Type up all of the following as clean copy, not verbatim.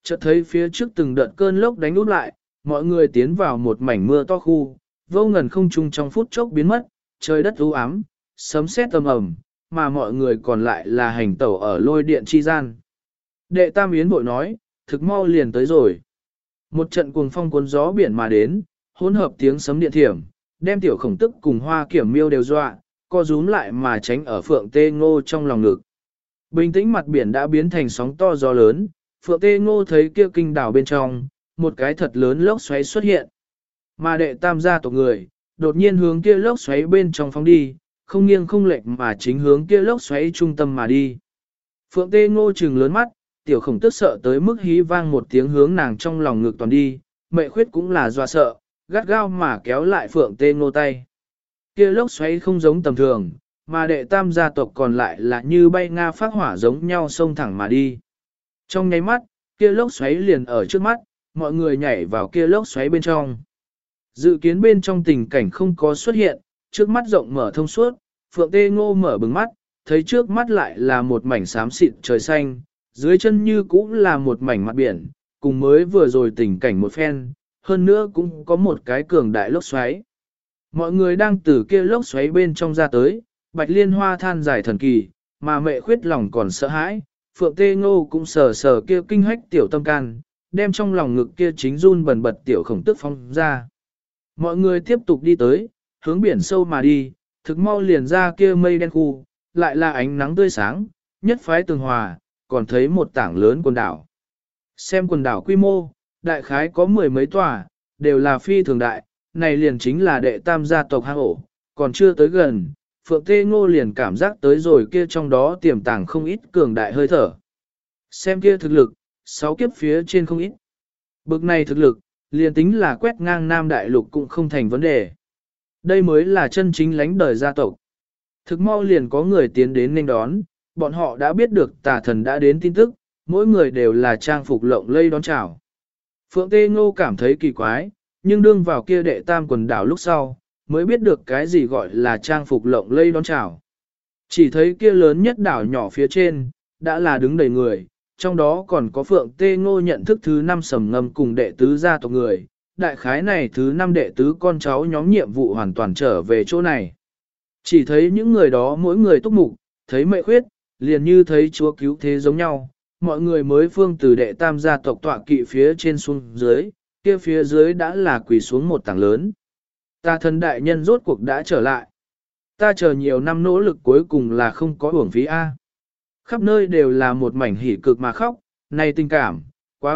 Chợt thấy phía trước từng đợt cơn lốc đánh úp lại, mọi người tiến vào một mảnh mưa to khu, vô ngần không trung trong phút chốc biến mất, trời đất u ám, sấm sét ầm ầm, mà mọi người còn lại là hành tẩu ở lôi điện chi gian. Đệ Tam Yến bội nói, thực mau liền tới rồi. Một trận cuồng phong cuốn gió biển mà đến, hỗn hợp tiếng sấm điện thiểm, đem Tiểu Khổng Tức cùng Hoa Kiểm Miêu đều dọa, co rúm lại mà tránh ở Phượng Tê Ngô trong lòng ngực. Bình tĩnh mặt biển đã biến thành sóng to gió lớn, Phượng Tê Ngô thấy kia kinh đảo bên trong, một cái thật lớn lốc xoáy xuất hiện. Mà Đệ Tam gia tộc người, đột nhiên hướng kia lốc xoáy bên trong phóng đi, không nghiêng không lệch mà chính hướng kia lốc xoáy trung tâm mà đi. Phượng Tê Ngô trừng lớn mắt, Tiểu Khổng Tức sợ tới mức hí vang một tiếng hướng nàng trong lòng ngực toàn đi, Mệ Khuyết cũng là doa sợ, gắt gao mà kéo lại Phượng Tê Ngô tay. Kia lốc xoáy không giống tầm thường, mà Đệ Tam gia tộc còn lại là như bay nga phát hỏa giống nhau xông thẳng mà đi. Trong nháy mắt, kia lốc xoáy liền ở trước mắt, mọi người nhảy vào kia lốc xoáy bên trong. Dự kiến bên trong tình cảnh không có xuất hiện, trước mắt rộng mở thông suốt, Phượng Tê Ngô mở bừng mắt, thấy trước mắt lại là một mảnh xám xịt trời xanh, dưới chân như cũng là một mảnh mặt biển, cùng mới vừa rồi tình cảnh một phen, hơn nữa cũng có một cái cường đại lốc xoáy. Mọi người đang từ kia lốc xoáy bên trong ra tới, Bạch Liên Hoa than giải thần kỳ, mà Mệ Khuyết lòng còn sợ hãi, Phượng Tê Ngô cũng sờ sờ kia kinh hách tiểu tâm can, đem trong lòng ngực kia chính run bần bật Tiểu Khổng Tức phong ra. Mọi người tiếp tục đi tới, hướng biển sâu mà đi, thực mau liền ra kia mây đen khu, lại là ánh nắng tươi sáng, nhất phái tường hòa, còn thấy một tảng lớn quần đảo. Xem quần đảo quy mô, đại khái có mười mấy tòa, đều là phi thường đại, này liền chính là Đệ Tam gia tộc hang ổ, còn chưa tới gần, Phượng Tê Ngô liền cảm giác tới rồi kia trong đó tiềm tàng không ít cường đại hơi thở. Xem kia thực lực, 6 kiếp phía trên không ít. Bực này thực lực, liền tính là quét ngang Nam Đại Lục cũng không thành vấn đề. Đây mới là chân chính lãnh đời gia tộc. Thực mau liền có người tiến đến nên đón, bọn họ đã biết được Tà Thần đã đến tin tức, mỗi người đều là trang phục lộng lây đón chào. Phượng Tê Ngô cảm thấy kỳ quái, nhưng đương vào kia Đệ Tam quần đảo lúc sau, mới biết được cái gì gọi là trang phục lộng lây đón chào. Chỉ thấy kia lớn nhất đảo nhỏ phía trên, đã là đứng đầy người, trong đó còn có Phượng Tê Ngô nhận thức thứ 5 Sầm Ngâm cùng đệ tứ gia tộc người, đại khái này thứ 5 đệ tứ con cháu nhóm nhiệm vụ hoàn toàn trở về chỗ này. Chỉ thấy những người đó mỗi người túc mục, thấy Mệ Khuyết, liền như thấy Chúa cứu thế giống nhau, mọi người mới phương từ Đệ Tam gia tộc tọa kỵ phía trên xuống dưới, kia phía dưới đã là quỳ xuống một tảng lớn. Tà Thần đại nhân rốt cuộc đã trở lại. Ta chờ nhiều năm nỗ lực cuối cùng là không có uổng phí A. Khắp nơi đều là một mảnh hỉ cực mà khóc, này tình cảm, quá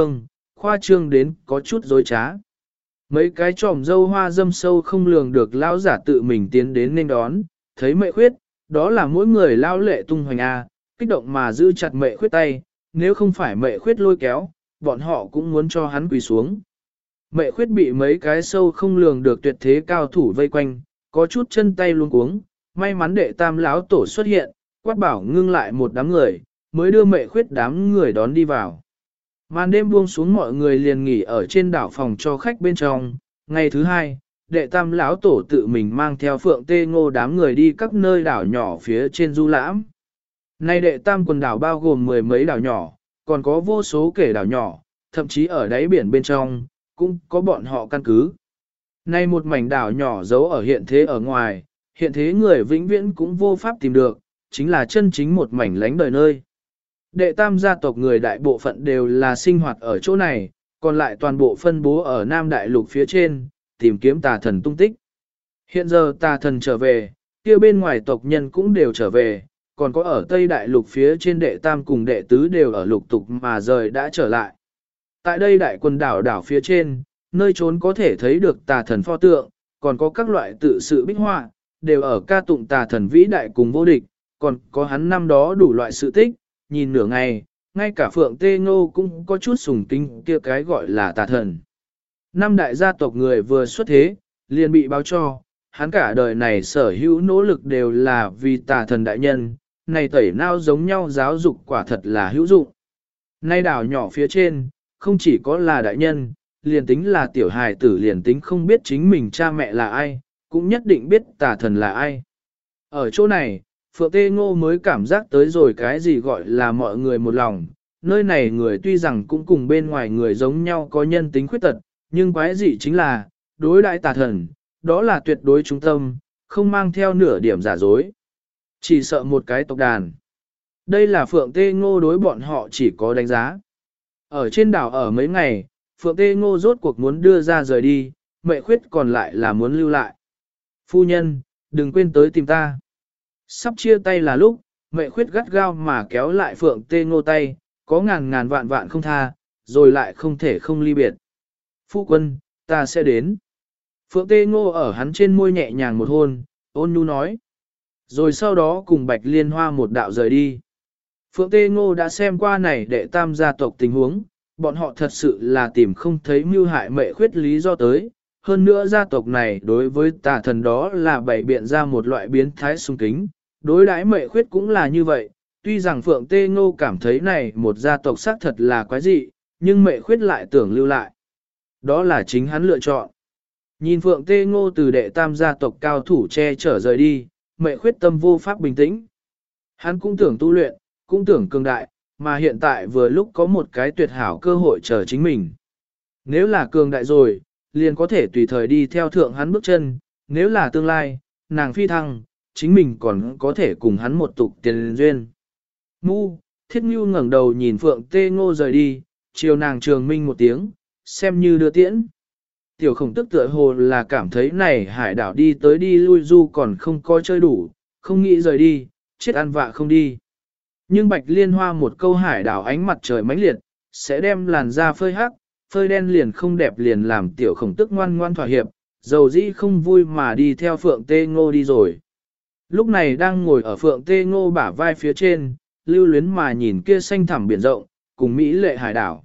khoa trương đến có chút dối trá. Mấy cái tròm dâu hoa dâm sâu không lường được lão giả tự mình tiến đến nên đón, thấy Mệ Khuyết, đó là mỗi người lao lệ tung hoành A, kích động mà giữ chặt Mệ Khuyết tay, nếu không phải Mệ Khuyết lôi kéo, bọn họ cũng muốn cho hắn quỳ xuống. Mệ Khuyết bị mấy cái sâu không lường được tuyệt thế cao thủ vây quanh, có chút chân tay luống cuống, may mắn Đệ Tam lão tổ xuất hiện, quát bảo ngưng lại một đám người, mới đưa Mệ Khuyết đám người đón đi vào. Màn đêm buông xuống mọi người liền nghỉ ở trên đảo phòng cho khách bên trong, ngày thứ hai, Đệ Tam lão tổ tự mình mang theo Phượng Tê Ngô đám người đi các nơi đảo nhỏ phía trên du lãm. Nay Đệ Tam quần đảo bao gồm mười mấy đảo nhỏ, còn có vô số kể đảo nhỏ, thậm chí ở đáy biển bên trong, cũng có bọn họ căn cứ. Nay một mảnh đảo nhỏ giấu ở hiện thế ở ngoài, hiện thế người vĩnh viễn cũng vô pháp tìm được, chính là chân chính một mảnh lánh đời nơi. Đệ Tam gia tộc người đại bộ phận đều là sinh hoạt ở chỗ này, còn lại toàn bộ phân bố ở Nam Đại Lục phía trên, tìm kiếm Tà Thần tung tích. Hiện giờ Tà Thần trở về, kia bên ngoài tộc nhân cũng đều trở về, còn có ở Tây Đại Lục phía trên Đệ Tam cùng Đệ Tứ đều ở lục tục mà rời đã trở lại. Tại đây đại quần đảo đảo phía trên, nơi trốn có thể thấy được Tà Thần pho tượng, còn có các loại tự sự bích họa, đều ở ca tụng Tà Thần vĩ đại cùng vô địch, còn có hắn năm đó đủ loại sự tích, nhìn nửa ngày, ngay cả Phượng Tê Ngô cũng có chút sùng kính kia cái gọi là Tà Thần. Năm đại gia tộc người vừa xuất thế, liền bị báo cho, hắn cả đời này sở hữu nỗ lực đều là vì Tà Thần đại nhân, này tẩy nao giống nhau giáo dục quả thật là hữu dụng. Nay đảo nhỏ phía trên, không chỉ có là đại nhân, liền tính là tiểu hài tử liền tính không biết chính mình cha mẹ là ai, cũng nhất định biết Tà Thần là ai. Ở chỗ này, Phượng Tê Ngô mới cảm giác tới rồi cái gì gọi là mọi người một lòng, nơi này người tuy rằng cũng cùng bên ngoài người giống nhau có nhân tính khuyết tật, nhưng quái dị chính là, đối đại tà thần, đó là tuyệt đối trung tâm, không mang theo nửa điểm giả dối. Chỉ sợ một cái tộc đàn. Đây là Phượng Tê Ngô đối bọn họ chỉ có đánh giá. Ở trên đảo ở mấy ngày, Phượng Tê Ngô rốt cuộc muốn đưa ra rời đi, Mệ Khuyết còn lại là muốn lưu lại. Phu nhân, đừng quên tới tìm ta. Sắp chia tay là lúc, Mệ Khuyết gắt gao mà kéo lại Phượng Tê Ngô tay, có ngàn ngàn vạn vạn không tha, rồi lại không thể không ly biệt. Phu quân, ta sẽ đến. Phượng Tê Ngô ở hắn trên môi nhẹ nhàng một hôn, ôn nhu nói. Rồi sau đó cùng Bạch Liên Hoa một đạo rời đi. Phượng Tê Ngô đã xem qua này đệ tam gia tộc tình huống, bọn họ thật sự là tìm không thấy mưu hại Mệ Khuyết lý do tới. Hơn nữa gia tộc này đối với tà thần đó là bày biện ra một loại biến thái sung kính. Đối đãi Mệ Khuyết cũng là như vậy, tuy rằng Phượng Tê Ngô cảm thấy này một gia tộc xác thật là quái dị, nhưng Mệ Khuyết lại tưởng lưu lại. Đó là chính hắn lựa chọn. Nhìn Phượng Tê Ngô từ đệ tam gia tộc cao thủ che chở rời đi, Mệ Khuyết tâm vô pháp bình tĩnh. Hắn cũng tưởng tu luyện, cũng tưởng cường đại, mà hiện tại vừa lúc có một cái tuyệt hảo cơ hội chờ chính mình. Nếu là cường đại rồi, liền có thể tùy thời đi theo thượng hắn bước chân, nếu là tương lai, nàng phi thăng, chính mình còn có thể cùng hắn một tục tiền duyên. Mu, Thiết Nhu ngẩng đầu nhìn Phượng Tê Ngô rời đi, chiều nàng trường minh một tiếng, xem như đưa tiễn. Tiểu Khổng Tức tựa hồ là cảm thấy này hải đảo đi tới đi lui du còn không có chơi đủ, không nghĩ rời đi, chết ăn vạ không đi. Nhưng Bạch Liên Hoa một câu hải đảo ánh mặt trời mãnh liệt, sẽ đem làn da phơi hắc, phơi đen liền không đẹp liền làm Tiểu Khổng Tức ngoan ngoan thỏa hiệp, dầu dĩ không vui mà đi theo Phượng Tê Ngô đi rồi. Lúc này đang ngồi ở Phượng Tê Ngô bả vai phía trên, lưu luyến mà nhìn kia xanh thẳm biển rộng, cùng Mỹ lệ hải đảo.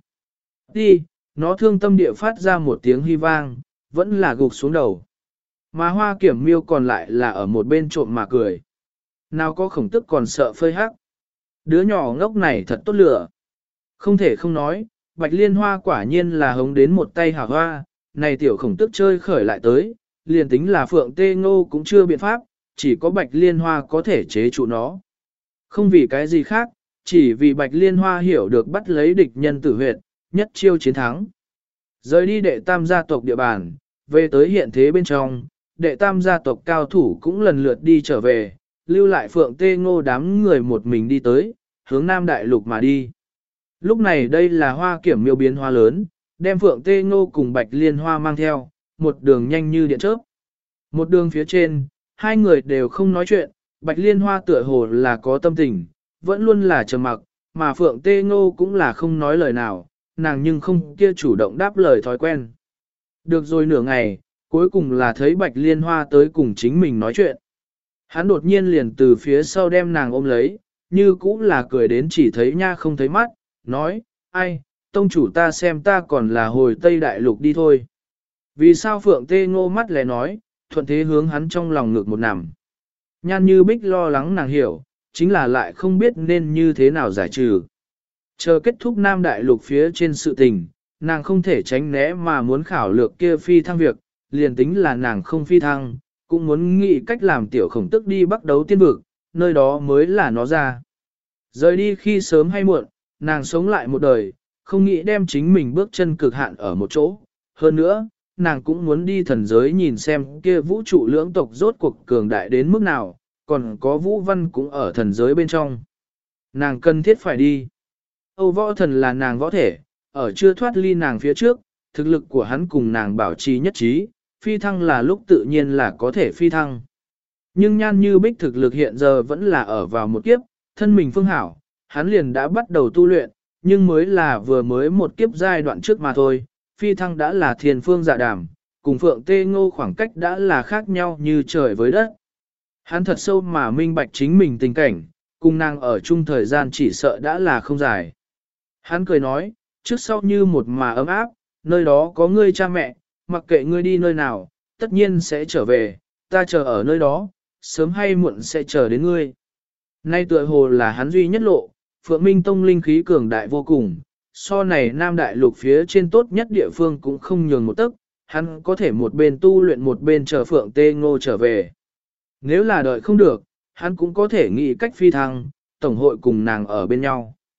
Đi, nó thương tâm địa phát ra một tiếng hy vang, vẫn là gục xuống đầu. Mà Hoa Kiểm Miêu còn lại là ở một bên trộm mà cười. Nào có Khổng Tức còn sợ phơi hắc. Đứa nhỏ ngốc này thật tốt lửa. Không thể không nói, Bạch Liên Hoa quả nhiên là hống đến một tay hảo hoa, này Tiểu Khổng Tức chơi khởi lại tới, liền tính là Phượng Tê Ngô cũng chưa biện pháp, chỉ có Bạch Liên Hoa có thể chế trụ nó. Không vì cái gì khác, chỉ vì Bạch Liên Hoa hiểu được bắt lấy địch nhân tử huyệt, nhất chiêu chiến thắng. Rời đi đệ tam gia tộc địa bàn, về tới hiện thế bên trong, đệ tam gia tộc cao thủ cũng lần lượt đi trở về, lưu lại Phượng Tê Ngô đám người một mình đi tới, hướng Nam Đại Lục mà đi. Lúc này đây là Hoa Kiểm Miêu biến hóa lớn, đem Phượng Tê Ngô cùng Bạch Liên Hoa mang theo, một đường nhanh như điện chớp. Một đường phía trên, hai người đều không nói chuyện, Bạch Liên Hoa tựa hồ là có tâm tình, vẫn luôn là trầm mặc, mà Phượng Tê Ngô cũng là không nói lời nào, nàng nhưng không kia chủ động đáp lời thói quen. Được rồi nửa ngày, cuối cùng là thấy Bạch Liên Hoa tới cùng chính mình nói chuyện. Hắn đột nhiên liền từ phía sau đem nàng ôm lấy, như cũng là cười đến chỉ thấy nha không thấy mắt, nói, ai, tông chủ ta xem ta còn là hồi Tây Đại Lục đi thôi. Vì sao Phượng Tê Ngô mắt lẽ nói, thuận thế hướng hắn trong lòng ngực một nằm. Nhan Như Bích lo lắng nàng hiểu, chính là lại không biết nên như thế nào giải trừ. Chờ kết thúc Nam Đại Lục phía trên sự tình, nàng không thể tránh né mà muốn khảo lược kia phi thăng việc, liền tính là nàng không phi thăng, cũng muốn nghĩ cách làm Tiểu Khổng Tức đi bắt đấu tiên vực, nơi đó mới là nó ra. Rời đi khi sớm hay muộn, nàng sống lại một đời, không nghĩ đem chính mình bước chân cực hạn ở một chỗ. Hơn nữa, nàng cũng muốn đi thần giới nhìn xem kia vũ trụ lưỡng tộc rốt cuộc cường đại đến mức nào, còn có Vũ Văn cũng ở thần giới bên trong. Nàng cần thiết phải đi. Âu Võ Thần là nàng võ thể, ở chưa thoát ly nàng phía trước, thực lực của hắn cùng nàng bảo trì nhất trí, phi thăng là lúc tự nhiên là có thể phi thăng. Nhưng Nhan Như Bích thực lực hiện giờ vẫn là ở vào một kiếp, thân mình phương hảo, hắn liền đã bắt đầu tu luyện, nhưng mới là vừa mới một kiếp giai đoạn trước mà thôi, phi thăng đã là thiền phương dạ đàm, cùng Phượng Tê Ngô khoảng cách đã là khác nhau như trời với đất. Hắn thật sâu mà minh bạch chính mình tình cảnh, cùng nàng ở chung thời gian chỉ sợ đã là không dài. Hắn cười nói, trước sau như một mà ấm áp, nơi đó có ngươi cha mẹ, mặc kệ ngươi đi nơi nào, tất nhiên sẽ trở về, ta chờ ở nơi đó, sớm hay muộn sẽ chờ đến ngươi. Nay tựa hồ là hắn duy nhất lộ, Phượng Minh Tông linh khí cường đại vô cùng, so này Nam Đại Lục phía trên tốt nhất địa phương cũng không nhường một tấc, hắn có thể một bên tu luyện một bên chờ Phượng Tê Ngô trở về. Nếu là đợi không được, hắn cũng có thể nghĩ cách phi thăng, tổng hội cùng nàng ở bên nhau.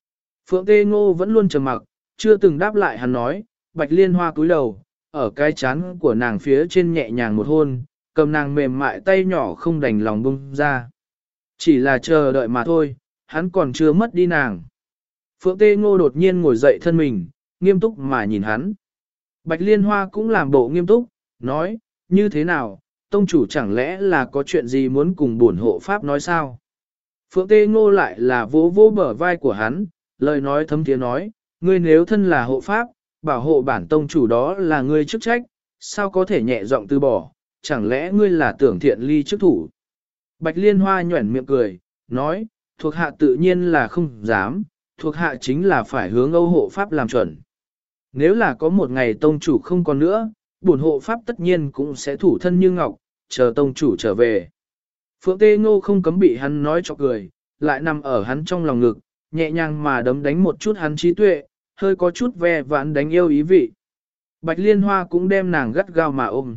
Phượng Tê Ngô vẫn luôn trầm mặc, chưa từng đáp lại hắn nói, Bạch Liên Hoa cúi đầu, ở cái chán của nàng phía trên nhẹ nhàng một hôn, cầm nàng mềm mại tay nhỏ không đành lòng bung ra. Chỉ là chờ đợi mà thôi, hắn còn chưa mất đi nàng. Phượng Tê Ngô đột nhiên ngồi dậy thân mình, nghiêm túc mà nhìn hắn. Bạch Liên Hoa cũng làm bộ nghiêm túc, nói, như thế nào, tông chủ chẳng lẽ là có chuyện gì muốn cùng bổn hộ pháp nói sao? Phượng Tê Ngô lại là vỗ vỗ bờ vai của hắn, lời nói thấm tiếng nói, ngươi nếu thân là hộ pháp, bảo hộ bản tông chủ đó là ngươi chức trách, sao có thể nhẹ giọng từ bỏ, chẳng lẽ ngươi là tưởng thiện ly chức thủ? Bạch Liên Hoa nhuẩn miệng cười, nói, thuộc hạ tự nhiên là không dám, thuộc hạ chính là phải hướng Âu hộ pháp làm chuẩn. Nếu là có một ngày tông chủ không còn nữa, bổn hộ pháp tất nhiên cũng sẽ thủ thân như ngọc, chờ tông chủ trở về. Phượng Tê Ngô không cấm bị hắn nói cho cười, lại nằm ở hắn trong lòng ngực, nhẹ nhàng mà đấm đánh một chút hắn trí tuệ, hơi có chút ve vãn đánh yêu ý vị. Bạch Liên Hoa cũng đem nàng gắt gao mà ôm.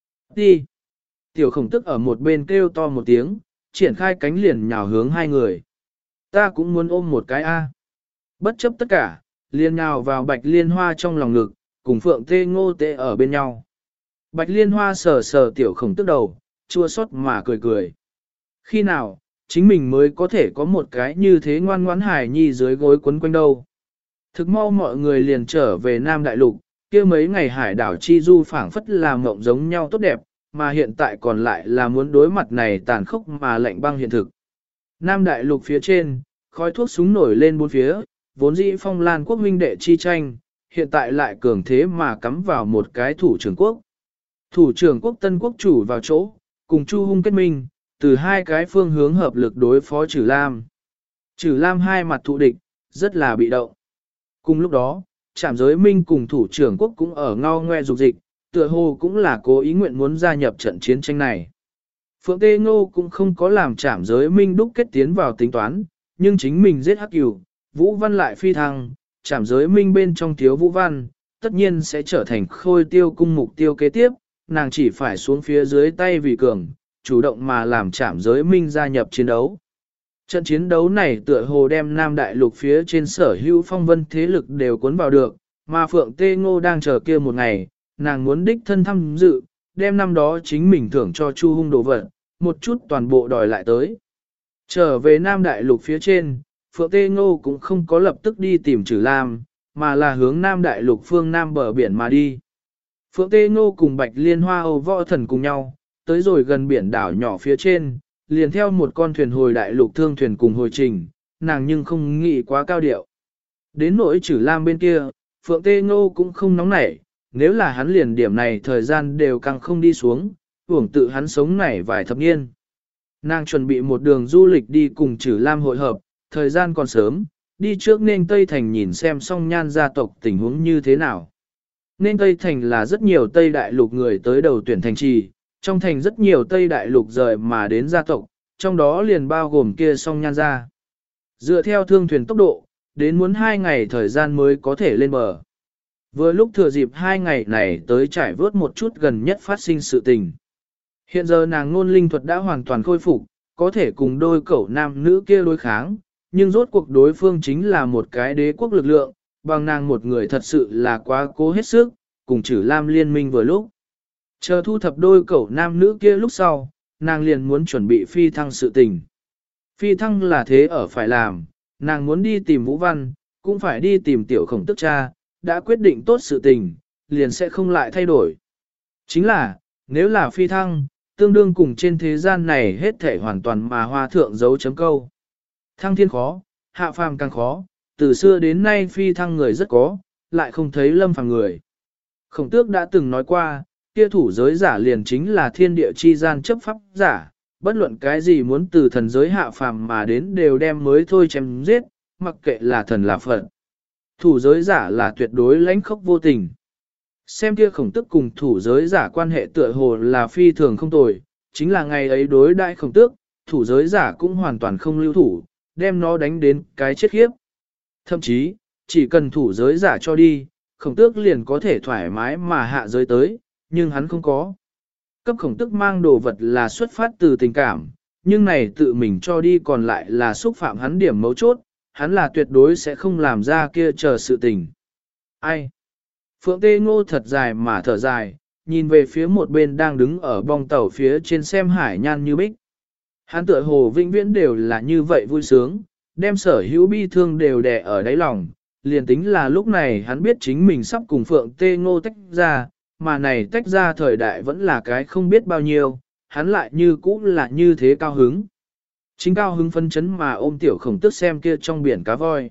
Đi! Tiểu Khổng Tức ở một bên kêu to một tiếng, triển khai cánh liền nhào hướng hai người. Ta cũng muốn ôm một cái A. Bất chấp tất cả, liền nhào vào Bạch Liên Hoa trong lòng ngực, cùng Phượng Tê Ngô tê ở bên nhau. Bạch Liên Hoa sờ sờ Tiểu Khổng Tức đầu, chua xót mà cười cười. Khi nào, chính mình mới có thể có một cái như thế ngoan ngoãn hài nhi dưới gối quấn quanh đâu. Thực mau mọi người liền trở về Nam Đại Lục, kia mấy ngày hải đảo Chi Du phảng phất là mộng giống nhau tốt đẹp, mà hiện tại còn lại là muốn đối mặt này tàn khốc mà lạnh băng hiện thực. Nam Đại Lục phía trên, khói thuốc súng nổi lên bốn phía, vốn dĩ Phong Lan quốc huynh đệ chi tranh, hiện tại lại cường thế mà cắm vào một cái thủ trưởng quốc. Thủ trưởng quốc tân quốc chủ vào chỗ, cùng Chu Hung kết minh, từ hai cái phương hướng hợp lực đối phó Trử Lam. Trử Lam hai mặt thụ địch, rất là bị động. Cùng lúc đó, Trảm Giới Minh cùng thủ trưởng quốc cũng ở ngao ngoe dục dịch, tựa hồ cũng là cố ý nguyện muốn gia nhập trận chiến tranh này. Phượng Tê Ngô cũng không có làm Trảm Giới Minh đúc kết tiến vào tính toán, nhưng chính mình giết Hắc Cửu, Vũ Văn lại phi thăng, Trảm Giới Minh bên trong thiếu Vũ Văn, tất nhiên sẽ trở thành Khôi Tiêu cung mục tiêu kế tiếp, nàng chỉ phải xuống phía dưới tay vì cường, chủ động mà làm Trảm Giới Minh gia nhập chiến đấu. Trận chiến đấu này tựa hồ đem Nam Đại Lục phía trên sở hữu phong vân thế lực đều cuốn vào được, mà Phượng Tê Ngô đang chờ kia một ngày, nàng muốn đích thân tham dự, đem năm đó chính mình thưởng cho Chu Hung đồ vật, một chút toàn bộ đòi lại tới. Trở về Nam Đại Lục phía trên, Phượng Tê Ngô cũng không có lập tức đi tìm Trử Lam, mà là hướng Nam Đại Lục phương Nam bờ biển mà đi. Phượng Tê Ngô cùng Bạch Liên Hoa Âu Võ Thần cùng nhau, tới rồi gần biển đảo nhỏ phía trên, liền theo một con thuyền hồi Đại Lục thương thuyền cùng hồi trình, nàng nhưng không nghĩ quá cao điệu. Đến nỗi Trử Lam bên kia, Phượng Tê Ngô cũng không nóng nảy, nếu là hắn liền điểm này thời gian đều càng không đi xuống, uổng tự hắn sống này vài thập niên. Nàng chuẩn bị một đường du lịch đi cùng Trử Lam hội hợp, thời gian còn sớm, đi trước nên Tây Thành nhìn xem song nhan gia tộc tình huống như thế nào. Nên Tây Thành là rất nhiều Tây Đại Lục người tới đầu tuyển thành trì, trong thành rất nhiều Tây Đại Lục rời mà đến gia tộc, trong đó liền bao gồm kia song nhan gia. Dựa theo thương thuyền tốc độ, đến muốn 2 ngày thời gian mới có thể lên bờ. Vừa lúc thừa dịp 2 ngày này tới trải vớt một chút gần nhất phát sinh sự tình. Hiện giờ nàng ngôn linh thuật đã hoàn toàn khôi phục, có thể cùng đôi cẩu nam nữ kia đối kháng, nhưng rốt cuộc đối phương chính là một cái đế quốc lực lượng, bằng nàng một người thật sự là quá cố hết sức, cùng Trử Lam liên minh vừa lúc. Chờ thu thập đôi cẩu nam nữ kia lúc sau, nàng liền muốn chuẩn bị phi thăng sự tình. Phi thăng là thế ở phải làm, nàng muốn đi tìm Vũ Văn, cũng phải đi tìm Tiểu Khổng Tức cha, đã quyết định tốt sự tình, liền sẽ không lại thay đổi. Chính là, nếu là phi thăng, tương đương cùng trên thế gian này hết thể hoàn toàn mà hoa thượng dấu chấm câu. Thăng thiên khó, hạ phàm càng khó, từ xưa đến nay phi thăng người rất có, lại không thấy lâm phàm người. Khổng Tước đã từng nói qua, kia thủ giới giả liền chính là thiên địa chi gian chấp pháp giả, bất luận cái gì muốn từ thần giới hạ phàm mà đến đều đem mới thôi chém giết, mặc kệ là thần là Phật. Thủ giới giả là tuyệt đối lãnh khốc vô tình. Xem kia Khổng Tước cùng thủ giới giả quan hệ tựa hồ là phi thường không tồi, chính là ngày ấy đối đại Khổng Tước, thủ giới giả cũng hoàn toàn không lưu thủ, đem nó đánh đến cái chết khiếp. Thậm chí, chỉ cần thủ giới giả cho đi, Khổng Tước liền có thể thoải mái mà hạ giới tới, nhưng hắn không có. Cấp Khổng Tước mang đồ vật là xuất phát từ tình cảm, nhưng này tự mình cho đi còn lại là xúc phạm hắn điểm mấu chốt, hắn là tuyệt đối sẽ không làm ra kia chờ sự tình. Ai? Phượng Tê Ngô thật dài mà thở dài, nhìn về phía một bên đang đứng ở bong tàu phía trên xem hải nhan như bích. Hắn tựa hồ vĩnh viễn đều là như vậy vui sướng, đem sở hữu bi thương đều đè ở đáy lòng, liền tính là lúc này hắn biết chính mình sắp cùng Phượng Tê Ngô tách ra, mà này tách ra thời đại vẫn là cái không biết bao nhiêu, hắn lại như cũ là như thế cao hứng. Chính cao hứng phân chấn mà ôm tiểu khổng tức xem kia trong biển cá voi.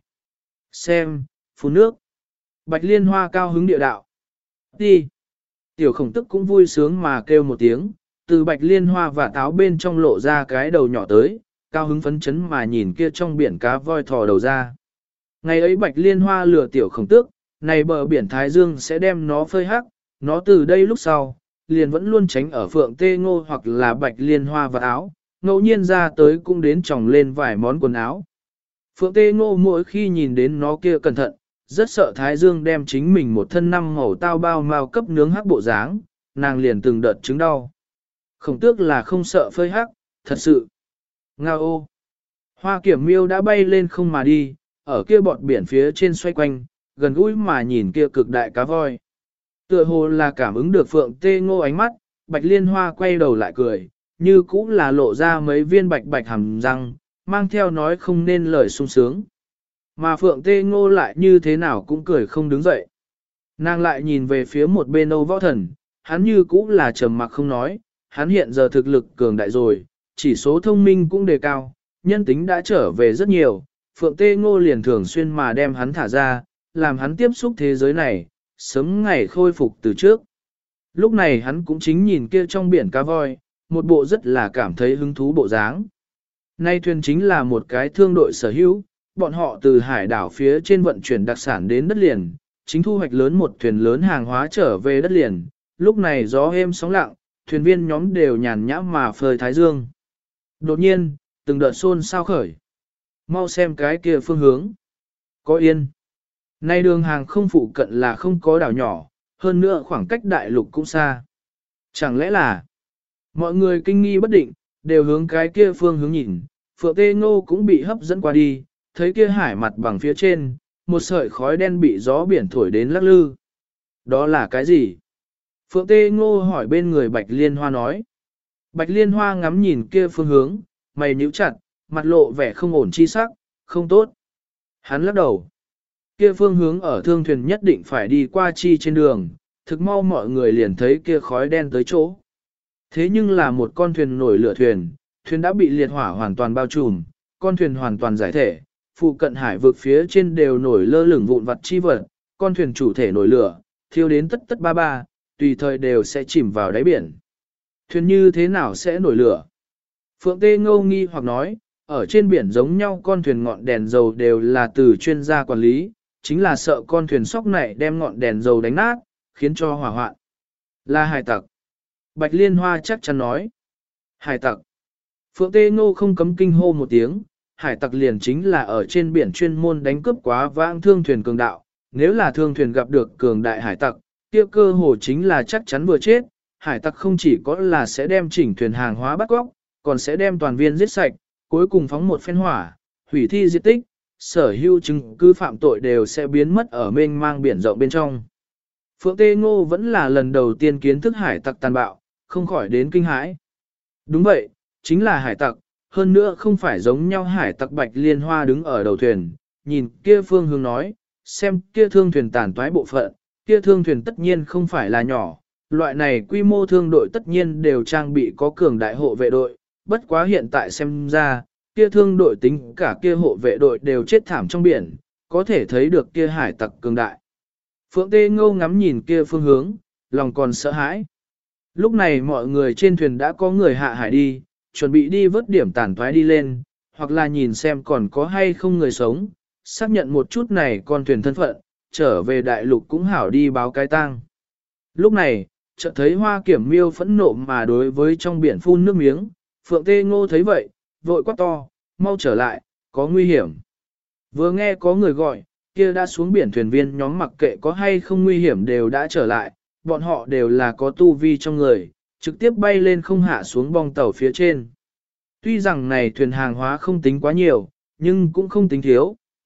Xem, phun nước. Bạch Liên Hoa cao hứng địa đạo. Đi. Tiểu khổng tức cũng vui sướng mà kêu một tiếng, từ Bạch Liên Hoa và táo bên trong lộ ra cái đầu nhỏ tới, cao hứng phấn chấn mà nhìn kia trong biển cá voi thò đầu ra. Ngày ấy Bạch Liên Hoa lừa tiểu khổng tước, này bờ biển Thái Dương sẽ đem nó phơi hắc, nó từ đây lúc sau, liền vẫn luôn tránh ở Phượng Tê Ngô hoặc là Bạch Liên Hoa và áo, ngẫu nhiên ra tới cũng đến tròng lên vài món quần áo. Phượng Tê Ngô mỗi khi nhìn đến nó kia cẩn thận, rất sợ Thái Dương đem chính mình một thân năm màu tao bao mao cấp nướng hắc bộ dáng, nàng liền từng đợt chứng đau. Khổng tước là không sợ phơi hắc, thật sự. Nga ô! Hoa Kiểm Miêu đã bay lên không mà đi, ở kia bọt biển phía trên xoay quanh, gần gũi mà nhìn kia cực đại cá voi. Tựa hồ là cảm ứng được Phượng Tê Ngô ánh mắt, Bạch Liên Hoa quay đầu lại cười, như cũng là lộ ra mấy viên bạch bạch hàm răng, mang theo nói không nên lời sung sướng. Mà Phượng Tê Ngô lại như thế nào cũng cười không đứng dậy. Nàng lại nhìn về phía một bên Âu Võ Thần, hắn như cũng là trầm mặc không nói, hắn hiện giờ thực lực cường đại rồi, chỉ số thông minh cũng đề cao, nhân tính đã trở về rất nhiều, Phượng Tê Ngô liền thường xuyên mà đem hắn thả ra, làm hắn tiếp xúc thế giới này, sớm ngày khôi phục từ trước. Lúc này hắn cũng chính nhìn kia trong biển cá voi, một bộ rất là cảm thấy hứng thú bộ dáng. Nay thuyền chính là một cái thương đội sở hữu, bọn họ từ hải đảo phía trên vận chuyển đặc sản đến đất liền, chính thu hoạch lớn một thuyền lớn hàng hóa trở về đất liền, lúc này gió êm sóng lặng, thuyền viên nhóm đều nhàn nhã mà phơi thái dương. Đột nhiên, từng đợt xôn xao khởi. Mau xem cái kia phương hướng. Có yên. Nay đường hàng không phụ cận là không có đảo nhỏ, hơn nữa khoảng cách đại lục cũng xa. Chẳng lẽ là mọi người kinh nghi bất định, đều hướng cái kia phương hướng nhìn, Phượng Tê Ngô cũng bị hấp dẫn qua đi, thấy kia hải mặt bằng phía trên, một sợi khói đen bị gió biển thổi đến lắc lư. Đó là cái gì? Phượng Tê Ngô hỏi bên người Bạch Liên Hoa nói. Bạch Liên Hoa ngắm nhìn kia phương hướng, mày nhíu chặt, mặt lộ vẻ không ổn chi sắc, không tốt. Hắn lắc đầu. Kia phương hướng ở thương thuyền nhất định phải đi qua chi trên đường, thực mau mọi người liền thấy kia khói đen tới chỗ. Thế nhưng là một con thuyền nổi lửa thuyền, thuyền đã bị liệt hỏa hoàn toàn bao trùm, con thuyền hoàn toàn giải thể, phụ cận hải vực phía trên đều nổi lơ lửng vụn vặt chi vật, con thuyền chủ thể nổi lửa, thiêu đến tất tất ba ba, tùy thời đều sẽ chìm vào đáy biển. Thuyền như thế nào sẽ nổi lửa? Phượng Tê Ngô nghi hoặc nói, ở trên biển giống nhau con thuyền ngọn đèn dầu đều là từ chuyên gia quản lý, chính là sợ con thuyền sóc này đem ngọn đèn dầu đánh nát, khiến cho hỏa hoạn. Là hải tặc. Bạch Liên Hoa chắc chắn nói. Hải tặc. Phượng Tê Ngô không cấm kinh hô một tiếng, hải tặc liền chính là ở trên biển chuyên môn đánh cướp quá vãng thương thuyền cường đạo. Nếu là thương thuyền gặp được cường đại hải tặc, kia cơ hồ chính là chắc chắn vừa chết. Hải tặc không chỉ có là sẽ đem chỉnh thuyền hàng hóa bắt cóc, còn sẽ đem toàn viên giết sạch, cuối cùng phóng một phen hỏa, hủy thi diệt tích, sở hữu chứng cứ phạm tội đều sẽ biến mất ở mênh mang biển rộng bên trong. Phượng Tê Ngô vẫn là lần đầu tiên kiến thức hải tặc tàn bạo, không khỏi đến kinh hãi. Đúng vậy, chính là hải tặc, hơn nữa không phải giống nhau hải tặc. Bạch Liên Hoa đứng ở đầu thuyền, nhìn kia phương hướng nói, xem kia thương thuyền tàn toái bộ phận, kia thương thuyền tất nhiên không phải là nhỏ, loại này quy mô thương đội tất nhiên đều trang bị có cường đại hộ vệ đội, bất quá hiện tại xem ra, kia thương đội tính cả kia hộ vệ đội đều chết thảm trong biển, có thể thấy được kia hải tặc cường đại. Phượng Tê Ngô ngắm nhìn kia phương hướng, lòng còn sợ hãi. Lúc này mọi người trên thuyền đã có người hạ hải đi, chuẩn bị đi vớt điểm tàn toái đi lên, hoặc là nhìn xem còn có hay không người sống, xác nhận một chút này con thuyền thân phận, trở về đại lục cũng hảo đi báo cái tang. Lúc này, chợt thấy Hoa Kiểm Miêu phẫn nộ mà đối với trong biển phun nước miếng, Phượng Tê Ngô thấy vậy, vội quát to, mau trở lại, có nguy hiểm. Vừa nghe có người gọi, kia đã xuống biển thuyền viên nhóm mặc kệ có hay không nguy hiểm đều đã trở lại, bọn họ đều là có tu vi trong người, trực tiếp bay lên không hạ xuống bong tàu phía trên. Tuy rằng này thuyền hàng hóa không tính quá nhiều, nhưng cũng không tính thiếu,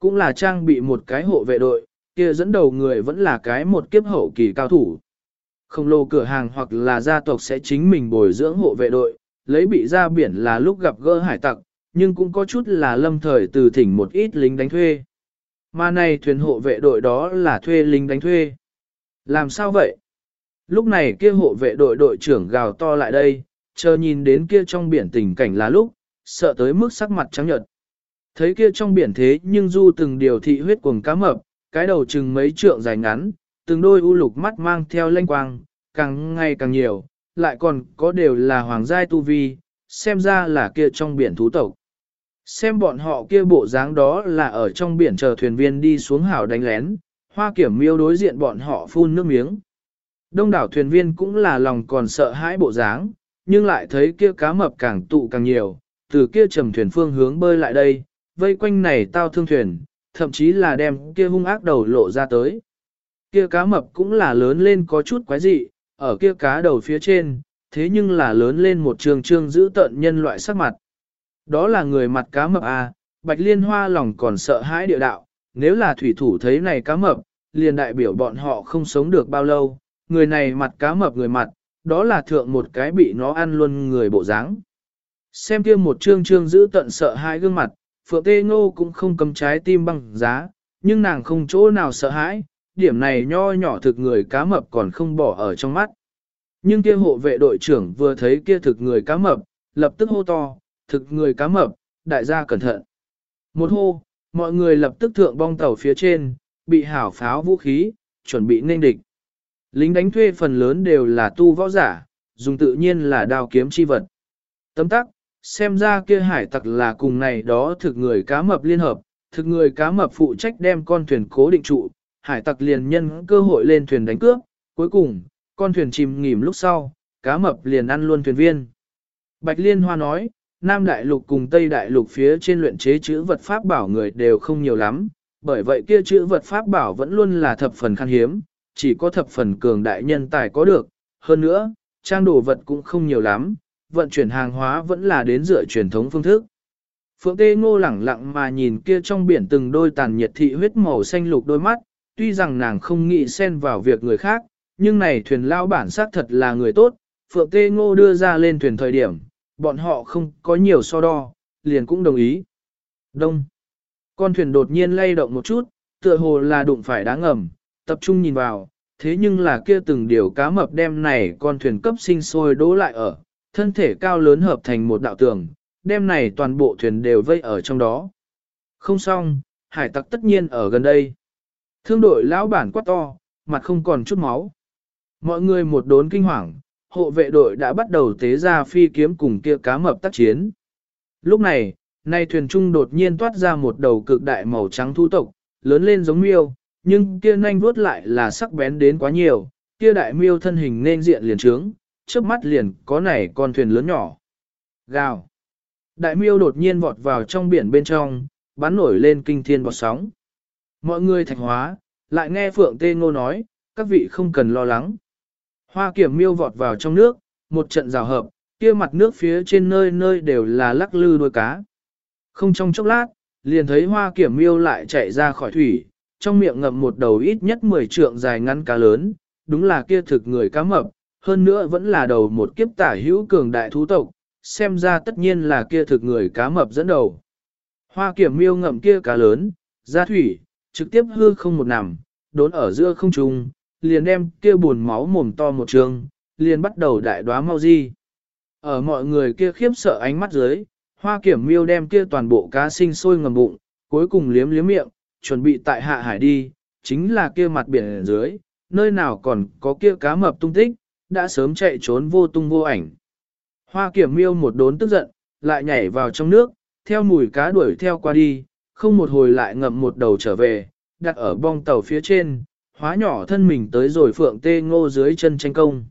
cũng là trang bị một cái hộ vệ đội, kia dẫn đầu người vẫn là cái một kiếp hậu kỳ cao thủ. Khổng lồ cửa hàng hoặc là gia tộc sẽ chính mình bồi dưỡng hộ vệ đội, lấy bị ra biển là lúc gặp gỡ hải tặc, nhưng cũng có chút là lâm thời từ thỉnh một ít lính đánh thuê. Mà này thuyền hộ vệ đội đó là thuê lính đánh thuê. Làm sao vậy? Lúc này kia hộ vệ đội đội trưởng gào to lại đây, chờ nhìn đến kia trong biển tình cảnh là lúc, sợ tới mức sắc mặt trắng nhợt. Thấy kia trong biển thế nhưng du từng điều thị huyết cuồng cá mập, cái đầu chừng mấy trượng dài ngắn, từng đôi u lục mắt mang theo lanh quang, càng ngày càng nhiều, lại còn có đều là hoàng giai tu vi, xem ra là kia trong biển thú tộc. Xem bọn họ kia bộ dáng đó là ở trong biển chờ thuyền viên đi xuống hào đánh lén, Hoa Kiểm Miêu đối diện bọn họ phun nước miếng. Đông đảo thuyền viên cũng là lòng còn sợ hãi bộ dáng, nhưng lại thấy kia cá mập càng tụ càng nhiều, từ kia trầm thuyền phương hướng bơi lại đây, vây quanh này tao thương thuyền, thậm chí là đem kia hung ác đầu lộ ra tới. Kia cá mập cũng là lớn lên có chút quái dị, ở kia cá đầu phía trên, thế nhưng là lớn lên một trường trương giữ tận nhân loại sắc mặt. Đó là người mặt cá mập à, Bạch Liên Hoa lòng còn sợ hãi địa đạo, nếu là thủy thủ thấy này cá mập, liền đại biểu bọn họ không sống được bao lâu, người này mặt cá mập người mặt, đó là thượng một cái bị nó ăn luôn người bộ dáng. Xem kia một trương trương giữ tận sợ hãi gương mặt, Phượng Tê Ngô cũng không cầm trái tim băng giá, nhưng nàng không chỗ nào sợ hãi, điểm này nho nhỏ thực người cá mập còn không bỏ ở trong mắt. Nhưng kia hộ vệ đội trưởng vừa thấy kia thực người cá mập, lập tức hô to, thực người cá mập, đại gia cẩn thận. Một hô, mọi người lập tức thượng bong tàu phía trên, bị hảo pháo vũ khí, chuẩn bị nên địch. Lính đánh thuê phần lớn đều là tu võ giả, dùng tự nhiên là đao kiếm chi vật. Tấm tắc, xem ra kia hải tặc là cùng này đó thực người cá mập liên hợp, thực người cá mập phụ trách đem con thuyền cố định trụ, hải tặc liền nhân cơ hội lên thuyền đánh cướp, cuối cùng, con thuyền chìm nghỉm lúc sau, cá mập liền ăn luôn thuyền viên. Bạch Liên Hoa nói, Nam Đại Lục cùng Tây Đại Lục phía trên luyện chế chữ vật pháp bảo người đều không nhiều lắm, bởi vậy kia chữ vật pháp bảo vẫn luôn là thập phần khan hiếm, chỉ có thập phần cường đại nhân tài có được. Hơn nữa, trang đồ vật cũng không nhiều lắm, vận chuyển hàng hóa vẫn là đến dựa truyền thống phương thức. Phượng Tê Ngô lẳng lặng mà nhìn kia trong biển từng đôi tàn nhiệt thị huyết màu xanh lục đôi mắt, tuy rằng nàng không nghĩ xen vào việc người khác, nhưng này thuyền lao bản xác thật là người tốt, Phượng Tê Ngô đưa ra lên thuyền thời điểm, bọn họ không có nhiều so đo, liền cũng đồng ý. Đông. Con thuyền đột nhiên lay động một chút, tựa hồ là đụng phải đá ngầm, tập trung nhìn vào, thế nhưng là kia từng điều cá mập đem này con thuyền cấp sinh sôi đỗ lại ở, thân thể cao lớn hợp thành một đạo tường, đem này toàn bộ thuyền đều vây ở trong đó. Không xong, hải tặc tất nhiên ở gần đây. Thương đội lão bản quát to, mặt không còn chút máu. Mọi người một đốn kinh hoàng, hộ vệ đội đã bắt đầu tế ra phi kiếm cùng kia cá mập tác chiến. Lúc này, nay thuyền trung đột nhiên toát ra một đầu cực đại màu trắng thú tộc, lớn lên giống miêu, nhưng kia nanh vuốt lại là sắc bén đến quá nhiều, kia đại miêu thân hình nên diện liền trướng, trước mắt liền có này con thuyền lớn nhỏ. Gào. Đại miêu đột nhiên vọt vào trong biển bên trong, bắn nổi lên kinh thiên bọt sóng. Mọi người thạch hóa, lại nghe Phượng Tê Ngô nói, các vị không cần lo lắng. Hoa Kiểm miêu vọt vào trong nước, một trận rào hợp, kia mặt nước phía trên nơi nơi đều là lắc lư đuôi cá. Không trong chốc lát, liền thấy Hoa Kiểm miêu lại chạy ra khỏi thủy, trong miệng ngậm một đầu ít nhất 10 trượng dài ngắn cá lớn, đúng là kia thực người cá mập, hơn nữa vẫn là đầu một kiếp tả hữu cường đại thú tộc, xem ra tất nhiên là kia thực người cá mập dẫn đầu. Hoa Kiểm miêu ngậm kia cá lớn, ra thủy, trực tiếp hư không một nằm, đốn ở giữa không trung, liền đem kia buồn máu mồm to một trường, liền bắt đầu đại đoá mau di. Ở mọi người kia khiếp sợ ánh mắt dưới, Hoa Kiểm miêu đem kia toàn bộ cá sinh sôi ngầm bụng, cuối cùng liếm liếm miệng, chuẩn bị tại hạ hải đi, chính là kia mặt biển dưới, nơi nào còn có kia cá mập tung tích, đã sớm chạy trốn vô tung vô ảnh. Hoa Kiểm miêu một đốn tức giận, lại nhảy vào trong nước, theo mùi cá đuổi theo qua đi, không một hồi lại ngậm một đầu trở về, đặt ở bong tàu phía trên, hóa nhỏ thân mình tới rồi Phượng Tê Ngô dưới chân tranh công.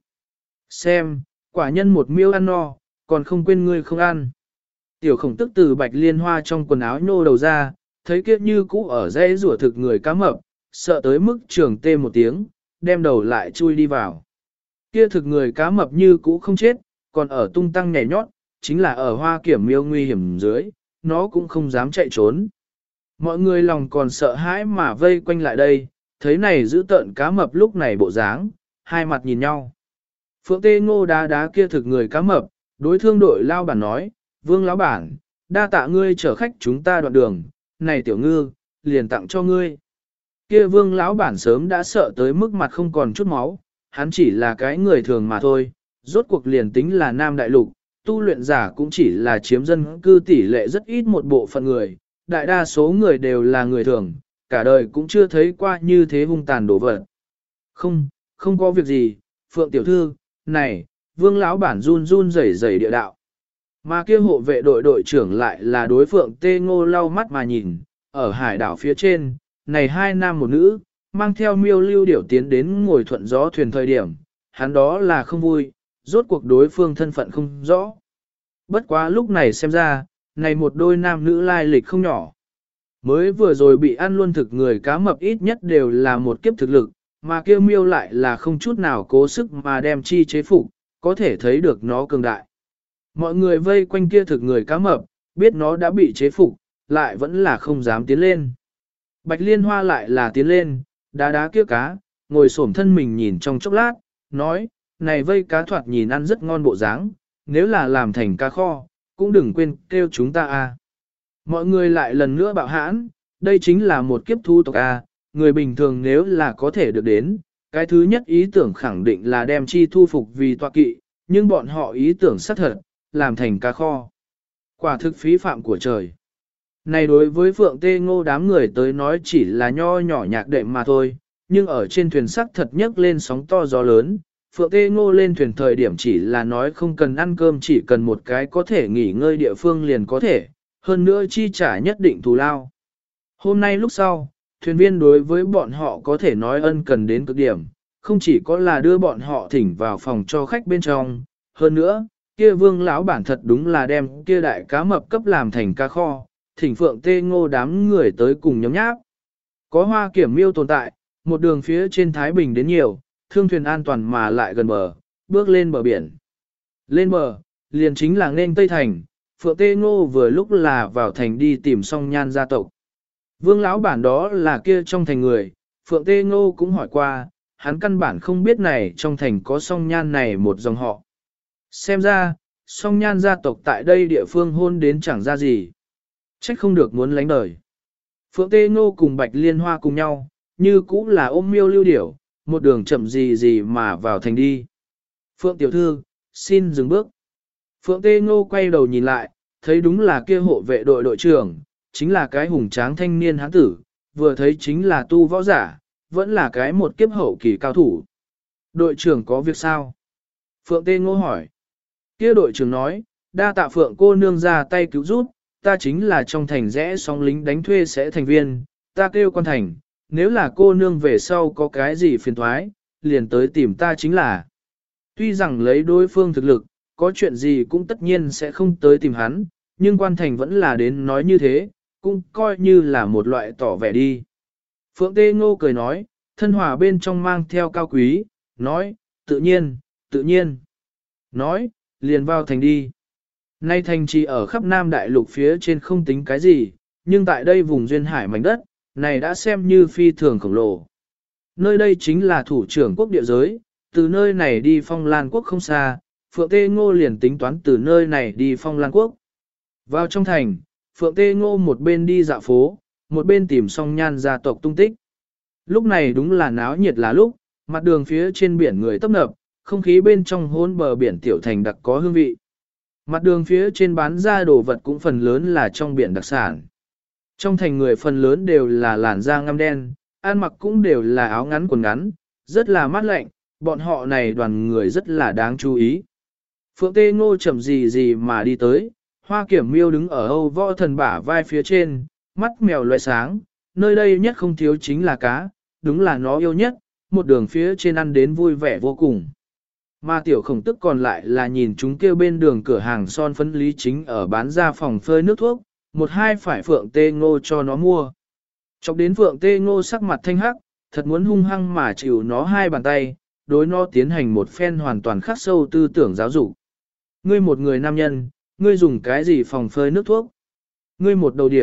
Xem, quả nhân một miêu ăn no, còn không quên ngươi không ăn. Tiểu Khổng Tức từ Bạch Liên Hoa trong quần áo nhô đầu ra, thấy kiếp như cũ ở dãy rủa thực người cá mập, sợ tới mức trường tê một tiếng, đem đầu lại chui đi vào. Kia thực người cá mập như cũ không chết, còn ở tung tăng nhảy nhót, chính là ở Hoa Kiểm miêu nguy hiểm dưới, nó cũng không dám chạy trốn. Mọi người lòng còn sợ hãi mà vây quanh lại đây, thấy này giữ tợn cá mập lúc này bộ dáng, hai mặt nhìn nhau. Phượng Tê Ngô đá đá kia thực người cá mập, đối thương đội lao bản nói, Vương lão bản, đa tạ ngươi chở khách chúng ta đoạn đường, này tiểu ngư, liền tặng cho ngươi. Kia Vương lão bản sớm đã sợ tới mức mặt không còn chút máu, hắn chỉ là cái người thường mà thôi, rốt cuộc liền tính là Nam Đại Lục, tu luyện giả cũng chỉ là chiếm dân cư tỷ lệ rất ít một bộ phận người, đại đa số người đều là người thường, cả đời cũng chưa thấy qua như thế hung tàn đổ vật. Không có việc gì, Phượng tiểu thư, này, Vương lão bản run run rẩy rẩy địa đạo. Mà kia hộ vệ đội đội trưởng lại là đối Phượng Tê Ngô lau mắt mà nhìn, ở hải đảo phía trên, này hai nam một nữ, mang theo miêu lưu điểu tiến đến ngồi thuận gió thuyền thời điểm, hắn đó là không vui, rốt cuộc đối phương thân phận không rõ. Bất quá lúc này xem ra, này một đôi nam nữ lai lịch không nhỏ. Mới vừa rồi bị ăn luôn thực người cá mập ít nhất đều là một kiếp thực lực, mà kêu miêu lại là không chút nào cố sức mà đem chi chế phục, có thể thấy được nó cường đại. Mọi người vây quanh kia thực người cá mập, biết nó đã bị chế phục, lại vẫn là không dám tiến lên. Bạch Liên Hoa lại là tiến lên, đá đá kia cá, ngồi xổm thân mình nhìn trong chốc lát, nói, này vây cá thoạt nhìn ăn rất ngon bộ dáng, nếu là làm thành cá kho, cũng đừng quên kêu chúng ta a. Mọi người lại lần nữa bạo hãn, đây chính là một kiếp thu tộc a, người bình thường nếu là có thể được đến, cái thứ nhất ý tưởng khẳng định là đem chi thu phục vì tọa kỵ, nhưng bọn họ ý tưởng xác thật, làm thành cá kho. Quả thực phí phạm của trời. Này đối với Phượng Tê Ngô đám người tới nói chỉ là nho nhỏ nhạc đệm mà thôi, nhưng ở trên thuyền sắc thật nhấc lên sóng to gió lớn. Phượng Tê Ngô lên thuyền thời điểm chỉ là nói không cần ăn cơm, chỉ cần một cái có thể nghỉ ngơi địa phương liền có thể, hơn nữa chi trả nhất định thù lao. Hôm nay lúc sau, thuyền viên đối với bọn họ có thể nói ân cần đến cực điểm, không chỉ có là đưa bọn họ thỉnh vào phòng cho khách bên trong, hơn nữa, kia Vương lão bản thật đúng là đem kia đại cá mập cấp làm thành cá kho, thỉnh Phượng Tê Ngô đám người tới cùng nhóm nháp. Có Hoa Kiểm Miêu tồn tại, một đường phía trên Thái Bình đến nhiều, thương thuyền an toàn mà lại gần bờ, bước lên bờ biển. Lên bờ, liền chính là nên Tây Thành, Phượng Tê Ngô vừa lúc là vào thành đi tìm Song Nhan gia tộc. Vương lão bản đó là kia trong thành người, Phượng Tê Ngô cũng hỏi qua, hắn căn bản không biết này trong thành có Song Nhan này một dòng họ. Xem ra, Song Nhan gia tộc tại đây địa phương hôn đến chẳng ra gì. Trách không được muốn lánh đời. Phượng Tê Ngô cùng Bạch Liên Hoa cùng nhau, như cũng là ôm miêu lưu điểu, một đường chậm gì mà vào thành đi. Phượng tiểu thư, xin dừng bước. Phượng Tê Ngô quay đầu nhìn lại, thấy đúng là kia hộ vệ đội đội trưởng, chính là cái hùng tráng thanh niên hán tử, vừa thấy chính là tu võ giả, vẫn là cái một kiếp hậu kỳ cao thủ. Đội trưởng có việc sao? Phượng Tê Ngô hỏi. Kia đội trưởng nói, đa tạ Phượng cô nương ra tay cứu giúp, ta chính là trong thành rẽ sóng lính đánh thuê sẽ thành viên, ta kêu quan thành, nếu là cô nương về sau có cái gì phiền thoái, liền tới tìm ta chính là. Tuy rằng lấy đối phương thực lực, có chuyện gì cũng tất nhiên sẽ không tới tìm hắn, nhưng quan thành vẫn là đến nói như thế, cũng coi như là một loại tỏ vẻ đi. Phượng Tê Ngô cười nói, thân hòa bên trong mang theo cao quý, nói, tự nhiên. Nói, liền vào thành đi. Nay thành chỉ ở khắp Nam Đại Lục phía trên không tính cái gì, nhưng tại đây vùng duyên hải mảnh đất, này đã xem như phi thường khổng lồ. Nơi đây chính là thủ trưởng quốc địa giới, từ nơi này đi Phong Lan quốc không xa, Phượng Tê Ngô liền tính toán từ nơi này đi Phong Lan quốc. Vào trong thành, Phượng Tê Ngô một bên đi dạo phố, một bên tìm Song Nhan gia tộc tung tích. Lúc này đúng là náo nhiệt là lúc, mặt đường phía trên biển người tấp nập, không khí bên trong hôn bờ biển tiểu thành đặc có hương vị. Mặt đường phía trên bán ra đồ vật cũng phần lớn là trong biển đặc sản. Trong thành người phần lớn đều là làn da ngăm đen, ăn mặc cũng đều là áo ngắn quần ngắn, rất là mát lạnh, bọn họ này đoàn người rất là đáng chú ý. Phượng Tê Ngô chậm gì mà đi tới, Hoa Kiểm Miêu đứng ở Âu Võ Thần bả vai phía trên, mắt mèo loại sáng, nơi đây nhất không thiếu chính là cá, đúng là nó yêu nhất, một đường phía trên ăn đến vui vẻ vô cùng. Mà tiểu khổng tức còn lại là nhìn chúng kêu bên đường cửa hàng son phấn Lý Chính ở bán ra phòng phơi nước thuốc, một hai phải Phượng Tê Ngô cho nó mua. Chọc đến Phượng Tê Ngô sắc mặt thanh hắc, thật muốn hung hăng mà chịu nó hai bàn tay, đối nó tiến hành một phen hoàn toàn khắc sâu tư tưởng giáo dục. Ngươi một người nam nhân, ngươi dùng cái gì phòng phơi nước thuốc? Ngươi một đầu điểu,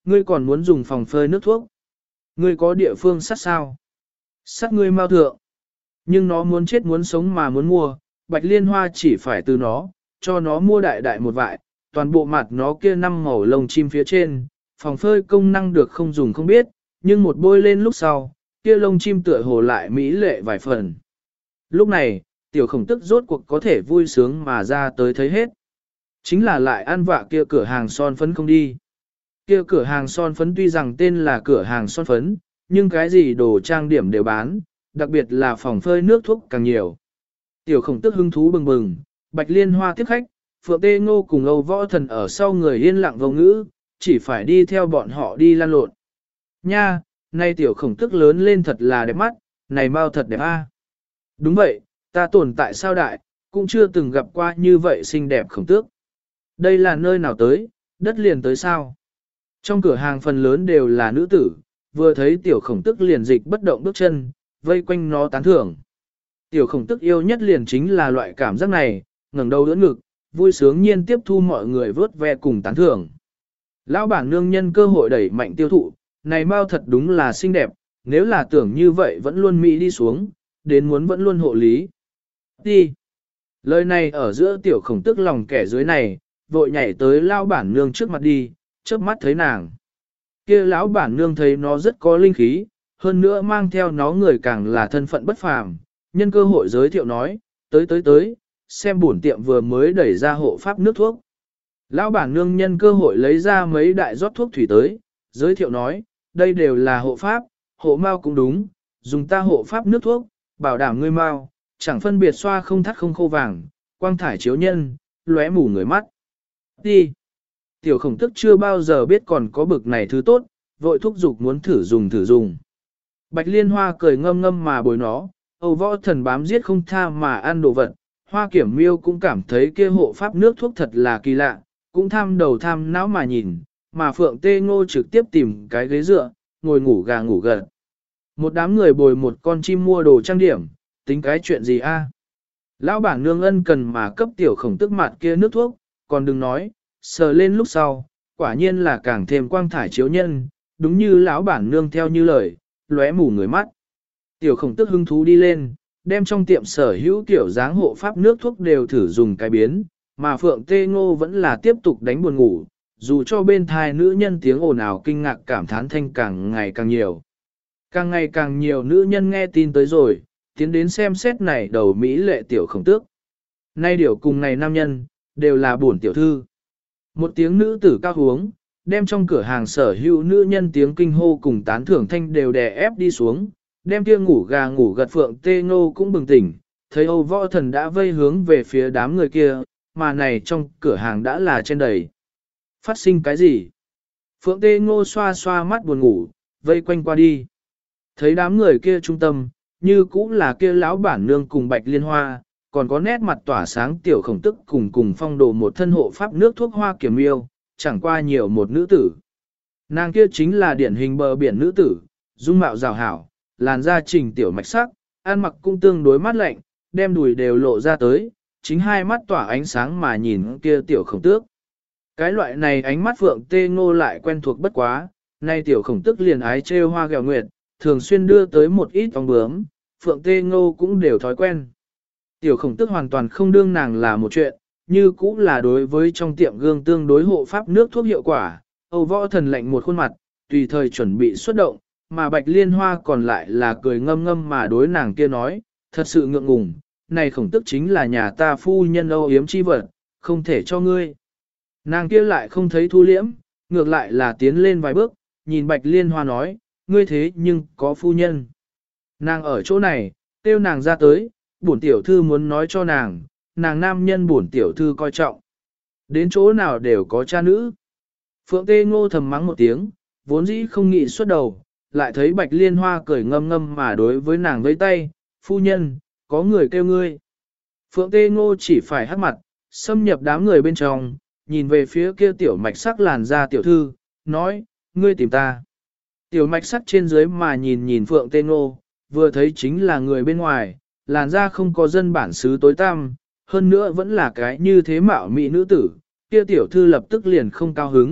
ngươi còn muốn dùng phòng phơi nước thuốc. Ngươi có địa phương sắt sao? Sắt ngươi mau thượng. Nhưng nó muốn chết muốn sống mà muốn mua, Bạch Liên Hoa chỉ phải từ nó, cho nó mua đại đại một vại, toàn bộ mặt nó kia 5 màu lông chim phía trên, phòng phơi công năng được không dùng không biết, nhưng một bôi lên lúc sau, kia lông chim tựa hồ lại mỹ lệ vài phần. Lúc này, tiểu khổng tức rốt cuộc có thể vui sướng mà ra tới thấy hết. Chính là lại ăn vạ kia cửa hàng son phấn không đi. Kia cửa hàng son phấn tuy rằng tên là cửa hàng son phấn, nhưng cái gì đồ trang điểm đều bán, đặc biệt là phòng phơi nước thuốc càng nhiều. Tiểu khổng tức hứng thú bừng bừng, Bạch Liên Hoa tiếp khách, Phượng Tê Ngô cùng Âu Võ Thần ở sau người yên lặng vô ngữ, chỉ phải đi theo bọn họ đi lan lộn. Nha, nay tiểu khổng tức lớn lên thật là đẹp mắt, này mau thật đẹp a. Đúng vậy, ta tồn tại sao đại, cũng chưa từng gặp qua như vậy xinh đẹp khổng tước. Đây là nơi nào tới, đất liền tới sao? Trong cửa hàng phần lớn đều là nữ tử, vừa thấy tiểu khổng tức liền dịch bất động bước chân, vây quanh nó tán thưởng. Tiểu khổng tức yêu nhất liền chính là loại cảm giác này, ngẩng đầu đỡ ngực, vui sướng nhiên tiếp thu mọi người vớt ve cùng tán thưởng. Lão bản nương nhân cơ hội đẩy mạnh tiêu thụ, này mau thật đúng là xinh đẹp, nếu là tưởng như vậy vẫn luôn mỹ đi xuống, đến muốn vẫn luôn hộ lý. Đi! Lời này ở giữa tiểu khổng tức lòng kẻ dưới này, vội nhảy tới lão bản nương trước mặt đi, chớp mắt thấy nàng. Kia lão bản nương thấy nó rất có linh khí, hơn nữa mang theo nó người càng là thân phận bất phàm, nhân cơ hội giới thiệu nói, tới, xem bổn tiệm vừa mới đẩy ra hộ pháp nước thuốc. Lão bản nương nhân cơ hội lấy ra mấy đại rót thuốc thủy tới, giới thiệu nói, đây đều là hộ pháp, hộ mau cũng đúng, dùng ta hộ pháp nước thuốc, bảo đảm ngươi mau, chẳng phân biệt xoa không thắt không khô vàng, quang thải chiếu nhân, lóe mù người mắt. Đi! Tiểu khổng tức chưa bao giờ biết còn có bực này thứ tốt, vội thúc giục muốn thử dùng. Bạch Liên Hoa cười ngâm ngâm mà bồi nó, Âu Võ Thần bám giết không tha mà ăn đồ vật, Hoa Kiểm Miêu cũng cảm thấy kia hộ pháp nước thuốc thật là kỳ lạ, cũng tham đầu tham não mà nhìn, mà Phượng Tê Ngô trực tiếp tìm cái ghế dựa, ngồi ngủ gà ngủ gật. Một đám người bồi một con chim mua đồ trang điểm, tính cái chuyện gì a? Lão bản nương ân cần mà cấp tiểu khổng tức mặt kia nước thuốc, còn đừng nói, sờ lên lúc sau, quả nhiên là càng thêm quang thải chiếu nhân, đúng như lão bản nương theo như lời, lóe mù người mắt. Tiểu khổng tức hứng thú đi lên, đem trong tiệm sở hữu kiểu dáng hộ pháp nước thuốc đều thử dùng cái biến, mà Phượng Tê Ngô vẫn là tiếp tục đánh buồn ngủ, dù cho bên thai nữ nhân tiếng ồn ào kinh ngạc cảm thán thanh càng ngày càng nhiều. Càng ngày càng nhiều nữ nhân nghe tin tới rồi, tiến đến xem xét này đầu Mỹ lệ tiểu khổng tước. Nay điều cùng này nam nhân, đều là bổn tiểu thư. Một tiếng nữ tử cao huống, đem trong cửa hàng sở hữu nữ nhân tiếng kinh hô cùng tán thưởng thanh đều đè ép đi xuống, đem kia ngủ gà ngủ gật Phượng Tê Ngô cũng bừng tỉnh, thấy Âu Võ Thần đã vây hướng về phía đám người kia, mà này trong cửa hàng đã là trên đầy. Phát sinh cái gì? Phượng Tê Ngô xoa xoa mắt buồn ngủ, vây quanh qua đi. Thấy đám người kia trung tâm, như cũng là kia lão bản nương cùng Bạch Liên Hoa, còn có nét mặt tỏa sáng tiểu khổng tức cùng phong độ một thân hộ pháp nước thuốc Hoa Kiểm Miêu, chẳng qua nhiều một nữ tử. Nàng kia chính là điển hình bờ biển nữ tử, dung mạo rào hảo, làn da trình tiểu mạch sắc, ăn mặc cũng tương đối mát lạnh, đem đùi đều lộ ra tới, chính hai mắt tỏa ánh sáng mà nhìn kia tiểu khổng tước. Cái loại này ánh mắt Phượng Tê Ngô lại quen thuộc bất quá, nay tiểu khổng tức liền ái trêu hoa gẹo nguyệt, thường xuyên đưa tới một ít ong bướm, Phượng Tê Ngô cũng đều thói quen. Tiểu khổng tức hoàn toàn không đương nàng là một chuyện, như cũng là đối với trong tiệm gương tương đối hộ pháp nước thuốc hiệu quả, Âu Võ Thần lạnh một khuôn mặt, tùy thời chuẩn bị xuất động, mà Bạch Liên Hoa còn lại là cười ngâm ngâm mà đối nàng kia nói, thật sự ngượng ngùng, này khổng tức chính là nhà ta phu nhân âu yếm chi vật, không thể cho ngươi. Nàng kia lại không thấy thu liễm, ngược lại là tiến lên vài bước, nhìn Bạch Liên Hoa nói, ngươi thế nhưng có phu nhân. Nàng ở chỗ này, kêu nàng ra tới, bổn tiểu thư muốn nói cho nàng, nàng nam nhân bổn tiểu thư coi trọng. Đến chỗ nào đều có cha nữ. Phượng Tê Ngô thầm mắng một tiếng, vốn dĩ không nghĩ xuất đầu, lại thấy Bạch Liên Hoa cười ngâm ngâm mà đối với nàng với tay, phu nhân, có người kêu ngươi. Phượng Tê Ngô chỉ phải hắc mặt, xâm nhập đám người bên trong, nhìn về phía kia tiểu mạch sắc làn da tiểu thư, nói, ngươi tìm ta. Tiểu mạch sắc trên dưới mà nhìn Phượng Tê Ngô, vừa thấy chính là người bên ngoài, làn da không có dân bản xứ tối tăm, hơn nữa vẫn là cái như thế mạo mỹ nữ tử, kia tiểu thư lập tức liền không cao hứng,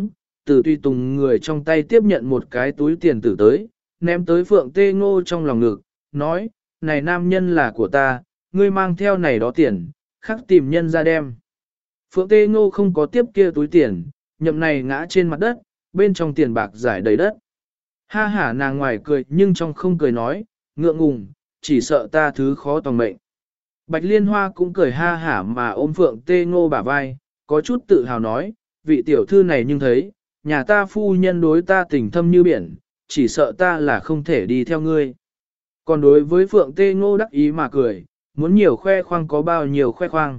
từ tùy tùng người trong tay tiếp nhận một cái túi tiền tử tới, ném tới Phượng Tê Ngô trong lòng ngực, nói, này nam nhân là của ta, ngươi mang theo này đó tiền, khắc tìm nhân ra đem. Phượng Tê Ngô không có tiếp kia túi tiền, nhậm này ngã trên mặt đất, bên trong tiền bạc giải đầy đất. Ha hả nàng ngoài cười nhưng trong không cười nói, ngượng ngùng, chỉ sợ ta thứ khó tòng mệnh. Bạch Liên Hoa cũng cười ha hả mà ôm Phượng Tê Ngô bả vai, có chút tự hào nói, vị tiểu thư này nhưng thấy, nhà ta phu nhân đối ta tình thâm như biển, chỉ sợ ta là không thể đi theo ngươi. Còn đối với Phượng Tê Ngô đắc ý mà cười, muốn nhiều khoe khoang có bao nhiêu khoe khoang.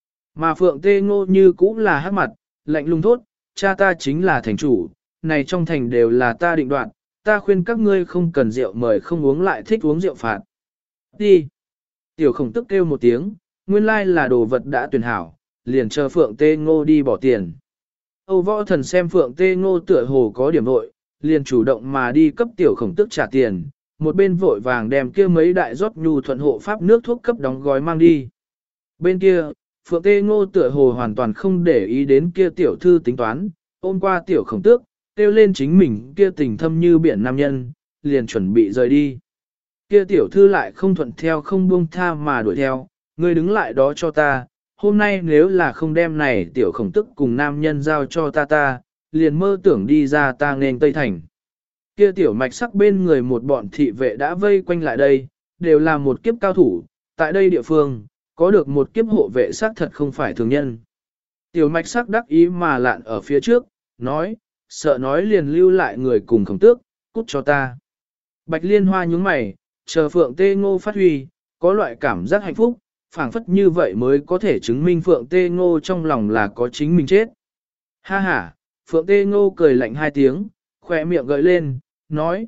Mà Phượng Tê Ngô như cũng là hắc mặt, lạnh lùng thốt, cha ta chính là thành chủ, này trong thành đều là ta định đoạt, ta khuyên các ngươi không cần rượu mời không uống lại thích uống rượu phạt. Đi! Tiểu Khổng Tức kêu một tiếng, nguyên lai là đồ vật đã tuyển hảo, liền chờ Phượng Tê Ngô đi bỏ tiền. Âu Võ Thần xem Phượng Tê Ngô tựa hồ có điểm vội, liền chủ động mà đi cấp Tiểu Khổng Tức trả tiền, một bên vội vàng đem kia mấy đại rót nhu thuận hộ pháp nước thuốc cấp đóng gói mang đi. Bên kia, Phượng Tê Ngô tựa hồ hoàn toàn không để ý đến kia tiểu thư tính toán, ôm qua Tiểu Khổng Tước, kêu lên chính mình kia tình thâm như biển nam nhân, liền chuẩn bị rời đi. Kia tiểu thư lại không thuận theo không buông tha mà đuổi theo, ngươi đứng lại đó cho ta, hôm nay nếu là không đem này Tiểu Khổng Tức cùng nam nhân giao cho ta liền mơ tưởng đi ra ta nên Tây Thành. Kia tiểu mạch sắc bên người một bọn thị vệ đã vây quanh lại đây, đều là một kiếp cao thủ, tại đây địa phương, có được một kiếp hộ vệ sắc thật không phải thường nhân. Tiểu mạch sắc đắc ý mà lạn ở phía trước, nói, sợ nói liền lưu lại người cùng Khổng Tước, cút cho ta. Bạch Liên Hoa nhướng mày, chờ Phượng Tê Ngô phát huy, có loại cảm giác hạnh phúc, phảng phất như vậy mới có thể chứng minh Phượng Tê Ngô trong lòng là có chính mình chết. Ha ha, Phượng Tê Ngô cười lạnh hai tiếng, khỏe miệng gợi lên, nói,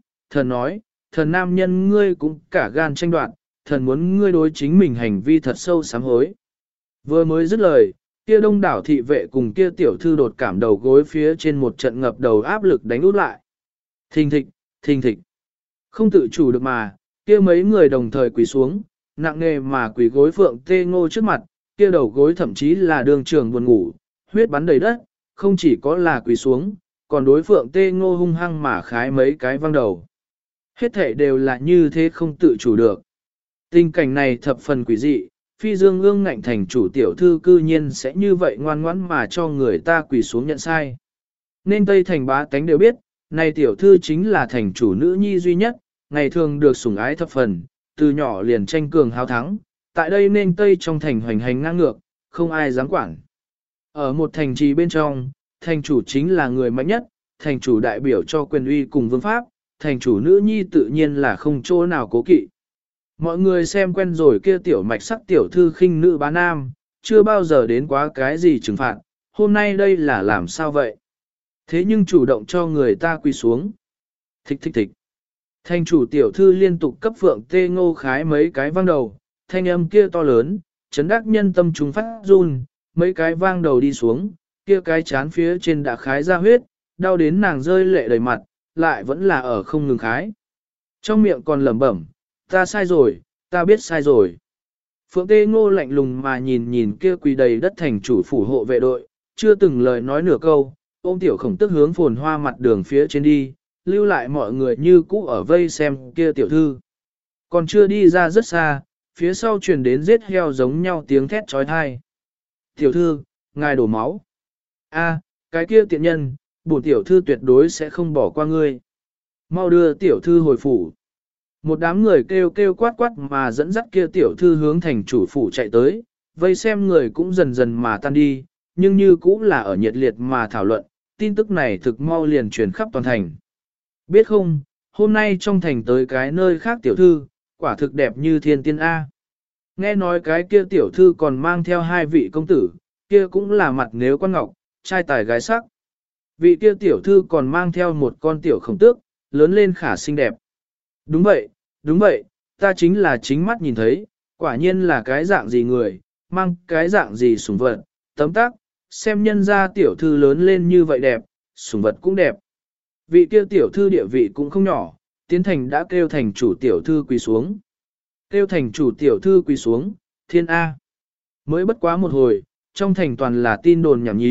thần nam nhân ngươi cũng cả gan tranh đoạt, thần muốn ngươi đối chính mình hành vi thật sâu sám hối. Vừa mới dứt lời, kia đông đảo thị vệ cùng kia tiểu thư đột cảm đầu gối phía trên một trận ngập đầu áp lực đánh út lại. Thình thịch, không tự chủ được mà, kia mấy người đồng thời quỳ xuống, nặng nề mà quỳ gối Phượng Tê Ngô trước mặt, kia đầu gối thậm chí là đường trường buồn ngủ, huyết bắn đầy đất, không chỉ có là quỳ xuống, còn đối Phượng Tê Ngô hung hăng mà khái mấy cái văng đầu. Hết thể đều là như thế không tự chủ được. Tình cảnh này thập phần quỷ dị, Phi Dương ương ngạnh thành chủ tiểu thư cư nhiên sẽ như vậy ngoan ngoãn mà cho người ta quỳ xuống nhận sai. Nên Tây Thành bá tánh đều biết, này tiểu thư chính là thành chủ nữ nhi duy nhất, ngày thường được sủng ái thập phần, từ nhỏ liền tranh cường hào thắng, tại đây nên Tây trong thành hoành hành ngang ngược, không ai dám quản. Ở một thành trì bên trong, thành chủ chính là người mạnh nhất, thành chủ đại biểu cho quyền uy cùng vương pháp, thành chủ nữ nhi tự nhiên là không chỗ nào cố kỵ. Mọi người xem quen rồi kia tiểu mạch sắc tiểu thư khinh nữ bá nam, chưa bao giờ đến quá cái gì trừng phạt, hôm nay đây là làm sao vậy? Thế nhưng chủ động cho người ta quỳ xuống. Thịch. Thành chủ tiểu thư liên tục cấp Phượng Tê Ngô khái mấy cái vang đầu, thanh âm kia to lớn, chấn đắc nhân tâm trùng phát run, mấy cái vang đầu đi xuống, kia cái chán phía trên đã khái ra huyết, đau đến nàng rơi lệ đầy mặt, lại vẫn là ở không ngừng khái. Trong miệng còn lẩm bẩm, ta sai rồi, ta biết sai rồi. Phượng Tê Ngô lạnh lùng mà nhìn kia quỳ đầy đất thành chủ phủ hộ vệ đội, chưa từng lời nói nửa câu, ôm Tiểu Khổng Tức hướng phồn hoa mặt đường phía trên đi, lưu lại mọi người như cũ ở vây xem kia tiểu thư. Còn chưa đi ra rất xa, phía sau truyền đến giết heo giống nhau tiếng thét trói thai. Tiểu thư, ngài đổ máu. A, cái kia tiện nhân, bổn tiểu thư tuyệt đối sẽ không bỏ qua ngươi. Mau đưa tiểu thư hồi phủ. Một đám người kêu quát quát mà dẫn dắt kia tiểu thư hướng thành chủ phủ chạy tới, vây xem người cũng dần dần mà tan đi, nhưng như cũng là ở nhiệt liệt mà thảo luận, tin tức này thực mau liền truyền khắp toàn thành. Biết không, hôm nay trong thành tới cái nơi khác tiểu thư, quả thực đẹp như thiên tiên A. Nghe nói cái kia tiểu thư còn mang theo hai vị công tử, kia cũng là mặt nếu quan ngọc, trai tài gái sắc. Vị kia tiểu thư còn mang theo một con tiểu Khổng Tước, lớn lên khả xinh đẹp. Đúng vậy, ta chính là chính mắt nhìn thấy, quả nhiên là cái dạng gì người, mang cái dạng gì sủng vật, tấm tắc, xem nhân ra tiểu thư lớn lên như vậy đẹp, sủng vật cũng đẹp. Vị kia tiểu thư địa vị cũng không nhỏ, tiến thành đã kêu thành chủ tiểu thư quỳ xuống. Kêu thành chủ tiểu thư quỳ xuống, thiên A. Mới bất quá một hồi, trong thành toàn là tin đồn nhảm nhí,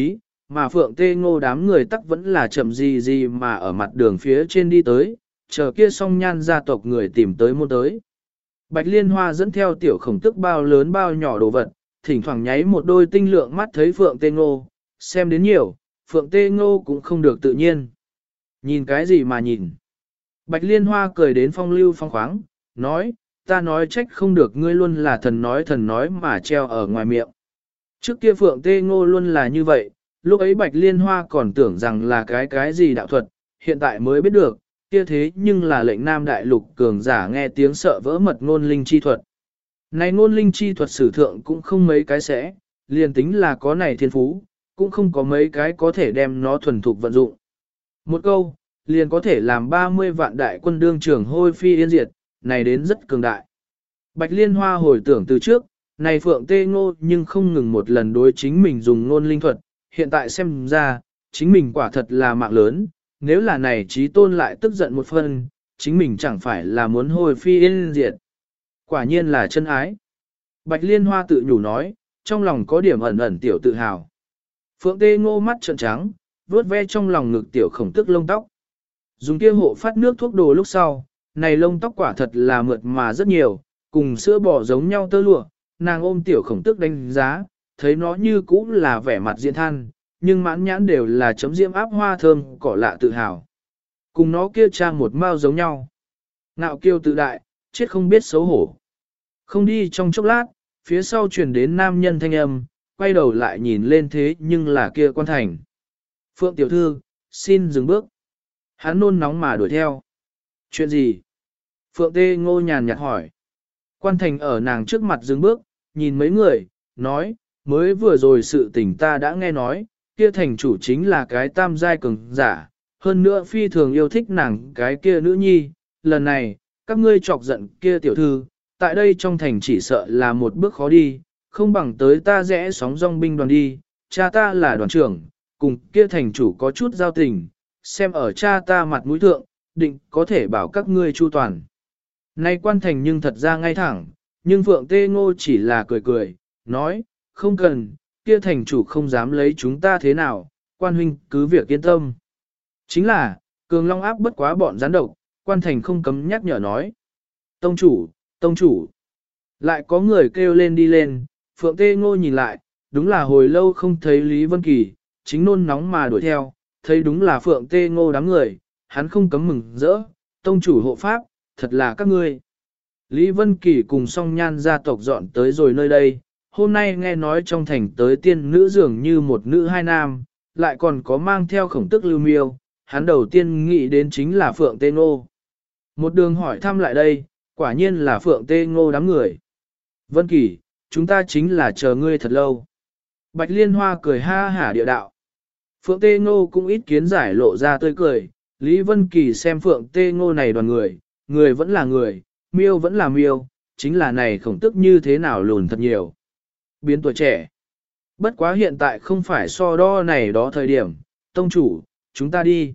mà Phượng Tê Ngô đám người tắc vẫn là chậm gì gì mà ở mặt đường phía trên đi tới, chờ kia song nhan gia tộc người tìm tới môn tới. Bạch Liên Hoa dẫn theo tiểu khổng tức bao lớn bao nhỏ đồ vật, thỉnh thoảng nháy một đôi tinh lượng mắt thấy Phượng Tê Ngô, xem đến nhiều, Phượng Tê Ngô cũng không được tự nhiên. Nhìn cái gì mà nhìn? Bạch Liên Hoa cười đến phong lưu phong khoáng, nói, ta nói trách không được ngươi luôn là thần nói mà treo ở ngoài miệng. Trước kia Phượng Tê Ngô luôn là như vậy, lúc ấy Bạch Liên Hoa còn tưởng rằng là cái gì đạo thuật, hiện tại mới biết được, kia thế nhưng là lệnh Nam Đại Lục cường giả nghe tiếng sợ vỡ mật ngôn linh chi thuật. Này ngôn linh chi thuật sử thượng cũng không mấy cái sẽ, liền tính là có này thiên phú, cũng không có mấy cái có thể đem nó thuần thục vận dụng. Một câu, liền có thể làm 30 vạn đại quân đương trưởng hôi phi yên diệt, này đến rất cường đại. Bạch Liên Hoa hồi tưởng từ trước, này Phượng Tê Ngô nhưng không ngừng một lần đối chính mình dùng ngôn linh thuật, hiện tại xem ra, chính mình quả thật là mạng lớn, nếu là này trí tôn lại tức giận một phần, chính mình chẳng phải là muốn hồi phi yên diệt. Quả nhiên là chân ái. Bạch Liên Hoa tự nhủ nói, trong lòng có điểm ẩn ẩn tiểu tự hào. Phượng Tê Ngô mắt trợn trắng, vuốt ve trong lòng ngực tiểu khổng tức lông tóc. Dùng kia hộ phát nước thuốc đồ lúc sau, này lông tóc quả thật là mượt mà rất nhiều, cùng sữa bò giống nhau tơ lụa, nàng ôm tiểu khổng tức đánh giá, thấy nó như cũ là vẻ mặt diện than, nhưng mãn nhãn đều là chấm diễm áp hoa thơm, cỏ lạ tự hào. Cùng nó kia cha một mao giống nhau. Ngạo kiêu tự đại, chết không biết xấu hổ. Không đi trong chốc lát, phía sau truyền đến nam nhân thanh âm, quay đầu lại nhìn lên thế nhưng là kia Quan Thành. Phượng tiểu thư, xin dừng bước. Hắn nôn nóng mà đuổi theo. Chuyện gì? Phượng Tê Ngô nhàn nhạt hỏi. Quan Thành ở nàng trước mặt dừng bước, nhìn mấy người, nói, mới vừa rồi sự tình ta đã nghe nói, kia thành chủ chính là cái tam giai cường giả, hơn nữa phi thường yêu thích nàng cái kia nữ nhi, lần này, các ngươi chọc giận kia tiểu thư, tại đây trong thành chỉ sợ là một bước khó đi, không bằng tới ta rẽ sóng dòng binh đoàn đi, cha ta là đoàn trưởng, cùng kia thành chủ có chút giao tình, xem ở cha ta mặt mũi thượng, định có thể bảo các ngươi chu toàn. Nay Quan Thành nhưng thật ra ngay thẳng, nhưng Phượng Tê Ngô chỉ là cười cười, nói, không cần, kia thành chủ không dám lấy chúng ta thế nào, Quan huynh cứ việc yên tâm. Chính là, Cường Long áp bất quá bọn gián độc, Quan Thành không cấm nhắc nhở nói. Tông chủ, lại có người kêu lên đi lên, Phượng Tê Ngô nhìn lại, đúng là hồi lâu không thấy Lý Vân Kỳ, chính nôn nóng mà đuổi theo, thấy đúng là Phượng Tê Ngô đám người, hắn không cấm mừng rỡ, tông chủ hộ pháp, thật là các ngươi. Lý Vân Kỳ cùng song nhan gia tộc dọn tới rồi nơi đây, hôm nay nghe nói trong thành tới tiên nữ dường như một nữ hai nam, lại còn có mang theo khổng tức lưu miêu, hắn đầu tiên nghĩ đến chính là Phượng Tê Ngô. Một đường hỏi thăm lại đây, quả nhiên là Phượng Tê Ngô đám người. Vân Kỳ, chúng ta chính là chờ ngươi thật lâu. Bạch Liên Hoa cười ha hả địa đạo. Phượng Tê Ngô cũng ít kiến giải lộ ra tươi cười, Lý Vân Kỳ xem Phượng Tê Ngô này đoàn người, người vẫn là người, miêu vẫn là miêu, chính là này khổng tức như thế nào lùn thật nhiều. Biến tuổi trẻ. Bất quá hiện tại không phải so đo này đó thời điểm, tông chủ, chúng ta đi.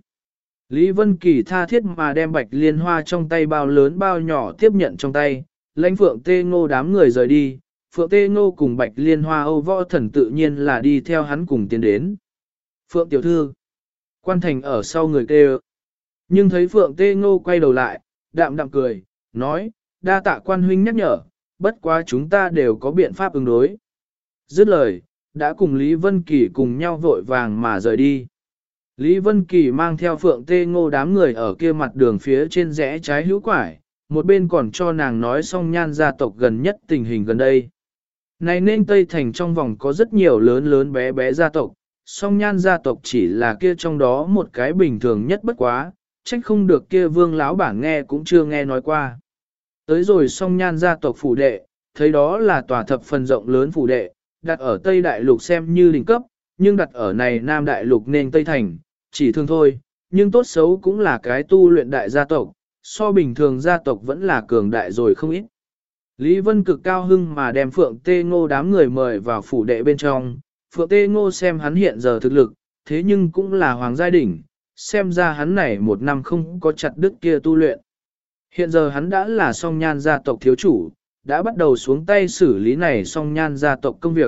Lý Vân Kỳ tha thiết mà đem Bạch Liên Hoa trong tay bao lớn bao nhỏ tiếp nhận trong tay, lãnh Phượng Tê Ngô đám người rời đi, Phượng Tê Ngô cùng Bạch Liên Hoa Âu Võ Thần tự nhiên là đi theo hắn cùng tiến đến. Phượng tiểu thư, Quan Thành ở sau người kêu. Nhưng thấy Phượng Tê Ngô quay đầu lại, đạm đạm cười, nói, đa tạ Quan huynh nhắc nhở, bất quá chúng ta đều có biện pháp ứng đối. Dứt lời, đã cùng Lý Vân Kỳ cùng nhau vội vàng mà rời đi. Lý Vân Kỳ mang theo Phượng Tê Ngô đám người ở kia mặt đường phía trên rẽ trái hữu quải, một bên còn cho nàng nói xong nhan gia tộc gần nhất tình hình gần đây. Này nên Tây Thành trong vòng có rất nhiều lớn lớn bé bé gia tộc, song nhan gia tộc chỉ là kia trong đó một cái bình thường nhất bất quá, trách không được kia vương lão bản nghe cũng chưa nghe nói qua. Tới rồi song nhan gia tộc phủ đệ, thấy đó là tòa thập phần rộng lớn phủ đệ, đặt ở Tây Đại Lục xem như đỉnh cấp, nhưng đặt ở này Nam Đại Lục nên Tây Thành, chỉ thường thôi, nhưng tốt xấu cũng là cái tu luyện đại gia tộc, so bình thường gia tộc vẫn là cường đại rồi không ít. Lý Vân cực cao hưng mà đem Phượng Tê Ngô đám người mời vào phủ đệ bên trong, Phượng Tê Ngô xem hắn hiện giờ thực lực, thế nhưng cũng là hoàng giai đỉnh, xem ra hắn này một năm không có chặt đứt kia tu luyện. Hiện giờ hắn đã là song nhan gia tộc thiếu chủ, đã bắt đầu xuống tay xử lý này song nhan gia tộc công việc,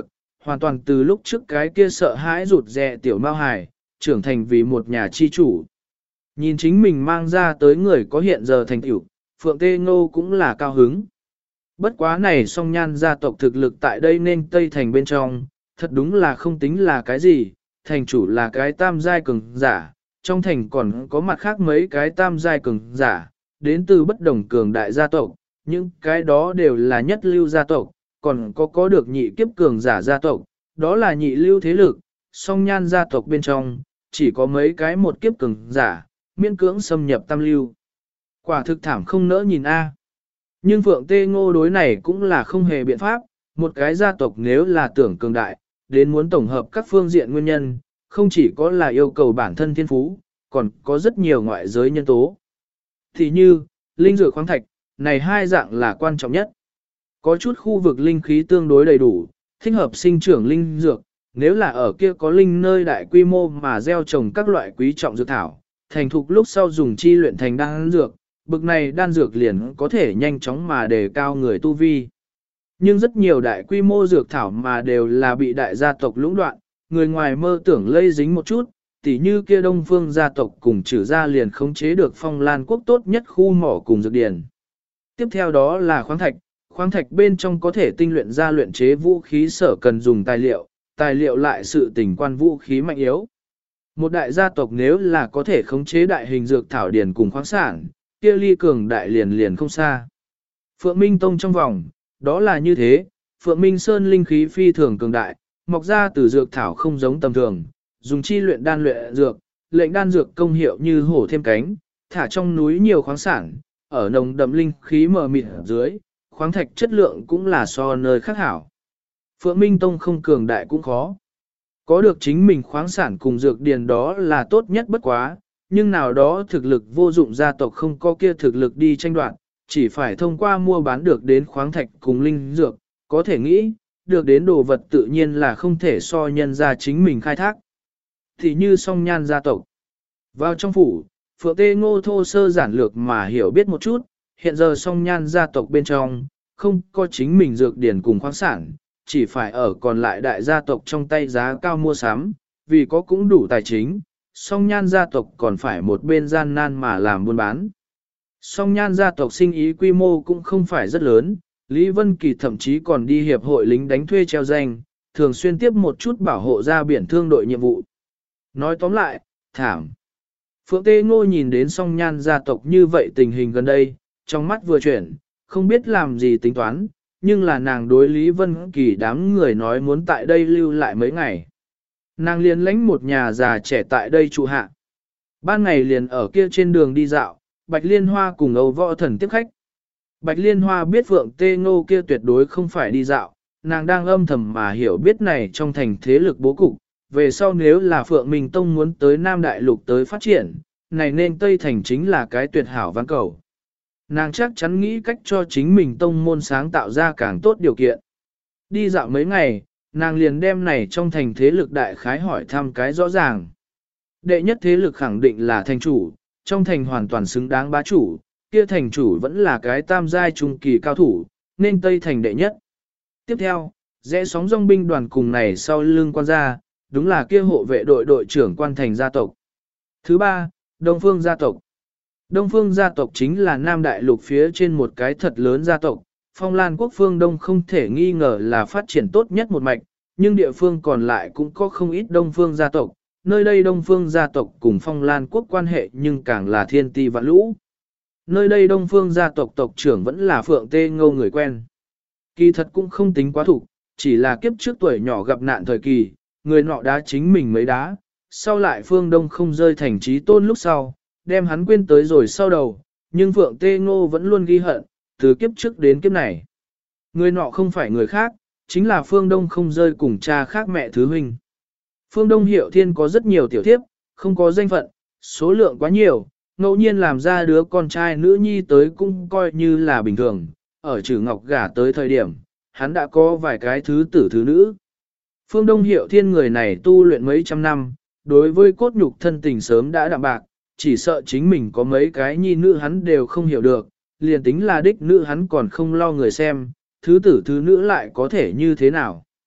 hoàn toàn từ lúc trước cái kia sợ hãi rụt rè tiểu mao hài, trưởng thành vì một nhà chi chủ. Nhìn chính mình mang ra tới người có hiện giờ thành tựu, Phượng Tê Ngô cũng là cao hứng. Bất quá này song nhan gia tộc thực lực tại đây nên Tây Thành bên trong, thật đúng là không tính là cái gì, thành chủ là cái tam giai cường giả, trong thành còn có mặt khác mấy cái tam giai cường giả, đến từ bất đồng cường đại gia tộc, những cái đó đều là nhất lưu gia tộc, còn có được nhị kiếp cường giả gia tộc, đó là nhị lưu thế lực, song nhan gia tộc bên trong, chỉ có mấy cái một kiếp cường giả, miễn cưỡng xâm nhập tam lưu. Quả thực thảm không nỡ nhìn a. Nhưng Phượng Tê Ngô đối này cũng là không hề biện pháp, một cái gia tộc nếu là tưởng cường đại, đến muốn tổng hợp các phương diện nguyên nhân, không chỉ có là yêu cầu bản thân thiên phú, còn có rất nhiều ngoại giới nhân tố. Thì như, linh dược khoáng thạch, này hai dạng là quan trọng nhất. Có chút khu vực linh khí tương đối đầy đủ, thích hợp sinh trưởng linh dược, nếu là ở kia có linh nơi đại quy mô mà gieo trồng các loại quý trọng dược thảo, thành thục lúc sau dùng chi luyện thành đan dược, bực này đan dược liền có thể nhanh chóng mà đề cao người tu vi. Nhưng rất nhiều đại quy mô dược thảo mà đều là bị đại gia tộc lũng đoạn, người ngoài mơ tưởng lây dính một chút, tỉ như kia Đông Phương gia tộc cùng trừ gia liền khống chế được Phong Lan quốc tốt nhất khu mỏ cùng dược điển. Tiếp theo đó là khoáng thạch bên trong có thể tinh luyện ra luyện chế vũ khí sở cần dùng tài liệu lại sự tình quan vũ khí mạnh yếu. Một đại gia tộc nếu là có thể khống chế đại hình dược thảo điển cùng khoáng sản, kia ly cường đại liền không xa. Phượng Minh Tông trong vòng, đó là như thế, Phượng Minh Sơn linh khí phi thường cường đại, mọc ra từ dược thảo không giống tầm thường, dùng chi luyện đan luyện dược, lệnh đan dược công hiệu như hổ thêm cánh, thả trong núi nhiều khoáng sản, ở nồng đậm linh khí mờ mịt dưới, khoáng thạch chất lượng cũng là so nơi khác hảo. Phượng Minh Tông không cường đại cũng khó. Có được chính mình khoáng sản cùng dược điền đó là tốt nhất bất quá, nhưng nào đó thực lực vô dụng gia tộc không có kia thực lực đi tranh đoạt, chỉ phải thông qua mua bán được đến khoáng thạch cùng linh dược, có thể nghĩ, được đến đồ vật tự nhiên là không thể so nhân ra chính mình khai thác. Thì như song nhan gia tộc. Vào trong phủ, Phượng Tê Ngô thô sơ giản lược mà hiểu biết một chút, hiện giờ song nhan gia tộc bên trong, không có chính mình dược điển cùng khoáng sản, chỉ phải ở còn lại đại gia tộc trong tay giá cao mua sắm, vì có cũng đủ tài chính, song nhan gia tộc còn phải một bên gian nan mà làm buôn bán. Song nhan gia tộc sinh ý quy mô cũng không phải rất lớn, Lý Vân Kỳ thậm chí còn đi hiệp hội lính đánh thuê treo danh, thường xuyên tiếp một chút bảo hộ ra biển thương đội nhiệm vụ. Nói tóm lại, thảm. Phượng Tê Ngô nhìn đến song nhan gia tộc như vậy tình hình gần đây, trong mắt vừa chuyển, không biết làm gì tính toán, nhưng là nàng đối Lý Vân Kỳ đám người nói muốn tại đây lưu lại mấy ngày. Nàng liền lãnh một nhà già trẻ tại đây trụ hạ. Ban ngày liền ở kia trên đường đi dạo, Bạch Liên Hoa cùng Âu Võ Thần tiếp khách. Bạch Liên Hoa biết Phượng Tê Ngô kia tuyệt đối không phải đi dạo, nàng đang âm thầm mà hiểu biết này trong thành thế lực bố cục. Về sau nếu là Phượng Minh Tông muốn tới Nam Đại Lục tới phát triển, này nên Tây Thành chính là cái tuyệt hảo ván cầu. Nàng chắc chắn nghĩ cách cho chính mình tông môn sáng tạo ra càng tốt điều kiện. Đi dạo mấy ngày, nàng liền đem này trong thành thế lực đại khái hỏi thăm cái rõ ràng. Đệ nhất thế lực khẳng định là thành chủ, trong thành hoàn toàn xứng đáng bá chủ, kia thành chủ vẫn là cái tam giai trung kỳ cao thủ, nên Tây Thành đệ nhất. Tiếp theo, rẽ sóng dòng binh đoàn cùng này sau lưng quan gia, đúng là kia hộ vệ đội đội trưởng quan thành gia tộc. Thứ ba, Đông Phương gia tộc. Đông Phương gia tộc chính là Nam Đại Lục phía trên một cái thật lớn gia tộc, Phong Lan quốc phương Đông không thể nghi ngờ là phát triển tốt nhất một mạch, nhưng địa phương còn lại cũng có không ít Đông Phương gia tộc, nơi đây Đông Phương gia tộc cùng Phong Lan quốc quan hệ nhưng càng là thiên ti vạn lũ. Nơi đây Đông Phương gia tộc tộc trưởng vẫn là Phượng Tê Ngô người quen. Kỳ thật cũng không tính quá thủ, chỉ là kiếp trước tuổi nhỏ gặp nạn thời kỳ, người nọ đá chính mình mấy đá, sau lại phương Đông không rơi thành trí tôn lúc sau, đem hắn quên tới rồi sau đầu, nhưng Phượng Tê Ngô vẫn luôn ghi hận, từ kiếp trước đến kiếp này. Người nọ không phải người khác, chính là phương Đông không rơi cùng cha khác mẹ thứ huynh. Phương Đông Hiệu Thiên có rất nhiều tiểu thiếp, không có danh phận, số lượng quá nhiều, ngẫu nhiên làm ra đứa con trai nữ nhi tới cũng coi như là bình thường, ở Trử Ngọc gả tới thời điểm, hắn đã có vài cái thứ tử thứ nữ. Phương Đông Hiệu Thiên người này tu luyện mấy trăm năm, đối với cốt nhục thân tình sớm đã đạm bạc, chỉ sợ chính mình có mấy cái nhi nữ hắn đều không hiểu được, liền tính là đích nữ hắn còn không lo người xem, thứ tử thứ nữ lại có thể như thế nào.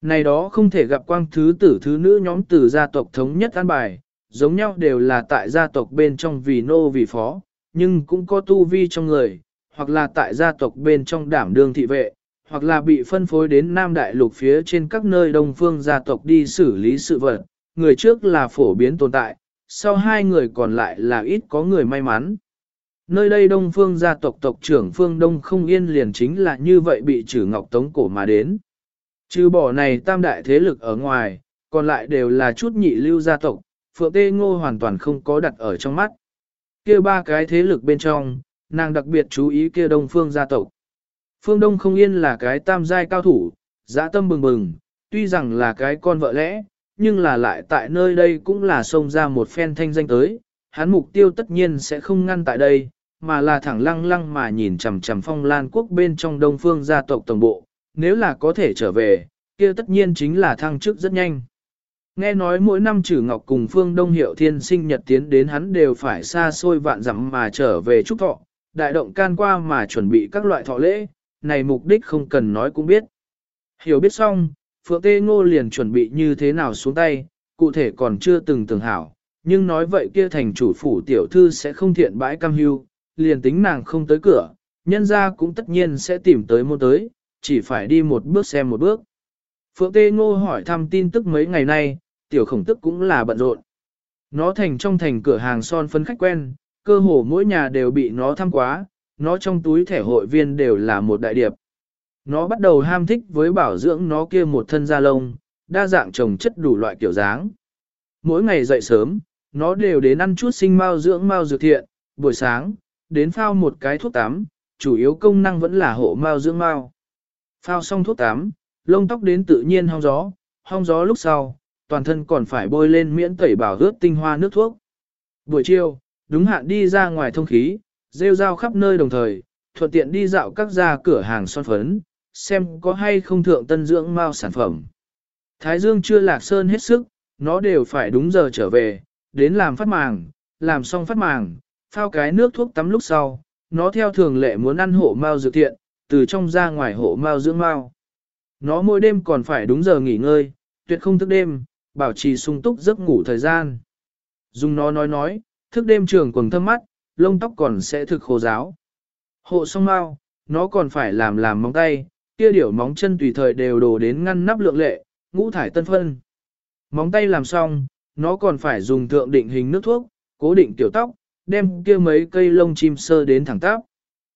Này đó không thể gặp quang thứ tử thứ nữ nhóm từ gia tộc thống nhất an bài, giống nhau đều là tại gia tộc bên trong vì nô vì phó, nhưng cũng có tu vi trong người, hoặc là tại gia tộc bên trong đảm đương thị vệ, hoặc là bị phân phối đến Nam Đại Lục phía trên các nơi đông phương gia tộc đi xử lý sự vật. Người trước là phổ biến tồn tại, sau hai người còn lại là ít có người may mắn. Nơi đây đông phương gia tộc tộc trưởng Phương Đông Không Yên liền chính là như vậy bị Trử Ngọc tống cổ mà đến. Trừ bỏ này tam đại thế lực ở ngoài, còn lại đều là chút nhị lưu gia tộc, Phượng Tê Ngô hoàn toàn không có đặt ở trong mắt. Kia ba cái thế lực bên trong, nàng đặc biệt chú ý kia đông phương gia tộc. Phương Đông Không Yên là cái tam giai cao thủ, dã tâm bừng bừng, tuy rằng là cái con vợ lẽ, nhưng là lại tại nơi đây cũng là xông ra một phen thanh danh tới. Hắn mục tiêu tất nhiên sẽ không ngăn tại đây, mà là thẳng lăng lăng mà nhìn chằm chằm Phong Lan quốc bên trong đông phương gia tộc tổng bộ. Nếu là có thể trở về, kia tất nhiên chính là thăng chức rất nhanh. Nghe nói mỗi năm Trử Ngọc cùng Phương Đông Hiệu Thiên sinh nhật tiến đến hắn đều phải xa xôi vạn dặm mà trở về chúc thọ, đại động can qua mà chuẩn bị các loại thọ lễ, này mục đích không cần nói cũng biết. Hiểu biết xong, Phượng Tê Ngô liền chuẩn bị như thế nào xuống tay, cụ thể còn chưa từng tưởng hảo, nhưng nói vậy kia thành chủ phủ tiểu thư sẽ không thiện bãi cam hưu, liền tính nàng không tới cửa, nhân ra cũng tất nhiên sẽ tìm tới môn tới, chỉ phải đi một bước xem một bước. Phượng Tê Ngô hỏi thăm tin tức mấy ngày nay, tiểu khổng tức cũng là bận rộn. Nó trong thành cửa hàng son phấn khách quen, cơ hồ mỗi nhà đều bị nó thăm quá, nó trong túi thẻ hội viên đều là một đại điệp. Nó bắt đầu ham thích với bảo dưỡng nó kia một thân da lông, đa dạng trồng chất đủ loại kiểu dáng. Mỗi ngày dậy sớm, nó đều đến ăn chút sinh mao dưỡng mao dược thiện, buổi sáng, đến phao một cái thuốc tắm, chủ yếu công năng vẫn là hộ mao dưỡng mao. Phao xong thuốc tắm, lông tóc đến tự nhiên hong gió lúc sau, toàn thân còn phải bôi lên miễn tẩy bảo ướt tinh hoa nước thuốc. Buổi chiều, đúng hạn đi ra ngoài thông khí, rêu rao khắp nơi đồng thời, thuận tiện đi dạo các gia cửa hàng son phấn, xem có hay không thượng tân dưỡng mao sản phẩm. Thái Dương chưa lạc sơn hết sức, nó đều phải đúng giờ trở về, đến làm phát màng, làm xong phát màng, phao cái nước thuốc tắm lúc sau, nó theo thường lệ muốn ăn hộ mao dược thiện, từ trong ra ngoài hộ mao dưỡng mao. Nó mỗi đêm còn phải đúng giờ nghỉ ngơi, tuyệt không thức đêm, bảo trì sung túc giấc ngủ thời gian. Dùng nó nói, thức đêm trường quần thâm mắt, lông tóc còn sẽ thực khô ráo. Hộ xong mao, nó còn phải làm móng tay, kia điểu móng chân tùy thời đều đổ đến ngăn nắp lượng lệ, ngũ thải tân phân. Móng tay làm xong, nó còn phải dùng thượng định hình nước thuốc, cố định tiểu tóc, đem kia mấy cây lông chim sơ đến thẳng tắp.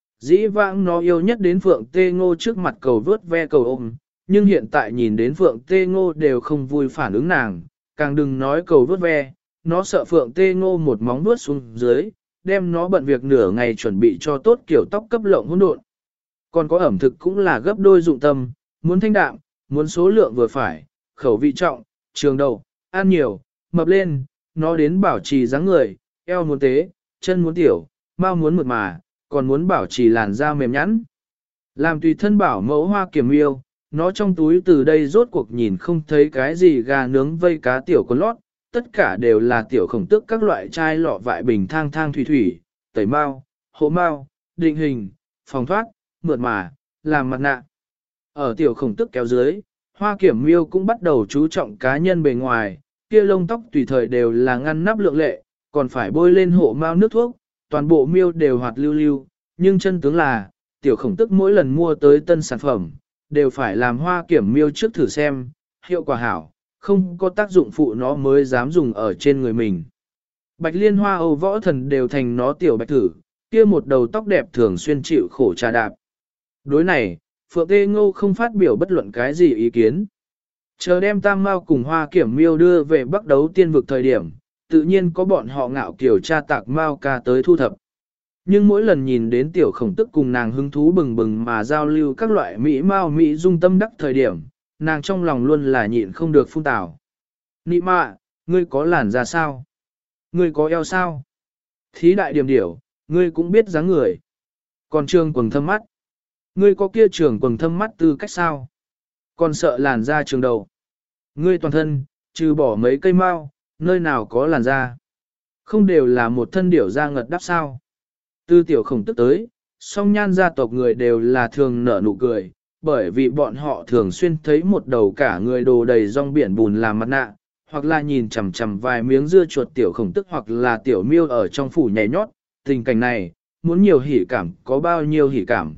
Dĩ vãng nó yêu nhất đến Phượng Tê Ngô trước mặt cầu vớt ve cầu ôm, nhưng hiện tại nhìn đến Phượng Tê Ngô đều không vui phản ứng nàng, càng đừng nói cầu vớt ve, nó sợ Phượng Tê Ngô một móng vuốt xuống dưới, đem nó bận việc nửa ngày chuẩn bị cho tốt kiểu tóc cấp lộng hỗn độn. Còn có ẩm thực cũng là gấp đôi dụng tâm, muốn thanh đạm, muốn số lượng vừa phải, khẩu vị trọng, trường đầu, ăn nhiều, mập lên, nó đến bảo trì dáng người, eo muốn tế, chân muốn tiểu, mao muốn mượt mà, còn muốn bảo trì làn da mềm nhẵn. Làm tùy thân bảo mẫu Hoa Kiểm Miêu, nó trong túi từ đây rốt cuộc nhìn không thấy cái gì gà nướng vây cá tiểu con lót, tất cả đều là tiểu khổng tức các loại chai lọ vại bình thang thang thủy, tẩy mao, hộ mao, định hình, phòng thoát, mượt mà, làm mặt nạ. Ở tiểu khổng tức kéo dưới, Hoa Kiểm Miêu cũng bắt đầu chú trọng cá nhân bề ngoài, kia lông tóc tùy thời đều là ngăn nắp lượng lệ, còn phải bôi lên hộ mao nước thuốc, toàn bộ miêu đều hoạt lưu lưu, nhưng chân tướng là, tiểu khổng tức mỗi lần mua tới tân sản phẩm, đều phải làm Hoa Kiểm Miêu trước thử xem, hiệu quả hảo, không có tác dụng phụ nó mới dám dùng ở trên người mình. Bạch Liên Hoa Âu Võ Thần đều thành nó tiểu bạch thử, kia một đầu tóc đẹp thường xuyên chịu khổ trà đạp. Đối này, Phượng Tê Ngô không phát biểu bất luận cái gì ý kiến. Chờ đem Tam Mao cùng Hoa Kiểm Miêu đưa về Bắc Đấu Tiên vực thời điểm, tự nhiên có bọn họ ngạo kiểu cha tạc Mao ca tới thu thập. Nhưng mỗi lần nhìn đến tiểu khổng tức cùng nàng hứng thú bừng bừng mà giao lưu các loại Mỹ Mao Mỹ dung tâm đắc thời điểm, nàng trong lòng luôn là nhịn không được phun tảo. Nị mạ, ngươi có làn da sao? Ngươi có eo sao? Thí đại điểm điểu, ngươi cũng biết dáng người. Còn trường quầng thâm mắt. Ngươi có kia trường quầng thâm mắt tư cách sao? Còn sợ làn da trường đầu. Ngươi toàn thân, trừ bỏ mấy cây mao, nơi nào có làn da. Không đều là một thân điểu da ngật đắp sao. Từ tiểu khổng tức tới, song nhan gia tộc người đều là thường nở nụ cười, bởi vì bọn họ thường xuyên thấy một đầu cả người đồ đầy rong biển bùn làm mặt nạ, hoặc là nhìn chằm chằm vài miếng dưa chuột tiểu khổng tức hoặc là tiểu miêu ở trong phủ nhảy nhót, tình cảnh này, muốn nhiều hỉ cảm có bao nhiêu hỉ cảm.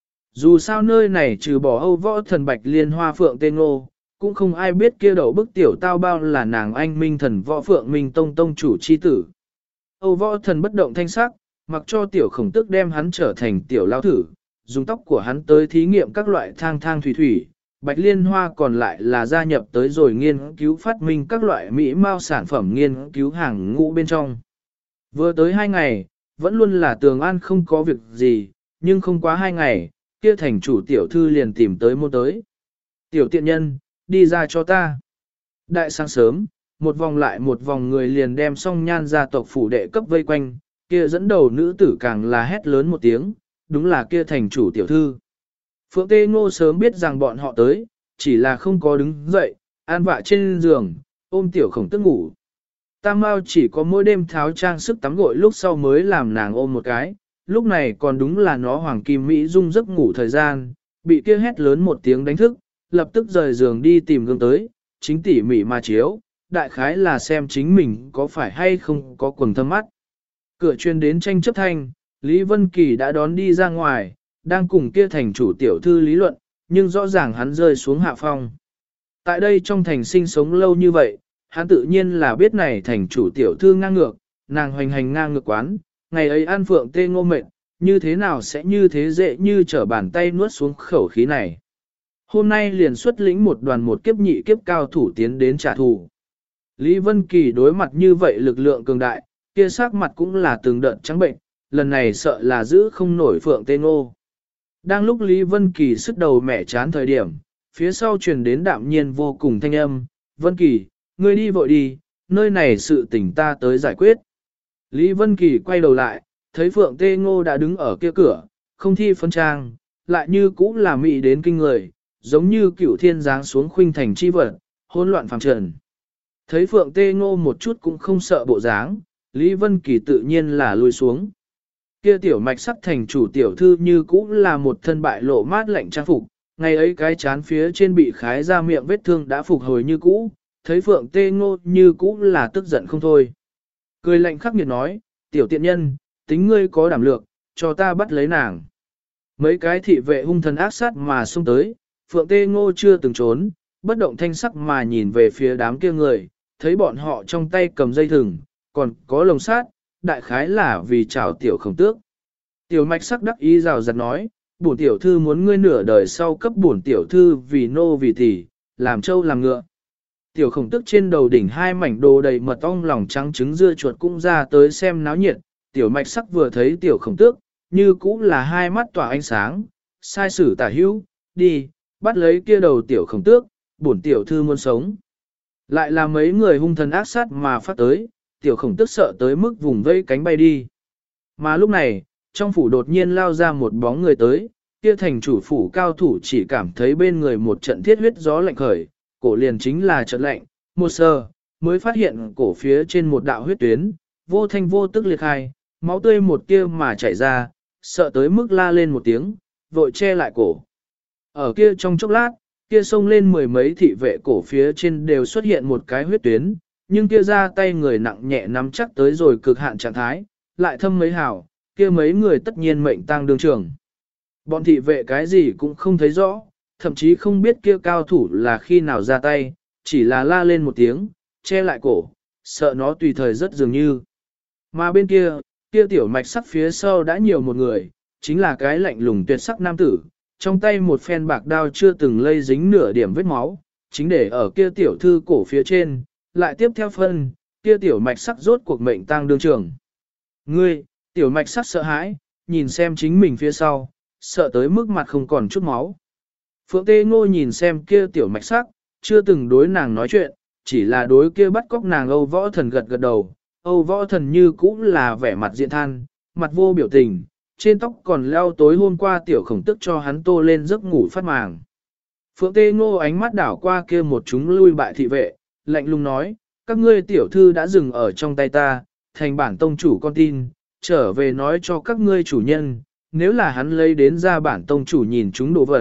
Dù sao nơi này trừ bỏ Âu Võ Thần Bạch Liên Hoa Phượng Tê Ngô, cũng không ai biết kia đậu bức tiểu tao bao là nàng anh minh thần Võ Phượng Minh Tông Tông chủ chi tử. Âu Võ Thần bất động thanh sắc, mặc cho tiểu khổng tức đem hắn trở thành tiểu lao thử, dùng tóc của hắn tới thí nghiệm các loại thang thang thủy thủy, Bạch Liên Hoa còn lại là gia nhập tới rồi nghiên cứu phát minh các loại mỹ mao sản phẩm nghiên cứu hàng ngũ bên trong. Vừa tới 2 ngày, vẫn luôn là Tường An không có việc gì, nhưng không quá 2 ngày, kia thành chủ tiểu thư liền tìm tới môn tới. Tiểu tiện nhân, đi ra cho ta. Đại sáng sớm, một vòng lại một vòng người liền đem song nhan gia tộc phủ đệ cấp vây quanh, kia dẫn đầu nữ tử càng là hét lớn một tiếng, đúng là kia thành chủ tiểu thư. Phượng Tê Ngô sớm biết rằng bọn họ tới, chỉ là không có đứng dậy, an vạ trên giường, ôm tiểu khổng tức ngủ. Tam Mao chỉ có mỗi đêm tháo trang sức tắm gội lúc sau mới làm nàng ôm một cái, lúc này còn đúng là nó hoàng kim Mỹ dung giấc ngủ thời gian, bị kia hét lớn một tiếng đánh thức, lập tức rời giường đi tìm gương tới, chính tỉ mỉ mà chiếu, đại khái là xem chính mình có phải hay không có quầng thâm mắt. Cửa truyền đến tranh chấp thanh, Lý Vân Kỳ đã đón đi ra ngoài, đang cùng kia thành chủ tiểu thư lý luận, nhưng rõ ràng hắn rơi xuống hạ phong. Tại đây trong thành sinh sống lâu như vậy, hắn tự nhiên là biết này thành chủ tiểu thư ngang ngược, nàng hoành hành ngang ngược quán, ngày ấy An Phượng Tê Ngô mệt, như thế nào sẽ như thế dễ như trở bàn tay nuốt xuống khẩu khí này. Hôm nay liền xuất lĩnh một đoàn một kiếp nhị kiếp cao thủ tiến đến trả thù. Lý Vân Kỳ đối mặt như vậy lực lượng cường đại, kia sắc mặt cũng là từng đợt trắng bệnh, lần này sợ là giữ không nổi Phượng Tê Ngô. Đang lúc Lý Vân Kỳ sức đầu mẻ chán thời điểm, phía sau truyền đến đạm nhiên vô cùng thanh âm, Vân Kỳ, ngươi đi vội đi, nơi này sự tình ta tới giải quyết. Lý Vân Kỳ quay đầu lại, thấy Phượng Tê Ngô đã đứng ở kia cửa, không thi phân trang, lại như cũ là mị đến kinh người, giống như cửu thiên giáng xuống khuynh thành chi vật, hỗn loạn phàm trần. Thấy Phượng Tê Ngô một chút cũng không sợ bộ dáng, Lý Vân Kỳ tự nhiên là lùi xuống. Kia tiểu mạch sắc thành chủ tiểu thư như cũ là một thân bại lộ mát lạnh trang phục, ngày ấy cái chán phía trên bị khái ra miệng vết thương đã phục hồi như cũ, thấy Phượng Tê Ngô như cũ là tức giận không thôi. Cười lạnh khắc nghiệt nói, tiểu tiện nhân, tính ngươi có đảm lược, cho ta bắt lấy nàng. Mấy cái thị vệ hung thần ác sát mà xông tới, Phượng Tê Ngô chưa từng trốn, bất động thanh sắc mà nhìn về phía đám kia người, thấy bọn họ trong tay cầm dây thừng, còn có lồng sát, đại khái là vì chảo tiểu khổng tước. Tiểu mạch sắc đắc ý rào rạt nói, bổn tiểu thư muốn ngươi nửa đời sau cấp bổn tiểu thư vì nô vì tỷ, làm trâu làm ngựa. Tiểu khổng tước trên đầu đỉnh 2 mảnh đồ đầy mật ong lòng trắng trứng dưa chuột cũng ra tới xem náo nhiệt, tiểu mạch sắc vừa thấy tiểu khổng tước, như cũ là 2 mắt tỏa ánh sáng, sai sử tả hữu, đi, bắt lấy kia đầu tiểu khổng tước, bổn tiểu thư muốn sống. Lại là mấy người hung thần ác sát mà phát tới, tiểu khổng tước sợ tới mức vùng vây cánh bay đi. Mà lúc này, trong phủ đột nhiên lao ra một bóng người tới, kia thành chủ phủ cao thủ chỉ cảm thấy bên người một trận thiết huyết gió lạnh khởi, cổ liền chính là trận lạnh, một sờ, mới phát hiện cổ phía trên một đạo huyết tuyến, vô thanh vô tức liệt khai, máu tươi một kia mà chảy ra, sợ tới mức la lên một tiếng, vội che lại cổ. Ở kia trong chốc lát, kia xông lên 10 mấy thị vệ cổ phía trên đều xuất hiện một cái huyết tuyến, nhưng kia ra tay người nặng nhẹ nắm chắc tới rồi cực hạn trạng thái, lại thâm mấy hào, kia mấy người tất nhiên mệnh tang đương trường. Bọn thị vệ cái gì cũng không thấy rõ, thậm chí không biết kia cao thủ là khi nào ra tay, chỉ là la lên một tiếng, che lại cổ, sợ nó tùy thời rất dường như. Mà bên kia, kia tiểu mạch sắc phía sau đã nhiều một người, chính là cái lạnh lùng tuyệt sắc nam tử, trong tay một phen bạc đao chưa từng lây dính nửa điểm vết máu, chính để ở kia tiểu thư cổ phía trên, lại tiếp theo phân, kia tiểu mạch sắc rốt cuộc mệnh tang đương trường. Ngươi, tiểu mạch sắc sợ hãi, nhìn xem chính mình phía sau, sợ tới mức mặt không còn chút máu. Phượng Tê Ngô nhìn xem kia tiểu mạch sắc, chưa từng đối nàng nói chuyện, chỉ là đối kia bắt cóc nàng Âu Võ Thần gật gật đầu. Âu Võ Thần như cũng là vẻ mặt diện than, mặt vô biểu tình, trên tóc còn leo tối hôm qua tiểu khổng tức cho hắn tô lên giấc ngủ phát màng. Phượng Tê Ngô ánh mắt đảo qua kia một chúng lui bại thị vệ, lạnh lùng nói, các ngươi tiểu thư đã dừng ở trong tay ta, thành bản tông chủ con tin, trở về nói cho các ngươi chủ nhân, nếu là hắn lấy đến ra bản tông chủ nhìn chúng đồ vật,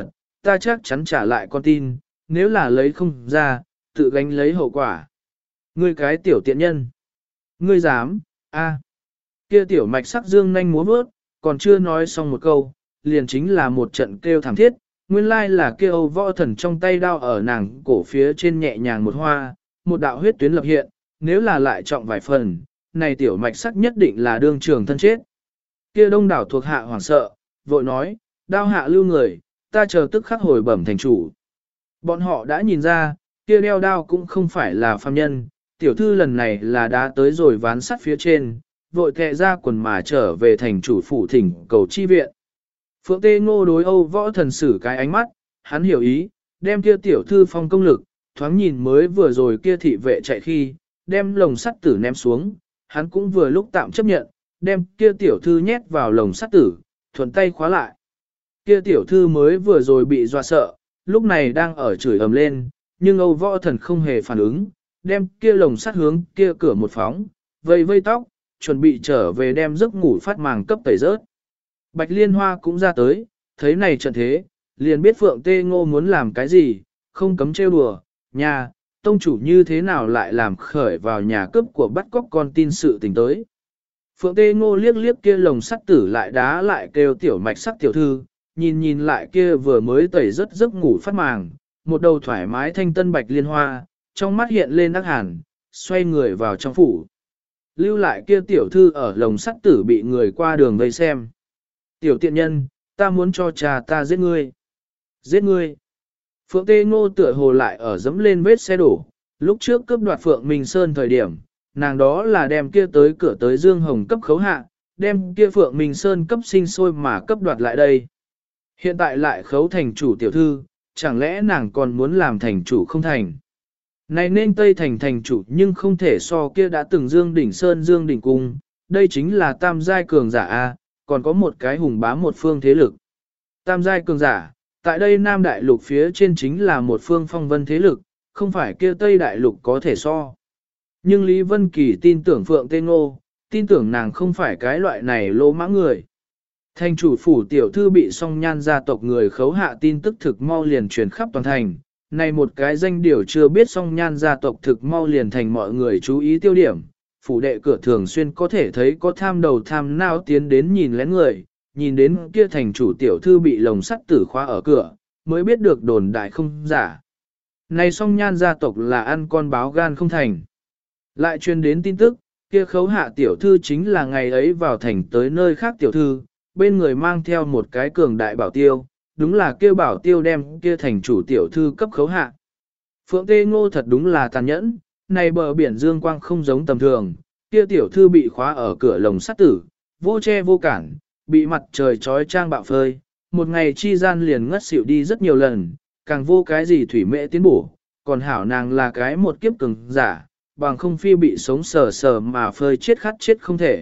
ta chắc chắn trả lại con tin, nếu là lấy không ra, tự gánh lấy hậu quả. Ngươi cái tiểu tiện nhân. Ngươi dám, a? Kia tiểu mạch sắc dương nhanh múa bước, còn chưa nói xong một câu, liền chính là một trận kêu thảm thiết, nguyên lai là kia Âu Võ Thần trong tay đao ở nàng cổ phía trên nhẹ nhàng một hoa, một đạo huyết tuyến lập hiện, nếu là lại trọng vài phần, này tiểu mạch sắc nhất định là đương trường thân chết. Kia đông đảo thuộc hạ hoảng sợ, vội nói, đao hạ lưu người, ta chờ tức khắc hồi bẩm thành chủ. Bọn họ đã nhìn ra, kia đeo đao cũng không phải là phàm nhân, tiểu thư lần này là đã tới rồi ván sắt phía trên, vội thẹ ra quần mà trở về thành chủ phủ thỉnh cầu chi viện. Phượng Tê Ngô đối Âu Võ Thần sử cái ánh mắt, hắn hiểu ý, đem kia tiểu thư phong công lực, thoáng nhìn mới vừa rồi kia thị vệ chạy khi, đem lồng sắt tử ném xuống, hắn cũng vừa lúc tạm chấp nhận, đem kia tiểu thư nhét vào lồng sắt tử, thuận tay khóa lại. Kia tiểu thư mới vừa rồi bị dọa sợ, lúc này đang ở chửi ầm lên, nhưng Âu Võ Thần không hề phản ứng, đem kia lồng sắt hướng kia cửa một phóng, vây vây tóc, chuẩn bị trở về đem giấc ngủ phát màng cấp tẩy rớt. Bạch Liên Hoa cũng ra tới, thấy này trận thế, liền biết Phượng Tê Ngô muốn làm cái gì, không cấm trêu đùa, nhà, tông chủ như thế nào lại làm khởi vào nhà cướp của bắt cóc con tin sự tình tới. Phượng Tê Ngô liếc liếc kia lồng sắt tử lại đá lại kêu tiểu mạch sắc tiểu thư, nhìn nhìn lại kia vừa mới tẩy rất giấc ngủ phát màng, một đầu thoải mái thanh tân Bạch Liên Hoa, trong mắt hiện lên ác hàn, xoay người vào trong phủ. Lưu lại kia tiểu thư ở lồng sắt tử bị người qua đường vây xem. Tiểu tiện nhân, ta muốn cho cha ta giết ngươi. Giết ngươi. Phượng Tê Ngô tựa hồ lại ở dẫm lên vết xe đổ, lúc trước cướp đoạt Phượng Minh Sơn thời điểm, nàng đó là đem kia tới cửa tới Dương Hồng cấp khấu hạ, đem kia Phượng Minh Sơn cấp sinh sôi mà cấp đoạt lại đây. Hiện tại lại khấu thành chủ tiểu thư, chẳng lẽ nàng còn muốn làm thành chủ không thành? Này nên Tây thành thành chủ nhưng không thể so kia đã từng Dương Đỉnh Sơn Dương Đỉnh Cung, đây chính là tam giai cường giả A, còn có một cái hùng bá một phương thế lực. Tam giai cường giả, tại đây Nam Đại Lục phía trên chính là một phương phong vân thế lực, không phải kia Tây Đại Lục có thể so. Nhưng Lý Vân Kỳ tin tưởng Phượng Tê Ngô, tin tưởng nàng không phải cái loại này lỗ mãng người. Thành chủ phủ tiểu thư bị song nhan gia tộc người khấu hạ tin tức thực mau liền truyền khắp toàn thành. Này một cái danh điều chưa biết song nhan gia tộc thực mau liền thành mọi người chú ý tiêu điểm. Phủ đệ cửa thường xuyên có thể thấy có tham đầu tham nao tiến đến nhìn lén người, nhìn đến kia thành chủ tiểu thư bị lồng sắt tử khóa ở cửa, mới biết được đồn đại không giả. Này song nhan gia tộc là ăn con báo gan không thành. Lại truyền đến tin tức, kia khấu hạ tiểu thư chính là ngày ấy vào thành tới nơi khác tiểu thư, bên người mang theo một cái cường đại bảo tiêu, đúng là kia bảo tiêu đem kia thành chủ tiểu thư cấp khấu hạ. Phượng Tê Ngô thật đúng là tàn nhẫn, này bờ biển dương quang không giống tầm thường, kia tiểu thư bị khóa ở cửa lồng sắt tử, vô che vô cản, bị mặt trời trói trang bạo phơi, một ngày chi gian liền ngất xỉu đi rất nhiều lần, càng vô cái gì thủy mễ tiến bổ, còn hảo nàng là cái một kiếp cường giả, bằng không phi bị sống sờ sờ mà phơi chết khát chết không thể.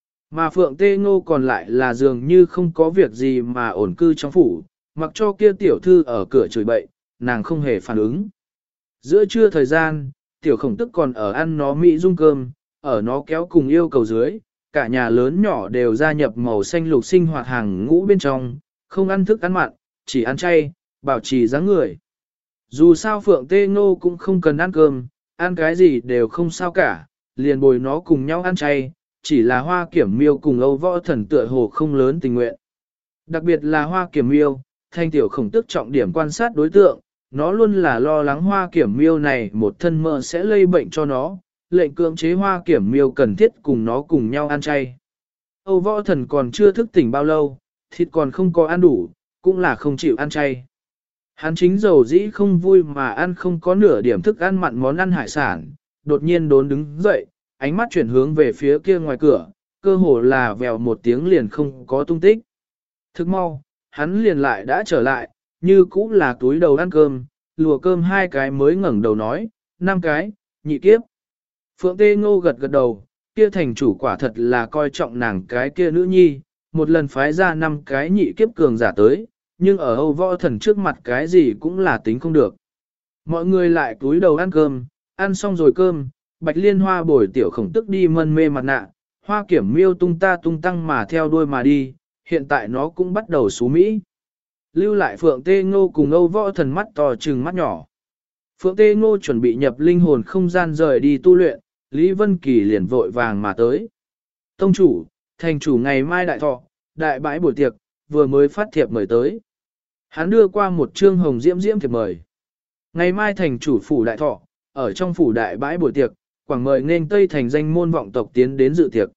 Mà Phượng Tê Ngô còn lại là dường như không có việc gì mà ổn cư trong phủ, mặc cho kia tiểu thư ở cửa chửi bậy, nàng không hề phản ứng. Giữa trưa thời gian, tiểu khổng tức còn ở ăn nó mỹ dung cơm, ở nó kéo cùng yêu cầu dưới, cả nhà lớn nhỏ đều gia nhập màu xanh lục sinh hoạt hàng ngũ bên trong, không ăn thức ăn mặn, chỉ ăn chay, bảo trì dáng người. Dù sao Phượng Tê Ngô cũng không cần ăn cơm, ăn cái gì đều không sao cả, liền bồi nó cùng nhau ăn chay, chỉ là Hoa Kiểm Miêu cùng Âu Võ Thần tựa hồ không lớn tình nguyện. Đặc biệt là Hoa Kiểm Miêu, thanh tiểu khổng tức trọng điểm quan sát đối tượng, nó luôn là lo lắng Hoa Kiểm Miêu này một thân mơ sẽ lây bệnh cho nó, lệnh cưỡng chế Hoa Kiểm Miêu cần thiết cùng nó cùng nhau ăn chay. Âu Võ Thần còn chưa thức tỉnh bao lâu, thịt còn không có ăn đủ, cũng là không chịu ăn chay. Hắn chính dầu dĩ không vui mà ăn không có nửa điểm thức ăn mặn món ăn hải sản, đột nhiên đốn đứng dậy, ánh mắt chuyển hướng về phía kia ngoài cửa, cơ hồ là vèo một tiếng liền không có tung tích. Thức mau, hắn liền lại đã trở lại, như cũ là túi đầu ăn cơm, lùa cơm 2 cái mới ngẩng đầu nói, 5 cái, nhị kiếp. Phượng Tê Ngô gật gật đầu, kia thành chủ quả thật là coi trọng nàng cái kia nữ nhi, một lần phái ra 5 cái nhị kiếp cường giả tới, nhưng ở Âu Võ Thần trước mặt cái gì cũng là tính không được. Mọi người lại túi đầu ăn cơm, ăn xong rồi cơm, Bạch Liên Hoa bồi tiểu khổng tức đi mân mê mặt nạ, Hoa Kiểm Miêu tung ta tung tăng mà theo đuôi mà đi, hiện tại nó cũng bắt đầu xú Mỹ. lưu lại Phượng Tê Ngô cùng Âu Võ Thần mắt to trừng mắt nhỏ. Phượng Tê Ngô chuẩn bị nhập linh hồn không gian rời đi tu luyện, Lý Vân Kỳ liền vội vàng mà tới. Tông chủ, thành chủ ngày mai đại thọ, đại bãi buổi tiệc, vừa mới phát thiệp mời tới. Hắn đưa qua một trương hồng diễm diễm thiệp mời. Ngày mai thành chủ phủ đại thọ, ở trong phủ đại bãi buổi tiệc, quảng mời nên Tây thành danh môn vọng tộc tiến đến dự tiệc.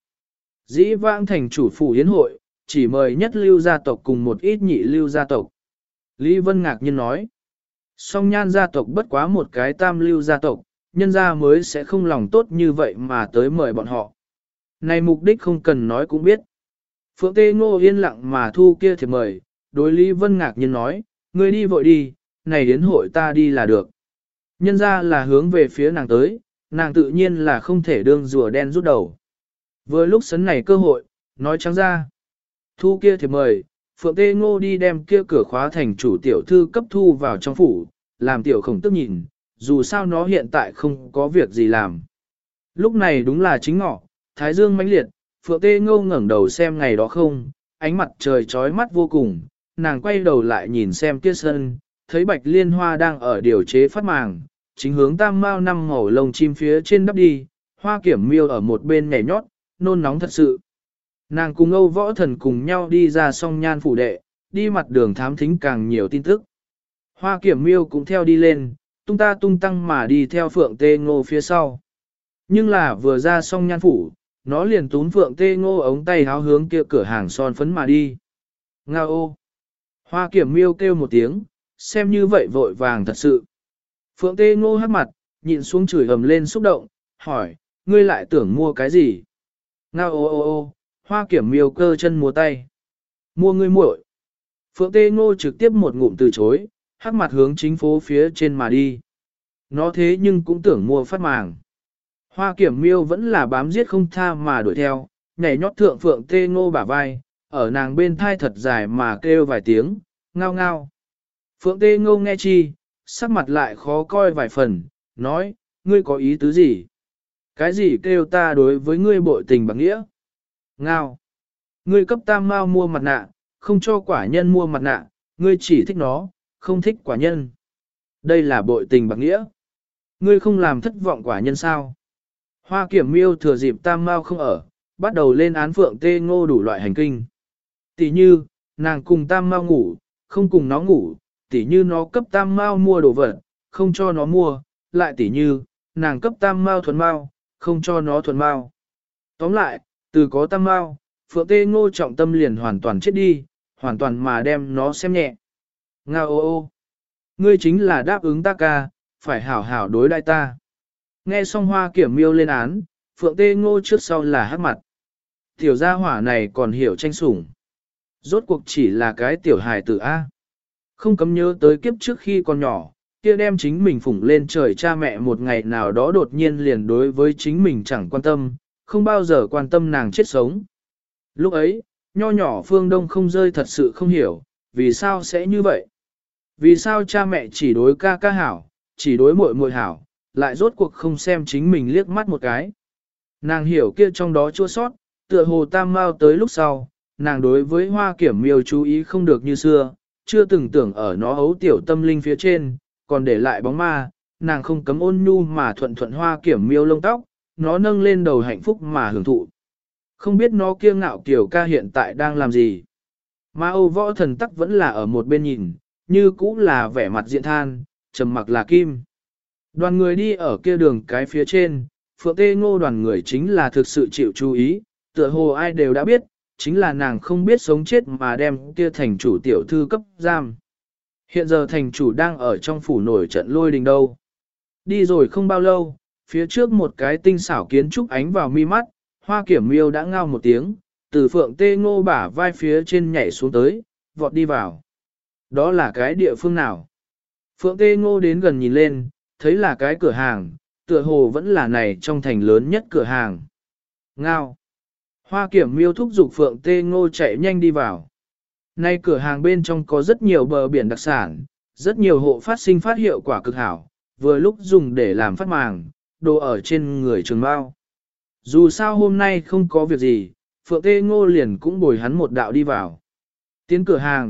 Dĩ vãng thành chủ phủ yến hội, chỉ mời nhất lưu gia tộc cùng một ít nhị lưu gia tộc. Lý Vân ngạc nhiên nói, song nhan gia tộc bất quá một cái tam lưu gia tộc, nhân gia mới sẽ không lòng tốt như vậy mà tới mời bọn họ. Này mục đích không cần nói cũng biết. Phượng Tê Ngô yên lặng mà thu kia thiệp mời, đối Lý Vân ngạc nhiên nói, ngươi đi vội đi, này đến hội ta đi là được. Nhân ra là hướng về phía nàng tới, nàng tự nhiên là không thể đương rùa đen rút đầu. Vừa lúc sấn này cơ hội, nói trắng ra. Thu kia thiệp mời, Phượng Tê Ngô đi đem kia cửa khóa thành chủ tiểu thư cấp thu vào trong phủ, làm tiểu khổng tức nhìn, dù sao nó hiện tại không có việc gì làm. Lúc này đúng là chính ngọ, thái dương mãnh liệt, Phượng Tê Ngô ngẩng đầu xem ngày đó không, ánh mặt trời chói mắt vô cùng, nàng quay đầu lại nhìn xem kia sân, thấy bạch liên hoa đang ở điều chế phát màng, chính hướng tam mao năm màu lông chim phía trên đắp đi, hoa kiểm miêu ở một bên nhảy nhót, nôn nóng thật sự. Nàng cùng Âu Võ Thần cùng nhau đi ra song nhan phủ đệ, đi mặt đường thám thính càng nhiều tin tức. Hoa kiểm miêu cũng theo đi lên, tung ta tung tăng mà đi theo Phượng Tê Ngô phía sau. Nhưng là vừa ra song nhan phủ, nó liền túm Phượng Tê Ngô ống tay háo hướng kia cửa hàng son phấn mà đi. Ngao ô! Hoa kiểm miêu kêu một tiếng, xem như vậy vội vàng thật sự. Phượng Tê Ngô hắc mặt, nhịn xuống chửi ầm lên xúc động, hỏi, ngươi lại tưởng mua cái gì? Ngao ô ô ô! Hoa kiểm miêu cơ chân múa tay. Mua ngươi muội. Phượng Tê Ngô trực tiếp một ngụm từ chối, hắc mặt hướng chính phố phía trên mà đi. Nó thế nhưng cũng tưởng mua phát màng. Hoa kiểm miêu vẫn là bám giết không tha mà đuổi theo, nhảy nhót thượng Phượng Tê Ngô bả vai, ở nàng bên thai thật dài mà kêu vài tiếng, ngao ngao. Phượng Tê Ngô nghe chi, sắc mặt lại khó coi vài phần, nói, ngươi có ý tứ gì? Cái gì kêu ta đối với ngươi bội tình bằng nghĩa? Ngao. Ngươi cấp tam mao mua mặt nạ, không cho quả nhân mua mặt nạ, ngươi chỉ thích nó, không thích quả nhân. Đây là bội tình bằng nghĩa. Ngươi không làm thất vọng quả nhân sao? Hoa kiểm miêu thừa dịp tam mao không ở, bắt đầu lên án Phượng Tê Ngô đủ loại hành kinh. Tỷ như, nàng cùng tam mao ngủ, không cùng nó ngủ, tỷ như nó cấp tam mao mua đồ vật, không cho nó mua, lại tỷ như, nàng cấp tam mao thuần mao, không cho nó thuần mao. Tóm lại, từ có tam mao, Phượng Tê Ngô trọng tâm liền hoàn toàn chết đi, hoàn toàn mà đem nó xem nhẹ. Ngao ô ô, ngươi chính là đáp ứng ta ca, phải hảo hảo đối đãi ta. Nghe xong hoa kiểm miêu lên án, Phượng Tê Ngô trước sau là hắc mặt. Tiểu gia hỏa này còn hiểu tranh sủng. Rốt cuộc chỉ là cái tiểu hài tử A. Không cấm nhớ tới kiếp trước khi còn nhỏ, kia đem chính mình phủng lên trời cha mẹ một ngày nào đó đột nhiên liền đối với chính mình chẳng quan tâm, không bao giờ quan tâm nàng chết sống. Lúc ấy, nho nhỏ Phương Đông không rơi thật sự không hiểu, vì sao sẽ như vậy? Vì sao cha mẹ chỉ đối ca ca hảo, chỉ đối muội muội hảo, lại rốt cuộc không xem chính mình liếc mắt một cái? Nàng hiểu kia trong đó chua sót, tựa hồ tam mao tới lúc sau, nàng đối với hoa kiểm miêu chú ý không được như xưa, chưa từng tưởng ở nó ấu tiểu tâm linh phía trên, còn để lại bóng ma, nàng không cấm ôn nhu mà thuận thuận hoa kiểm miêu lông tóc, nó nâng lên đầu hạnh phúc mà hưởng thụ. Không biết nó kiêu ngạo kiểu ca hiện tại đang làm gì. Mà Âu Võ Thần tắc vẫn là ở một bên nhìn, như cũ là vẻ mặt diện than, trầm mặc là kim. Đoàn người đi ở kia đường cái phía trên, Phượng Tê Ngô đoàn người chính là thực sự chịu chú ý, tựa hồ ai đều đã biết, chính là nàng không biết sống chết mà đem kia thành chủ tiểu thư cấp giam. Hiện giờ thành chủ đang ở trong phủ nổi trận lôi đình đâu. Đi rồi không bao lâu, phía trước một cái tinh xảo kiến trúc ánh vào mi mắt, hoa kiểm miêu đã ngao một tiếng, từ Phượng Tê Ngô bả vai phía trên nhảy xuống tới, vọt đi vào. Đó là cái địa phương nào? Phượng Tê Ngô đến gần nhìn lên, thấy là cái cửa hàng, tựa hồ vẫn là này trong thành lớn nhất cửa hàng. Ngao. Hoa kiểm miêu thúc giục Phượng Tê Ngô chạy nhanh đi vào. Nay cửa hàng bên trong có rất nhiều bờ biển đặc sản, rất nhiều hộ phát sinh phát hiệu quả cực hảo, vừa lúc dùng để làm phát màng, đồ ở trên người trường bao. Dù sao hôm nay không có việc gì, Phượng Tê Ngô liền cũng bồi hắn một đạo đi vào. Tiến cửa hàng,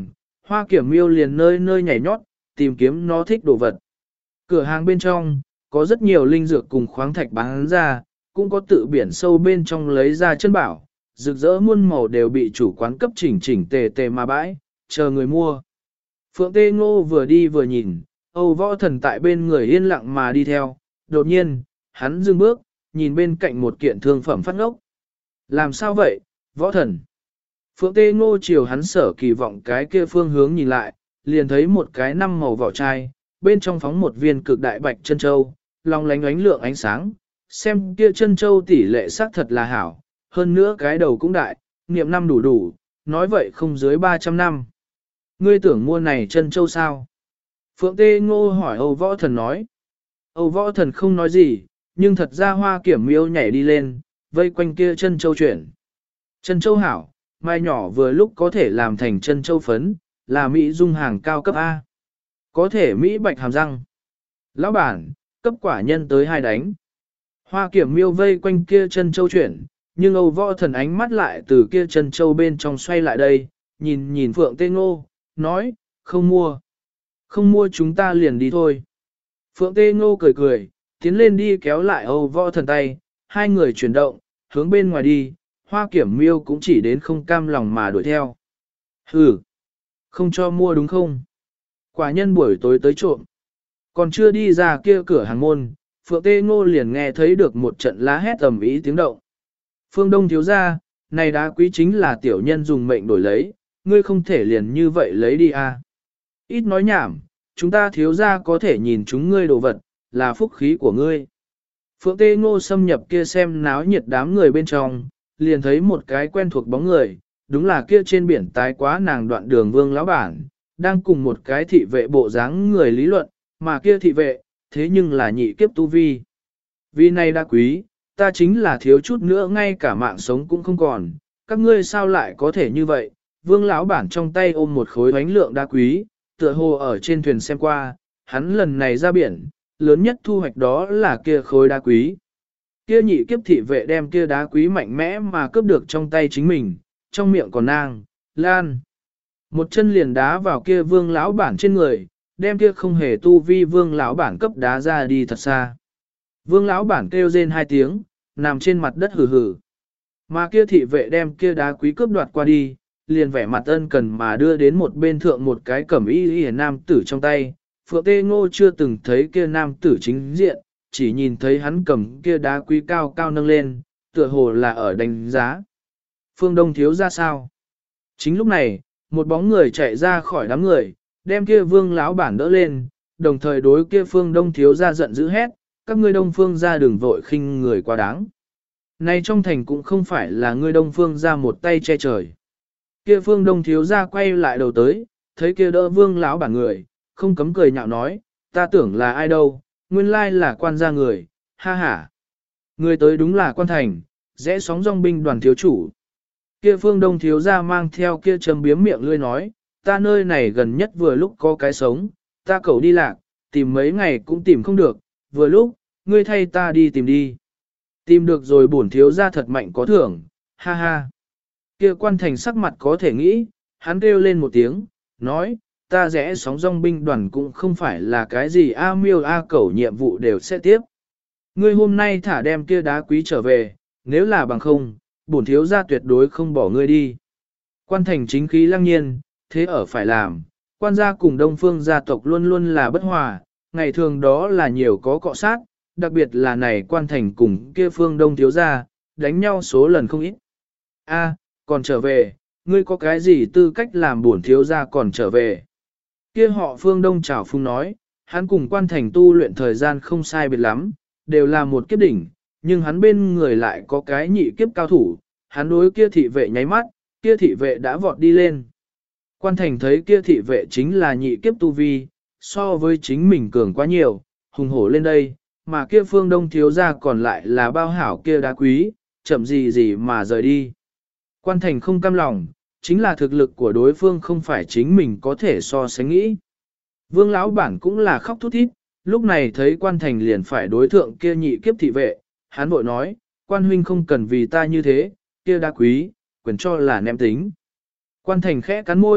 Hoa Kiểm Miêu liền nơi nơi nhảy nhót, tìm kiếm nó thích đồ vật. Cửa hàng bên trong, có rất nhiều linh dược cùng khoáng thạch bán ra, cũng có tự biển sâu bên trong lấy ra chân bảo, rực rỡ muôn màu đều bị chủ quán cấp chỉnh chỉnh tề tề mà bãi, chờ người mua. Phượng Tê Ngô vừa đi vừa nhìn, Âu Võ Thần tại bên người yên lặng mà đi theo, đột nhiên, hắn dừng bước, nhìn bên cạnh một kiện thương phẩm phát ngốc. Làm sao vậy, Võ Thần? Phượng Tê Ngô chiều hắn sở kỳ vọng cái kia phương hướng nhìn lại, liền thấy một cái năm màu vỏ chai, bên trong phóng một viên cực đại bạch chân châu, long lánh ánh lượng ánh sáng, xem kia chân châu tỷ lệ sắc thật là hảo, hơn nữa cái đầu cũng đại, niệm năm đủ đủ, nói vậy không dưới 300 năm. Ngươi tưởng mua này chân châu sao? Phượng Tê Ngô hỏi Âu Võ Thần nói. Âu Võ Thần không nói gì, nhưng thật ra Hoa Kiểm Miêu nhảy đi lên, vây quanh kia chân châu chuyển. Chân châu hảo, mai nhỏ vừa lúc có thể làm thành chân châu phấn, là Mỹ dung hàng cao cấp A. Có thể Mỹ bạch hàm răng. Lão bản, cấp quả nhân tới hai đánh. Hoa Kiểm Miêu vây quanh kia chân châu chuyển, nhưng Âu Võ Thần ánh mắt lại từ kia chân châu bên trong xoay lại đây, nhìn nhìn Phượng Tê Ngô, nói, không mua. Không mua chúng ta liền đi thôi. Phượng Tê Ngô cười cười, tiến lên đi kéo lại Âu Võ Thần tay, hai người chuyển động, hướng bên ngoài đi, Hoa Kiểm Miêu cũng chỉ đến không cam lòng mà đuổi theo. Hừ, không cho mua đúng không? Quả nhân buổi tối tới trộm. Còn chưa đi ra kia cửa hàng môn, Phượng Tê Ngô liền nghe thấy được một trận lá hét ầm ĩ tiếng động. Phương Đông thiếu gia, này đá quý chính là tiểu nhân dùng mệnh đổi lấy, ngươi không thể liền như vậy lấy đi à. Ít nói nhảm, chúng ta thiếu gia có thể nhìn chúng ngươi đồ vật, là phúc khí của ngươi. Phượng Tê Ngô xâm nhập kia xem náo nhiệt đám người bên trong, liền thấy một cái quen thuộc bóng người, đúng là kia trên biển tái quá nàng đoạn đường Vương lão bản, đang cùng một cái thị vệ bộ dáng người lý luận, mà kia thị vệ, thế nhưng là nhị kiếp tu vi. Vì này đá quý, ta chính là thiếu chút nữa ngay cả mạng sống cũng không còn, các ngươi sao lại có thể như vậy? Vương lão bản trong tay ôm một khối bánh lượng đá quý, tựa hồ ở trên thuyền xem qua, hắn lần này ra biển, lớn nhất thu hoạch đó là kia khối đá quý. Kia nhị kiếp thị vệ đem kia đá quý mạnh mẽ mà cướp được trong tay chính mình, trong miệng còn nang, lan. Một chân liền đá vào kia vương lão bản trên người, đem kia không hề tu vi vương lão bản cấp đá ra đi thật xa. Vương lão bản kêu rên hai tiếng, nằm trên mặt đất hừ hừ. Mà kia thị vệ đem kia đá quý cướp đoạt qua đi, liền vẻ mặt ân cần mà đưa đến một bên thượng một cái cẩm y nam tử trong tay. Phượng Tê Ngô chưa từng thấy kia nam tử chính diện, chỉ nhìn thấy hắn cầm kia đá quý cao cao nâng lên, tựa hồ là ở đánh giá. Phương Đông thiếu ra sao? Chính lúc này, một bóng người chạy ra khỏi đám người, đem kia vương lão bản đỡ lên, đồng thời đối kia Phương Đông thiếu ra giận dữ hét, các ngươi Đông Phương ra đừng vội khinh người quá đáng. Này trong thành cũng không phải là ngươi Đông Phương ra một tay che trời. Kia Phương Đông thiếu ra quay lại đầu tới, thấy kia đỡ vương lão bản người, không cấm cười nhạo nói, ta tưởng là ai đâu, nguyên lai là quan gia người, ha ha. Người tới đúng là quan thành, rẽ sóng dòng binh đoàn thiếu chủ. Kia Phương Đông thiếu ra mang theo kia trầm biếm miệng lươi nói, ta nơi này gần nhất vừa lúc có cái sống, ta cầu đi lạc, tìm mấy ngày cũng tìm không được, vừa lúc, ngươi thay ta đi tìm đi. Tìm được rồi bổn thiếu ra thật mạnh có thưởng, ha ha. Kia quan thành sắc mặt có thể nghĩ, hắn kêu lên một tiếng, nói, ta rẽ sóng dòng binh đoàn cũng không phải là cái gì A miêu A cẩu nhiệm vụ đều sẽ tiếp. Ngươi hôm nay thả đem kia đá quý trở về, nếu là bằng không, bổn thiếu gia tuyệt đối không bỏ ngươi đi. Quan thành chính khí lăng nhiên, thế ở phải làm, quan gia cùng đông phương gia tộc luôn luôn là bất hòa, ngày thường đó là nhiều có cọ sát, đặc biệt là này quan thành cùng kia phương đông thiếu gia, đánh nhau số lần không ít. A, còn trở về, ngươi có cái gì tư cách làm bổn thiếu gia còn trở về. Kia họ phương đông trảo phung nói, hắn cùng quan thành tu luyện thời gian không sai biệt lắm, đều là một kiếp đỉnh, nhưng hắn bên người lại có cái nhị kiếp cao thủ, hắn đối kia thị vệ nháy mắt, kia thị vệ đã vọt đi lên. Quan thành thấy kia thị vệ chính là nhị kiếp tu vi, so với chính mình cường quá nhiều, hùng hổ lên đây, mà kia phương đông thiếu gia còn lại là bao hảo kia đá quý, chậm gì gì mà rời đi. Quan thành không cam lòng, chính là thực lực của đối phương không phải chính mình có thể so sánh nghĩ. Vương lão bản cũng là khóc thút thít, lúc này thấy quan thành liền phải đối thượng kia nhị kiếp thị vệ, hắn vội nói, quan huynh không cần vì ta như thế, kia đá quý, quyền cho là ném tính. Quan thành khẽ cắn môi,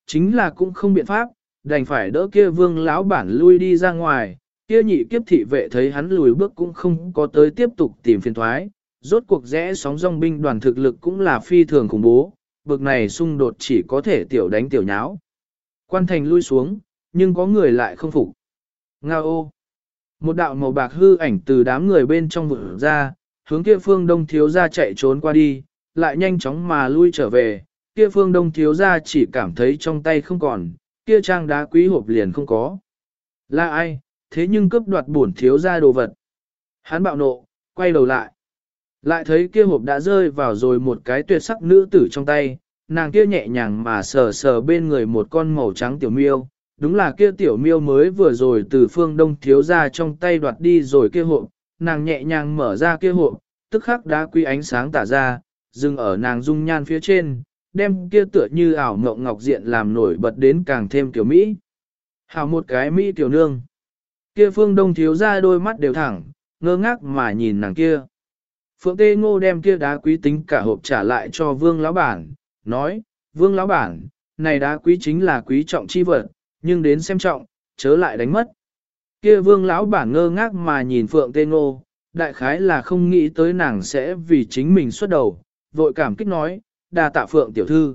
chính là cũng không biện pháp, đành phải đỡ kia vương lão bản lui đi ra ngoài, kia nhị kiếp thị vệ thấy hắn lùi bước cũng không có tới tiếp tục tìm phiền thoái, rốt cuộc rẽ sóng dòng binh đoàn thực lực cũng là phi thường khủng bố, bực này xung đột chỉ có thể tiểu đánh tiểu nháo. Quan thành lui xuống, nhưng có người lại không phục. Ngao ô! Một đạo màu bạc hư ảnh từ đám người bên trong vực ra, hướng kia phương đông thiếu ra chạy trốn qua đi, lại nhanh chóng mà lui trở về, kia phương đông thiếu ra chỉ cảm thấy trong tay không còn, kia trang đá quý hộp liền không có. Là ai, thế nhưng cướp đoạt bổn thiếu ra đồ vật. Hắn bạo nộ, quay đầu lại. Lại thấy kia hộp đã rơi vào rồi một cái tuyệt sắc nữ tử trong tay, nàng kia nhẹ nhàng mà sờ sờ bên người một con màu trắng tiểu miêu. Đúng là kia tiểu miêu mới vừa rồi từ phương đông thiếu ra trong tay đoạt đi rồi kia hộp, nàng nhẹ nhàng mở ra kia hộp, tức khắc đá quý ánh sáng tả ra, dừng ở nàng dung nhan phía trên, đem kia tựa như ảo mộng ngọc diện làm nổi bật đến càng thêm tiểu Mỹ. Hảo một cái Mỹ tiểu nương. Kia phương đông thiếu ra đôi mắt đều thẳng, ngơ ngác mà nhìn nàng kia. Phượng Tê Ngô đem kia đá quý tính cả hộp trả lại cho vương lão bản, nói, vương lão bản, này đá quý chính là quý trọng chi vật, nhưng đến xem trọng, chớ lại đánh mất. Kia vương lão bản ngơ ngác mà nhìn Phượng Tê Ngô, đại khái là không nghĩ tới nàng sẽ vì chính mình xuất đầu, vội cảm kích nói, đa tạ Phượng tiểu thư.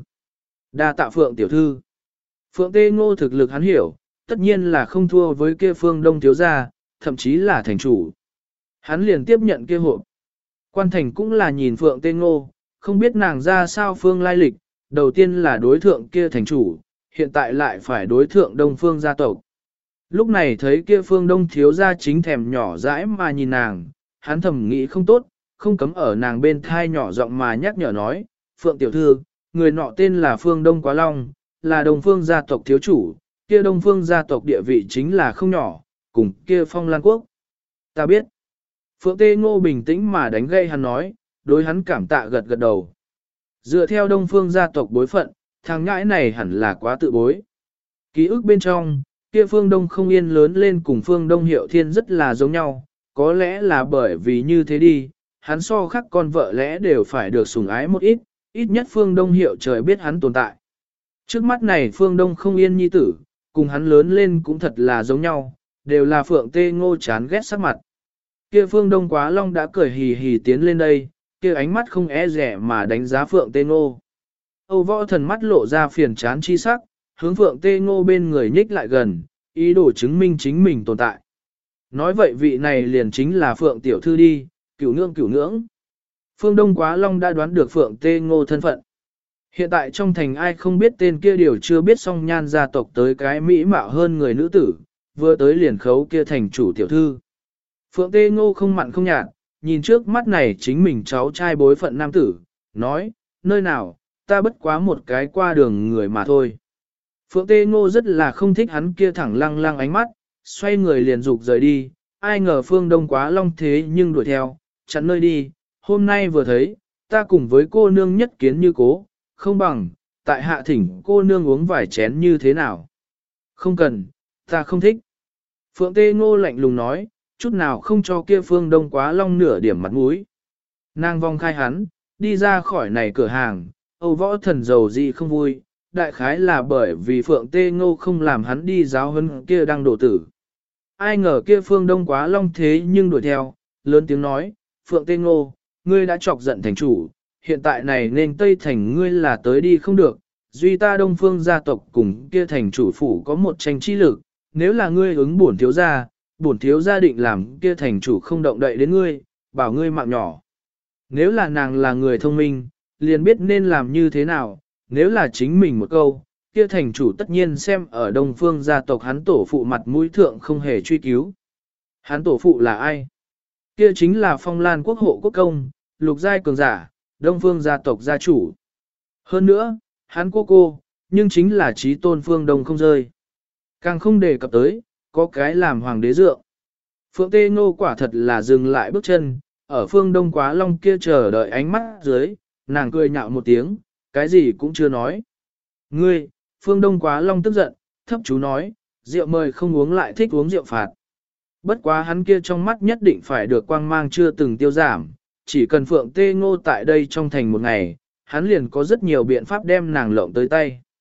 Đa tạ Phượng tiểu thư. Phượng Tê Ngô thực lực hắn hiểu, tất nhiên là không thua với kia phương đông thiếu gia, thậm chí là thành chủ. Hắn liền tiếp nhận kia hộp. Quan thành cũng là nhìn Phượng Tê Ngô, không biết nàng ra sao phương lai lịch, đầu tiên là đối thượng kia thành chủ, hiện tại lại phải đối thượng đông phương gia tộc. Lúc này thấy kia phương đông thiếu gia chính thèm nhỏ dãi mà nhìn nàng, hắn thầm nghĩ không tốt, không cấm ở nàng bên thai nhỏ giọng mà nhắc nhở nói, Phượng tiểu thư, người nọ tên là Phương Đông Quá Long, là đông phương gia tộc thiếu chủ, kia đông phương gia tộc địa vị chính là không nhỏ, cùng kia Phong Lan Quốc. Ta biết. Phượng Tê Ngô bình tĩnh mà đánh gây hắn nói, đối hắn cảm tạ gật gật đầu. Dựa theo đông phương gia tộc bối phận, thằng ngãi này hẳn là quá tự bối. Ký ức bên trong, kia Phương Đông không yên lớn lên cùng Phương Đông Hiệu Thiên rất là giống nhau, có lẽ là bởi vì như thế đi, hắn so khác con vợ lẽ đều phải được sủng ái một ít, ít nhất Phương Đông Hiệu trời biết hắn tồn tại. Trước mắt này Phương Đông không yên nhi tử, cùng hắn lớn lên cũng thật là giống nhau, đều là Phượng Tê Ngô chán ghét sắc mặt. Kia Phương Đông Quá Long đã cười hì hì tiến lên đây, kia ánh mắt không e rẻ mà đánh giá Phượng Tê Ngô. Âu Võ Thần mắt lộ ra phiền chán chi sắc, hướng Phượng Tê Ngô bên người nhích lại gần, ý đồ chứng minh chính mình tồn tại. Nói vậy vị này liền chính là Phượng Tiểu Thư đi, cửu nương. Phương Đông Quá Long đã đoán được Phượng Tê Ngô thân phận. Hiện tại trong thành ai không biết tên kia điều chưa biết song nhan gia tộc tới cái mỹ mạo hơn người nữ tử, vừa tới liền khấu kia thành chủ tiểu thư. Phượng Tê Ngô không mặn không nhạt, nhìn trước mắt này chính mình cháu trai bối phận nam tử, nói, nơi nào, ta bất quá một cái qua đường người mà thôi. Phượng Tê Ngô rất là không thích hắn kia thẳng lăng lăng ánh mắt, xoay người liền dục rời đi, ai ngờ Phương Đông Quá Long thế nhưng đuổi theo, chặn nơi đi, hôm nay vừa thấy, ta cùng với cô nương nhất kiến như cố, không bằng, tại hạ thỉnh cô nương uống vài chén như thế nào. Không cần, ta không thích. Phượng Tê Ngô lạnh lùng nói, chút nào không cho kia Phương Đông Quá Long nửa điểm mặt mũi. Nàng vòng khai hắn, đi ra khỏi này cửa hàng, Âu Võ Thần giàu gì không vui, đại khái là bởi vì Phượng Tê Ngô không làm hắn đi giáo huấn kia đang đổ tử. Ai ngờ kia Phương Đông Quá Long thế nhưng đuổi theo, lớn tiếng nói, Phượng Tê Ngô, ngươi đã chọc giận thành chủ, hiện tại này nên Tây Thành ngươi là tới đi không được, duy ta Đông Phương gia tộc cùng kia thành chủ phủ có một tranh chi lực, nếu là ngươi ứng bổn thiếu gia định làm kia thành chủ không động đậy đến ngươi, bảo ngươi mạng nhỏ. Nếu là nàng là người thông minh, liền biết nên làm như thế nào, nếu là chính mình một câu, kia thành chủ tất nhiên xem ở Đông Phương gia tộc hắn tổ phụ mặt mũi thượng không hề truy cứu. Hắn tổ phụ là ai? Kia chính là Phong Lan quốc hộ quốc công, lục giai cường giả, Đông Phương gia tộc gia chủ. Hơn nữa, hắn cô, nhưng chính là trí tôn Phương Đông không rơi. Càng không đề cập tới, có cái làm hoàng đế dượng. Phượng Tê Ngô quả thật là dừng lại bước chân, ở Phương Đông Quá Long kia chờ đợi ánh mắt dưới, nàng cười nhạo một tiếng, cái gì cũng chưa nói. Ngươi, Phương Đông Quá Long tức giận, thấp chú nói, rượu mời không uống lại thích uống rượu phạt. Bất quá hắn kia trong mắt nhất định phải được quang mang chưa từng tiêu giảm, chỉ cần Phượng Tê Ngô tại đây trong thành một ngày, hắn liền có rất nhiều biện pháp đem nàng lộng tới tay.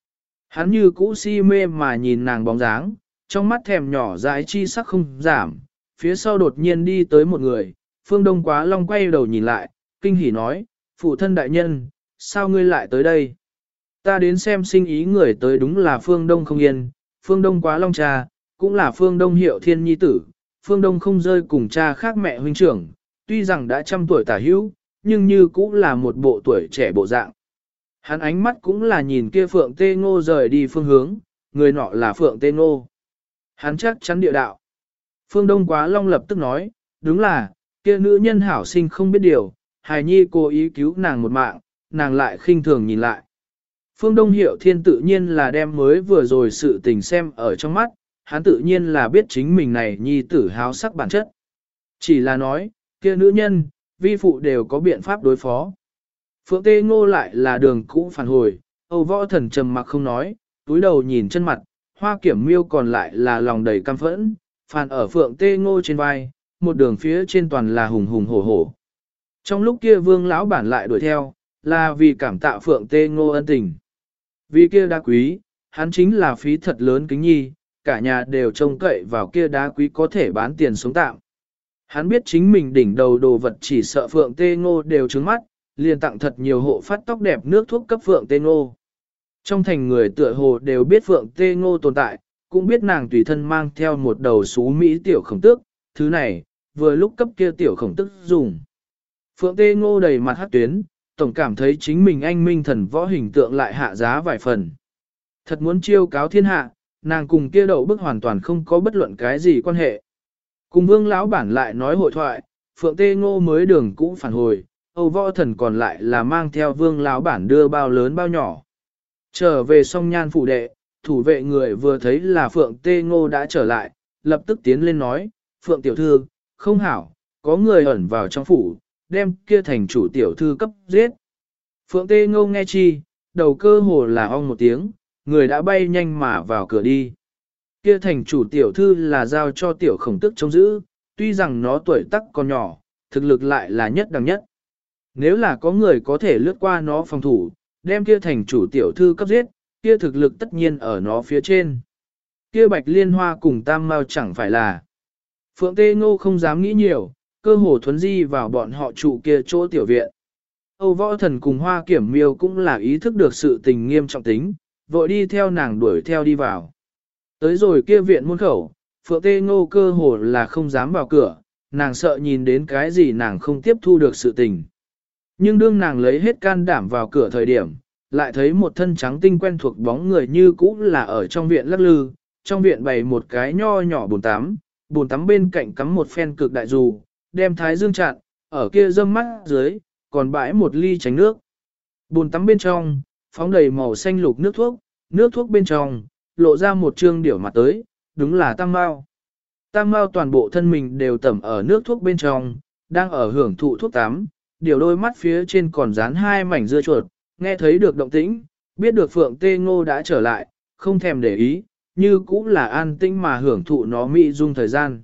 Hắn như cũ si mê mà nhìn nàng bóng dáng, trong mắt thèm nhỏ dãi chi sắc không giảm, phía sau đột nhiên đi tới một người, Phương Đông Quá Long quay đầu nhìn lại, kinh hỉ nói, phụ thân đại nhân, sao ngươi lại tới đây? Ta đến xem sinh ý người tới đúng là Phương Đông không yên, Phương Đông Quá Long cha, cũng là Phương Đông Hiệu Thiên nhi tử, Phương Đông không rơi cùng cha khác mẹ huynh trưởng, tuy rằng đã trăm tuổi tả hữu, nhưng như cũng là một bộ tuổi trẻ bộ dạng. Hắn ánh mắt cũng là nhìn kia Phượng Tê Ngô rời đi phương hướng, người nọ là Phượng Tê Ngô. Hắn chắc chắn địa đạo. Phương Đông Quá Long lập tức nói, đúng là, kia nữ nhân hảo sinh không biết điều, hài nhi cố ý cứu nàng một mạng, nàng lại khinh thường nhìn lại. Phương Đông Hiệu Thiên tự nhiên là đem mới vừa rồi sự tình xem ở trong mắt, hắn tự nhiên là biết chính mình này nhi tử háo sắc bản chất. Chỉ là nói, kia nữ nhân, vi phụ đều có biện pháp đối phó. Phượng Tê Ngô lại là đường cũ phản hồi, Âu Võ Thần trầm mặc không nói, túi đầu nhìn chân mặt, Hoa Kiểm Miêu còn lại là lòng đầy căm phẫn, phàn ở Phượng Tê Ngô trên vai, một đường phía trên toàn là hùng hùng hổ hổ. Trong lúc kia Vương lão bản lại đuổi theo, là vì cảm tạ Phượng Tê Ngô ân tình. Vì kia đá quý, hắn chính là phí thật lớn kính nhi, cả nhà đều trông cậy vào kia đá quý có thể bán tiền sống tạm. Hắn biết chính mình đỉnh đầu đồ vật chỉ sợ Phượng Tê Ngô đều trứng mắt, liền tặng thật nhiều hộ phát tóc đẹp nước thuốc cấp Phượng Tê Ngô. Trong thành người tựa hồ đều biết Phượng Tê Ngô tồn tại, cũng biết nàng tùy thân mang theo một đầu xú Mỹ tiểu khổng tước, thứ này, vừa lúc cấp kia tiểu khổng tước dùng. Phượng Tê Ngô đầy mặt hát tuyến, tổng cảm thấy chính mình anh minh thần võ hình tượng lại hạ giá vài phần. Thật muốn chiêu cáo thiên hạ, nàng cùng kia đậu bức hoàn toàn không có bất luận cái gì quan hệ. Cùng Vương lão bản lại nói hội thoại, Phượng Tê Ngô mới đường cũ phản hồi, Âu Võ Thần còn lại là mang theo Vương lão bản đưa bao lớn bao nhỏ. Trở về song nhan phủ đệ, thủ vệ người vừa thấy là Phượng Tê Ngô đã trở lại, lập tức tiến lên nói, Phượng tiểu thư, không hảo, có người ẩn vào trong phủ, đem kia thành chủ tiểu thư cấp giết. Phượng Tê Ngô nghe chi, đầu cơ hồ là ong một tiếng, người đã bay nhanh mà vào cửa đi. Kia thành chủ tiểu thư là giao cho tiểu khổng tức trông giữ, tuy rằng nó tuổi tác còn nhỏ, thực lực lại là nhất đẳng nhất. Nếu là có người có thể lướt qua nó phòng thủ, đem kia thành chủ tiểu thư cấp giết, kia thực lực tất nhiên ở nó phía trên. Kia Bạch Liên Hoa cùng Tam Mao chẳng phải là. Phượng Tê Ngô không dám nghĩ nhiều, cơ hồ thuấn di vào bọn họ trụ kia chỗ tiểu viện. Âu Võ Thần cùng Hoa Kiểm Miêu cũng là ý thức được sự tình nghiêm trọng tính, vội đi theo nàng đuổi theo đi vào. Tới rồi kia viện môn khẩu, Phượng Tê Ngô cơ hồ là không dám vào cửa, nàng sợ nhìn đến cái gì nàng không tiếp thu được sự tình. Nhưng đương nàng lấy hết can đảm vào cửa thời điểm, lại thấy một thân trắng tinh quen thuộc bóng người như cũ là ở trong viện lắc lư, trong viện bày một cái nho nhỏ bồn tắm bên cạnh cắm một phen cực đại dù, đem thái dương chặn, ở kia dâm mắt dưới, còn bãi một ly tránh nước. Bồn tắm bên trong, phóng đầy màu xanh lục nước thuốc bên trong, lộ ra một trương điểu mặt tới, đúng là Tam Mao. Tam Mao toàn bộ thân mình đều tẩm ở nước thuốc bên trong, đang ở hưởng thụ thuốc tắm, điều đôi mắt phía trên còn dán hai mảnh dưa chuột, nghe thấy được động tĩnh, biết được Phượng Tê Ngô đã trở lại, không thèm để ý, như cũng là an tĩnh mà hưởng thụ nó mỹ dung thời gian.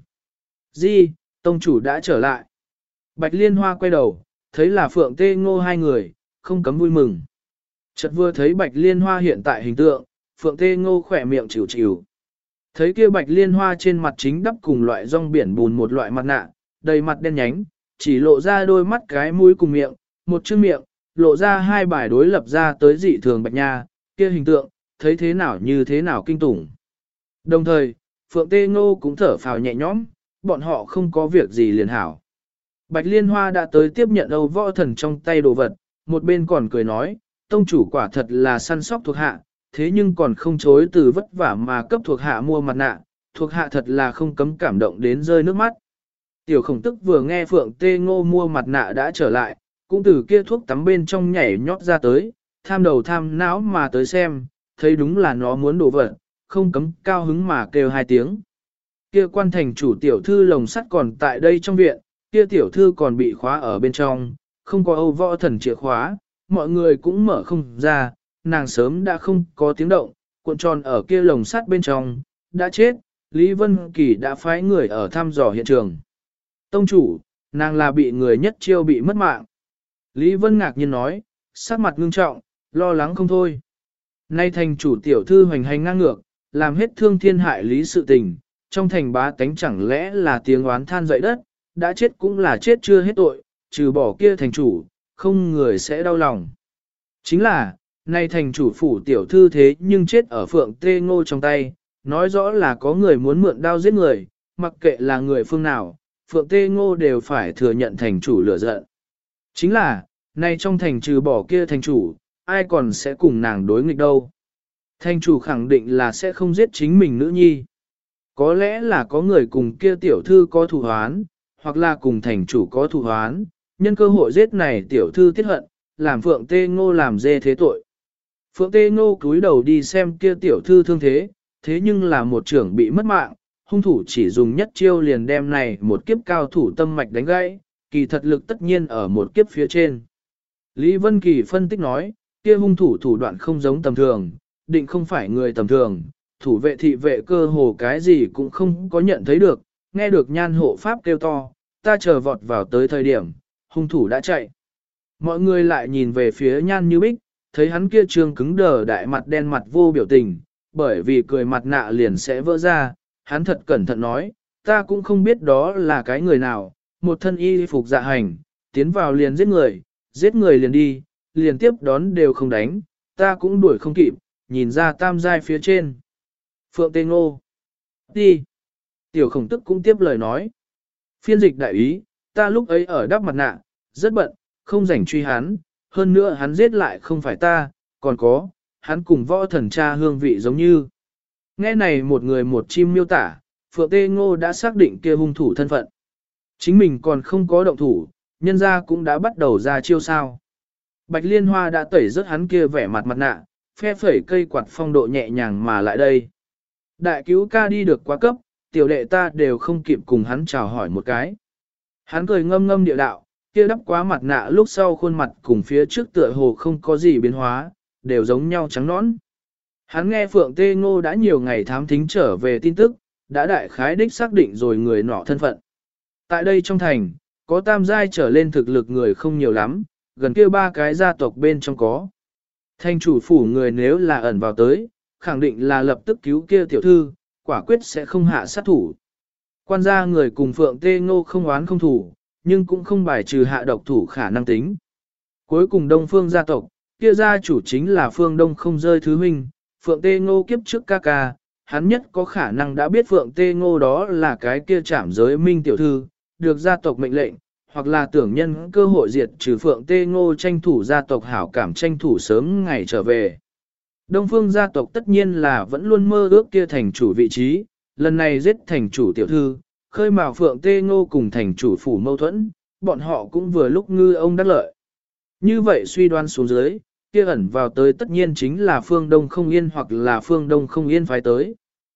Di, tông chủ đã trở lại. Bạch Liên Hoa quay đầu, thấy là Phượng Tê Ngô hai người, không cấm vui mừng. Chợt vừa thấy Bạch Liên Hoa hiện tại hình tượng, Phượng Tê Ngô khỏe miệng chịu chịu. Thấy kia Bạch Liên Hoa trên mặt chính đắp cùng loại rong biển bùn một loại mặt nạ, đầy mặt đen nhánh, chỉ lộ ra đôi mắt cái mũi cùng miệng, một chữ miệng, lộ ra hai bài đối lập ra tới dị thường Bạch Nha, kia hình tượng, thấy thế nào như thế nào kinh tủng. Đồng thời, Phượng Tê Ngô cũng thở phào nhẹ nhõm, bọn họ không có việc gì liền hảo. Bạch Liên Hoa đã tới tiếp nhận Âu Võ Thần trong tay đồ vật, một bên còn cười nói, tông chủ quả thật là săn sóc thuộc hạ, thế nhưng còn không chối từ vất vả mà cấp thuộc hạ mua mặt nạ, thuộc hạ thật là không cấm cảm động đến rơi nước mắt. Tiểu khổng tức vừa nghe Phượng Tê Ngô mua mặt nạ đã trở lại, cũng từ kia thuốc tắm bên trong nhảy nhót ra tới, tham đầu tham não mà tới xem, thấy đúng là nó muốn đổ vật, không cấm cao hứng mà kêu hai tiếng. Kia quan thành chủ tiểu thư lồng sắt còn tại đây trong viện, kia tiểu thư còn bị khóa ở bên trong, không có Âu Võ Thần chìa khóa, mọi người cũng mở không ra, nàng sớm đã không có tiếng động, cuộn tròn ở kia lồng sắt bên trong, đã chết, Lý Vân Kỳ đã phái người ở thăm dò hiện trường. Tông chủ, nàng là bị người nhất chiêu bị mất mạng. Lý Vân ngạc nhiên nói, sắc mặt ngưng trọng, lo lắng không thôi. Nay thành chủ tiểu thư hoành hành ngang ngược, làm hết thương thiên hại lý sự tình, trong thành bá tánh chẳng lẽ là tiếng oán than dậy đất, đã chết cũng là chết chưa hết tội, trừ bỏ kia thành chủ, không người sẽ đau lòng. Chính là, nay thành chủ phủ tiểu thư thế nhưng chết ở Phượng Tê Ngô trong tay, nói rõ là có người muốn mượn đao giết người, mặc kệ là người phương nào, Phượng Tê Ngô đều phải thừa nhận thành chủ lửa giận. Chính là, nay trong thành trừ bỏ kia thành chủ, ai còn sẽ cùng nàng đối nghịch đâu. Thành chủ khẳng định là sẽ không giết chính mình nữ nhi. Có lẽ là có người cùng kia tiểu thư có thù hoán, hoặc là cùng thành chủ có thù hoán, nhân cơ hội giết này tiểu thư tiết hận, làm Phượng Tê Ngô làm dê thế tội. Phượng Tê Ngô cúi đầu đi xem kia tiểu thư thương thế, thế nhưng là một trưởng bị mất mạng, hung thủ chỉ dùng nhất chiêu liền đem này một kiếp cao thủ tâm mạch đánh gãy, kỳ thật lực tất nhiên ở một kiếp phía trên. Lý Vân Kỳ phân tích nói, kia hung thủ thủ đoạn không giống tầm thường, định không phải người tầm thường, thủ vệ thị vệ cơ hồ cái gì cũng không có nhận thấy được, nghe được nhan hộ pháp kêu to, ta chờ vọt vào tới thời điểm, hung thủ đã chạy. Mọi người lại nhìn về phía nhan như bích, thấy hắn kia trương cứng đờ đại mặt đen mặt vô biểu tình, bởi vì cười mặt nạ liền sẽ vỡ ra, hắn thật cẩn thận nói, ta cũng không biết đó là cái người nào, một thân y phục dạ hành, tiến vào liền giết người liền đi, liền tiếp đón đều không đánh, ta cũng đuổi không kịp, nhìn ra tam giai phía trên. Phượng Tê Ngô. Đi. Tiểu khổng tức cũng tiếp lời nói. Phiên dịch đại ý, ta lúc ấy ở đắp mặt nạ, rất bận, không rảnh truy hắn, hơn nữa hắn giết lại không phải ta, còn có, hắn cùng võ thần cha hương vị giống như. Nghe này một người một chim miêu tả, Phượng Tê Ngô đã xác định kia hung thủ thân phận. Chính mình còn không có động thủ, nhân gia cũng đã bắt đầu ra chiêu sao. Bạch Liên Hoa đã tẩy rớt hắn kia vẻ mặt mặt nạ, phe phẩy cây quạt phong độ nhẹ nhàng mà lại đây. Đại cứu ca đi được quá cấp, tiểu đệ ta đều không kịp cùng hắn chào hỏi một cái. Hắn cười ngâm ngâm địa đạo, kia đắp quá mặt nạ lúc sau khuôn mặt cùng phía trước tựa hồ không có gì biến hóa, đều giống nhau trắng nõn. Hắn nghe Phượng Tê Ngô đã nhiều ngày thám thính trở về tin tức, đã đại khái đích xác định rồi người nọ thân phận. Tại đây trong thành, có tam giai trở lên thực lực người không nhiều lắm, gần kia ba cái gia tộc bên trong có. Thành chủ phủ người nếu là ẩn vào tới, khẳng định là lập tức cứu kia tiểu thư, quả quyết sẽ không hạ sát thủ. Quan gia người cùng Phượng Tê Ngô không oán không thủ, nhưng cũng không bài trừ hạ độc thủ khả năng tính. Cuối cùng Đông Phương gia tộc, kia gia chủ chính là Phương Đông không rơi thứ huynh, Phượng Tê Ngô kiếp trước ca ca, hắn nhất có khả năng đã biết Phượng Tê Ngô đó là cái kia trảm giới minh tiểu thư, được gia tộc mệnh lệnh, hoặc là tưởng nhân cơ hội diệt trừ Phượng Tê Ngô tranh thủ gia tộc hảo cảm tranh thủ sớm ngày trở về. Đông Phương gia tộc tất nhiên là vẫn luôn mơ ước kia thành chủ vị trí, lần này giết thành chủ tiểu thư, khơi mào Phượng Tê Ngô cùng thành chủ phủ mâu thuẫn, bọn họ cũng vừa lúc ngư ông đắc lợi. Như vậy suy đoán xuống dưới, kia ẩn vào tới tất nhiên chính là phương Đông không yên hoặc là phương Đông không yên phái tới.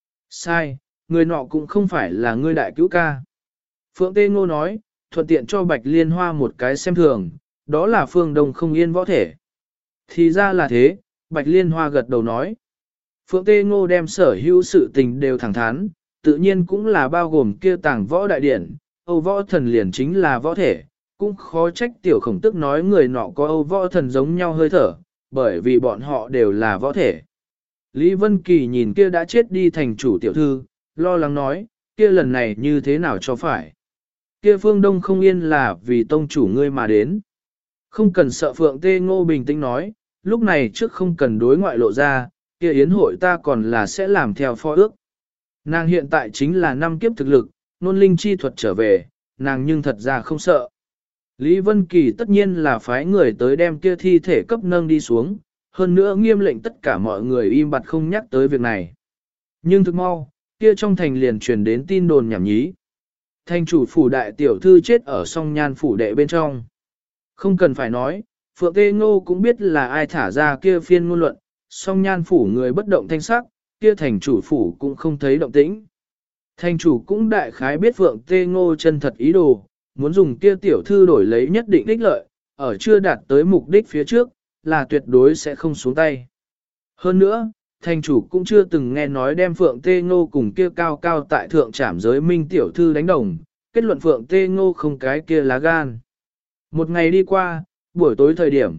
Sai, người nọ cũng không phải là ngươi đại cứu ca. Phượng Tê Ngô nói, thuận tiện cho Bạch Liên Hoa một cái xem thường, đó là phương Đông không yên võ thể. Thì ra là thế, Bạch Liên Hoa gật đầu nói. Phượng Tê Ngô đem sở hữu sự tình đều thẳng thắn, tự nhiên cũng là bao gồm kia tàng võ đại điển, Âu võ thần liền chính là võ thể, cũng khó trách tiểu khổng tức nói người nọ có Âu võ thần giống nhau hơi thở, bởi vì bọn họ đều là võ thể. Lý Vân Kỳ nhìn kia đã chết đi thành chủ tiểu thư, lo lắng nói, kia lần này như thế nào cho phải. Kia phương Đông không yên là vì tông chủ ngươi mà đến. Không cần sợ. Phượng Tê Ngô bình tĩnh nói, lúc này trước không cần đối ngoại lộ ra, kia yến hội ta còn là sẽ làm theo phó ước. Nàng hiện tại chính là năm kiếp thực lực, nôn linh chi thuật trở về, nàng nhưng thật ra không sợ. Lý Vân Kỳ tất nhiên là phái người tới đem kia thi thể cấp nâng đi xuống, hơn nữa nghiêm lệnh tất cả mọi người im bặt không nhắc tới việc này. Nhưng thực mau, kia trong thành liền truyền đến tin đồn nhảm nhí. Thành chủ phủ đại tiểu thư chết ở song nhan phủ đệ bên trong. Không cần phải nói, Phượng Tê Ngô cũng biết là ai thả ra kia phiên ngôn luận, song nhan phủ người bất động thanh sắc, kia thành chủ phủ cũng không thấy động tĩnh. Thành chủ cũng đại khái biết Phượng Tê Ngô chân thật ý đồ, muốn dùng kia tiểu thư đổi lấy nhất định đích lợi, ở chưa đạt tới mục đích phía trước, là tuyệt đối sẽ không xuống tay. Hơn nữa, thành chủ cũng chưa từng nghe nói đem Phượng Tê Ngô cùng kia cao cao tại thượng trảm giới minh tiểu thư đánh đồng, kết luận Phượng Tê Ngô không cái kia lá gan. Một ngày đi qua, buổi tối thời điểm,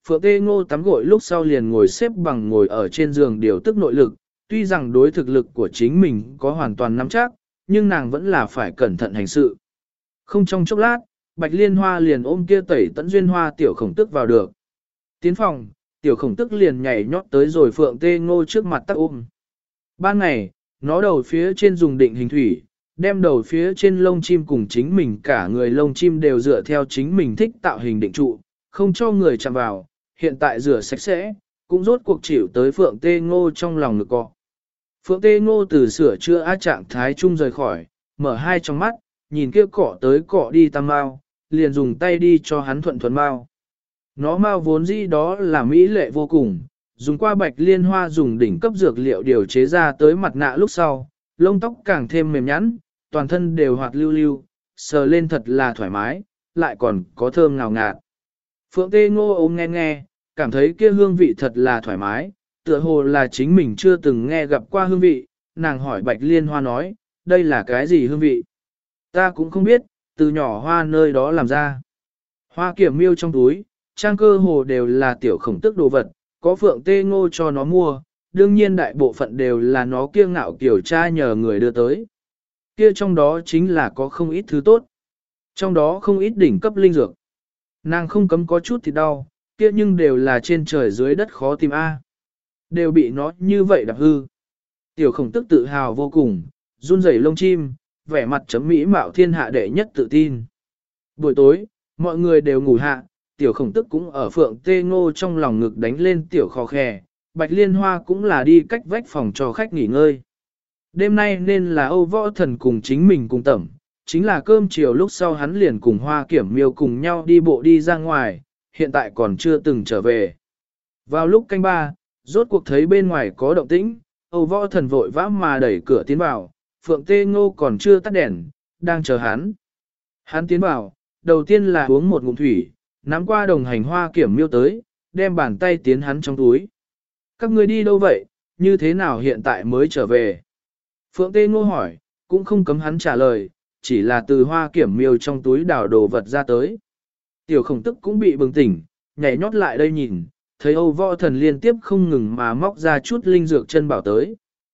Phượng Tê Ngô tắm gội lúc sau liền ngồi xếp bằng ngồi ở trên giường điều tức nội lực, tuy rằng đối thực lực của chính mình có hoàn toàn nắm chắc, nhưng nàng vẫn là phải cẩn thận hành sự. Không trong chốc lát, Bạch Liên Hoa liền ôm kia tẩy tẫn duyên hoa tiểu khổng tức vào được. Tiến phòng, tiểu khổng tức liền nhảy nhót tới rồi Phượng Tê Ngô trước mặt tắc ôm. Ban ngày, nó đầu phía trên dùng định hình thủy, đem đầu phía trên lông chim cùng chính mình cả người lông chim đều dựa theo chính mình thích tạo hình định trụ, không cho người chạm vào, hiện tại rửa sạch sẽ, cũng rốt cuộc chịu tới Phượng Tê Ngô trong lòng ngực cọ. Phượng Tê Ngô từ sửa chữa á trạng thái trung rời khỏi, mở hai trong mắt, nhìn kia cọ tới cọ đi tam mau, liền dùng tay đi cho hắn thuận thuận mau. Nó mau vốn dĩ đó là mỹ lệ vô cùng, dùng qua Bạch Liên Hoa dùng đỉnh cấp dược liệu điều chế ra tới mặt nạ lúc sau, lông tóc càng thêm mềm nhẵn, toàn thân đều hoạt lưu lưu, sờ lên thật là thoải mái, lại còn có thơm ngào ngạt. Phượng Tê Ngô ôm nghe nghe, cảm thấy kia hương vị thật là thoải mái, tựa hồ là chính mình chưa từng nghe gặp qua hương vị, nàng hỏi Bạch Liên Hoa nói, đây là cái gì hương vị? Ta cũng không biết, từ nhỏ hoa nơi đó làm ra. Hoa kiểm miêu trong túi, trang cơ hồ đều là tiểu khổng tức đồ vật, có Phượng Tê Ngô cho nó mua, đương nhiên đại bộ phận đều là nó kiêng ngạo kiểu cha nhờ người đưa tới. Kia trong đó chính là có không ít thứ tốt. Trong đó không ít đỉnh cấp linh dược. Nàng không cấm có chút thì đau, kia nhưng đều là trên trời dưới đất khó tìm A. Đều bị nó như vậy đạp hư. Tiểu khổng tức tự hào vô cùng, run rẩy lông chim, vẻ mặt chấm mỹ mạo thiên hạ đệ nhất tự tin. Buổi tối, mọi người đều ngủ hạ, tiểu khổng tức cũng ở Phượng Tê Ngô trong lòng ngực đánh lên tiểu khò khè, Bạch Liên Hoa cũng là đi cách vách phòng cho khách nghỉ ngơi. Đêm nay nên là Âu Võ Thần cùng chính mình cùng tẩm, chính là cơm chiều lúc sau hắn liền cùng Hoa Kiểm Miêu cùng nhau đi bộ đi ra ngoài, hiện tại còn chưa từng trở về. Vào lúc canh ba, rốt cuộc thấy bên ngoài có động tĩnh, Âu Võ Thần vội vã mà đẩy cửa tiến vào, Phượng Tê Ngô còn chưa tắt đèn, đang chờ hắn. Hắn tiến vào, đầu tiên là uống một ngụm thủy, nắm qua đồng hành Hoa Kiểm Miêu tới, đem bàn tay tiến hắn trong túi. Các ngươi đi đâu vậy, như thế nào hiện tại mới trở về? Phượng Tê Ngô hỏi, cũng không cấm hắn trả lời, chỉ là từ Hoa Kiểm Miêu trong túi đảo đồ vật ra tới. Tiểu khổng tức cũng bị bừng tỉnh, nhảy nhót lại đây nhìn, thấy Âu Võ Thần liên tiếp không ngừng mà móc ra chút linh dược chân bảo tới.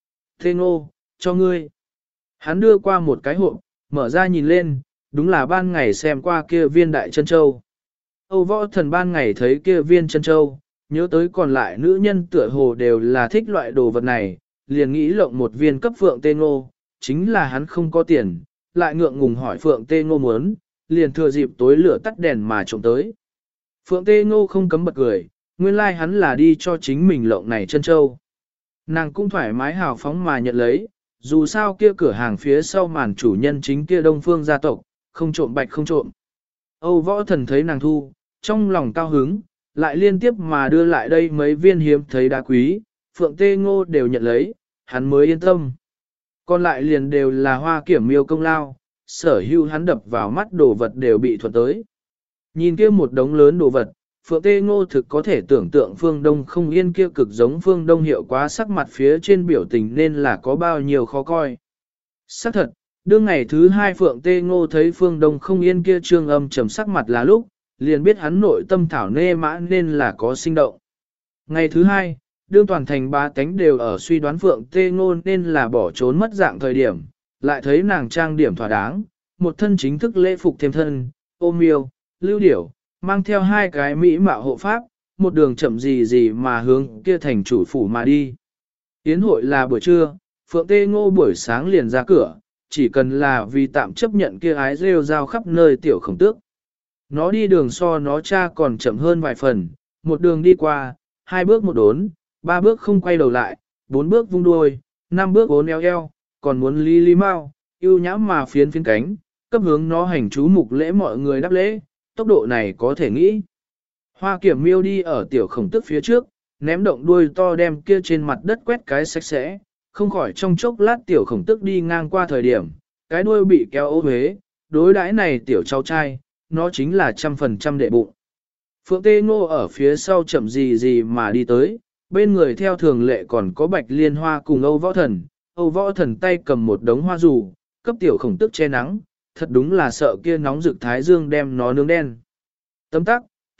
Tê Ngô, cho ngươi. Hắn đưa qua một cái hộp, mở ra nhìn lên, đúng là ban ngày xem qua kia viên đại chân châu. Âu Võ Thần ban ngày thấy kia viên chân châu, nhớ tới còn lại nữ nhân tựa hồ đều là thích loại đồ vật này, liền nghĩ lộng một viên cấp Phượng Tê Ngô, chính là hắn không có tiền, lại ngượng ngùng hỏi Phượng Tê Ngô muốn, liền thừa dịp tối lửa tắt đèn mà trộm tới. Phượng Tê Ngô không cấm bật cười, nguyên lai like hắn là đi cho chính mình lộng này chân châu. Nàng cũng thoải mái hào phóng mà nhận lấy, dù sao kia cửa hàng phía sau màn chủ nhân chính kia Đông Phương gia tộc, không trộm bạch không trộm. Âu Võ Thần thấy nàng thu, trong lòng cao hứng, lại liên tiếp mà đưa lại đây mấy viên hiếm thấy đá quý, Phượng Tê Ngô đều nhận lấy, hắn mới yên tâm. Còn lại liền đều là Hoa Kiểm Miêu công lao, sở hữu hắn đập vào mắt đồ vật đều bị thuật tới. Nhìn kia một đống lớn đồ vật, Phượng Tê Ngô thực có thể tưởng tượng Phương Đông không yên kia cực giống Phương Đông hiệu quá sắc mặt phía trên biểu tình nên là có bao nhiêu khó coi. Sắc thật, đương ngày thứ hai Phượng Tê Ngô thấy Phương Đông không yên kia trương âm trầm sắc mặt là lúc, liền biết hắn nội tâm thảo nê mã nên là có sinh động. Ngày thứ hai, đương toàn thành ba tánh đều ở suy đoán Phượng Tê Ngô nên là bỏ trốn mất dạng thời điểm, lại thấy nàng trang điểm thỏa đáng, một thân chính thức lễ phục thêm thân, ôm yêu, lưu điểu, mang theo hai cái mỹ mạo hộ pháp, một đường chậm gì gì mà hướng kia thành chủ phủ mà đi. Yến hội là buổi trưa, Phượng Tê Ngô buổi sáng liền ra cửa, chỉ cần là vì tạm chấp nhận kia ái rêu rao khắp nơi tiểu khổng tước. Nó đi đường so nó cha còn chậm hơn vài phần, một đường đi qua, 2 bước một đốn, 3 bước không quay đầu lại, 4 bước vung đuôi, 5 bước uốn eo eo, còn muốn lý lý mau, yêu nhãm mà phiến phiến cánh, cấp hướng nó hành chú mục lễ mọi người đáp lễ, tốc độ này có thể nghĩ. Hoa Kiểm Miêu đi ở tiểu khổng tức phía trước, ném động đuôi to đem kia trên mặt đất quét cái sạch sẽ, không khỏi trong chốc lát tiểu khổng tức đi ngang qua thời điểm, cái đuôi bị kéo ô huế, đối đãi này tiểu cháu trai, nó chính là 100% đệ bụng. Phượng Tê Ngô ở phía sau chậm gì gì mà đi tới, bên người theo thường lệ còn có Bạch Liên Hoa cùng Âu Võ Thần. Âu Võ Thần tay cầm một đống hoa dù, cấp tiểu khổng tức che nắng, thật đúng là sợ kia nóng rực thái dương đem nó nướng đen. Tấm tắc,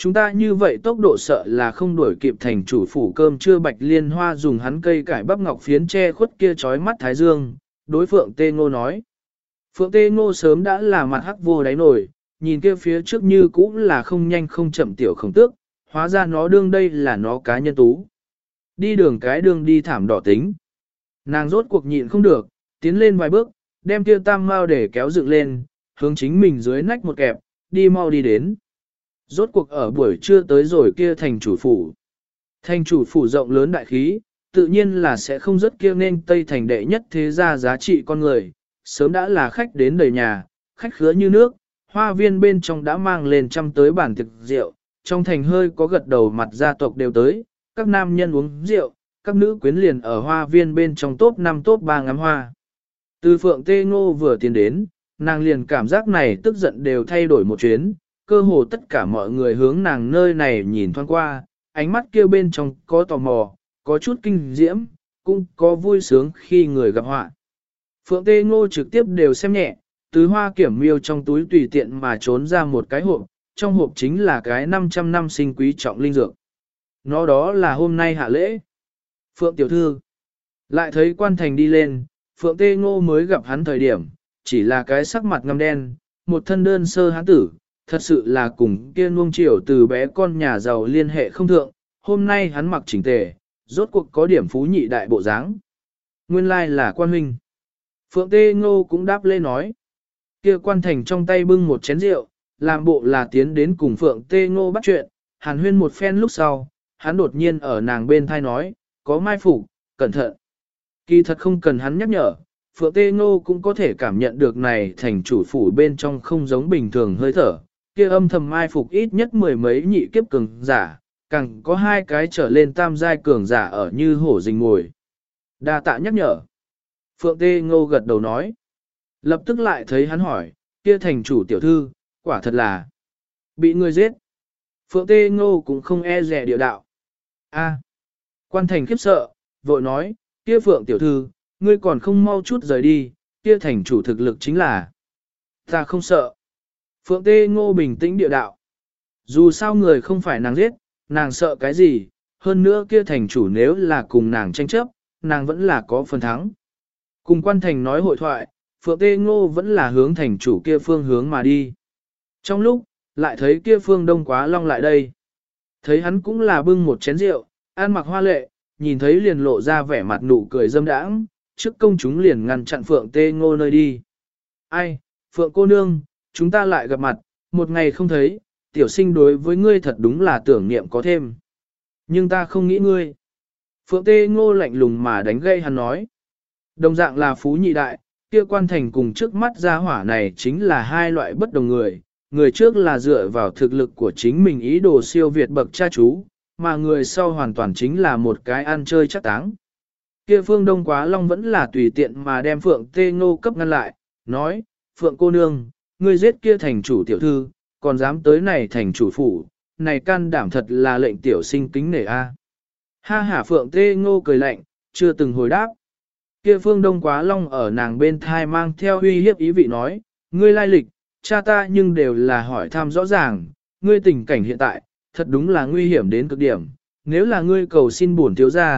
Chúng ta như vậy tốc độ sợ là không đuổi kịp thành chủ phủ cơm trưa Bạch Liên Hoa dùng hắn cây cải bắp ngọc phiến che khuất kia chói mắt thái dương, đối Phượng Tê Ngô nói. Phượng Tê Ngô sớm đã là mặt hắc vô đáy nổi, nhìn kia phía trước như cũng là không nhanh không chậm tiểu khổng tước, hóa ra nó đương đây là nó cá nhân tú. Đi đường cái đường đi thảm đỏ tính. Nàng rốt cuộc nhịn không được, tiến lên vài bước, đem kia tam mao để kéo dựng lên, hướng chính mình dưới nách một kẹp, đi mau đi đến. Rốt cuộc ở buổi trưa tới rồi kia thành chủ phủ. Thành chủ phủ rộng lớn đại khí, tự nhiên là sẽ không rất kia nên Tây thành đệ nhất thế gia giá trị con người, sớm đã là khách đến đầy nhà, khách khứa như nước, hoa viên bên trong đã mang lên trăm tới bàn thực rượu, trong thành hơi có gật đầu mặt gia tộc đều tới, các nam nhân uống rượu, các nữ quyến liền ở hoa viên bên trong top 5 top 3 ngắm hoa. Từ Phượng Tê Ngô vừa tiến đến, nàng liền cảm giác này tức giận đều thay đổi một chuyến, cơ hồ tất cả mọi người hướng nàng nơi này nhìn thoáng qua, ánh mắt kia bên trong có tò mò, có chút kinh diễm, cũng có vui sướng khi người gặp họa. Phượng Tê Ngô trực tiếp đều xem nhẹ, từ hoa kiểm miêu trong túi tùy tiện mà trốn ra một cái hộp, trong hộp chính là cái 500 năm sinh quý trọng linh dược. Nó đó là hôm nay hạ lễ. Phượng tiểu thư lại thấy quan thành đi lên, Phượng Tê Ngô mới gặp hắn thời điểm, chỉ là cái sắc mặt ngăm đen, một thân đơn sơ hán tử, thật sự là cùng kia nuông chiều từ bé con nhà giàu liên hệ không thượng, hôm nay hắn mặc chỉnh tề, rốt cuộc có điểm phú nhị đại bộ dáng. Nguyên lai là quan huynh. Phượng Tê Ngô cũng đáp lê nói. Kia quan thành trong tay bưng một chén rượu, làm bộ là tiến đến cùng Phượng Tê Ngô bắt chuyện, hàn huyên một phen lúc sau, hắn đột nhiên ở nàng bên thai nói, có mai phục, cẩn thận. Kỳ thật không cần hắn nhắc nhở, Phượng Tê Ngô cũng có thể cảm nhận được này thành chủ phủ bên trong không giống bình thường hơi thở, kia âm thầm mai phục ít nhất mười mấy nhị kiếp cường giả, càng có hai cái trở lên tam giai cường giả ở như hổ rình ngồi. Đa tạ nhắc nhở. Phượng Tê Ngô gật đầu nói. Lập tức lại thấy hắn hỏi, kia thành chủ tiểu thư, quả thật là bị người giết. Phượng Tê Ngô cũng không e rẻ địa đạo. A, quan thành khiếp sợ, vội nói, kia Phượng tiểu thư, ngươi còn không mau chút rời đi, kia thành chủ thực lực chính là. Ta không sợ. Phượng Tê Ngô bình tĩnh địa đạo. Dù sao người không phải nàng giết, nàng sợ cái gì, hơn nữa kia thành chủ nếu là cùng nàng tranh chấp, nàng vẫn là có phần thắng. Cùng quan thành nói hội thoại, Phượng Tê Ngô vẫn là hướng thành chủ kia phương hướng mà đi. Trong lúc, lại thấy kia phương Đông Quá Long lại đây. Thấy hắn cũng là bưng một chén rượu, ăn mặc hoa lệ, nhìn thấy liền lộ ra vẻ mặt nụ cười dâm đãng, trước công chúng liền ngăn chặn Phượng Tê Ngô nơi đi. Ai, Phượng cô nương, chúng ta lại gặp mặt, một ngày không thấy, tiểu sinh đối với ngươi thật đúng là tưởng niệm có thêm. Nhưng ta không nghĩ ngươi. Phượng Tê Ngô lạnh lùng mà đánh gây hắn nói. Đồng dạng là phú nhị đại, kia quan thành cùng trước mắt gia hỏa này chính là hai loại bất đồng người. Người trước là dựa vào thực lực của chính mình ý đồ siêu việt bậc cha chú, mà người sau hoàn toàn chính là một cái ăn chơi chắc táng. Kia Phương Đông Quá Long vẫn là tùy tiện mà đem Phượng Tê Ngô cấp ngăn lại, nói, Phượng cô nương, ngươi giết kia thành chủ tiểu thư, còn dám tới này thành chủ phủ, này can đảm thật là lệnh tiểu sinh kính nể a. Ha hả Phượng Tê Ngô cười lạnh, chưa từng hồi đáp. Kia Phương Đông Quá Long ở nàng bên thai mang theo uy hiếp ý vị nói, ngươi lai lịch, cha ta nhưng đều là hỏi thăm rõ ràng, ngươi tình cảnh hiện tại, thật đúng là nguy hiểm đến cực điểm, nếu là ngươi cầu xin bổn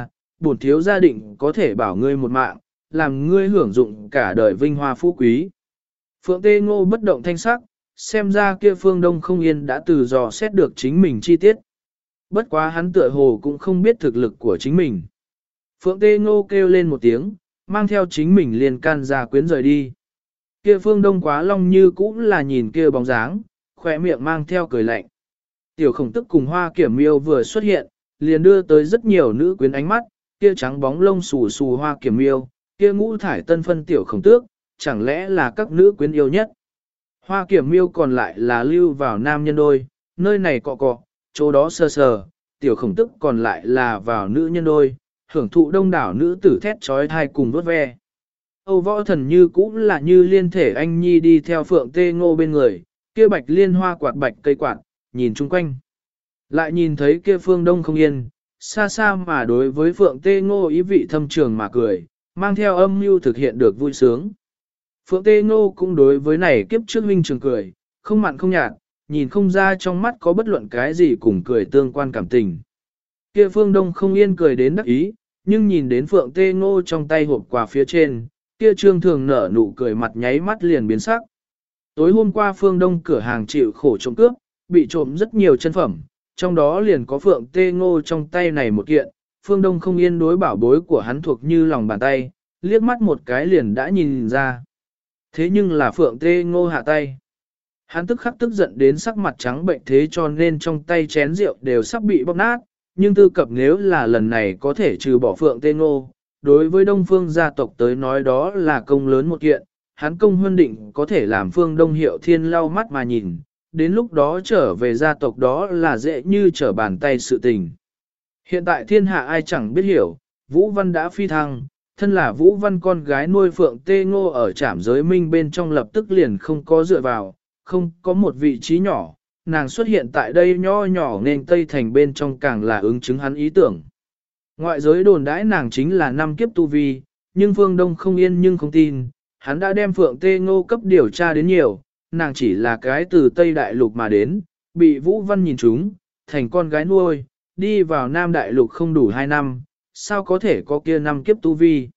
thiếu gia định có thể bảo ngươi một mạng, làm ngươi hưởng dụng cả đời vinh hoa phú quý. Phượng Tê Ngô bất động thanh sắc, xem ra kia Phương Đông không yên đã từ dò xét được chính mình chi tiết. Bất quá hắn tựa hồ cũng không biết thực lực của chính mình. Phượng Tê Ngô kêu lên một tiếng, mang theo chính mình liền can ra quyến rời đi. Kia Phương Đông Quá Long như cũng là nhìn kia bóng dáng, khỏe miệng mang theo cười lạnh. Tiểu Khổng Tức cùng Hoa Kiểm Miêu vừa xuất hiện, liền đưa tới rất nhiều nữ quyến ánh mắt, kia trắng bóng lông xù xù Hoa Kiểm Miêu, kia ngũ thải tân phân Tiểu Khổng Tước, chẳng lẽ là các nữ quyến yêu nhất. Hoa Kiểm Miêu còn lại là lưu vào nam nhân đôi, nơi này cọ cọ, chỗ đó sờ sờ, Tiểu Khổng Tức còn lại là vào nữ nhân đôi, hưởng thụ đông đảo nữ tử thét trói thai cùng vuốt ve. Âu Võ Thần như cũng là như liên thể anh nhi đi theo Phượng Tê Ngô bên người, kia bạch liên hoa quạt bạch cây quạt, nhìn chung quanh. Lại nhìn thấy kia Phương Đông không yên, xa xa mà đối với Phượng Tê Ngô ý vị thâm trường mà cười, mang theo âm mưu thực hiện được vui sướng. Phượng Tê Ngô cũng đối với này kiếp trước huynh trường cười, không mặn không nhạt, nhìn không ra trong mắt có bất luận cái gì cùng cười tương quan cảm tình. Kia Phương Đông không yên cười đến đắc ý, nhưng nhìn đến Phượng Tê Ngô trong tay hộp quà phía trên, kia Trương Thường nở nụ cười mặt nháy mắt liền biến sắc. Tối hôm qua Phương Đông cửa hàng chịu khổ trộm cướp, bị trộm rất nhiều chân phẩm, trong đó liền có Phượng Tê Ngô trong tay này một kiện, Phương Đông không yên đối bảo bối của hắn thuộc như lòng bàn tay, liếc mắt một cái liền đã nhìn ra. Thế nhưng là Phượng Tê Ngô hạ tay. Hắn tức khắc tức giận đến sắc mặt trắng bệnh thế cho nên trong tay chén rượu đều sắp bị bóp nát, nhưng tư cập nếu là lần này có thể trừ bỏ Phượng Tê Ngô, đối với Đông Phương gia tộc tới nói đó là công lớn một kiện, hắn công huân định có thể làm Phương Đông Hiệu Thiên lau mắt mà nhìn, đến lúc đó trở về gia tộc đó là dễ như trở bàn tay sự tình. Hiện tại thiên hạ ai chẳng biết hiểu, Vũ Văn đã phi thăng, thân là Vũ Văn con gái nuôi Phượng Tê Ngô ở trảm giới minh bên trong lập tức liền không có dựa vào, không có một vị trí nhỏ, nàng xuất hiện tại đây nho nhỏ nên Tây Thành bên trong càng là ứng chứng hắn ý tưởng. Ngoại giới đồn đãi nàng chính là năm kiếp tu vi, nhưng Phương Đông không yên nhưng không tin, hắn đã đem Phượng Tê Ngô cấp điều tra đến nhiều, nàng chỉ là cái từ Tây Đại Lục mà đến, bị Vũ Văn nhìn trúng, thành con gái nuôi, đi vào Nam Đại Lục không đủ 2 năm, sao có thể có kia năm kiếp tu vi.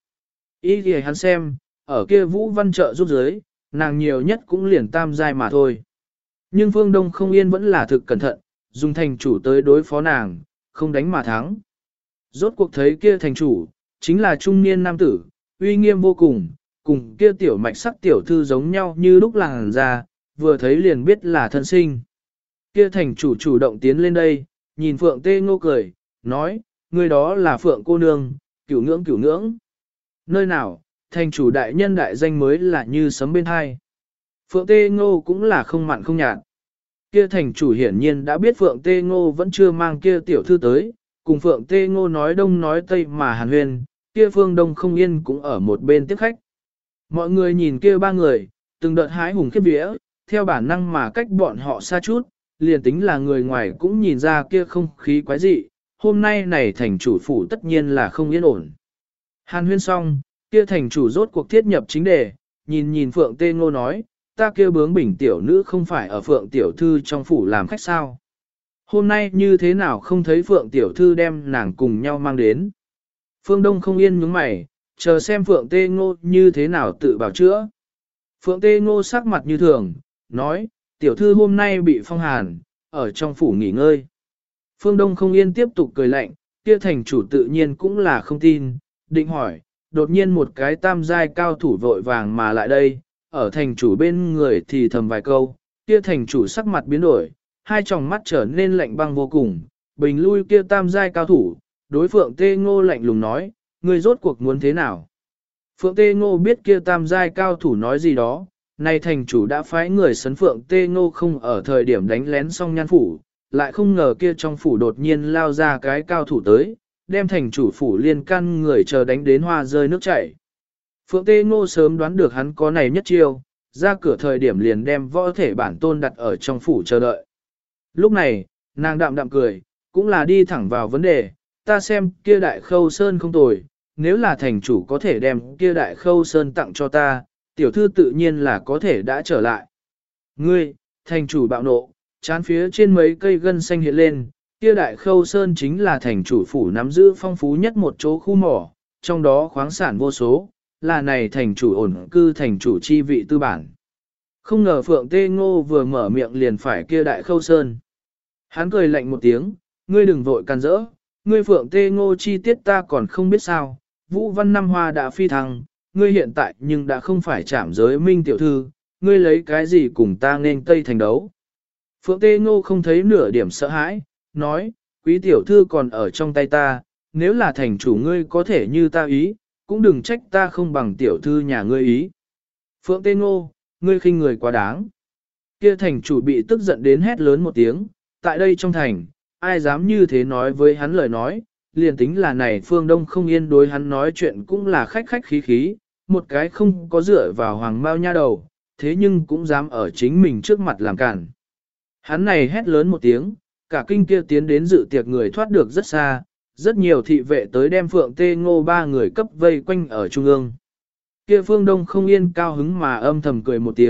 Ý thì hắn xem, ở kia Vũ Văn trợ giúp giới, nàng nhiều nhất cũng liền tam giai mà thôi. Nhưng Phương Đông không yên vẫn là thực cẩn thận, dùng thành chủ tới đối phó nàng, không đánh mà thắng. Rốt cuộc thấy kia thành chủ, chính là trung niên nam tử, uy nghiêm vô cùng, cùng kia tiểu mạch sắc tiểu thư giống nhau như lúc làng ra, vừa thấy liền biết là thân sinh. Kia thành chủ chủ động tiến lên đây, nhìn Phượng Tê Ngô cười, nói, người đó là Phượng cô nương, cửu ngưỡng cửu ngưỡng. Nơi nào, thành chủ đại nhân đại danh mới là như sấm bên hai. Phượng Tê Ngô cũng là không mặn không nhạt. Kia thành chủ hiển nhiên đã biết Phượng Tê Ngô vẫn chưa mang kia tiểu thư tới, cùng Phượng Tê Ngô nói đông nói tây mà hàn huyên, kia Phương Đông không yên cũng ở một bên tiếp khách. Mọi người nhìn kia ba người, từng đợt hái hùng khiếp vía, theo bản năng mà cách bọn họ xa chút, liền tính là người ngoài cũng nhìn ra kia không khí quái dị, hôm nay này thành chủ phủ tất nhiên là không yên ổn. Hàn huyên xong, kia thành chủ rốt cuộc thiết nhập chính đề, nhìn Phượng Tê Ngô nói, ta kia bướng bỉnh tiểu nữ không phải ở Phượng tiểu thư trong phủ làm khách sao. Hôm nay như thế nào không thấy Phượng tiểu thư đem nàng cùng nhau mang đến. Phương Đông không yên nhướng mày, chờ xem Phượng Tê Ngô như thế nào tự bảo chữa. Phượng Tê Ngô sắc mặt như thường, nói, tiểu thư hôm nay bị phong hàn, ở trong phủ nghỉ ngơi. Phương Đông không yên tiếp tục cười lạnh, kia thành chủ tự nhiên cũng là không tin, định hỏi, đột nhiên một cái tam giai cao thủ vội vàng mà lại đây, ở thành chủ bên người thì thầm vài câu, kia thành chủ sắc mặt biến đổi, hai tròng mắt trở nên lạnh băng vô cùng, bình lui kia tam giai cao thủ, đối Phượng Tê Ngô lạnh lùng nói, ngươi rốt cuộc muốn thế nào? Phượng Tê Ngô biết kia tam giai cao thủ nói gì đó, nay thành chủ đã phái người sấn Phượng Tê Ngô không ở thời điểm đánh lén xong nhan phủ, lại không ngờ kia trong phủ đột nhiên lao ra cái cao thủ tới, đem thành chủ phủ liên căn người chờ đánh đến hoa rơi nước chảy. Phượng Tê Ngô sớm đoán được hắn có này nhất chiêu, ra cửa thời điểm liền đem võ thể bản tôn đặt ở trong phủ chờ đợi. Lúc này, nàng đạm đạm cười, cũng là đi thẳng vào vấn đề, ta xem kia đại khâu sơn không tồi, nếu là thành chủ có thể đem kia đại khâu sơn tặng cho ta, tiểu thư tự nhiên là có thể đã trở lại. Ngươi, thành chủ bạo nộ, chán phía trên mấy cây gân xanh hiện lên, kia đại khâu sơn chính là thành chủ phủ nắm giữ phong phú nhất một chỗ khu mỏ, trong đó khoáng sản vô số, là này thành chủ ổn cư thành chủ chi vị tư bản. Không ngờ Phượng Tê Ngô vừa mở miệng liền phải kia đại khâu sơn. Hắn cười lạnh một tiếng, ngươi đừng vội can rỡ, ngươi Phượng Tê Ngô chi tiết ta còn không biết sao, Vũ Văn Năm Hoa đã phi thăng, ngươi hiện tại nhưng đã không phải chạm giới minh tiểu thư, ngươi lấy cái gì cùng ta nên Tây thành đấu. Phượng Tê Ngô không thấy nửa điểm sợ hãi, nói, quý tiểu thư còn ở trong tay ta, nếu là thành chủ ngươi có thể như ta ý, cũng đừng trách ta không bằng tiểu thư nhà ngươi ý. Phượng Tê Ngô, ngươi khinh người quá đáng. Kia thành chủ bị tức giận đến hét lớn một tiếng, tại đây trong thành, ai dám như thế nói với hắn lời nói, liền tính là này Phương Đông không yên đối hắn nói chuyện cũng là khách khách khí khí, một cái không có dựa vào hoàng mao nha đầu, thế nhưng cũng dám ở chính mình trước mặt làm cản. Hắn này hét lớn một tiếng, cả kinh kia tiến đến dự tiệc người thoát được rất xa, rất nhiều thị vệ tới đem Phượng Tê Ngô ba người cấp vây quanh ở trung ương. Kia Phương Đông không yên cao hứng mà âm thầm cười một tiếng,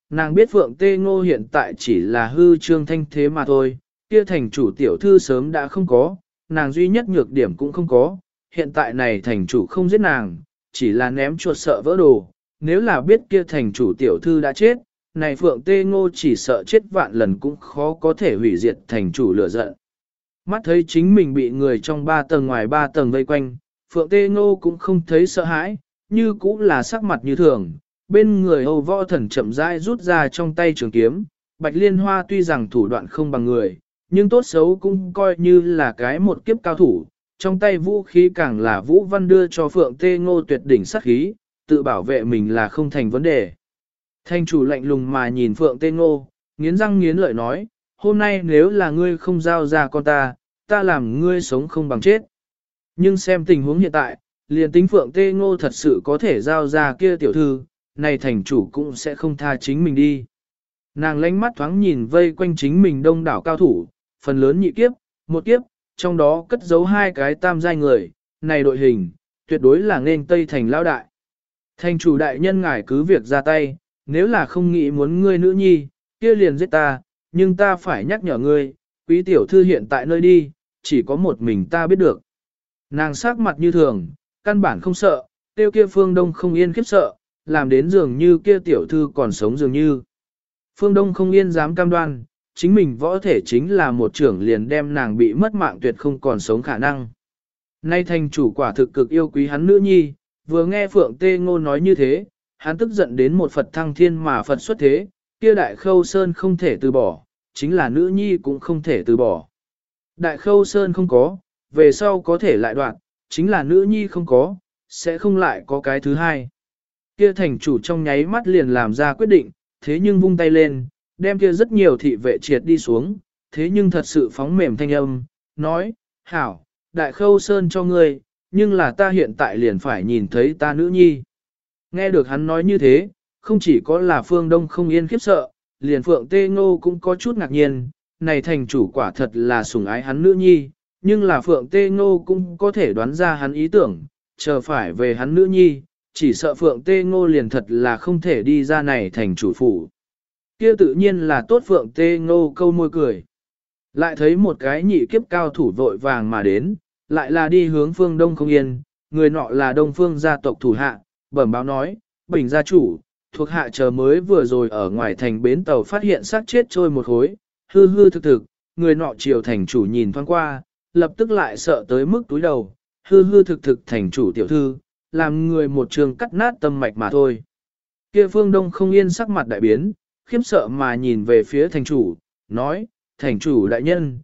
nàng biết Phượng Tê Ngô hiện tại chỉ là hư trương thanh thế mà thôi, kia thành chủ tiểu thư sớm đã không có, nàng duy nhất nhược điểm cũng không có, hiện tại này thành chủ không giết nàng, chỉ là ném chuột sợ vỡ đồ, nếu là biết kia thành chủ tiểu thư đã chết, này Phượng Tê Ngô chỉ sợ chết vạn lần cũng khó có thể hủy diệt thành chủ lửa giận. Mắt thấy chính mình bị người trong 3 tầng ngoài 3 tầng vây quanh, Phượng Tê Ngô cũng không thấy sợ hãi, như cũng là sắc mặt như thường. Bên người Âu Võ Thần chậm rãi rút ra trong tay trường kiếm, Bạch Liên Hoa tuy rằng thủ đoạn không bằng người, nhưng tốt xấu cũng coi như là cái một kiếp cao thủ, trong tay vũ khí càng là Vũ Văn đưa cho Phượng Tê Ngô tuyệt đỉnh sát khí, tự bảo vệ mình là không thành vấn đề. Thanh chủ lạnh lùng mà nhìn Phượng Tê Ngô, nghiến răng nghiến lợi nói, hôm nay nếu là ngươi không giao ra con ta làm ngươi sống không bằng chết. Nhưng xem tình huống hiện tại, liền tính Phượng Tê Ngô thật sự có thể giao ra kia tiểu thư, này thành chủ cũng sẽ không tha chính mình đi. Nàng lánh mắt thoáng nhìn vây quanh chính mình đông đảo cao thủ, phần lớn nhị kiếp, một kiếp, trong đó cất giấu 2 cái tam giai người, này đội hình, tuyệt đối là nên Tây Thành lão đại. Thành chủ đại nhân ngài cứ việc ra tay, nếu là không nghĩ muốn ngươi nữ nhi, kia liền giết ta, nhưng ta phải nhắc nhở ngươi, quý tiểu thư hiện tại nơi đi, chỉ có một mình ta biết được. Nàng sắc mặt như thường, căn bản không sợ, tiêu kia Phương Đông không yên khiếp sợ, làm đến dường như kia tiểu thư còn sống dường như. Phương Đông không yên dám cam đoan, chính mình võ thể chính là một trưởng liền đem nàng bị mất mạng tuyệt không còn sống khả năng. Nay thành chủ quả thực cực yêu quý hắn nữ nhi, vừa nghe Phượng Tê Ngô nói như thế, hắn tức giận đến một Phật thăng thiên mà Phật xuất thế, kia Đại Khâu Sơn không thể từ bỏ, chính là nữ nhi cũng không thể từ bỏ. Đại Khâu Sơn không có, về sau có thể lại đoạn, chính là nữ nhi không có, sẽ không lại có cái thứ hai. Kia thành chủ trong nháy mắt liền làm ra quyết định, thế nhưng vung tay lên, đem kia rất nhiều thị vệ triệt đi xuống, thế nhưng thật sự phóng mềm thanh âm, nói, hảo, Đại Khâu Sơn cho ngươi, nhưng là ta hiện tại liền phải nhìn thấy ta nữ nhi. Nghe được hắn nói như thế, không chỉ có là Phương Đông không yên khiếp sợ, liền Phượng Tê Ngô cũng có chút ngạc nhiên, này thành chủ quả thật là sủng ái hắn nữ nhi, nhưng là Phượng Tê Ngô cũng có thể đoán ra hắn ý tưởng, chờ phải về hắn nữ nhi, chỉ sợ Phượng Tê Ngô liền thật là không thể đi ra này thành chủ phủ. Kia tự nhiên là tốt Phượng Tê Ngô câu môi cười. Lại thấy một cái nhị kiếp cao thủ vội vàng mà đến, lại là đi hướng phương Đông không yên, người nọ là Đông Phương gia tộc thủ hạ, bẩm báo nói, Bình gia chủ, thuộc hạ chờ mới vừa rồi ở ngoài thành bến tàu phát hiện xác chết trôi một khối, hư hư thực thực, người nọ triều thành chủ nhìn thoáng qua, lập tức lại sợ tới mức túi đầu, hư hư thực thực thành chủ tiểu thư, làm người một trường cắt nát tâm mạch mà thôi. Kia phương Đông không yên sắc mặt đại biến, khiếp sợ mà nhìn về phía thành chủ, nói, thành chủ đại nhân,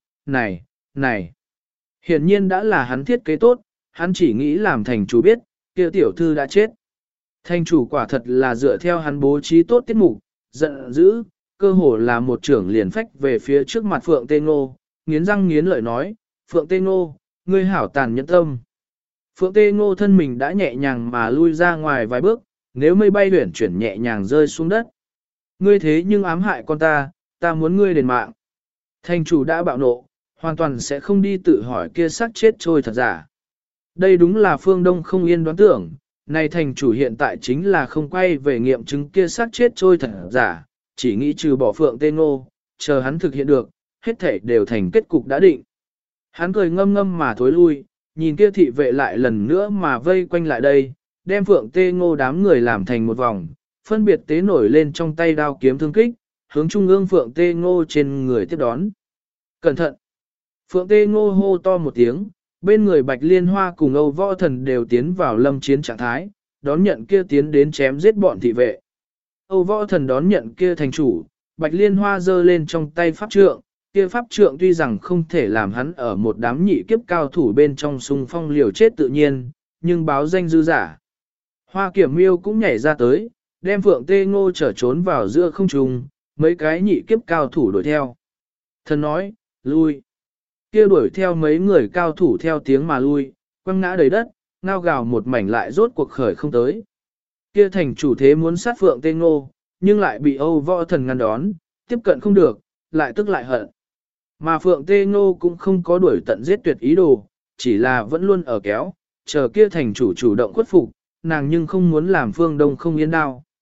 này. Hiển nhiên đã là hắn thiết kế tốt, hắn chỉ nghĩ làm thành chủ biết, kia tiểu thư đã chết. Thành chủ quả thật là dựa theo hắn bố trí tốt tiết mục, giận dữ, cơ hồ là một trưởng liền phách về phía trước mặt Phượng Tê Ngô, nghiến răng nghiến lợi nói, Phượng Tê Ngô, ngươi hảo tàn nhẫn tâm. Phượng Tê Ngô thân mình đã nhẹ nhàng mà lui ra ngoài vài bước, nếu mây bay huyển chuyển nhẹ nhàng rơi xuống đất. Ngươi thế nhưng ám hại con ta muốn ngươi đền mạng. Thành chủ đã bạo nộ, hoàn toàn sẽ không đi tự hỏi kia xác chết trôi thật giả. Đây đúng là phương Đông không yên đoán tưởng, này thành chủ hiện tại chính là không quay về nghiệm chứng kia xác chết trôi thật giả, chỉ nghĩ trừ bỏ Phượng Tê Ngô, chờ hắn thực hiện được, hết thể đều thành kết cục đã định. Hắn cười ngâm ngâm mà thối lui, nhìn kia thị vệ lại lần nữa mà vây quanh lại đây, đem Phượng Tê Ngô đám người làm thành một vòng, phân biệt tế nổi lên trong tay đao kiếm thương kích, hướng trung ương Phượng Tê Ngô trên người tiếp đón. Cẩn thận! Phượng Tê Ngô hô to một tiếng, bên người Bạch Liên Hoa cùng Âu Võ Thần đều tiến vào lâm chiến trạng thái, đón nhận kia tiến đến chém giết bọn thị vệ. Âu Võ Thần đón nhận kia thành chủ, Bạch Liên Hoa giơ lên trong tay pháp trượng, kia pháp trượng tuy rằng không thể làm hắn ở một đám nhị kiếp cao thủ bên trong xung phong liều chết tự nhiên, nhưng báo danh dư giả. Hoa Kiểm Miêu cũng nhảy ra tới, đem Phượng Tê Ngô trở trốn vào giữa không trung, mấy cái nhị kiếp cao thủ đuổi theo. Thần nói, lui. Kia đuổi theo mấy người cao thủ theo tiếng mà lui, quăng ngã đầy đất, ngao gào một mảnh lại rốt cuộc khởi không tới. Kia thành chủ thế muốn sát Phượng Tê Ngô, nhưng lại bị Âu Võ Thần ngăn đón, tiếp cận không được, lại tức lại hận. Mà Phượng Tê Ngô cũng không có đuổi tận giết tuyệt ý đồ, chỉ là vẫn luôn ở kéo, chờ kia thành chủ chủ động khuất phục, nàng nhưng không muốn làm Phương Đông không yên đau.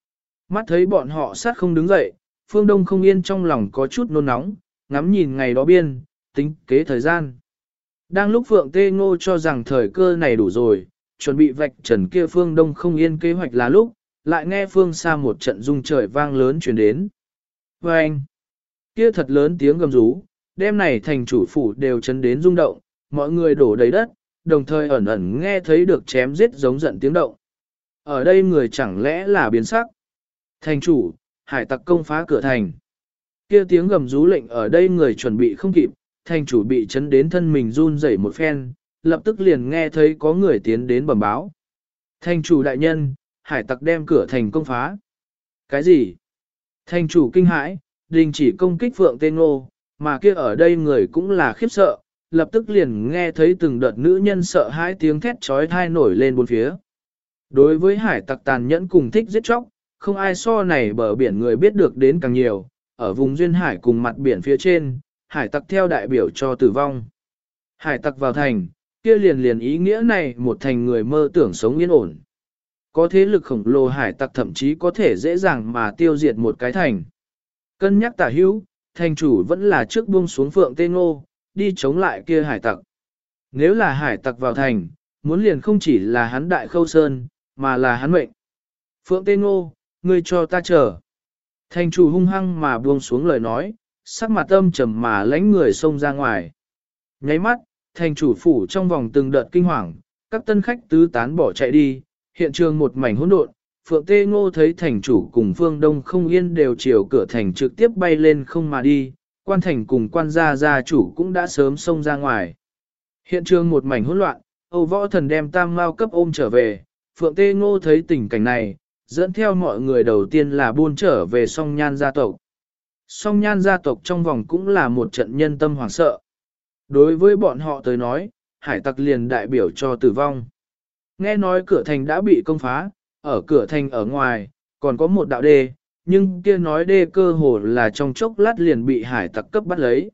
Mắt thấy bọn họ sát không đứng dậy, Phương Đông không yên trong lòng có chút nôn nóng, ngắm nhìn ngày đó biên, tính kế thời gian. Đang lúc Phượng Tê Ngô cho rằng thời cơ này đủ rồi, chuẩn bị vạch trần kia Phương Đông không yên kế hoạch là lúc, lại nghe phương xa một trận rung trời vang lớn truyền đến. Và anh, kia thật lớn tiếng gầm rú, đêm này thành chủ phủ đều chấn đến rung động, mọi người đổ đầy đất, đồng thời ẩn ẩn nghe thấy được chém giết giống giận tiếng động. Ở đây người chẳng lẽ là biến sắc? Thành chủ, hải tặc công phá cửa thành. Kia tiếng gầm rú lệnh ở đây người chuẩn bị không kịp, thành chủ bị chấn đến thân mình run rẩy một phen, lập tức liền nghe thấy có người tiến đến bẩm báo. Thành chủ đại nhân, hải tặc đem cửa thành công phá. Cái gì? Thành chủ kinh hãi, đình chỉ công kích Phượng Tê Ngô, mà kia ở đây người cũng là khiếp sợ, lập tức liền nghe thấy từng đợt nữ nhân sợ hãi tiếng thét trói thai nổi lên bốn phía. Đối với hải tặc tàn nhẫn cùng thích giết chóc, không ai so này bờ biển người biết được đến càng nhiều, ở vùng duyên hải cùng mặt biển phía trên, hải tặc theo đại biểu cho tử vong. Hải tặc vào thành, kia liền ý nghĩa này một thành người mơ tưởng sống yên ổn. Có thế lực khổng lồ hải tặc thậm chí có thể dễ dàng mà tiêu diệt một cái thành. Cân nhắc tả hữu, thành chủ vẫn là trước buông xuống Phượng Tê Ngô, đi chống lại kia hải tặc. Nếu là hải tặc vào thành, muốn liền không chỉ là hắn đại khâu sơn, mà là hắn mệnh. Phượng Tê Ngô, ngươi cho ta chờ. Thành chủ hung hăng mà buông xuống lời nói, sắc mặt âm trầm mà lãnh người xông ra ngoài. Nháy mắt, thành chủ phủ trong vòng từng đợt kinh hoàng, các tân khách tứ tán bỏ chạy đi, hiện trường một mảnh hỗn độn. Phượng Tê Ngô thấy thành chủ cùng Phương Đông không yên đều chiều cửa thành trực tiếp bay lên không mà đi, quan thành cùng quan gia chủ cũng đã sớm xông ra ngoài. Hiện trường một mảnh hỗn loạn, Âu Võ Thần đem Tam Mao cấp ôm trở về, Phượng Tê Ngô thấy tình cảnh này, dẫn theo mọi người đầu tiên là buôn trở về Song Nhan gia tộc. Song Nhan gia tộc trong vòng cũng là một trận nhân tâm hoảng sợ. Đối với bọn họ tới nói, hải tặc liền đại biểu cho tử vong. Nghe nói cửa thành đã bị công phá, ở cửa thành ở ngoài, còn có một đạo đê, nhưng kia nói đê cơ hồ là trong chốc lát liền bị hải tặc cấp bắt lấy.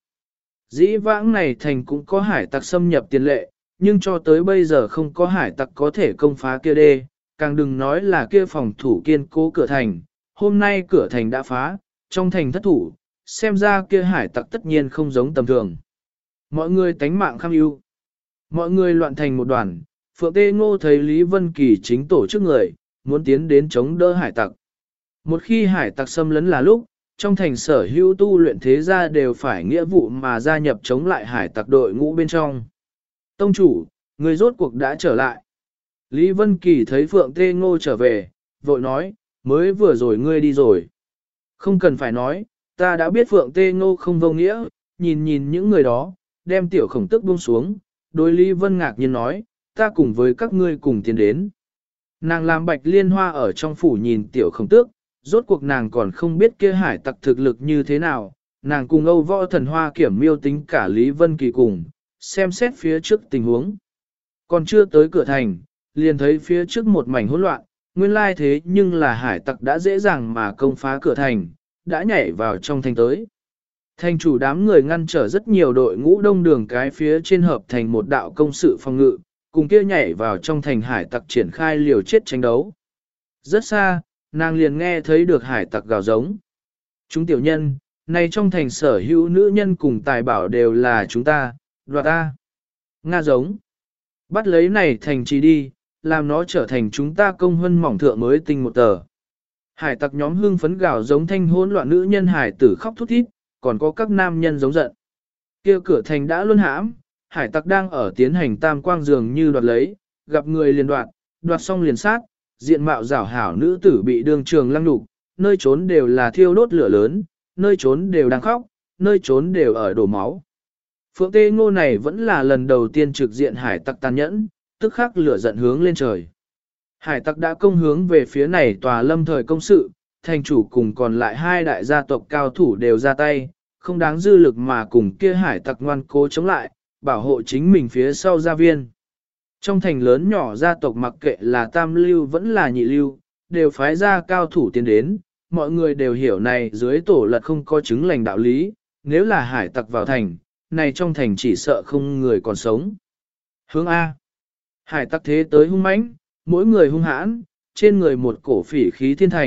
Dĩ vãng này thành cũng có hải tặc xâm nhập tiền lệ, nhưng cho tới bây giờ không có hải tặc có thể công phá kia đê, càng đừng nói là kia phòng thủ kiên cố cửa thành. Hôm nay cửa thành đã phá, trong thành thất thủ, xem ra kia hải tặc tất nhiên không giống tầm thường. Mọi người tánh mạng kham ưu. Mọi người loạn thành một đoàn, Phượng Tê Ngô thấy Lý Vân Kỳ chính tổ chức người, muốn tiến đến chống đỡ hải tặc. Một khi hải tặc xâm lấn là lúc, trong thành sở hữu tu luyện thế gia đều phải nghĩa vụ mà gia nhập chống lại hải tặc đội ngũ bên trong. Tông chủ, người rốt cuộc đã trở lại. Lý Vân Kỳ thấy Phượng Tê Ngô trở về, vội nói, mới vừa rồi ngươi đi rồi. Không cần phải nói, ta đã biết Phượng Tê Ngô không vô nghĩa, nhìn những người đó, đem tiểu khổng tức buông xuống, đối Lý Vân ngạc nhiên nói, ta cùng với các ngươi cùng tiến đến. Nàng làm Bạch Liên Hoa ở trong phủ nhìn tiểu khổng tước, rốt cuộc nàng còn không biết kia hải tặc thực lực như thế nào, nàng cùng Âu Võ Thần Hoa kiểm miêu tính cả Lý Vân Kỳ cùng, xem xét phía trước tình huống. Còn chưa tới cửa thành, liền thấy phía trước một mảnh hỗn loạn, nguyên lai thế nhưng là hải tặc đã dễ dàng mà công phá cửa thành, đã nhảy vào trong thành tới. Thành chủ đám người ngăn trở rất nhiều đội ngũ đông đường cái phía trên hợp thành một đạo công sự phòng ngự, cùng kia nhảy vào trong thành hải tặc triển khai liều chết tranh đấu. Rất xa, nàng liền nghe thấy được hải tặc gào giống. Chúng tiểu nhân, này trong thành sở hữu nữ nhân cùng tài bảo đều là chúng ta, đoạt ta. Nga giống. Bắt lấy này thành trì đi, làm nó trở thành chúng ta công hân mỏng thượng mới tinh một tờ. Hải tặc nhóm hương phấn gào giống thanh hỗn loạn nữ nhân hải tử khóc thút thít, còn có các nam nhân giống giận. Kia cửa thành đã luôn hãm, hải tặc đang ở tiến hành tam quang dường như đoạt lấy, gặp người liền đoạt xong liền sát, diện mạo rảo hảo nữ tử bị đường trường lăng đục, nơi trốn đều là thiêu đốt lửa lớn, nơi trốn đều đang khóc, nơi trốn đều ở đổ máu. Phượng Tê Ngô này vẫn là lần đầu tiên trực diện hải tặc tàn nhẫn, tức khắc lửa giận hướng lên trời. Hải tặc đã công hướng về phía này tòa lâm thời công sự, thành chủ cùng còn lại hai đại gia tộc cao thủ đều ra tay, không đáng dư lực mà cùng kia hải tặc ngoan cố chống lại, bảo hộ chính mình phía sau gia viên. Trong thành lớn nhỏ gia tộc mặc kệ là tam lưu vẫn là nhị lưu, đều phái ra cao thủ tiến đến, mọi người đều hiểu này dưới tổ lật không có chứng lành đạo lý, nếu là hải tặc vào thành, này trong thành chỉ sợ không người còn sống. Hướng A. Hải tặc thế tới hung mãnh, mỗi người hung hãn, trên người một cổ phỉ khí thiên thành,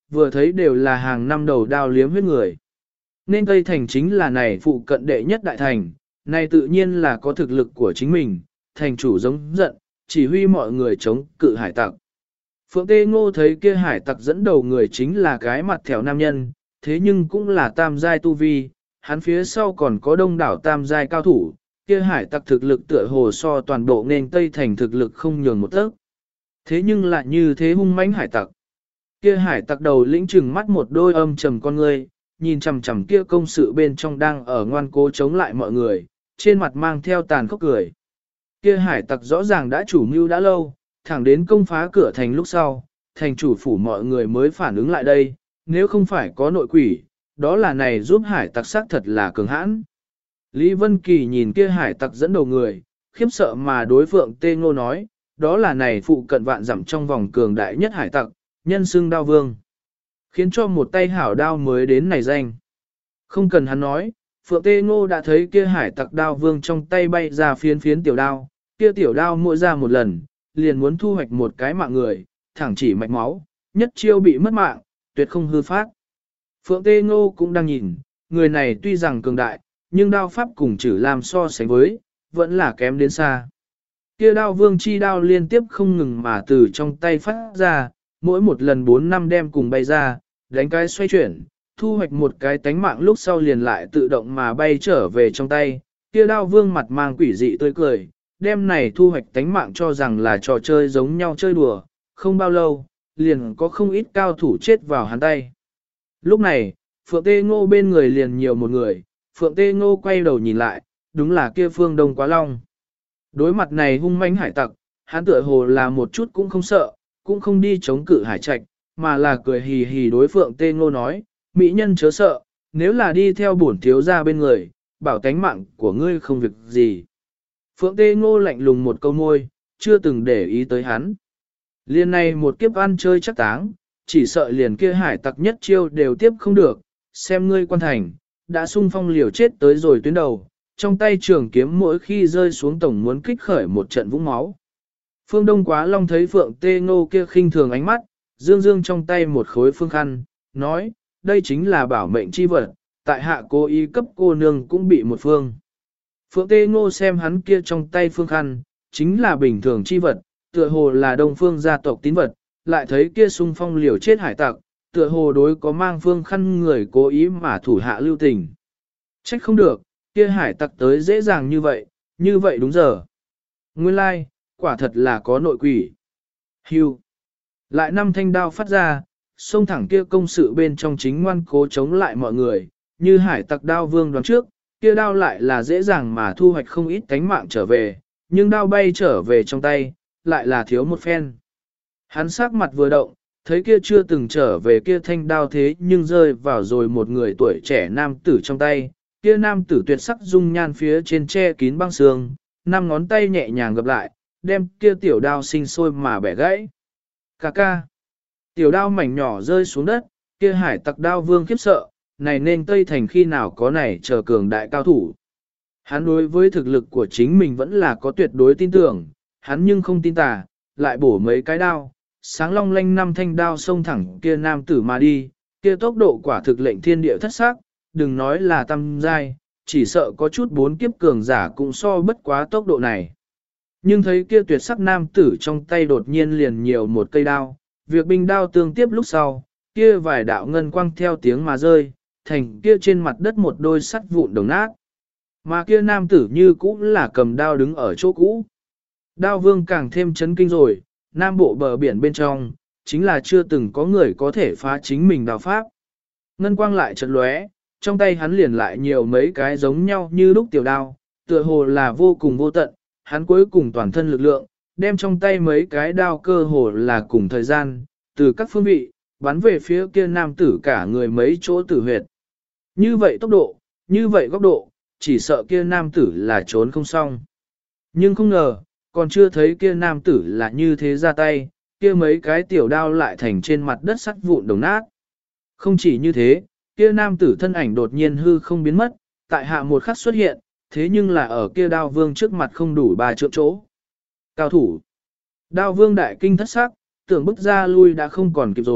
vừa thấy đều là hàng năm đầu đao liếm huyết người. Nên Tây Thành chính là này phụ cận đệ nhất đại thành, này tự nhiên là có thực lực của chính mình, thành chủ giống giận, chỉ huy mọi người chống cự hải tặc. Phượng Tê Ngô thấy kia hải tặc dẫn đầu người chính là cái mặt thẻo nam nhân, thế nhưng cũng là tam giai tu vi, hắn phía sau còn có đông đảo tam giai cao thủ, kia hải tặc thực lực tựa hồ so toàn bộ nên Tây Thành thực lực không nhường một tấc. Thế nhưng lại như thế hung mãnh hải tặc. Kia hải tặc đầu lĩnh trừng mắt một đôi âm trầm con ngươi, nhìn chằm chằm kia công sự bên trong đang ở ngoan cố chống lại mọi người, trên mặt mang theo tàn khốc cười. Kia hải tặc rõ ràng đã chủ mưu đã lâu, thẳng đến công phá cửa thành lúc sau, thành chủ phủ mọi người mới phản ứng lại đây, nếu không phải có nội quỷ, đó là này giúp hải tặc xác thật là cường hãn. Lý Vân Kỳ nhìn kia hải tặc dẫn đầu người, khiếp sợ mà đối Phượng Tê Ngô nói, đó là này phụ cận vạn dặm trong vòng cường đại nhất hải tặc, nhân xưng đao vương. Khiến cho một tay hảo đao mới đến này danh. Không cần hắn nói, Phượng Tê Ngô đã thấy kia hải tặc đao vương trong tay bay ra phiến phiến tiểu đao, kia tiểu đao mỗi ra một lần, liền muốn thu hoạch một cái mạng người, thẳng chỉ mạch máu, nhất chiêu bị mất mạng, tuyệt không hư phát. Phượng Tê Ngô cũng đang nhìn, người này tuy rằng cường đại, nhưng đao pháp cùng chử làm so sánh với, vẫn là kém đến xa. Kia đao vương chi đao liên tiếp không ngừng mà từ trong tay phát ra, mỗi một lần 4 năm đem cùng bay ra, đánh cái xoay chuyển, thu hoạch một cái tánh mạng lúc sau liền lại tự động mà bay trở về trong tay. Kia đao vương mặt mang quỷ dị tươi cười, đem này thu hoạch tánh mạng cho rằng là trò chơi giống nhau chơi đùa, không bao lâu, liền có không ít cao thủ chết vào hắn tay. Lúc này, Phượng Tê Ngô bên người liền nhiều một người, Phượng Tê Ngô quay đầu nhìn lại, đúng là kia Phương Đông Quá Long. Đối mặt này hung mãnh hải tặc, hắn tựa hồ là một chút cũng không sợ, cũng không đi chống cự hải trạch, mà là cười hì hì đối Phượng Tê Ngô nói, mỹ nhân chớ sợ, nếu là đi theo bổn thiếu gia bên người, bảo tánh mạng của ngươi không việc gì. Phượng Tê Ngô lạnh lùng một câu môi, chưa từng để ý tới hắn. Liên này một kiếp ăn chơi chắc táng, chỉ sợ liền kia hải tặc nhất chiêu đều tiếp không được, xem ngươi quan thành, đã sung phong liều chết tới rồi tuyến đầu, trong tay trường kiếm mỗi khi rơi xuống tổng muốn kích khởi một trận vũng máu. Phương Đông Quá Long thấy Phượng Tê Ngô kia khinh thường ánh mắt, dương dương trong tay một khối phương khăn, nói, đây chính là bảo mệnh chi vật, tại hạ cô y cấp cô nương cũng bị một phương. Phượng Tê Ngô xem hắn kia trong tay phương khăn, chính là bình thường chi vật, tựa hồ là đông phương gia tộc tín vật, lại thấy kia sung phong liều chết hải tặc, tựa hồ đối có mang phương khăn người cố ý mà thủ hạ lưu tình. Trách không được, kia hải tặc tới dễ dàng như vậy đúng giờ. Nguyên lai, like, quả thật là có nội quỷ. Hưu. Lại 5 thanh đao phát ra, xông thẳng kia công sự bên trong chính ngoan cố chống lại mọi người, như hải tặc đao vương đoán trước, kia đao lại là dễ dàng mà thu hoạch không ít tánh mạng trở về, nhưng đao bay trở về trong tay, lại là thiếu một phen. Hắn sắc mặt vừa động, thấy kia chưa từng trở về kia thanh đao thế nhưng rơi vào rồi một người tuổi trẻ nam tử trong tay, kia nam tử tuyệt sắc dung nhan phía trên che kín băng sương, 5 ngón tay nhẹ nhàng gập lại, đem kia tiểu đao sinh sôi mà bẻ gãy. Cà ca. Tiểu đao mảnh nhỏ rơi xuống đất, kia hải tặc đao vương khiếp sợ, này nên Tây Thành khi nào có này chờ cường đại cao thủ. Hắn đối với thực lực của chính mình vẫn là có tuyệt đối tin tưởng, hắn nhưng không tin tà, lại bổ mấy cái đao, sáng long lanh 5 thanh đao xông thẳng kia nam tử mà đi, kia tốc độ quả thực lệnh thiên địa thất sắc, đừng nói là tam giai, chỉ sợ có chút 4 kiếp cường giả cũng so bất quá tốc độ này. Nhưng thấy kia tuyệt sắc nam tử trong tay đột nhiên liền nhiều một cây đao, việc binh đao tương tiếp lúc sau, kia vài đạo ngân quang theo tiếng mà rơi, thành kia trên mặt đất một đôi sắt vụn đồng nát. Mà kia nam tử như cũ là cầm đao đứng ở chỗ cũ. Đao vương càng thêm chấn kinh rồi, nam bộ bờ biển bên trong, chính là chưa từng có người có thể phá chính mình đao pháp. Ngân quang lại chợt lóe, trong tay hắn liền lại nhiều mấy cái giống nhau như lúc tiểu đao, tựa hồ là vô cùng vô tận, hắn cuối cùng toàn thân lực lượng, đem trong tay mấy cái đao cơ hồ là cùng thời gian, từ các phương vị, bắn về phía kia nam tử cả người mấy chỗ tử huyệt. Như vậy tốc độ, như vậy góc độ, chỉ sợ kia nam tử là trốn không xong. Nhưng không ngờ, còn chưa thấy kia nam tử là như thế ra tay, kia mấy cái tiểu đao lại thành trên mặt đất sắt vụn đồng nát. Không chỉ như thế, kia nam tử thân ảnh đột nhiên hư không biến mất, tại hạ một khắc xuất hiện, thế nhưng là ở kia đao vương trước mặt không đủ 3 trượng chỗ. Cao thủ. Đao vương đại kinh thất sắc, tưởng bức ra lui đã không còn kịp rồi,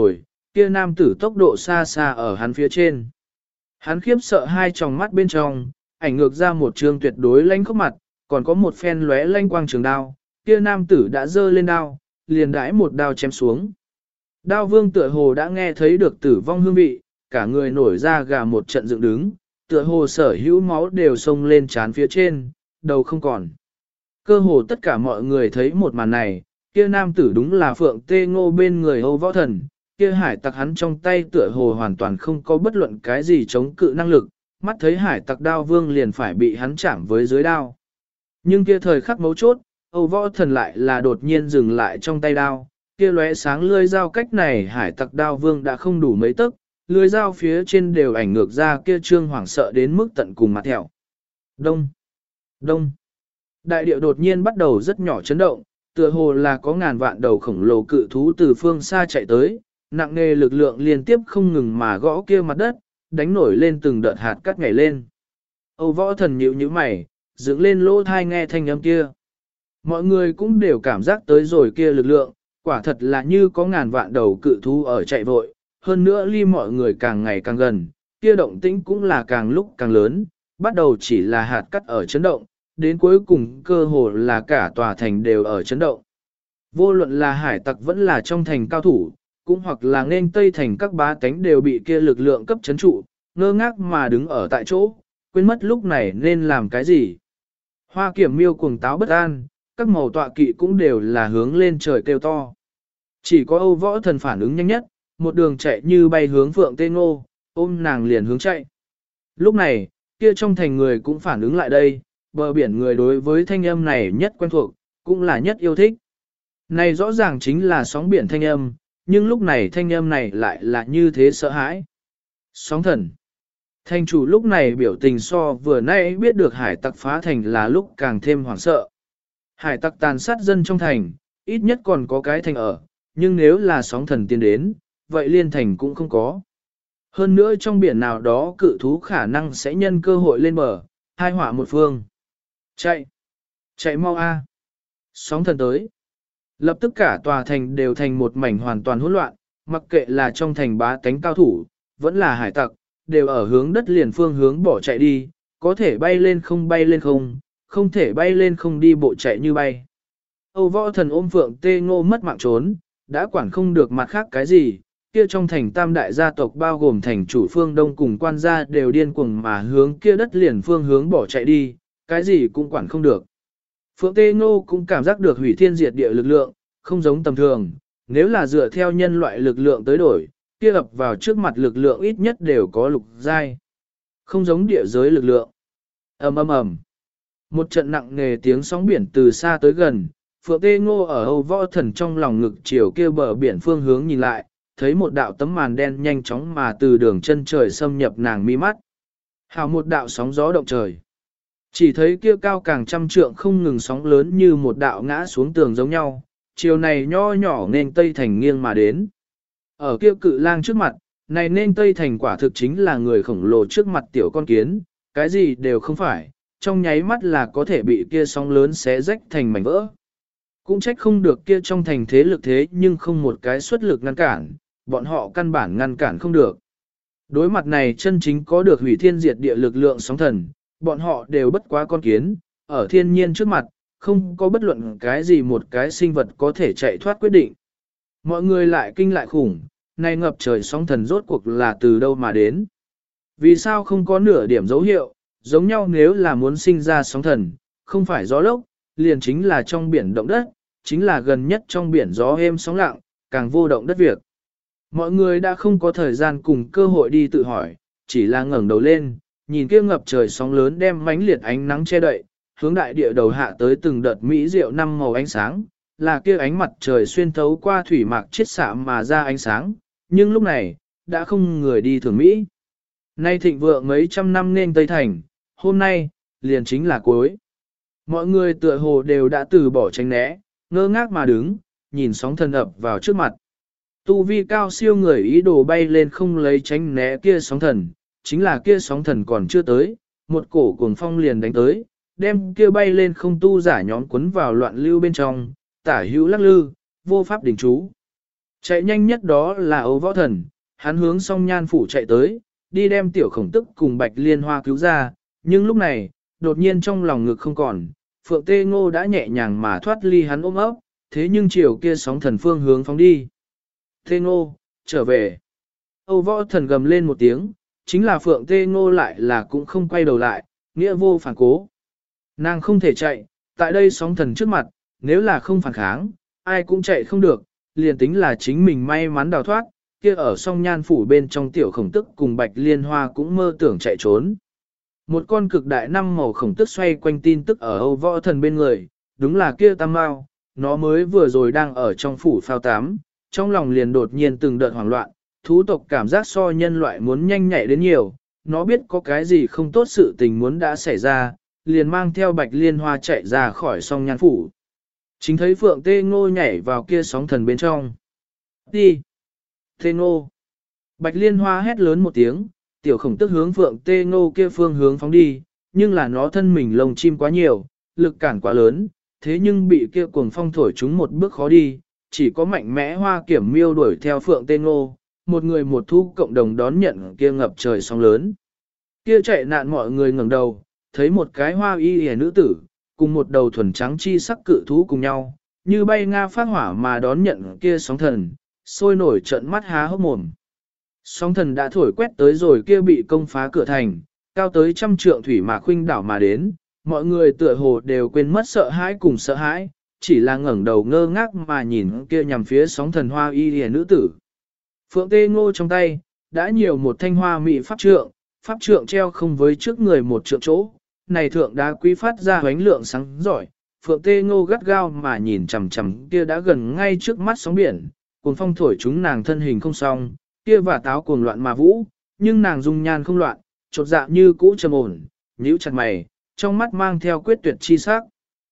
kia nam tử tốc độ xa xa ở hắn phía trên. Hắn khiếp sợ hai tròng mắt bên trong, ảnh ngược ra một trường tuyệt đối lanh khốc mặt, còn có một phen lóe lanh quang trường đao, kia nam tử đã giơ lên đao, liền đãi một đao chém xuống. Đao vương tựa hồ đã nghe thấy được tử vong hương vị, cả người nổi ra gà một trận dựng đứng, tựa hồ sở hữu máu đều xông lên trán phía trên, đầu không còn. Cơ hồ tất cả mọi người thấy một màn này, kia nam tử đúng là Phượng Tê Ngô bên người Âu Võ Thần, kia hải tặc hắn trong tay tựa hồ hoàn toàn không có bất luận cái gì chống cự năng lực, mắt thấy hải tặc đao vương liền phải bị hắn chạm với dưới đao. Nhưng kia thời khắc mấu chốt, Âu Võ Thần lại là đột nhiên dừng lại trong tay đao, kia lóe sáng lưỡi dao cách này hải tặc đao vương đã không đủ mấy tấc, lưỡi dao phía trên đều ảnh ngược ra kia trương hoảng sợ đến mức tận cùng mặt thẹo. Đông, đông. Đại địa đột nhiên bắt đầu rất nhỏ chấn động, tựa hồ là có ngàn vạn đầu khổng lồ cự thú từ phương xa chạy tới, nặng nề lực lượng liên tiếp không ngừng mà gõ kia mặt đất, đánh nổi lên từng đợt hạt cát nhảy lên. Âu Võ Thần nhíu nhíu mày, dựng lên lỗ thai nghe thanh âm kia. Mọi người cũng đều cảm giác tới rồi kia lực lượng, quả thật là như có ngàn vạn đầu cự thú ở chạy vội, hơn nữa ly mọi người càng ngày càng gần, kia động tĩnh cũng là càng lúc càng lớn, bắt đầu chỉ là hạt cát ở chấn động, đến cuối cùng cơ hồ là cả tòa thành đều ở chấn động. Vô luận là hải tặc vẫn là trong thành cao thủ, cũng hoặc là nên tây thành các bá tánh đều bị kia lực lượng cấp chấn trụ, ngơ ngác mà đứng ở tại chỗ, quên mất lúc này nên làm cái gì. Hoa Kiểm Miêu cuồng táo bất an, các màu tọa kỵ cũng đều là hướng lên trời kêu to. Chỉ có Âu Võ Thần phản ứng nhanh nhất, một đường chạy như bay hướng Phượng Tê Ngô, ôm nàng liền hướng chạy. Lúc này, kia trong thành người cũng phản ứng lại đây, bờ biển người đối với thanh âm này nhất quen thuộc, cũng là nhất yêu thích. Này rõ ràng chính là sóng biển thanh âm, nhưng lúc này thanh âm này lại là như thế sợ hãi. Sóng thần. Thành chủ lúc này biểu tình so vừa nãy biết được hải tặc phá thành là lúc càng thêm hoảng sợ. Hải tặc tàn sát dân trong thành, ít nhất còn có cái thành ở, nhưng nếu là sóng thần tiến đến, vậy liên thành cũng không có. Hơn nữa trong biển nào đó cự thú khả năng sẽ nhân cơ hội lên bờ, hai họa một phương. Chạy! Chạy mau a! Sóng thần tới! Lập tức cả tòa thành đều thành một mảnh hoàn toàn hỗn loạn, mặc kệ là trong thành bá tánh cao thủ, vẫn là hải tặc, đều ở hướng đất liền phương hướng bỏ chạy đi, có thể bay lên không, không thể bay lên không đi bộ chạy như bay. Âu Võ Thần ôm Phượng Tê Ngô mất mạng trốn, đã quản không được mặt khác cái gì, kia trong thành tam đại gia tộc bao gồm thành chủ phương đông cùng quan gia đều điên cuồng mà hướng kia đất liền phương hướng bỏ chạy đi, cái gì cũng quản không được. Phượng Tê Ngô cũng cảm giác được hủy thiên diệt địa lực lượng, không giống tầm thường, nếu là dựa theo nhân loại lực lượng tới đổi, kia ập vào trước mặt lực lượng ít nhất đều có lục giai. Không giống địa giới lực lượng. Ầm ầm ầm. Một trận nặng nề tiếng sóng biển từ xa tới gần, Phượng Tê Ngô ở Âu Võ Thần trong lòng ngực chiều kia bờ biển phương hướng nhìn lại, thấy một đạo tấm màn đen nhanh chóng mà từ đường chân trời xâm nhập nàng mi mắt. Hào một đạo sóng gió động trời. Chỉ thấy kia cao càng trăm trượng không ngừng sóng lớn như một đạo ngã xuống tường giống nhau, chiều này nho nhỏ nên tây thành nghiêng mà đến. Ở kia cự lang trước mặt, này nên tây thành quả thực chính là người khổng lồ trước mặt tiểu con kiến, cái gì đều không phải, trong nháy mắt là có thể bị kia sóng lớn xé rách thành mảnh vỡ. Cũng trách không được kia trong thành thế lực thế nhưng không một cái xuất lực ngăn cản, bọn họ căn bản ngăn cản không được. Đối mặt này chân chính có được hủy thiên diệt địa lực lượng sóng thần, bọn họ đều bất quá con kiến, ở thiên nhiên trước mặt, không có bất luận cái gì một cái sinh vật có thể chạy thoát quyết định. Mọi người lại kinh lại khủng, này ngập trời sóng thần rốt cuộc là từ đâu mà đến. Vì sao không có nửa điểm dấu hiệu, giống nhau nếu là muốn sinh ra sóng thần, không phải gió lốc, liền chính là trong biển động đất, chính là gần nhất trong biển gió êm sóng lặng, càng vô động đất việc. Mọi người đã không có thời gian cùng cơ hội đi tự hỏi, chỉ là ngẩng đầu lên, nhìn kia ngập trời sóng lớn đem mánh liệt ánh nắng che đậy, hướng đại địa đầu hạ tới từng đợt mỹ diệu năm màu ánh sáng, là kia ánh mặt trời xuyên thấu qua thủy mạc chiết xạ mà ra ánh sáng, nhưng lúc này, đã không người đi thưởng Mỹ. Nay thịnh vượng mấy trăm năm nên Tây Thành, hôm nay, liền chính là cuối. Mọi người tựa hồ đều đã từ bỏ tránh né, ngơ ngác mà đứng, nhìn sóng thần ập vào trước mặt. Tu vi cao siêu người ý đồ bay lên không lấy tránh né kia sóng thần, chính là kia sóng thần còn chưa tới, một cổ cuồng phong liền đánh tới, đem kia bay lên không tu giả nhóm cuốn vào loạn lưu bên trong, tả hữu lắc lư, vô pháp đỉnh trú. Chạy nhanh nhất đó là Âu Võ Thần, hắn hướng song nhan phủ chạy tới, đi đem tiểu khổng tức cùng Bạch Liên Hoa cứu ra, nhưng lúc này, đột nhiên trong lòng ngực không còn, Phượng Tê Ngô đã nhẹ nhàng mà thoát ly hắn ôm ấp, thế nhưng chiều kia sóng thần phương hướng phóng đi. Tê Ngô, trở về. Âu Võ Thần gầm lên một tiếng, chính là Phượng Tê Ngô lại là cũng không quay đầu lại, nghĩa vô phản cố. Nàng không thể chạy, tại đây sóng thần trước mặt, nếu là không phản kháng, ai cũng chạy không được, liền tính là chính mình may mắn đào thoát, kia ở song nhan phủ bên trong tiểu khổng tức cùng Bạch Liên Hoa cũng mơ tưởng chạy trốn. Một con cực đại năm màu khổng tức xoay quanh tin tức ở Âu Võ Thần bên người, đúng là kia Tam Mao, nó mới vừa rồi đang ở trong phủ phao tám, trong lòng liền đột nhiên từng đợt hoảng loạn, thú tộc cảm giác so nhân loại muốn nhanh nhạy đến nhiều, nó biết có cái gì không tốt sự tình muốn đã xảy ra, liền mang theo Bạch Liên Hoa chạy ra khỏi song nhan phủ. Chính thấy Phượng Tê Ngô nhảy vào kia sóng thần bên trong. Đi! Tê Ngô! Bạch Liên Hoa hét lớn một tiếng, tiểu khổng tức hướng Phượng Tê Ngô kia phương hướng phóng đi, nhưng là nó thân mình lông chim quá nhiều, lực cản quá lớn, thế nhưng bị kia cuồng phong thổi chúng một bước khó đi, chỉ có mạnh mẽ Hoa Kiểm Miêu đuổi theo Phượng Tê Ngô, một người một thu cộng đồng đón nhận kia ngập trời sóng lớn. Kia chạy nạn mọi người ngẩng đầu, thấy một cái hoa y hề nữ tử, cùng một đầu thuần trắng chi sắc cự thú cùng nhau, như bay nga phát hỏa mà đón nhận kia sóng thần, sôi nổi trận mắt há hốc mồm. Sóng thần đã thổi quét tới rồi kia bị công phá cửa thành, cao tới trăm trượng thủy mạc khuynh đảo mà đến, mọi người tựa hồ đều quên mất sợ hãi cùng sợ hãi, chỉ là ngẩng đầu ngơ ngác mà nhìn kia nhằm phía sóng thần hoa y hề nữ tử. Phượng Tê Ngô trong tay, đã nhiều một thanh hoa mị pháp trượng treo không với trước người một trượng chỗ, này thượng đá quý phát ra ánh lượng sáng giỏi, Phượng Tê Ngô gắt gao mà nhìn chằm chằm kia đã gần ngay trước mắt sóng biển, cuồng phong thổi chúng nàng thân hình không xong, kia và táo cuồng loạn mà vũ, nhưng nàng dung nhan không loạn, chột dạ như cũ trầm ổn, nhíu chặt mày, trong mắt mang theo quyết tuyệt chi sắc.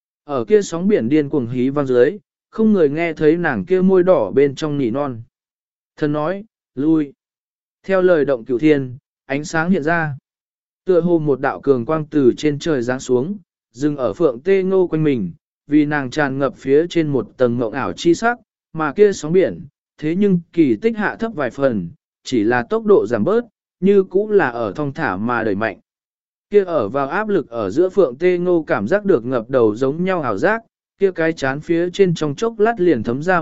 Ở kia sóng biển điên cuồng hí vang dưới, không người nghe thấy nàng kia môi đỏ bên trong nỉ non. Thần nói, lui. Theo lời động cửu thiên, ánh sáng hiện ra. Tựa hồ một đạo cường quang từ trên trời giáng xuống, dừng ở Phượng Tê Ngô quanh mình, vì nàng tràn ngập phía trên một tầng mộng ảo chi sắc, mà kia sóng biển, thế nhưng kỳ tích hạ thấp vài phần, chỉ là tốc độ giảm bớt, như cũ là ở thong thả mà đẩy mạnh. Kia ở vào áp lực ở giữa Phượng Tê Ngô cảm giác được ngập đầu giống nhau ảo giác, kia cái chán phía trên trong chốc lát liền thấm ra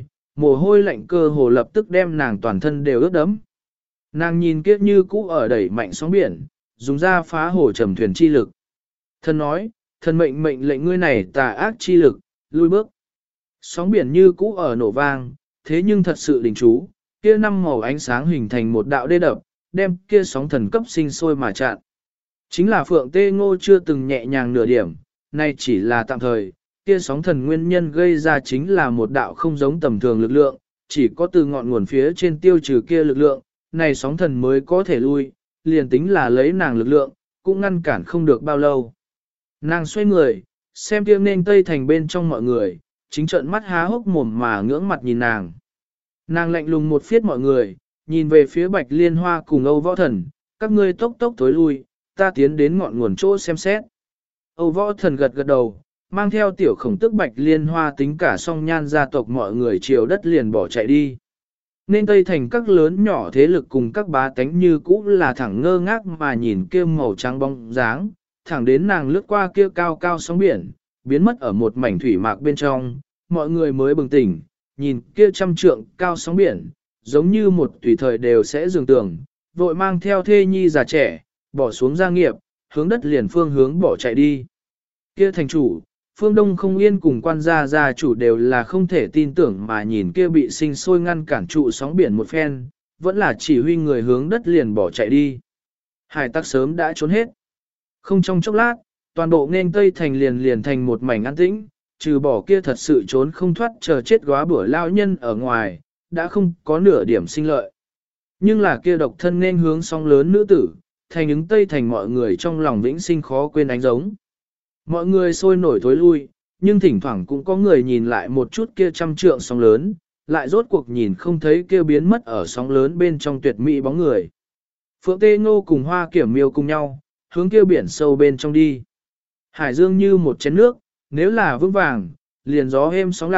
mồ hôi lạnh cơ hồ lập tức đem nàng toàn thân đều ướt đẫm. Nàng nhìn kia như cũ ở đẩy mạnh sóng biển, dùng ra phá hồ trầm thuyền chi lực. Thần nói, thần mệnh mệnh lệnh ngươi này tà ác chi lực, lui bước. Sóng biển như cũ ở nổ vang, thế nhưng thật sự đình chú, kia năm màu ánh sáng hình thành một đạo đê đập, đem kia sóng thần cấp sinh sôi mà chặn. Chính là Phượng Tê Ngô chưa từng nhẹ nhàng nửa điểm, nay chỉ là tạm thời, kia sóng thần nguyên nhân gây ra chính là một đạo không giống tầm thường lực lượng, chỉ có từ ngọn nguồn phía trên tiêu trừ kia lực lượng, này sóng thần mới có thể lui, liền tính là lấy nàng lực lượng, cũng ngăn cản không được bao lâu. Nàng xoay người, xem kia nên tây thành bên trong mọi người, chính trợn mắt há hốc mồm mà ngưỡng mặt nhìn nàng. Nàng lạnh lùng một phiết mọi người, nhìn về phía Bạch Liên Hoa cùng Âu Võ Thần, các ngươi tốc tốc tối lui, ta tiến đến ngọn nguồn chỗ xem xét. Âu Võ Thần gật gật đầu, mang theo tiểu khổng tức Bạch Liên Hoa tính cả song nhan gia tộc mọi người chiều đất liền bỏ chạy đi. Nên Tây Thành các lớn nhỏ thế lực cùng các bá tánh như cũ là thẳng ngơ ngác mà nhìn kia màu trắng bóng dáng, thẳng đến nàng lướt qua kia cao cao sóng biển, biến mất ở một mảnh thủy mạc bên trong, mọi người mới bừng tỉnh, nhìn kia trăm trượng cao sóng biển, giống như một tùy thời đều sẽ dường tường, vội mang theo thê nhi già trẻ, bỏ xuống gia nghiệp, hướng đất liền phương hướng bỏ chạy đi. Kia thành chủ, Phương Đông Không Yên cùng quan gia chủ đều là không thể tin tưởng mà nhìn kia bị sinh sôi ngăn cản trụ sóng biển một phen, vẫn là chỉ huy người hướng đất liền bỏ chạy đi. Hải tặc sớm đã trốn hết. Không trong chốc lát, toàn bộ nên Tây Thành liền thành một mảnh an tĩnh, trừ bỏ kia thật sự trốn không thoát chờ chết góa bữa lao nhân ở ngoài, đã không có nửa điểm sinh lợi. Nhưng là kia độc thân nên hướng sóng lớn nữ tử, thành ứng Tây Thành mọi người trong lòng vĩnh sinh khó quên ánh giống. Mọi người sôi nổi thối lui, nhưng thỉnh thoảng cũng có người nhìn lại một chút kia trăm trượng sóng lớn, lại rốt cuộc nhìn không thấy kia biến mất ở sóng lớn bên trong tuyệt mỹ bóng người. Phượng Tê Ngô cùng Hoa Kiểm Miêu cùng nhau, hướng kia biển sâu bên trong đi. Hải dương như một chén nước, nếu là vững vàng, liền gió êm sóng lặng,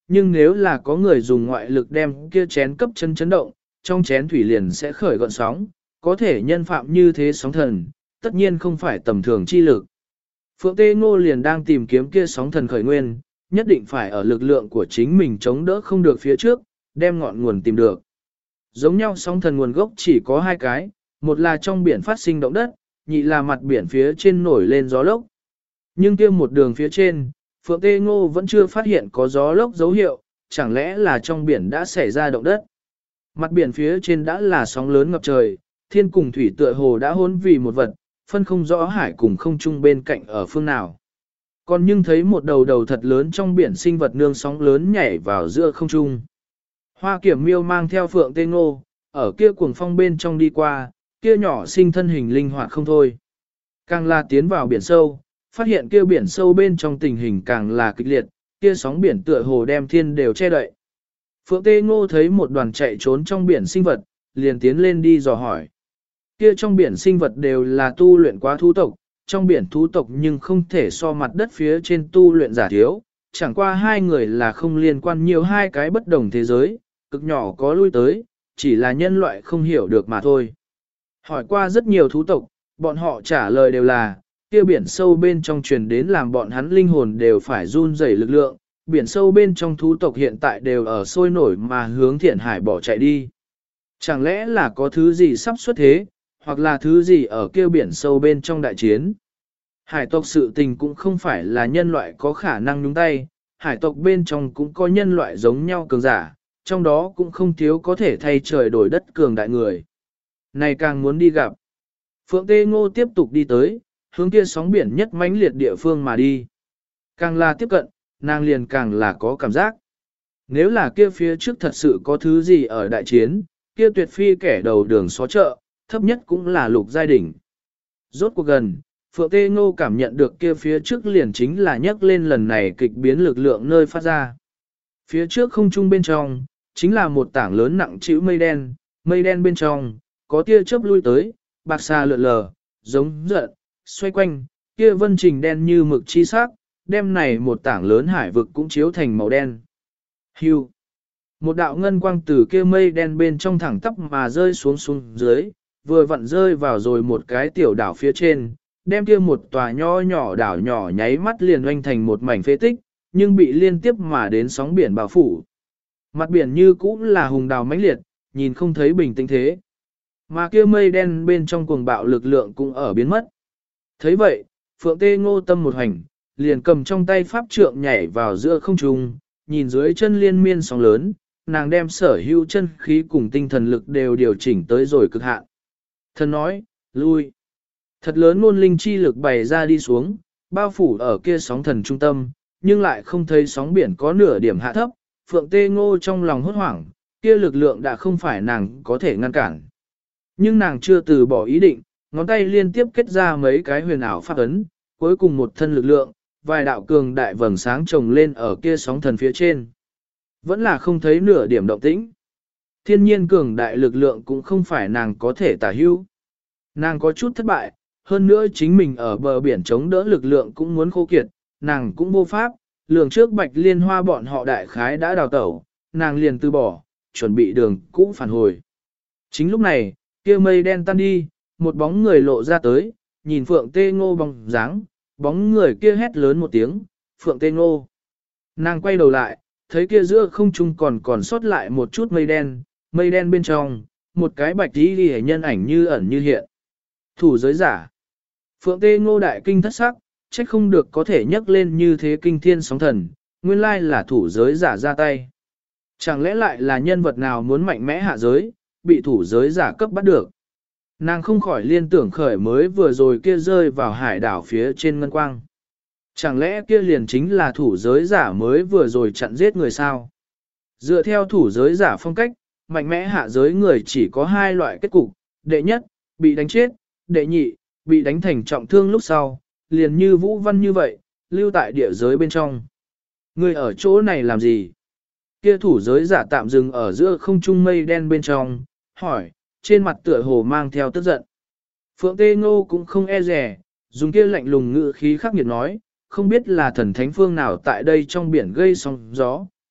nhưng nếu là có người dùng ngoại lực đem kia chén cấp chân chấn động, trong chén thủy liền sẽ khởi gọn sóng, có thể nhân phạm như thế sóng thần, tất nhiên không phải tầm thường chi lực. Phượng Tê Ngô liền đang tìm kiếm kia sóng thần khởi nguyên, nhất định phải ở lực lượng của chính mình chống đỡ không được phía trước, đem ngọn nguồn tìm được. Giống nhau sóng thần nguồn gốc chỉ có hai cái, một là trong biển phát sinh động đất, nhị là mặt biển phía trên nổi lên gió lốc. Nhưng kia một đường phía trên, Phượng Tê Ngô vẫn chưa phát hiện có gió lốc dấu hiệu, chẳng lẽ là trong biển đã xảy ra động đất. Mặt biển phía trên đã là sóng lớn ngập trời, thiên cùng thủy tựa hồ đã hôn vì một vật, phân không rõ hải cùng không trung bên cạnh ở phương nào. Còn nhưng thấy một đầu đầu thật lớn trong biển sinh vật nương sóng lớn nhảy vào giữa không trung. Hoa Kiểm Miêu mang theo Phượng Tê Ngô, ở kia cuồng phong bên trong đi qua, kia nhỏ sinh thân hình linh hoạt không thôi. Càng là tiến vào biển sâu, phát hiện kia biển sâu bên trong tình hình càng là kịch liệt, kia sóng biển tựa hồ đem thiên đều che đậy. Phượng Tê Ngô thấy một đoàn chạy trốn trong biển sinh vật, liền tiến lên đi dò hỏi. Kia trong biển sinh vật đều là tu luyện quá thú tộc, trong biển thú tộc nhưng không thể so mặt đất phía trên tu luyện giả thiếu, chẳng qua hai người là không liên quan nhiều hai cái bất đồng thế giới, cực nhỏ có lui tới, chỉ là nhân loại không hiểu được mà thôi. Hỏi qua rất nhiều thú tộc, bọn họ trả lời đều là, kia biển sâu bên trong truyền đến làm bọn hắn linh hồn đều phải run rẩy lực lượng, biển sâu bên trong thú tộc hiện tại đều ở sôi nổi mà hướng thiện hải bỏ chạy đi. Chẳng lẽ là có thứ gì sắp xuất thế, hoặc là thứ gì ở kia biển sâu bên trong đại chiến? Hải tộc sự tình cũng không phải là nhân loại có khả năng nhúng tay, hải tộc bên trong cũng có nhân loại giống nhau cường giả, trong đó cũng không thiếu có thể thay trời đổi đất cường đại người. Này càng muốn đi gặp. Phượng Tê Ngô tiếp tục đi tới, hướng kia sóng biển nhất mãnh liệt địa phương mà đi. Càng là tiếp cận, nàng liền càng là có cảm giác. Nếu là kia phía trước thật sự có thứ gì ở đại chiến, kia tuyệt phi kẻ đầu đường xó chợ, thấp nhất cũng là lục giai đỉnh. Rốt cuộc gần, Phượng Tê Ngô cảm nhận được kia phía trước liền chính là nhắc lên lần này kịch biến lực lượng nơi phát ra. Phía trước không trung bên trong, chính là một tảng lớn nặng trĩu mây đen bên trong, có tia chớp lui tới, bạc xa lượn lờ, giống giận, xoay quanh, kia vân trình đen như mực chi sắc, đem này một tảng lớn hải vực cũng chiếu thành màu đen. Hưu. Một đạo ngân quang từ kia mây đen bên trong thẳng tắp mà rơi xuống dưới, vừa vặn rơi vào rồi một cái tiểu đảo phía trên, đem kia một tòa nho nhỏ đảo nhỏ nháy mắt liền oanh thành một mảnh phế tích, nhưng bị liên tiếp mà đến sóng biển bao phủ. Mặt biển như cũ là hùng đào mãnh liệt, nhìn không thấy bình tĩnh thế. Mà kia mây đen bên trong cuồng bạo lực lượng cũng ở biến mất. Thấy vậy, Phượng Tê Ngô tâm một hành, liền cầm trong tay pháp trượng nhảy vào giữa không trung, nhìn dưới chân liên miên sóng lớn, nàng đem sở hữu chân khí cùng tinh thần lực đều điều chỉnh tới rồi cực hạn. Thần nói, lui. Thật lớn ngôn linh chi lực bày ra đi xuống, bao phủ ở kia sóng thần trung tâm, nhưng lại không thấy sóng biển có nửa điểm hạ thấp. Phượng Tê Ngô trong lòng hốt hoảng, kia lực lượng đã không phải nàng có thể ngăn cản. Nhưng nàng chưa từ bỏ ý định, ngón tay liên tiếp kết ra mấy cái huyền ảo pháp ấn, cuối cùng một thân lực lượng, vài đạo cường đại vầng sáng trồng lên ở kia sóng thần phía trên. Vẫn là không thấy nửa điểm động tĩnh. Thiên nhiên cường đại lực lượng cũng không phải nàng có thể tả hữu. Nàng có chút thất bại, hơn nữa chính mình ở bờ biển chống đỡ lực lượng cũng muốn khô kiệt, nàng cũng vô pháp, lường trước Bạch Liên Hoa bọn họ đại khái đã đào tẩu, nàng liền từ bỏ, chuẩn bị đường cũ phản hồi. Chính lúc này, kia mây đen tan đi, một bóng người lộ ra tới, nhìn Phượng Tê Ngô bóng dáng, bóng người kia hét lớn một tiếng, Phượng Tê Ngô. Nàng quay đầu lại, thấy kia giữa không trung còn sót lại một chút mây đen bên trong, một cái bạch tí ghi nhân ảnh như ẩn như hiện. Thủ giới giả. Phượng Tê Ngô đại kinh thất sắc, trách không được có thể nhấc lên như thế kinh thiên sóng thần, nguyên lai là thủ giới giả ra tay. Chẳng lẽ lại là nhân vật nào muốn mạnh mẽ hạ giới, bị thủ giới giả cấp bắt được. Nàng không khỏi liên tưởng khởi mới vừa rồi kia rơi vào hải đảo phía trên ngân quang. Chẳng lẽ kia liền chính là thủ giới giả mới vừa rồi chặn giết người sao? Dựa theo thủ giới giả phong cách, mạnh mẽ hạ giới người chỉ có hai loại kết cục, đệ nhất, bị đánh chết, đệ nhị, bị đánh thành trọng thương lúc sau, liền như Vũ Văn như vậy, lưu tại địa giới bên trong. Người ở chỗ này làm gì? Kia thủ giới giả tạm dừng ở giữa không trung mây đen bên trong, hỏi, trên mặt tựa hồ mang theo tức giận. Phượng Tê Ngô cũng không e rè, dùng kia lạnh lùng ngữ khí khắc nghiệt nói, không biết là thần thánh phương nào tại đây trong biển gây sóng gió,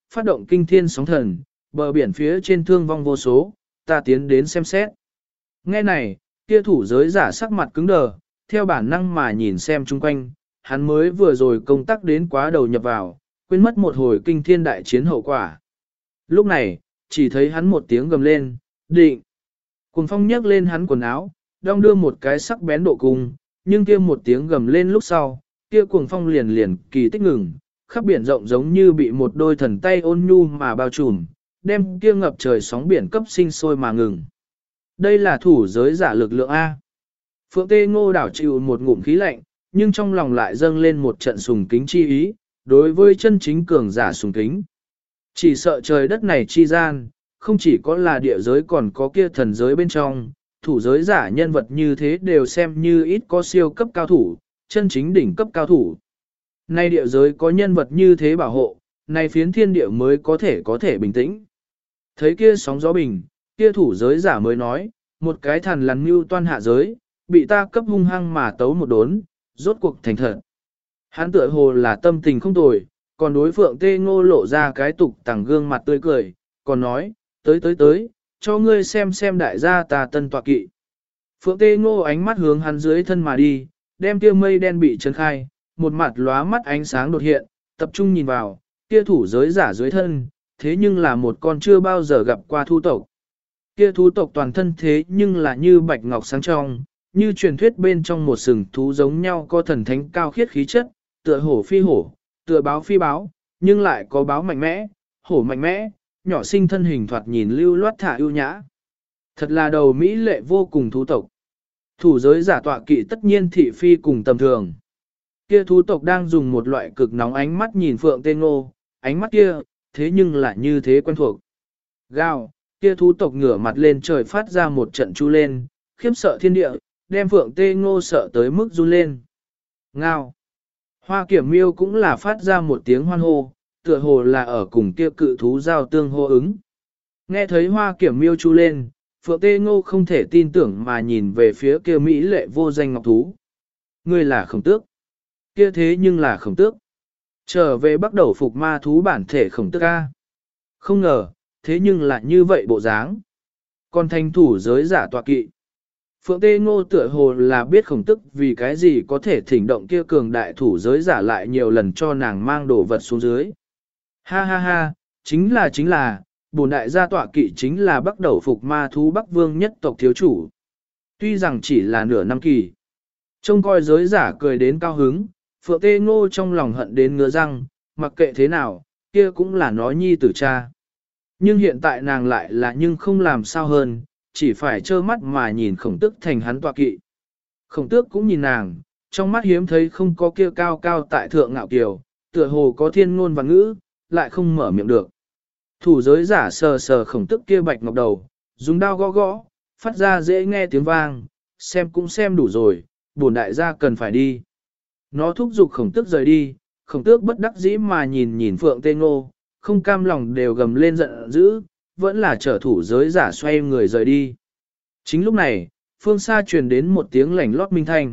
phát động kinh thiên sóng thần, bờ biển phía trên thương vong vô số, ta tiến đến xem xét. Nghe này, kia thủ giới giả sắc mặt cứng đờ, theo bản năng mà nhìn xem chung quanh, hắn mới vừa rồi công tác đến quá đầu nhập vào, quên mất một hồi kinh thiên đại chiến hậu quả. Lúc này, chỉ thấy hắn một tiếng gầm lên, định. Cuồng phong nhấc lên hắn quần áo, đong đưa một cái sắc bén độ cung, nhưng kia một tiếng gầm lên lúc sau, kia cuồng phong liền liền kỳ tích ngừng, khắp biển rộng giống như bị một đôi thần tay ôn nhu mà bao trùm, đem kia ngập trời sóng biển cấp sinh sôi mà ngừng. Đây là thủ giới giả lực lượng A. Phượng Tê Ngô đảo chịu một ngụm khí lạnh, nhưng trong lòng lại dâng lên một trận sùng kính chi ý, đối với chân chính cường giả sùng kính. Chỉ sợ trời đất này chi gian, không chỉ có là địa giới còn có kia thần giới bên trong, thủ giới giả nhân vật như thế đều xem như ít có siêu cấp cao thủ, chân chính đỉnh cấp cao thủ. Nay địa giới có nhân vật như thế bảo hộ, nay phiến thiên địa mới có thể bình tĩnh. Thấy kia sóng gió bình, kia thủ giới giả mới nói, một cái thần lằn mưu toan hạ giới, bị ta cấp hung hăng mà tấu một đốn, rốt cuộc thành thật. Hắn tựa hồ là tâm tình không tồi, còn đối Phượng Tê Ngô lộ ra cái tục tẳng gương mặt tươi cười, còn nói, tới, cho ngươi xem đại gia ta tân tọa kỵ. Phượng Tê Ngô ánh mắt hướng hắn dưới thân mà đi, đem kia mây đen bị chấn khai, một mặt lóa mắt ánh sáng đột hiện, tập trung nhìn vào, kia thủ giới giả dưới thân, thế nhưng là một con chưa bao giờ gặp qua thu tộc. Kia thú tộc toàn thân thế nhưng là như bạch ngọc sáng trong, như truyền thuyết bên trong một sừng thú giống nhau có thần thánh cao khiết khí chất, tựa hổ phi hổ, tựa báo phi báo, nhưng lại có báo mạnh mẽ, hổ mạnh mẽ, nhỏ sinh thân hình thoạt nhìn lưu loát thả ưu nhã. Thật là đầu mỹ lệ vô cùng thú tộc. Thủ giới giả tọa kỵ tất nhiên thị phi cùng tầm thường. Kia thú tộc đang dùng một loại cực nóng ánh mắt nhìn Phượng Tê Ngô, ánh mắt kia, thế nhưng lại như thế quen thuộc. Gào, kia thú tộc ngửa mặt lên trời phát ra một trận chu lên, khiếp sợ thiên địa, đem Phượng Tê Ngô sợ tới mức run lên. Ngao. Hoa Kiểm Miêu cũng là phát ra một tiếng hoan hô, tựa hồ là ở cùng kia cự thú giao tương hô ứng. Nghe thấy Hoa Kiểm Miêu chu lên, Phượng Tê Ngô không thể tin tưởng mà nhìn về phía kia mỹ lệ vô danh ngọc thú. Ngươi là Khổng Tước. Kia thế nhưng là Khổng Tước. Trở về bắt đầu phục ma thú bản thể Khổng Tước A. Không ngờ, thế nhưng lại như vậy bộ dáng. Còn thành thủ giới giả tọa kỵ. Phượng Tê Ngô tựa hồ là biết Khổng Tước vì cái gì có thể thỉnh động kia cường đại thủ giới giả lại nhiều lần cho nàng mang đồ vật xuống dưới. Ha ha ha, chính là, bổn đại gia tọa kỵ chính là bắt đầu phục ma thú Bắc Vương nhất tộc thiếu chủ. Tuy rằng chỉ là nửa năm kỳ. Trông coi giới giả cười đến cao hứng, Phượng Tê Ngô trong lòng hận đến ngứa răng, mặc kệ thế nào, kia cũng là nó nhi tử cha. Nhưng hiện tại nàng lại là nhưng không làm sao hơn, chỉ phải trơ mắt mà nhìn Khổng Tước thành hắn tọa kỵ. Khổng Tước cũng nhìn nàng, trong mắt hiếm thấy không có kia cao cao tại thượng ngạo kiều, tựa hồ có thiên ngôn và ngữ, lại không mở miệng được. Thủ giới giả sờ sờ Khổng Tước kia bạch ngọc đầu, dùng đao gõ gõ, phát ra dễ nghe tiếng vang, xem cũng xem đủ rồi, bổn đại gia cần phải đi. Nó thúc giục Khổng Tước rời đi, Khổng Tước bất đắc dĩ mà nhìn Phượng Tê Ngô, không cam lòng đều gầm lên giận dữ, vẫn là trở thủ giới giả xoay người rời đi. Chính lúc này, phương xa truyền đến một tiếng lảnh lót minh thanh.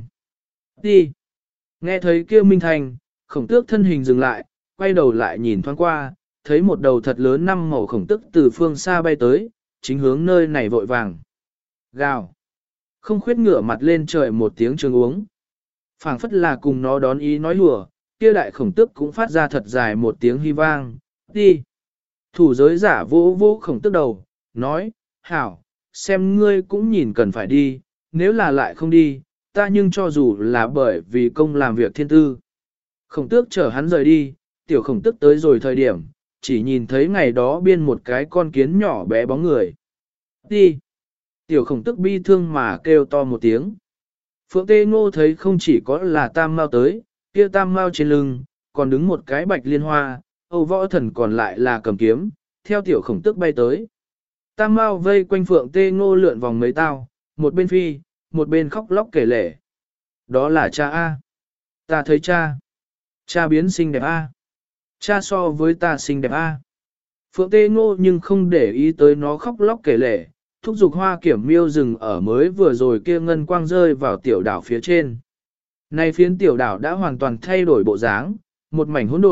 Đi! Nghe thấy kêu minh thanh, Khổng Tước thân hình dừng lại, quay đầu lại nhìn thoáng qua, thấy một đầu thật lớn 5 màu Khổng Tước từ phương xa bay tới, chính hướng nơi này vội vàng. Gào! Không khuyết ngửa mặt lên trời một tiếng trường uống. Phảng phất là cùng nó đón ý nói hùa, kia đại Khổng Tước cũng phát ra thật dài một tiếng hy vang. Đi! Thủ giới giả vô vô Khổng Tước đầu, nói, hảo, xem ngươi cũng nhìn cần phải đi, nếu là lại không đi, ta nhưng cho dù là bởi vì công làm việc thiên tư. Khổng Tước chở hắn rời đi, tiểu Khổng Tước tới rồi thời điểm, chỉ nhìn thấy ngày đó biên một cái con kiến nhỏ bé bóng người. Đi! Tiểu Khổng Tước bi thương mà kêu to một tiếng. Phượng Tê Ngô thấy không chỉ có là tam mao tới, kia tam mao trên lưng, còn đứng một cái bạch liên hoa, Âu Võ Thần còn lại là cầm kiếm, theo tiểu Khổng Tước bay tới. Tam mao vây quanh Phượng Tê Ngô lượn vòng mấy tao, một bên phi, một bên khóc lóc kể lể. Đó là cha A. Ta thấy cha. Cha biến xinh đẹp A. Cha so với ta xinh đẹp A. Phượng Tê Ngô nhưng không để ý tới nó khóc lóc kể lể, thúc giục Hoa Kiểm Miêu dừng ở mới vừa rồi kia ngân quang rơi vào tiểu đảo phía trên. Nay phiến tiểu đảo đã hoàn toàn thay đổi bộ dáng, một mảnh hỗn độn,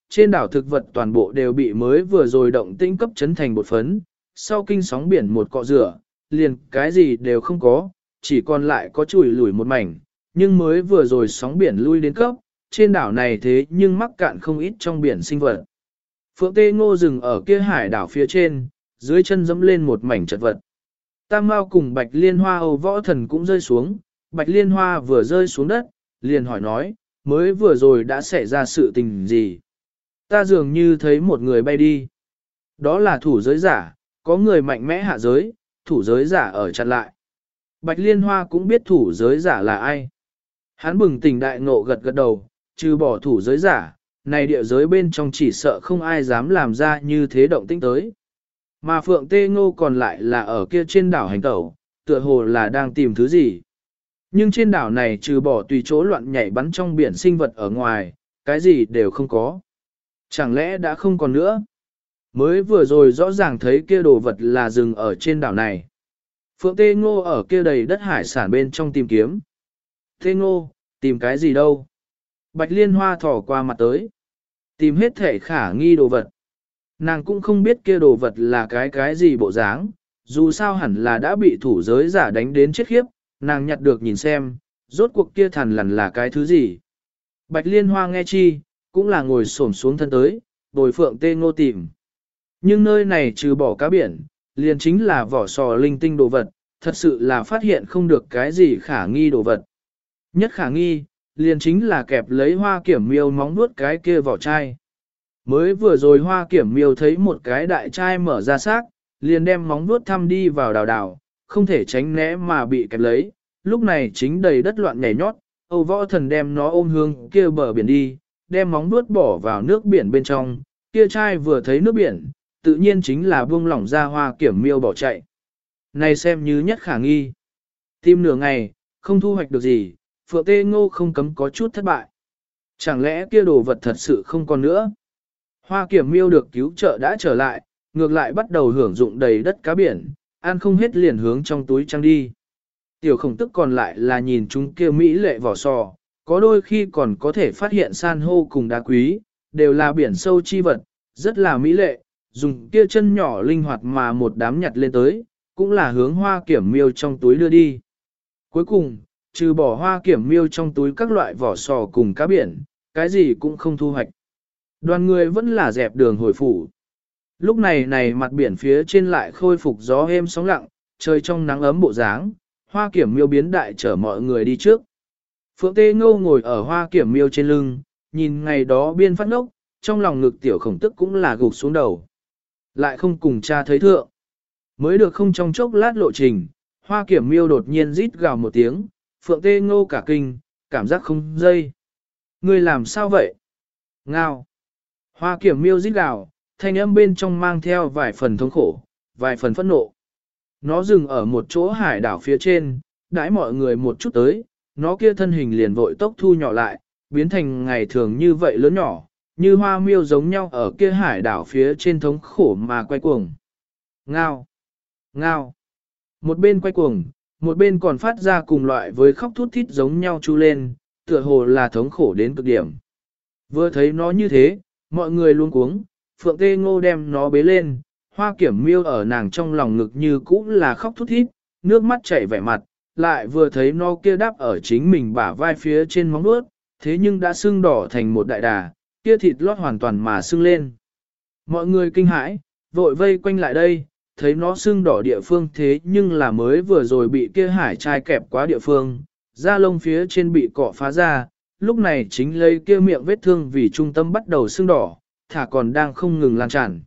trên đảo thực vật toàn bộ đều bị mới vừa rồi động tĩnh cấp chấn thành bột phấn, sau kinh sóng biển một cọ rửa, liền cái gì đều không có, chỉ còn lại có chùi lủi một mảnh, nhưng mới vừa rồi sóng biển lui đến cấp, trên đảo này thế nhưng mắc cạn không ít trong biển sinh vật. Phượng Tê Ngô dừng ở kia hải đảo phía trên, dưới chân dẫm lên một mảnh chật vật. Tam Mao cùng Bạch Liên Hoa Âu Võ Thần cũng rơi xuống, Bạch Liên Hoa vừa rơi xuống đất, liền hỏi nói, mới vừa rồi đã xảy ra sự tình gì? Ta dường như thấy một người bay đi. Đó là thủ giới giả, có người mạnh mẽ hạ giới, thủ giới giả ở chặn lại. Bạch Liên Hoa cũng biết thủ giới giả là ai. Hắn bừng tỉnh đại ngộ gật gật đầu, trừ bỏ thủ giới giả, này địa giới bên trong chỉ sợ không ai dám làm ra như thế động tĩnh tới. Mà Phượng Tê Ngô còn lại là ở kia trên đảo hành tẩu, tựa hồ là đang tìm thứ gì. Nhưng trên đảo này trừ bỏ tùy chỗ loạn nhảy bắn trong biển sinh vật ở ngoài, cái gì đều không có. Chẳng lẽ đã không còn nữa? Mới vừa rồi rõ ràng thấy kia đồ vật là rừng ở trên đảo này. Phượng Tê Ngô ở kia đầy đất hải sản bên trong tìm kiếm. Tê Ngô, tìm cái gì đâu? Bạch Liên Hoa thỏ qua mặt tới. Tìm hết thể khả nghi đồ vật. Nàng cũng không biết kia đồ vật là cái gì bộ dáng, dù sao hẳn là đã bị thủ giới giả đánh đến chết khiếp, nàng nhặt được nhìn xem, rốt cuộc kia thằn lằn là cái thứ gì. Bạch Liên Hoa nghe chi, cũng là ngồi xổm xuống thân tới, bồi Phượng Tê Ngô tìm. Nhưng nơi này trừ bỏ cá biển, liền chính là vỏ sò linh tinh đồ vật, thật sự là phát hiện không được cái gì khả nghi đồ vật. Nhất khả nghi, liền chính là kẹp lấy Hoa Kiểm Miêu móng nuốt cái kia vỏ chai. Mới vừa rồi Hoa Kiểm Miêu thấy một cái đại chai mở ra xác, liền đem móng nuốt thăm đi vào đào đào, không thể tránh né mà bị kẹp lấy, lúc này chính đầy đất loạn nhảy nhót, Âu Võ Thần đem nó ôm hướng kia bờ biển đi, đem móng nuốt bỏ vào nước biển bên trong, kia chai vừa thấy nước biển, tự nhiên chính là buông lỏng ra Hoa Kiểm Miêu bỏ chạy. Này xem như nhất khả nghi. Tìm nửa ngày, không thu hoạch được gì, Phượng Tê Ngô không cấm có chút thất bại. Chẳng lẽ kia đồ vật thật sự không còn nữa? Hoa Kiểm Miêu được cứu trợ đã trở lại, ngược lại bắt đầu hưởng dụng đầy đất cá biển, ăn không hết liền hướng trong túi trăng đi. Tiểu Khổng Tức còn lại là nhìn chúng kia mỹ lệ vỏ sò, có đôi khi còn có thể phát hiện san hô cùng đá quý, đều là biển sâu chi vật, rất là mỹ lệ, dùng kia chân nhỏ linh hoạt mà một đám nhặt lên tới, cũng là hướng Hoa Kiểm Miêu trong túi đưa đi. Cuối cùng, trừ bỏ Hoa Kiểm Miêu trong túi các loại vỏ sò cùng cá biển, cái gì cũng không thu hoạch. Đoàn người vẫn là dẹp đường hồi phủ. Lúc này mặt biển phía trên lại khôi phục gió êm sóng lặng, trời trong nắng ấm bộ dáng, Hoa Kiểm Miêu biến đại chở mọi người đi trước. Phượng Tê Ngô ngồi ở Hoa Kiểm Miêu trên lưng, nhìn ngày đó biên phát ngốc, trong lòng ngực Tiểu Khổng Tức cũng là gục xuống đầu. Lại không cùng cha thấy thượng. Mới được không trong chốc lát lộ trình, Hoa Kiểm Miêu đột nhiên rít gào một tiếng, Phượng Tê Ngô cả kinh, cảm giác không dây. Ngươi làm sao vậy? Ngao. Hoa Kiểm Miêu rít gào, thanh âm bên trong mang theo vài phần thống khổ, vài phần phẫn nộ. Nó dừng ở một chỗ hải đảo phía trên, đãi mọi người một chút tới, nó kia thân hình liền vội tốc thu nhỏ lại, biến thành ngày thường như vậy lớn nhỏ, như hoa miêu giống nhau ở kia hải đảo phía trên thống khổ mà quay cuồng. Ngao! Ngao! Một bên quay cuồng, một bên còn phát ra cùng loại với khóc thút thít giống nhau chu lên, tựa hồ là thống khổ đến cực điểm. Vừa thấy nó như thế, mọi người luôn cuống, Phượng Tê Ngô đem nó bế lên, Hoa Kiểm Miêu ở nàng trong lòng ngực như cũ là khóc thút thít, nước mắt chảy vẻ mặt, lại vừa thấy nó kia đáp ở chính mình bả vai phía trên móng vuốt, thế nhưng đã sưng đỏ thành một đại đà, kia thịt lót hoàn toàn mà sưng lên. Mọi người kinh hãi, vội vây quanh lại đây, thấy nó sưng đỏ địa phương thế nhưng là mới vừa rồi bị kia hải trai kẹp quá địa phương, da lông phía trên bị cọ phá ra, lúc này chính lấy kia miệng vết thương vì trung tâm bắt đầu sưng đỏ, thả còn đang không ngừng lan tràn.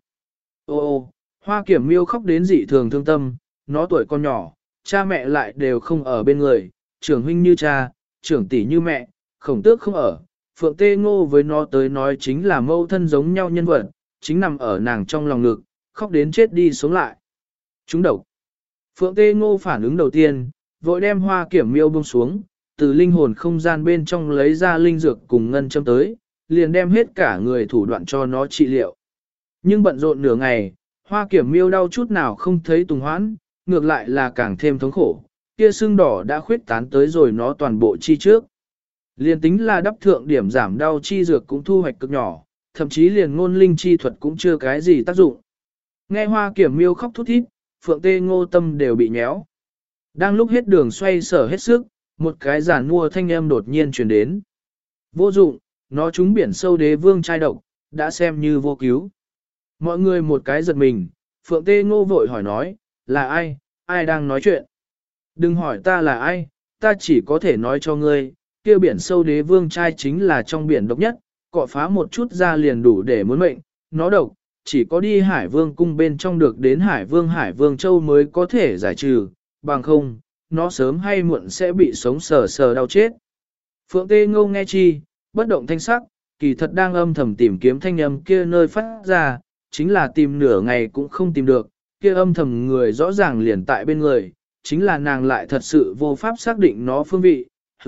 Ô, Hoa Kiểm Miêu khóc đến dị thường thương tâm, nó tuổi con nhỏ, cha mẹ lại đều không ở bên người, trưởng huynh như cha, trưởng tỷ như mẹ, Khổng Tước không ở, Phượng Tê Ngô với nó tới nói chính là mâu thân giống nhau nhân vật, chính nằm ở nàng trong lòng ngực, khóc đến chết đi sống lại. Chúng độc. Phượng Tê Ngô phản ứng đầu tiên, vội đem Hoa Kiểm Miêu buông xuống, từ linh hồn không gian bên trong lấy ra linh dược cùng ngân châm tới, liền đem hết cả người thủ đoạn cho nó trị liệu. Nhưng bận rộn nửa ngày, Hoa Kiểm Miêu đau chút nào không thấy tùng hoãn, ngược lại là càng thêm thống khổ, kia xương đỏ đã khuyết tán tới rồi nó toàn bộ chi trước. Liên tính là đắp thượng điểm giảm đau chi dược cũng thu hoạch cực nhỏ, thậm chí liền ngôn linh chi thuật cũng chưa cái gì tác dụng. Nghe Hoa Kiểm Miêu khóc thút thít, Phượng Tê Ngô tâm đều bị nhéo. Đang lúc hết đường xoay sở hết sức, một cái giản mua thanh âm đột nhiên truyền đến. Vô dụng, nó trúng biển sâu đế vương trai độc, đã xem như vô cứu. Mọi người một cái giật mình, Phượng Tê Ngô vội hỏi nói, là ai, ai đang nói chuyện? Đừng hỏi ta là ai, ta chỉ có thể nói cho ngươi, kia biển sâu đế vương trai chính là trong biển độc nhất, cọ phá một chút ra liền đủ để muốn mệnh, nó độc, chỉ có đi Hải Vương cung bên trong được đến Hải Vương Châu mới có thể giải trừ, bằng không, nó sớm hay muộn sẽ bị sống sờ sờ đau chết. Phượng Tê Ngô nghe chi, bất động thanh sắc, kỳ thật đang âm thầm tìm kiếm thanh âm kia nơi phát ra, chính là tìm nửa ngày cũng không tìm được, kia âm thầm người rõ ràng liền tại bên người, chính là nàng lại thật sự vô pháp xác định nó phương vị,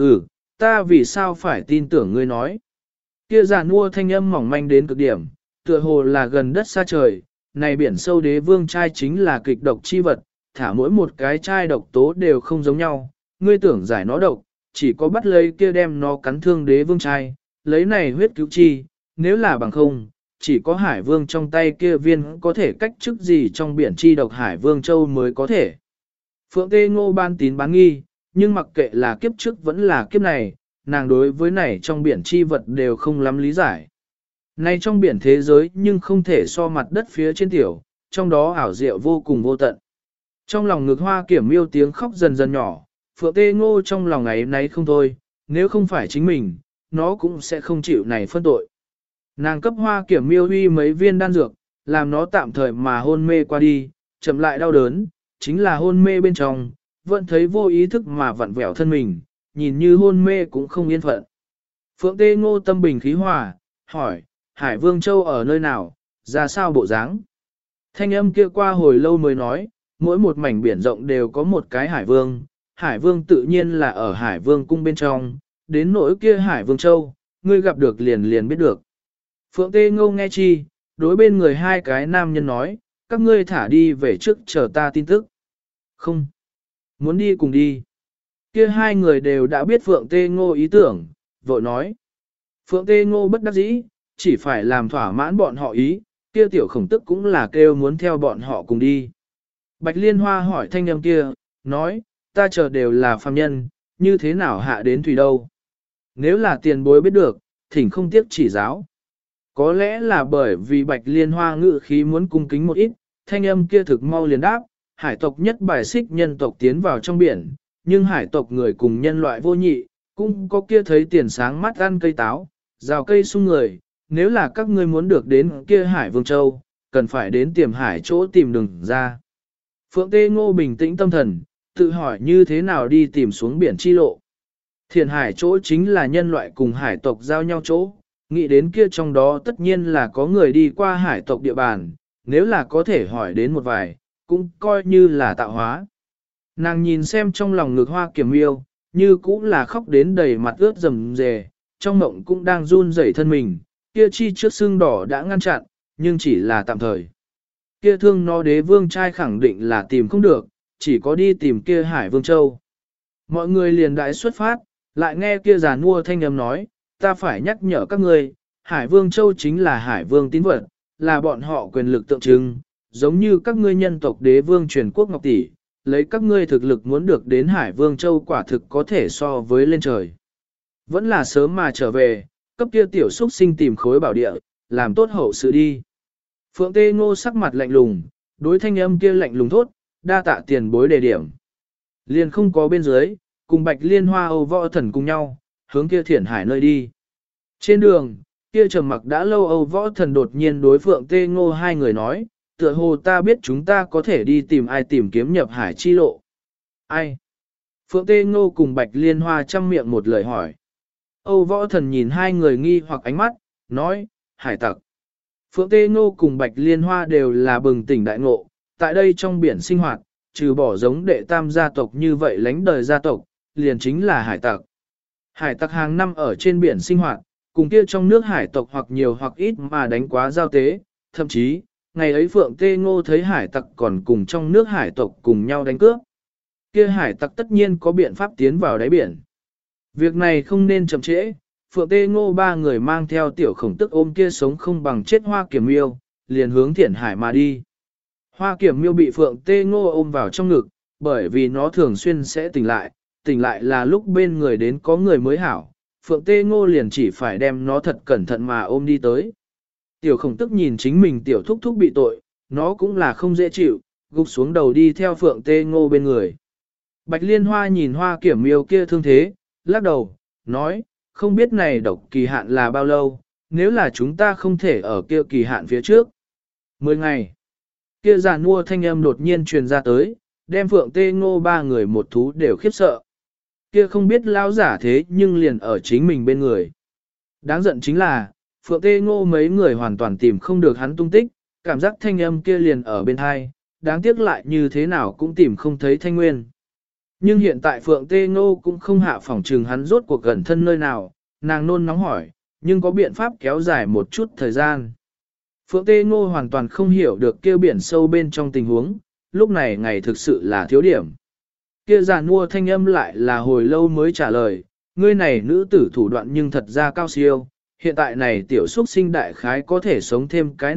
ta vì sao phải tin tưởng ngươi nói. Kia giàn mua thanh âm mỏng manh đến cực điểm, tựa hồ là gần đất xa trời, này biển sâu đế vương trai chính là kịch độc chi vật, thả mỗi một cái trai độc tố đều không giống nhau, ngươi tưởng giải nó độc, chỉ có bắt lấy kia đem nó cắn thương đế vương trai, lấy này huyết cứu chi, nếu là bằng không, chỉ có hải vương trong tay kia viên có thể cách chức gì trong biển chi độc hải vương châu mới có thể. Phượng Tê Ngô ban tín bán nghi, nhưng mặc kệ là kiếp trước vẫn là kiếp này, nàng đối với này trong biển chi vật đều không lắm lý giải. Này trong biển thế giới nhưng không thể so mặt đất phía trên tiểu, trong đó ảo diệu vô cùng vô tận. Trong lòng ngực Hoa Kiểm Miêu tiếng khóc dần dần nhỏ, Phượng Tê Ngô trong lòng ấy nấy không thôi, nếu không phải chính mình, nó cũng sẽ không chịu này phân tội. Nàng cấp Hoa Kiểm Miêu uy mấy viên đan dược, làm nó tạm thời mà hôn mê qua đi, chậm lại đau đớn, chính là hôn mê bên trong, vẫn thấy vô ý thức mà vặn vẹo thân mình, nhìn như hôn mê cũng không yên phận. Phượng Tê Ngô tâm bình khí hòa, hỏi, Hải Vương Châu ở nơi nào, ra sao bộ dáng? Thanh âm kia qua hồi lâu mới nói, mỗi một mảnh biển rộng đều có một cái Hải Vương tự nhiên là ở Hải Vương cung bên trong, đến nỗi kia Hải Vương Châu, ngươi gặp được liền liền biết được. Phượng Tê Ngô nghe chi, đối bên người hai cái nam nhân nói, các ngươi thả đi về trước chờ ta tin tức. Không. Muốn đi cùng đi. Kia hai người đều đã biết Phượng Tê Ngô ý tưởng, vội nói. Phượng Tê Ngô bất đắc dĩ, chỉ phải làm thỏa mãn bọn họ ý, kia tiểu khổng tức cũng là kêu muốn theo bọn họ cùng đi. Bạch Liên Hoa hỏi thanh âm kia, nói, ta chờ đều là phàm nhân, như thế nào hạ đến thủy đâu. Nếu là tiền bối biết được, thỉnh không tiếc chỉ giáo. Có lẽ là bởi vì Bạch Liên Hoa ngự khí muốn cung kính một ít, thanh âm kia thực mau liền đáp, hải tộc nhất bài xích nhân tộc tiến vào trong biển, nhưng hải tộc người cùng nhân loại vô nhị, cũng có kia thấy tiền sáng mắt ăn cây táo, rào cây sung người, nếu là các ngươi muốn được đến kia Hải Vương Châu, cần phải đến tiềm hải chỗ tìm đường ra. Phượng Tê Ngô bình tĩnh tâm thần, tự hỏi như thế nào đi tìm xuống biển chi lộ. Thiền hải chỗ chính là nhân loại cùng hải tộc giao nhau chỗ, nghĩ đến kia trong đó tất nhiên là có người đi qua hải tộc địa bàn, nếu là có thể hỏi đến một vài, cũng coi như là tạo hóa. Nàng nhìn xem trong lòng ngực Hoa Kiểm Miêu, như cũng là khóc đến đầy mặt ướt rầm rề, trong mộng cũng đang run rẩy thân mình, kia chi trước xương đỏ đã ngăn chặn, nhưng chỉ là tạm thời. Kia thương nó đế vương trai khẳng định là tìm không được, chỉ có đi tìm kia Hải Vương Châu. Mọi người liền đại xuất phát, lại nghe kia già nua thanh âm nói, ta phải nhắc nhở các ngươi, Hải Vương Châu chính là Hải Vương tín vật, là bọn họ quyền lực tượng trưng, giống như các ngươi nhân tộc đế vương truyền quốc ngọc tỷ, lấy các ngươi thực lực muốn được đến Hải Vương Châu quả thực có thể so với lên trời. Vẫn là sớm mà trở về, cấp kia tiểu xuất sinh tìm khối bảo địa, làm tốt hậu sự đi. Phượng Tê Ngô sắc mặt lạnh lùng, đối thanh âm kia lạnh lùng thốt, đa tạ tiền bối đề điểm. Liền không có bên dưới, cùng Bạch Liên Hoa Âu Võ Thần cùng nhau, hướng kia Thiển Hải nơi đi. Trên đường, kia trầm mặc đã lâu Âu Võ Thần đột nhiên đối Phượng Tê Ngô hai người nói, tựa hồ ta biết chúng ta có thể đi tìm ai tìm kiếm nhập hải chi lộ. Ai? Phượng Tê Ngô cùng Bạch Liên Hoa chăm miệng một lời hỏi. Âu Võ Thần nhìn hai người nghi hoặc ánh mắt, nói, hải tặc. Phượng Tê Ngô cùng Bạch Liên Hoa đều là bừng tỉnh đại ngộ, tại đây trong biển sinh hoạt, trừ bỏ giống đệ tam gia tộc như vậy lánh đời gia tộc, liền chính là hải tặc. Hải tặc hàng năm ở trên biển sinh hoạt, cùng kia trong nước hải tộc hoặc nhiều hoặc ít mà đánh quá giao tế, thậm chí, ngày ấy Phượng Tê Ngô thấy hải tặc còn cùng trong nước hải tộc cùng nhau đánh cướp. Kia hải tặc tất nhiên có biện pháp tiến vào đáy biển. Việc này không nên chậm trễ, Phượng Tê Ngô ba người mang theo tiểu khổng tức ôm kia sống không bằng chết Hoa Kiểm Miêu, liền hướng Thiển Hải mà đi. Hoa Kiểm Miêu bị Phượng Tê Ngô ôm vào trong ngực, bởi vì nó thường xuyên sẽ tỉnh lại là lúc bên người đến có người mới hảo. Phượng Tê Ngô liền chỉ phải đem nó thật cẩn thận mà ôm đi tới. Tiểu khổng tức nhìn chính mình tiểu thúc thúc bị tội, nó cũng là không dễ chịu, gục xuống đầu đi theo Phượng Tê Ngô bên người. Bạch Liên Hoa nhìn Hoa Kiểm Miêu kia thương thế, lắc đầu, nói, không biết này độc kỳ hạn là bao lâu, nếu là chúng ta không thể ở kia kỳ hạn phía trước. 10 ngày. Kia giàn mua thanh âm đột nhiên truyền ra tới, đem Phượng Tê Ngô ba người một thú đều khiếp sợ. Kia không biết lão giả thế nhưng liền ở chính mình bên người. Đáng giận chính là, Phượng Tê Ngô mấy người hoàn toàn tìm không được hắn tung tích, cảm giác thanh âm kia liền ở bên hai, đáng tiếc lại như thế nào cũng tìm không thấy thanh nguyên. Nhưng hiện tại Phượng Tê Ngô cũng không hạ phỏng trừng hắn rốt cuộc gần thân nơi nào, nàng nôn nóng hỏi, nhưng có biện pháp kéo dài một chút thời gian. Phượng Tê Ngô hoàn toàn không hiểu được kia biển sâu bên trong tình huống, lúc này ngày thực sự là thiếu điểm. Kia giàn mua thanh âm lại là hồi lâu mới trả lời, ngươi này nữ tử thủ đoạn nhưng thật ra cao siêu, hiện tại này tiểu xuất sinh đại khái có thể sống thêm cái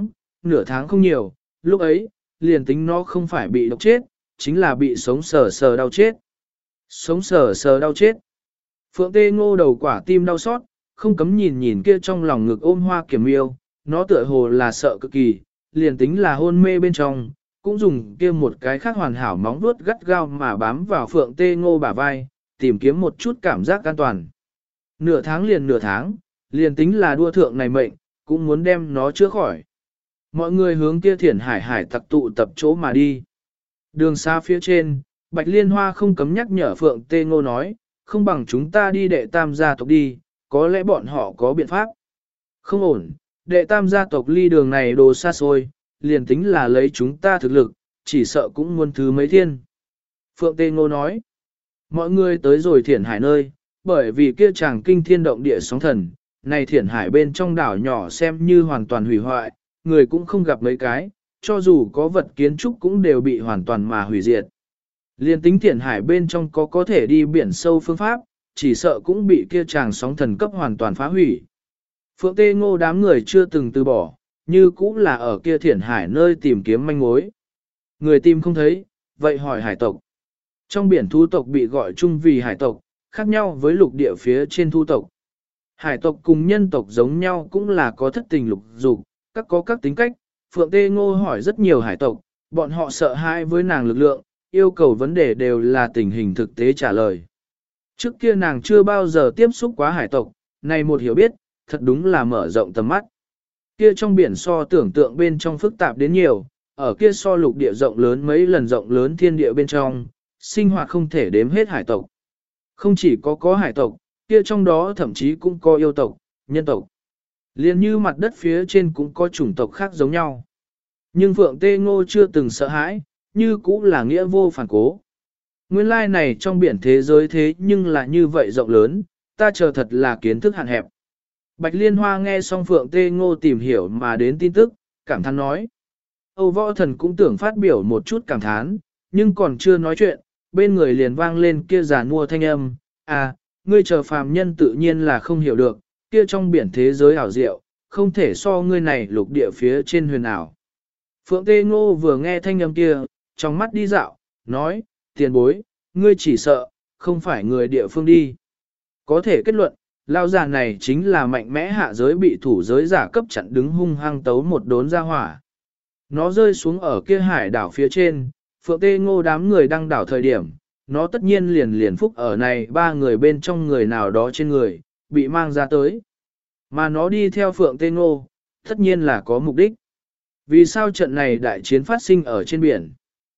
nửa tháng không nhiều, lúc ấy, liền tính nó không phải bị độc chết, chính là bị sống sờ sờ đau chết. Sống sờ sờ đau chết. Phượng Tê Ngô đầu quả tim đau xót, không cấm nhìn nhìn kia trong lòng ngực ôm Hoa Kiểm Miêu, nó tựa hồ là sợ cực kỳ, liền tính là hôn mê bên trong, cũng dùng kia một cái khác hoàn hảo móng vuốt gắt gao mà bám vào Phượng Tê Ngô bả vai, tìm kiếm một chút cảm giác an toàn. Nửa tháng, liền tính là đua thượng này mệnh, cũng muốn đem nó chữa khỏi. Mọi người hướng kia Thiển Hải tặc tụ tập chỗ mà đi. Đường xa phía trên, Bạch Liên Hoa không cấm nhắc nhở Phượng Tê Ngô nói, không bằng chúng ta đi đệ tam gia tộc đi, có lẽ bọn họ có biện pháp. Không ổn, đệ tam gia tộc ly đường này đồ xa xôi, liền tính là lấy chúng ta thực lực, chỉ sợ cũng muôn thứ mấy thiên. Phượng Tê Ngô nói, mọi người tới rồi Thiển Hải nơi, bởi vì kia chàng kinh thiên động địa sóng thần, này Thiển Hải bên trong đảo nhỏ xem như hoàn toàn hủy hoại, người cũng không gặp mấy cái, cho dù có vật kiến trúc cũng đều bị hoàn toàn mà hủy diệt. Liên tính Thiển Hải bên trong có thể đi biển sâu phương pháp, chỉ sợ cũng bị kia chàng sóng thần cấp hoàn toàn phá hủy. Phượng Tê Ngô đám người chưa từng từ bỏ, như cũng là ở kia Thiển Hải nơi tìm kiếm manh mối. Người tìm không thấy, vậy hỏi hải tộc. Trong biển thú tộc bị gọi chung vì hải tộc, khác nhau với lục địa phía trên thú tộc. Hải tộc cùng nhân tộc giống nhau cũng là có thất tình lục dục, có các tính cách. Phượng Tê Ngô hỏi rất nhiều hải tộc, bọn họ sợ hãi với nàng lực lượng, yêu cầu vấn đề đều là tình hình thực tế trả lời. Trước kia nàng chưa bao giờ tiếp xúc quá hải tộc, này một hiểu biết, thật đúng là mở rộng tầm mắt. Kia trong biển so tưởng tượng bên trong phức tạp đến nhiều, ở kia so lục địa rộng lớn mấy lần rộng lớn thiên địa bên trong, sinh hoạt không thể đếm hết hải tộc. Không chỉ có hải tộc, kia trong đó thậm chí cũng có yêu tộc, nhân tộc. Liên như mặt đất phía trên cũng có chủng tộc khác giống nhau. Nhưng Phượng Tê Ngô chưa từng sợ hãi, như cũng là nghĩa vô phản cố. Nguyên lai này trong biển thế giới thế nhưng là như vậy rộng lớn, ta chờ thật là kiến thức hạn hẹp. Bạch Liên Hoa nghe xong Phượng Tê Ngô tìm hiểu mà đến tin tức, cảm thán nói. Âu Võ Thần cũng tưởng phát biểu một chút cảm thán, nhưng còn chưa nói chuyện, bên người liền vang lên kia giàn mua thanh âm, ngươi chờ phàm nhân tự nhiên là không hiểu được, kia trong biển thế giới ảo diệu, không thể so ngươi này lục địa phía trên huyền ảo. Phượng Tê Ngô vừa nghe thanh âm kia, trong mắt đi dạo, nói, tiền bối, ngươi chỉ sợ, không phải người địa phương đi. Có thể kết luận, lao giả này chính là mạnh mẽ hạ giới bị thủ giới giả cấp chặn đứng hung hăng tấu một đốn ra hỏa. Nó rơi xuống ở kia hải đảo phía trên, Phượng Tê Ngô đám người đang đảo thời điểm, nó tất nhiên liền phúc ở này ba người bên trong người nào đó trên người, bị mang ra tới. Mà nó đi theo Phượng Tê Ngô, tất nhiên là có mục đích. Vì sao trận này đại chiến phát sinh ở trên biển?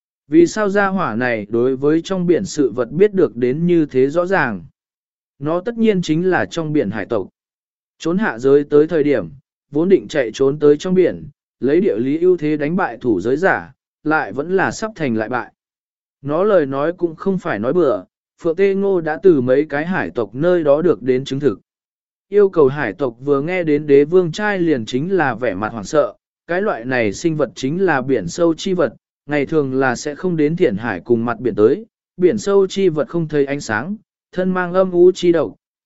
Vì sao gia hỏa này đối với trong biển sự vật biết được đến như thế rõ ràng? Nó tất nhiên chính là trong biển hải tộc. Trốn hạ giới tới thời điểm, vốn định chạy trốn tới trong biển, lấy địa lý ưu thế đánh bại thủ giới giả, lại vẫn là sắp thành lại bại. Nó lời nói cũng không phải nói bừa, Phượng Tê Ngô đã từ mấy cái hải tộc nơi đó được đến chứng thực. Yêu cầu hải tộc vừa nghe đến đế vương trai liền chính là vẻ mặt hoảng sợ, cái loại này sinh vật chính là biển sâu chi vật, ngày thường là sẽ không đến Thiển Hải cùng mặt biển tới, biển sâu chi vật không thấy ánh sáng, thân mang âm u chi độc,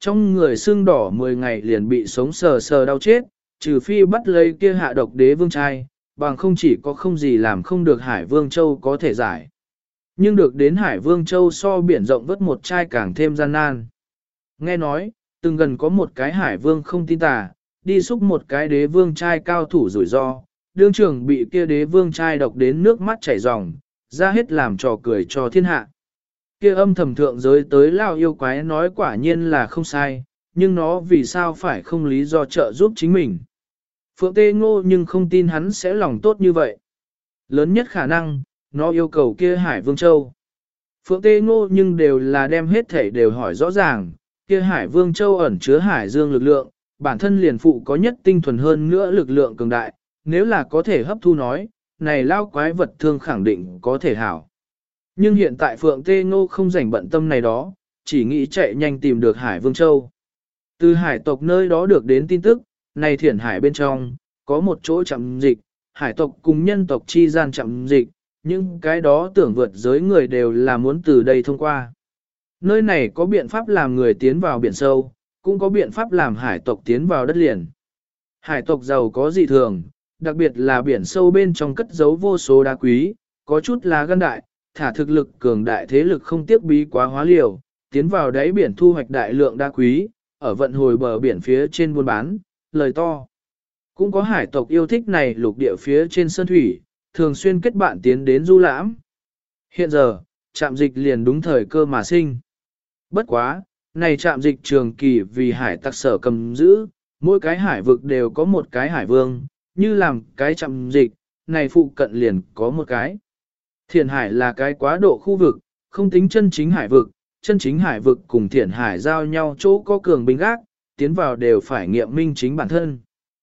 trong người sưng đỏ 10 ngày liền bị sống sờ sờ đau chết, trừ phi bắt lấy kia hạ độc đế vương trai, bằng không chỉ có không gì làm không được Hải Vương Châu có thể giải. Nhưng được đến Hải Vương Châu so biển rộng vớt một chai càng thêm gian nan. Nghe nói, từng gần có một cái Hải Vương không tin tà, đi xúc một cái đế vương trai cao thủ rủi ro, đương trưởng bị kia đế vương trai độc đến nước mắt chảy ròng, ra hết làm trò cười cho thiên hạ. Kia âm thầm thượng giới tới lao yêu quái nói quả nhiên là không sai, nhưng nó vì sao phải không lý do trợ giúp chính mình. Phượng Tê Ngô nhưng không tin hắn sẽ lòng tốt như vậy. Lớn nhất khả năng, nó yêu cầu kia Hải Vương Châu. Phượng Tê Ngô nhưng đều là đem hết thể đều hỏi rõ ràng, kia Hải Vương Châu ẩn chứa Hải Dương lực lượng, bản thân liền phụ có nhất tinh thuần hơn nữa lực lượng cường đại, nếu là có thể hấp thu nói, này lao quái vật thương khẳng định có thể hảo. Nhưng hiện tại Phượng Tê Ngô không rảnh bận tâm này đó, chỉ nghĩ chạy nhanh tìm được Hải Vương Châu. Từ hải tộc nơi đó được đến tin tức, này thiển hải bên trong, có một chỗ chạm dịch, hải tộc cùng nhân tộc chi gian chạm dịch, nhưng cái đó tưởng vượt giới người đều là muốn từ đây thông qua. Nơi này có biện pháp làm người tiến vào biển sâu, cũng có biện pháp làm hải tộc tiến vào đất liền. Hải tộc giàu có dị thường, đặc biệt là biển sâu bên trong cất giấu vô số đá quý, có chút là gan đại, thả thực lực cường đại thế lực không tiếc bí quá hóa liều, tiến vào đáy biển thu hoạch đại lượng đá quý, ở vận hồi bờ biển phía trên buôn bán, lời to. Cũng có hải tộc yêu thích này lục địa phía trên sơn thủy, thường xuyên kết bạn tiến đến du lãm. Hiện giờ, trạm dịch liền đúng thời cơ mà sinh. Bất quá, này trạm dịch trường kỳ vì hải tặc sở cầm giữ, mỗi cái hải vực đều có một cái hải vương, như làm cái trạm dịch, này phụ cận liền có một cái. Thiển hải là cái quá độ khu vực, không tính chân chính hải vực, chân chính hải vực cùng thiển hải giao nhau chỗ có cường binh gác, tiến vào đều phải nghiệm minh chính bản thân.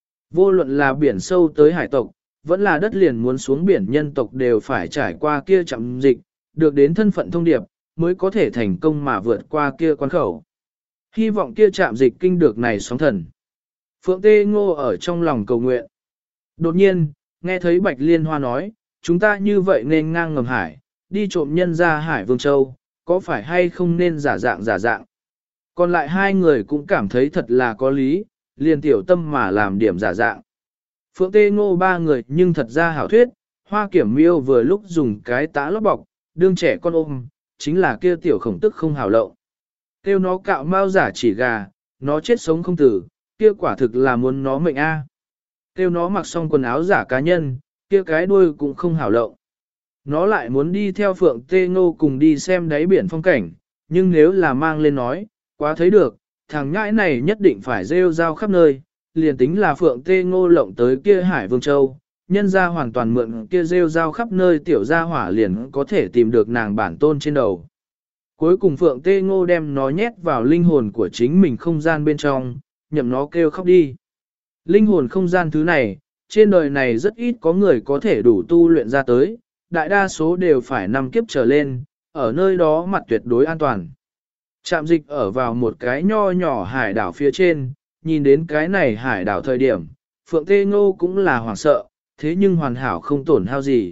Vô luận là biển sâu tới hải tộc, vẫn là đất liền muốn xuống biển nhân tộc đều phải trải qua kia trạm dịch, được đến thân phận thông điệp, mới có thể thành công mà vượt qua kia quan khẩu. Hy vọng kia trạm dịch kinh được này sóng thần. Phượng Tê Ngô ở trong lòng cầu nguyện. Đột nhiên, nghe thấy Bạch Liên Hoa nói, chúng ta như vậy nên ngang ngầm hải, đi trộm nhân ra Hải Vương Châu, có phải hay không nên giả dạng. Còn lại hai người cũng cảm thấy thật là có lý, liền tiểu tâm mà làm điểm giả dạng. Phượng Tê Ngô ba người nhưng thật ra hảo thuyết, Hoa Kiểm Miêu vừa lúc dùng cái tá lót bọc, đương trẻ con ôm, chính là kia tiểu khổng tức không hảo lậu. Kêu nó cạo mau giả chỉ gà, nó chết sống không tử, kia quả thực là muốn nó mệnh a. Kêu nó mặc xong quần áo giả cá nhân, kia cái đuôi cũng không hảo lậu. Nó lại muốn đi theo Phượng Tê Ngô cùng đi xem đáy biển phong cảnh, nhưng nếu là mang lên nói, quá thấy được, thằng nhãi này nhất định phải rêu rao khắp nơi, liền tính là Phượng Tê Ngô lộng tới kia Hải Vương Châu, nhân ra hoàn toàn mượn kia rêu rao khắp nơi tiểu gia hỏa liền có thể tìm được nàng bản tôn trên đầu. Cuối cùng Phượng Tê Ngô đem nó nhét vào linh hồn của chính mình không gian bên trong, nhậm nó kêu khóc đi. Linh hồn không gian thứ này, trên đời này rất ít có người có thể đủ tu luyện ra tới, đại đa số đều phải 5 kiếp trở lên, ở nơi đó mặt tuyệt đối an toàn. Trạm dịch ở vào một cái nho nhỏ hải đảo phía trên, nhìn đến cái này hải đảo thời điểm, Phượng Tê Ngô cũng là hoảng sợ, thế nhưng hoàn hảo không tổn hao gì.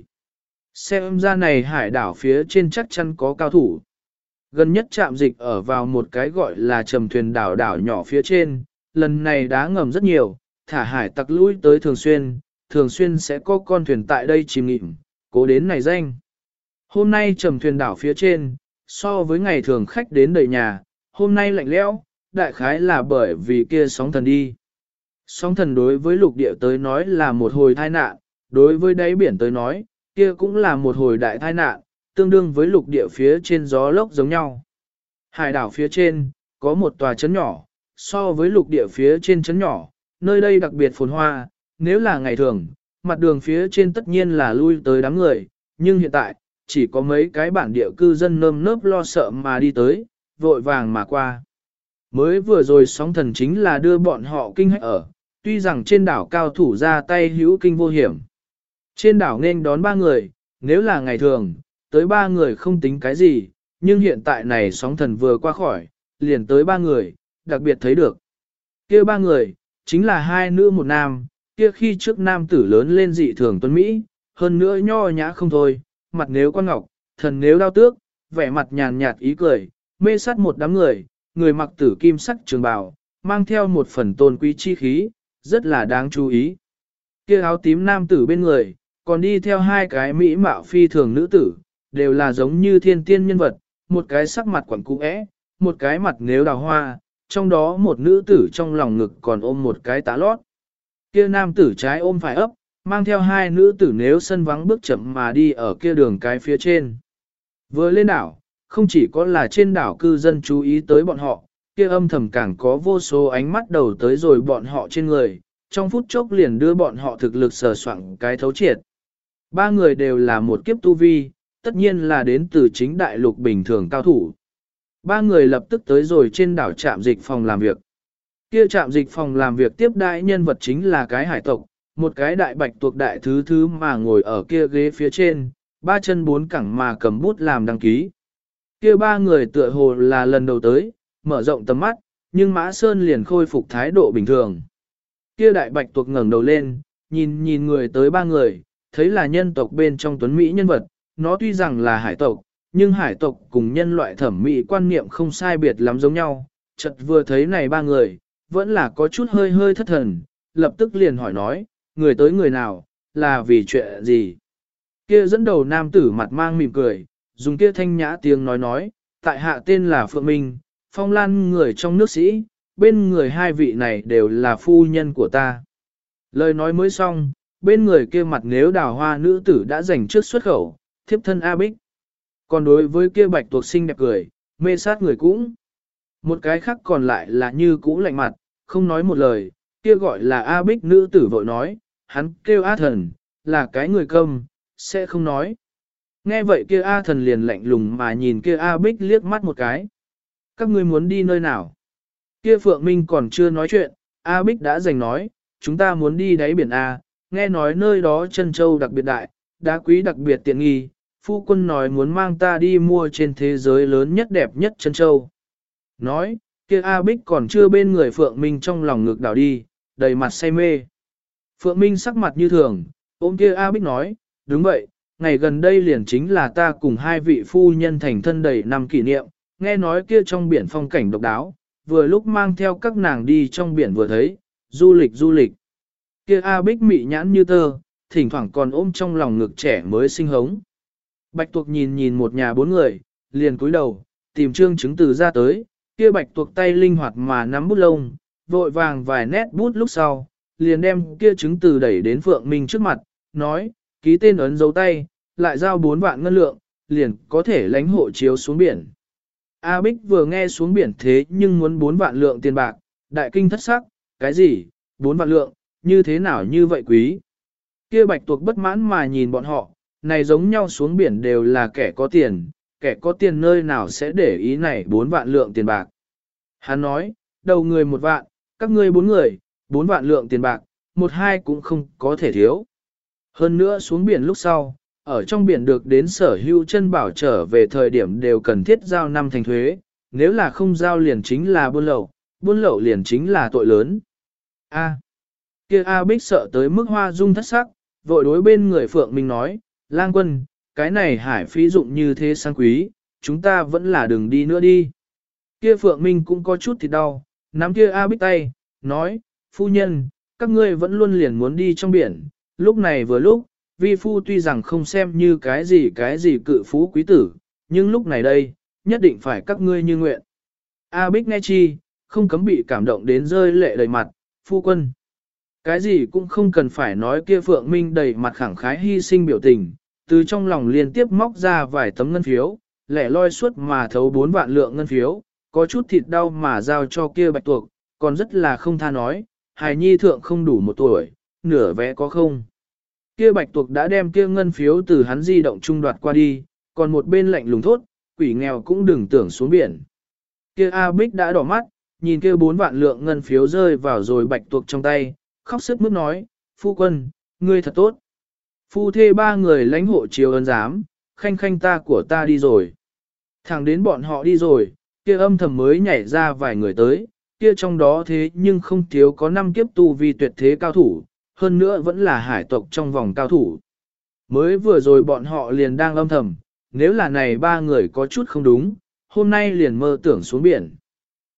Xem ra này hải đảo phía trên chắc chắn có cao thủ. Gần nhất trạm dịch ở vào một cái gọi là trầm thuyền đảo đảo nhỏ phía trên, lần này đá ngầm rất nhiều, thả hải tặc lui tới thường xuyên sẽ có con thuyền tại đây chìm nghỉm, cố đến này danh. Hôm nay trầm thuyền đảo phía trên, so với ngày thường khách đến đầy nhà, hôm nay lạnh lẽo, đại khái là bởi vì kia sóng thần đi. Sóng thần đối với lục địa tới nói là một hồi tai nạn, đối với đáy biển tới nói, kia cũng là một hồi đại tai nạn, tương đương với lục địa phía trên gió lốc giống nhau. Hải đảo phía trên, có một tòa trấn nhỏ, so với lục địa phía trên trấn nhỏ, nơi đây đặc biệt phồn hoa, nếu là ngày thường, mặt đường phía trên tất nhiên là lui tới đám người, nhưng hiện tại, chỉ có mấy cái bản địa cư dân nơm nớp lo sợ mà đi tới, vội vàng mà qua. Mới vừa rồi sóng thần chính là đưa bọn họ kinh hách ở, tuy rằng trên đảo cao thủ ra tay hữu kinh vô hiểm. Trên đảo nên đón 3 người, nếu là ngày thường, tới 3 người không tính cái gì, nhưng hiện tại này sóng thần vừa qua khỏi, liền tới 3 người, đặc biệt thấy được. Kia 3 người, chính là 2 nữ 1 nam, kia khi trước nam tử lớn lên dị thường tuấn Mỹ, hơn nữa nho nhã không thôi, mặt nếu quan ngọc, thần nếu đao tước, vẻ mặt nhàn nhạt ý cười, mê sát một đám người, người mặc tử kim sắc trường bào, mang theo một phần tôn quý chi khí, rất là đáng chú ý. Kia áo tím nam tử bên người, còn đi theo hai cái mỹ mạo phi thường nữ tử, đều là giống như thiên tiên nhân vật, một cái sắc mặt quẩn cũ é, một cái mặt nếu đào hoa, trong đó một nữ tử trong lòng ngực còn ôm một cái tá lót. Kia nam tử trái ôm phải ấp, mang theo hai nữ tử nếu sân vắng bước chậm mà đi ở kia đường cái phía trên. Vừa lên đảo, không chỉ có là trên đảo cư dân chú ý tới bọn họ, kia âm thầm càng có vô số ánh mắt đầu tới rồi bọn họ trên người, trong phút chốc liền đưa bọn họ thực lực sờ soạng cái thấu triệt. Ba người đều là một kiếp tu vi, tất nhiên là đến từ chính đại lục bình thường cao thủ. Ba người lập tức tới rồi trên đảo trạm dịch phòng làm việc. Kia trạm dịch phòng làm việc tiếp đãi nhân vật chính là cái hải tộc, một cái đại bạch tuộc đại thứ thứ mà ngồi ở kia ghế phía trên, ba chân bốn cẳng mà cầm bút làm đăng ký. Kia ba người tựa hồ là lần đầu tới, mở rộng tầm mắt, nhưng Mã Sơn liền khôi phục thái độ bình thường. Kia đại bạch tuộc ngẩng đầu lên, nhìn người tới ba người, thấy là nhân tộc bên trong tuấn Mỹ nhân vật, nó tuy rằng là hải tộc, nhưng hải tộc cùng nhân loại thẩm mỹ quan niệm không sai biệt lắm giống nhau, chợt vừa thấy này ba người, vẫn là có chút hơi hơi thất thần, lập tức liền hỏi nói, người tới người nào, là vì chuyện gì? Kia dẫn đầu nam tử mặt mang mỉm cười, dùng kia thanh nhã tiếng nói, tại hạ tên là Phượng Minh, Phong Lan người trong nước sĩ, bên người hai vị này đều là phu nhân của ta. Lời nói mới xong, bên người kia mặt nếu đào hoa nữ tử đã dành trước xuất khẩu, thiếp thân A Bích. Còn đối với kia bạch tuộc xinh đẹp cười, mê sát người cũng. Một cái khác còn lại là như cũ lạnh mặt, không nói một lời, kia gọi là A Bích nữ tử vội nói, hắn kêu A thần, là cái người câm, sẽ không nói. Nghe vậy kia A thần liền lạnh lùng mà nhìn kia A Bích liếc mắt một cái. Các ngươi muốn đi nơi nào? Kia Phượng Minh còn chưa nói chuyện, A Bích đã giành nói, chúng ta muốn đi đáy biển A, nghe nói nơi đó chân châu đặc biệt đại, đá quý đặc biệt tiện nghi, phu quân nói muốn mang ta đi mua trên thế giới lớn nhất đẹp nhất chân châu. Nói, kia A Bích còn chưa bên người Phượng Minh trong lòng ngực đảo đi, đầy mặt say mê. Phượng Minh sắc mặt như thường, ôm kia A Bích nói, đúng vậy, ngày gần đây liền chính là ta cùng hai vị phu nhân thành thân đầy năm kỷ niệm, nghe nói kia trong biển phong cảnh độc đáo, vừa lúc mang theo các nàng đi trong biển vừa thấy, du lịch. Kia A Bích mị nhãn như tơ, thỉnh thoảng còn ôm trong lòng ngực trẻ mới sinh hống. Bạch tuộc nhìn một nhà bốn người, liền cúi đầu, tìm trương chứng từ ra tới, kia bạch tuộc tay linh hoạt mà nắm bút lông, vội vàng vài nét bút lúc sau, liền đem kia chứng từ đẩy đến Phượng Minh trước mặt, nói, ký tên ấn dấu tay, lại giao 4 vạn ngân lượng, liền có thể lãnh hộ chiếu xuống biển. A Bích vừa nghe xuống biển thế nhưng muốn 4 vạn lượng tiền bạc, đại kinh thất sắc, cái gì, 4 vạn lượng, như thế nào như vậy quý. Kia bạch tuộc bất mãn mà nhìn bọn họ, này giống nhau xuống biển đều là kẻ có tiền nơi nào sẽ để ý này 4 vạn lượng tiền bạc. Hắn nói, đầu người 1 vạn, các ngươi 4 người, 4 vạn lượng tiền bạc, 1-2 cũng không có thể thiếu. Hơn nữa xuống biển lúc sau, ở trong biển được đến sở hữu chân bảo trở về thời điểm đều cần thiết giao 5 thành thuế, nếu là không giao liền chính là buôn lậu liền chính là tội lớn. Kia A Bích sợ tới mức hoa dung thất sắc, vội đối bên người Phượng Minh nói, lang quân, cái này hải phí dụng như thế sang quý, chúng ta vẫn là đừng đi nữa đi. Kia Phượng Minh cũng có chút thì đau, nắm kia A Bích tay, nói, phu nhân, các ngươi vẫn luôn liền muốn đi trong biển, lúc này vừa lúc, vi phu tuy rằng không xem như cái gì cự phú quý tử, nhưng lúc này đây, nhất định phải các ngươi như nguyện. A Bích nghe chi, không cấm bị cảm động đến rơi lệ đầy mặt, phu quân. Cái gì cũng không cần phải nói kia Phượng Minh đầy mặt khẳng khái hy sinh biểu tình, từ trong lòng liên tiếp móc ra vài tấm ngân phiếu, lẻ loi suốt mà thấu 4 vạn lượng ngân phiếu, có chút thịt đau mà giao cho kia bạch tuộc, còn rất là không tha nói, hài nhi thượng không đủ 1 tuổi, nửa vé có không. Kia bạch tuộc đã đem kia ngân phiếu từ hắn di động trung đoạt qua đi, còn một bên lạnh lùng thốt, quỷ nghèo cũng đừng tưởng xuống biển. Kia A Bích đã đỏ mắt, nhìn kia 4 vạn lượng ngân phiếu rơi vào rồi bạch tuộc trong tay, khóc sướt mướt nói, phu quân, ngươi thật tốt. Phu thê 3 người lãnh hộ chiếu ân giám, khanh ta của ta đi rồi. Thẳng đến bọn họ đi rồi, kia âm thầm mới nhảy ra vài người tới, kia trong đó thế nhưng không thiếu có 5 kiếp tu vi tuyệt thế cao thủ, hơn nữa vẫn là hải tộc trong vòng cao thủ. Mới vừa rồi bọn họ liền đang âm thầm, nếu là này 3 người có chút không đúng, hôm nay liền mơ tưởng xuống biển.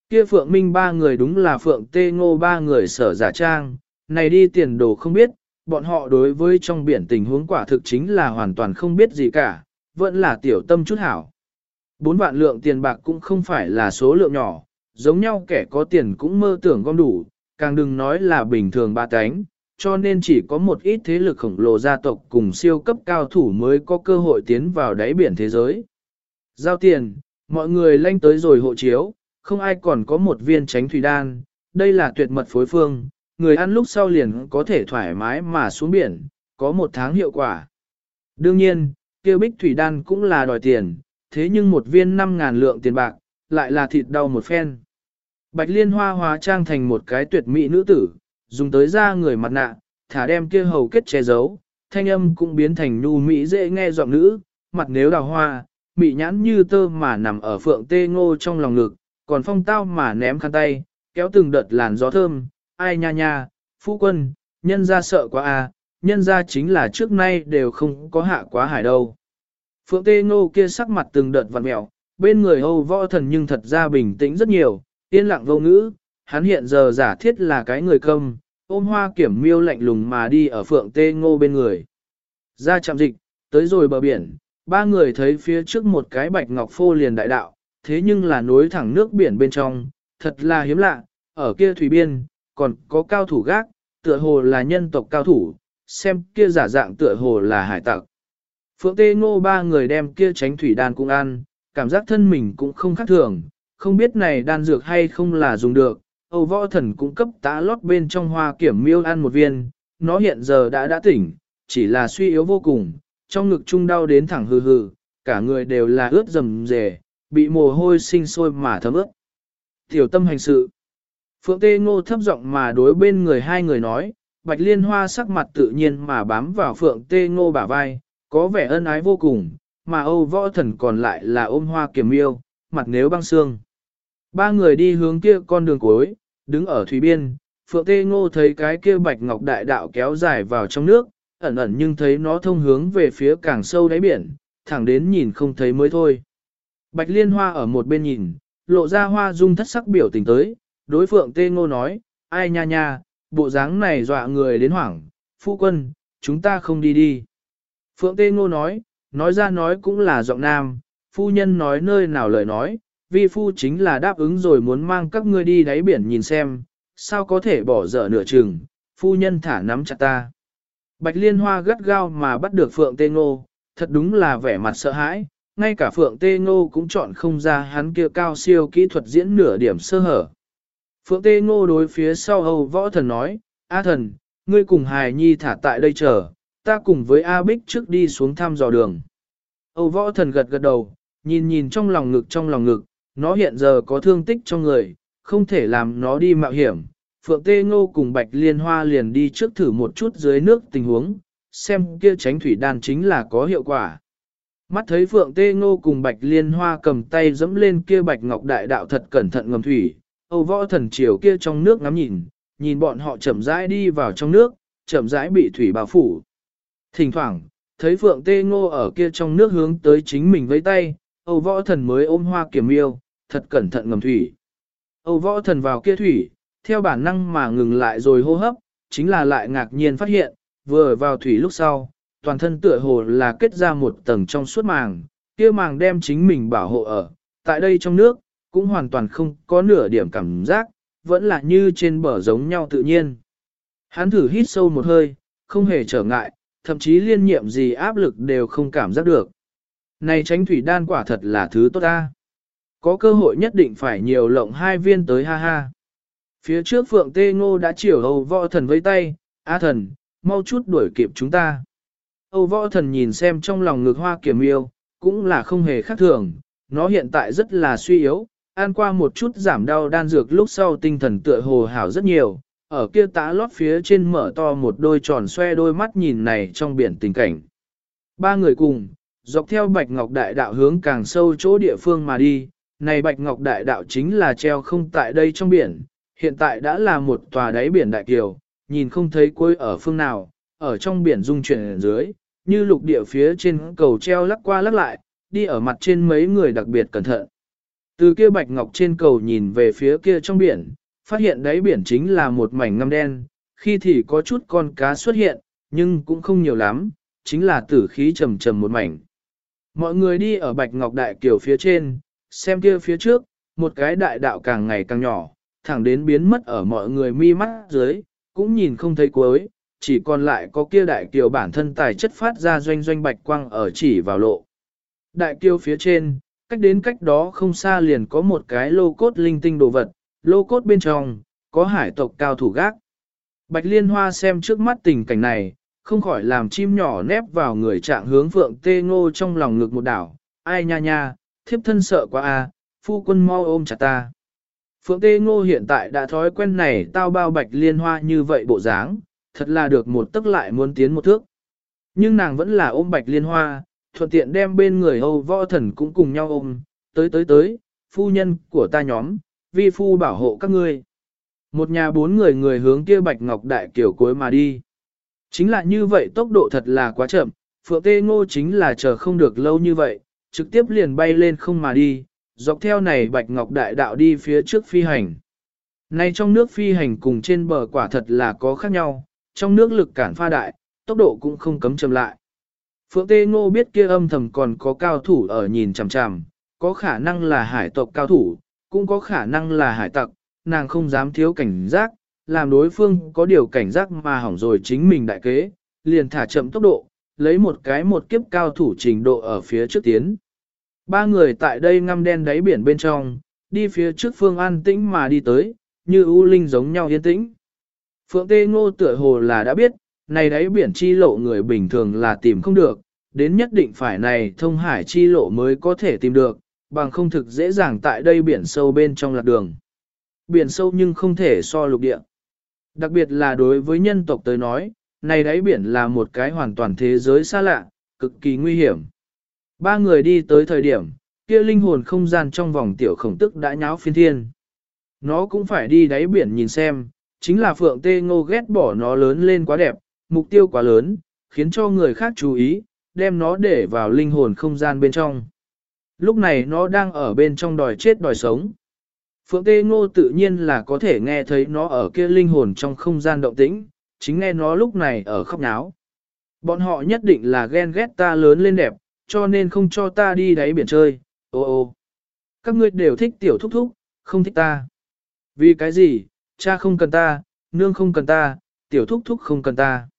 Kia Phượng Minh ba người đúng là Phượng Tê Ngô ba người sở giả trang, này đi tiền đồ không biết, bọn họ đối với trong biển tình huống quả thực chính là hoàn toàn không biết gì cả, vẫn là tiểu tâm chút hảo. 4 vạn lượng tiền bạc cũng không phải là số lượng nhỏ, giống nhau kẻ có tiền cũng mơ tưởng gom đủ, càng đừng nói là bình thường ba cánh, cho nên chỉ có một ít thế lực khổng lồ gia tộc cùng siêu cấp cao thủ mới có cơ hội tiến vào đáy biển thế giới. Giao tiền, mọi người lanh tới rồi hộ chiếu, không ai còn có một viên tránh thủy đan, đây là tuyệt mật phối phương, người ăn lúc sau liền có thể thoải mái mà xuống biển, có 1 tháng hiệu quả. Đương nhiên, kêu bích thủy đan cũng là đòi tiền, thế nhưng một viên 5.000 lượng tiền bạc, lại là thịt đau một phen. Bạch Liên Hoa hóa trang thành một cái tuyệt mỹ nữ tử, dùng tới da người mặt nạ, thả đem kia hầu kết che giấu, thanh âm cũng biến thành nhu mỹ dễ nghe giọng nữ, mặt nếu đào hoa, mị nhãn như tơ mà nằm ở Phượng Tê Ngô trong lòng ngực, còn phong tao mà ném khăn tay, kéo từng đợt làn gió thơm, ai nha nha, phu quân, nhân ra sợ quá à, nhân ra chính là trước nay đều không có hạ quá hải đâu. Phượng Tê Ngô kia sắc mặt từng đợt vặn mẹo, bên người Âu Võ Thần nhưng thật ra bình tĩnh rất nhiều, yên lặng vô ngữ, hắn hiện giờ giả thiết là cái người câm, ôm Hoa Kiểm Miêu lạnh lùng mà đi ở Phượng Tê Ngô bên người. Ra trạm dịch, tới rồi bờ biển, ba người thấy phía trước một cái bạch ngọc phô liền đại đạo, thế nhưng là nối thẳng nước biển bên trong, thật là hiếm lạ, ở kia thủy biên, còn có cao thủ gác, tựa hồ là nhân tộc cao thủ, xem kia giả dạng tựa hồ là hải tặc. Phượng Tê Ngô ba người đem kia tránh thủy đan cũng ăn, cảm giác thân mình cũng không khác thường, không biết này đan dược hay không là dùng được. Âu Võ Thần cũng cấp tá lót bên trong Hoa Kiểm Miêu ăn một viên, nó hiện giờ đã tỉnh, chỉ là suy yếu vô cùng, trong ngực trung đau đến thẳng hừ hừ, cả người đều là ướt rầm rề, bị mồ hôi sinh sôi mà thấm ướt. Tiểu tâm hành sự. Phượng Tê Ngô thấp giọng mà đối bên người hai người nói, Bạch Liên Hoa sắc mặt tự nhiên mà bám vào Phượng Tê Ngô bả vai, có vẻ ân ái vô cùng, mà Âu Võ Thần còn lại là ôm Hoa Kiểm Miêu, mặt nếu băng xương. Ba người đi hướng kia con đường cuối, đứng ở thủy biên, Phượng Tê Ngô thấy cái kia bạch ngọc đại đạo kéo dài vào trong nước, ẩn ẩn nhưng thấy nó thông hướng về phía càng sâu đáy biển, thẳng đến nhìn không thấy mới thôi. Bạch Liên Hoa ở một bên nhìn, lộ ra hoa dung thất sắc biểu tình tới, đối Phượng Tê Ngô nói, ai nha nha, bộ dáng này dọa người đến hoảng, phu quân, chúng ta không đi đi. Phượng Tê Ngô nói ra nói cũng là giọng nam, phu nhân nói nơi nào lời nói, vi phu chính là đáp ứng rồi muốn mang các ngươi đi đáy biển nhìn xem, sao có thể bỏ dở nửa chừng, phu nhân thả nắm chặt ta. Bạch Liên Hoa gắt gao mà bắt được Phượng Tê Ngô, thật đúng là vẻ mặt sợ hãi, ngay cả Phượng Tê Ngô cũng chọn không ra hắn kia cao siêu kỹ thuật diễn nửa điểm sơ hở. Phượng Tê Ngô đối phía sau Âu Võ Thần nói, A Thần, ngươi cùng Hài Nhi thả tại đây chờ, ta cùng với A Bích trước đi xuống thăm dò đường. Âu Võ Thần gật gật đầu, nhìn trong lòng ngực, nó hiện giờ có thương tích trong người, không thể làm nó đi mạo hiểm. Phượng Tê Ngô cùng Bạch Liên Hoa liền đi trước thử một chút dưới nước tình huống, xem kia tránh thủy đan chính là có hiệu quả. Mắt thấy Phượng Tê Ngô cùng Bạch Liên Hoa cầm tay dẫm lên kia Bạch Ngọc Đại Đạo thật cẩn thận ngầm thủy, Âu Võ Thần chiều kia trong nước ngắm nhìn bọn họ chậm rãi đi vào trong nước, chậm rãi bị thủy bao phủ. Thỉnh thoảng, thấy Phượng Tê Ngô ở kia trong nước hướng tới chính mình với tay, Âu Võ Thần mới ôm Hoa Kiểm Miêu, thật cẩn thận ngầm thủy. Âu Võ Thần vào kia thủy, theo bản năng mà ngừng lại rồi hô hấp, chính là lại ngạc nhiên phát hiện, vừa vào thủy lúc sau, toàn thân tựa hồ là kết ra một tầng trong suốt màng, kia màng đem chính mình bảo hộ ở, tại đây trong nước, cũng hoàn toàn không có nửa điểm cảm giác, vẫn là như trên bờ giống nhau tự nhiên. Hắn thử hít sâu một hơi, không hề trở ngại, thậm chí liên nhiệm gì áp lực đều không cảm giác được. Này tránh thủy đan quả thật là thứ tốt ta. Có cơ hội nhất định phải nhiều lộng 2 viên tới ha ha. Phía trước Phượng Tê Ngô đã chiều Âu Võ Thần với tay, A Thần, mau chút đuổi kịp chúng ta. Âu Võ Thần nhìn xem trong lòng ngực Hoa Kiểm Miêu, cũng là không hề khác thường, nó hiện tại rất là suy yếu, ăn qua một chút giảm đau đan dược lúc sau tinh thần tựa hồ hảo rất nhiều, ở kia tá lót phía trên mở to một đôi tròn xoe đôi mắt nhìn này trong biển tình cảnh. Ba người cùng, dọc theo Bạch Ngọc Đại Đạo hướng càng sâu chỗ địa phương mà đi, này Bạch Ngọc Đại Đạo chính là treo không tại đây trong biển, hiện tại đã là một tòa đáy biển đại kiều, nhìn không thấy cuối ở phương nào, ở trong biển dung chuyển ở dưới, như lục địa phía trên cầu treo lắc qua lắc lại, đi ở mặt trên mấy người đặc biệt cẩn thận. Từ kia bạch ngọc trên cầu nhìn về phía kia trong biển, phát hiện đáy biển chính là một mảnh ngăm đen, khi thì có chút con cá xuất hiện, nhưng cũng không nhiều lắm, chính là tử khí trầm trầm một mảnh. Mọi người đi ở bạch ngọc đại kiều phía trên, xem kia phía trước, một cái đại đạo càng ngày càng nhỏ, thẳng đến biến mất ở mọi người mi mắt dưới, cũng nhìn không thấy cuối, chỉ còn lại có kia đại kiều bản thân tài chất phát ra doanh doanh bạch quang ở chỉ vào lộ. Đại kiều phía trên, cách đến cách đó không xa liền có một cái lô cốt linh tinh đồ vật, lô cốt bên trong, có hải tộc cao thủ gác. Bạch Liên Hoa xem trước mắt tình cảnh này, không khỏi làm chim nhỏ nép vào người trạng hướng Phượng Tê Ngô trong lòng ngực một đảo, ai nha nha, thiếp thân sợ quá a, phu quân mau ôm chặt ta. Phượng Tê Ngô hiện tại đã thói quen này tao bao Bạch Liên Hoa như vậy bộ dáng, thật là được một tức lại muốn tiến một thước. Nhưng nàng vẫn là ôm Bạch Liên Hoa, thuận tiện đem bên người Âu Võ Thần cũng cùng nhau ôm, tới, phu nhân của ta nhóm, vi phu bảo hộ các ngươi. Một nhà bốn người hướng kia Bạch Ngọc Đại Kiều cuối mà đi. Chính là như vậy tốc độ thật là quá chậm, Phượng Tê Ngô chính là chờ không được lâu như vậy, trực tiếp liền bay lên không mà đi, dọc theo này Bạch Ngọc Đại Đạo đi phía trước phi hành. Này trong nước phi hành cùng trên bờ quả thật là có khác nhau, trong nước lực cản pha đại, tốc độ cũng không cấm chậm lại. Phượng Tê Ngô biết kia âm thầm còn có cao thủ ở nhìn chằm chằm, có khả năng là hải tộc cao thủ, cũng có khả năng là hải tặc, nàng không dám thiếu cảnh giác, làm đối phương có điều cảnh giác mà hỏng rồi chính mình đại kế, liền thả chậm tốc độ, lấy một kiếp cao thủ trình độ ở phía trước tiến. Ba người tại đây ngăm đen đáy biển bên trong, đi phía trước phương an tĩnh mà đi tới, như ưu linh giống nhau yên tĩnh. Phượng Tê Ngô tựa hồ là đã biết, này đáy biển chi lộ người bình thường là tìm không được, đến nhất định phải này thông hải chi lộ mới có thể tìm được, bằng không thực dễ dàng tại đây biển sâu bên trong lạc đường. Biển sâu nhưng không thể so lục địa. Đặc biệt là đối với nhân tộc tới nói, này đáy biển là một cái hoàn toàn thế giới xa lạ, cực kỳ nguy hiểm. Ba người đi tới thời điểm, kia linh hồn không gian trong vòng tiểu khổng tức đã nháo phiên thiên. Nó cũng phải đi đáy biển nhìn xem, chính là Phượng Tê Ngô ghét bỏ nó lớn lên quá đẹp, mục tiêu quá lớn, khiến cho người khác chú ý, đem nó để vào linh hồn không gian bên trong. Lúc này nó đang ở bên trong đòi chết đòi sống. Phượng Tê Ngô tự nhiên là có thể nghe thấy nó ở kia linh hồn trong không gian động tĩnh, chính nghe nó lúc này ở khóc náo. Bọn họ nhất định là ghen ghét ta lớn lên đẹp, cho nên không cho ta đi đáy biển chơi, ô. Các ngươi đều thích tiểu thúc thúc, không thích ta. Vì cái gì, cha không cần ta, nương không cần ta, tiểu thúc thúc không cần ta.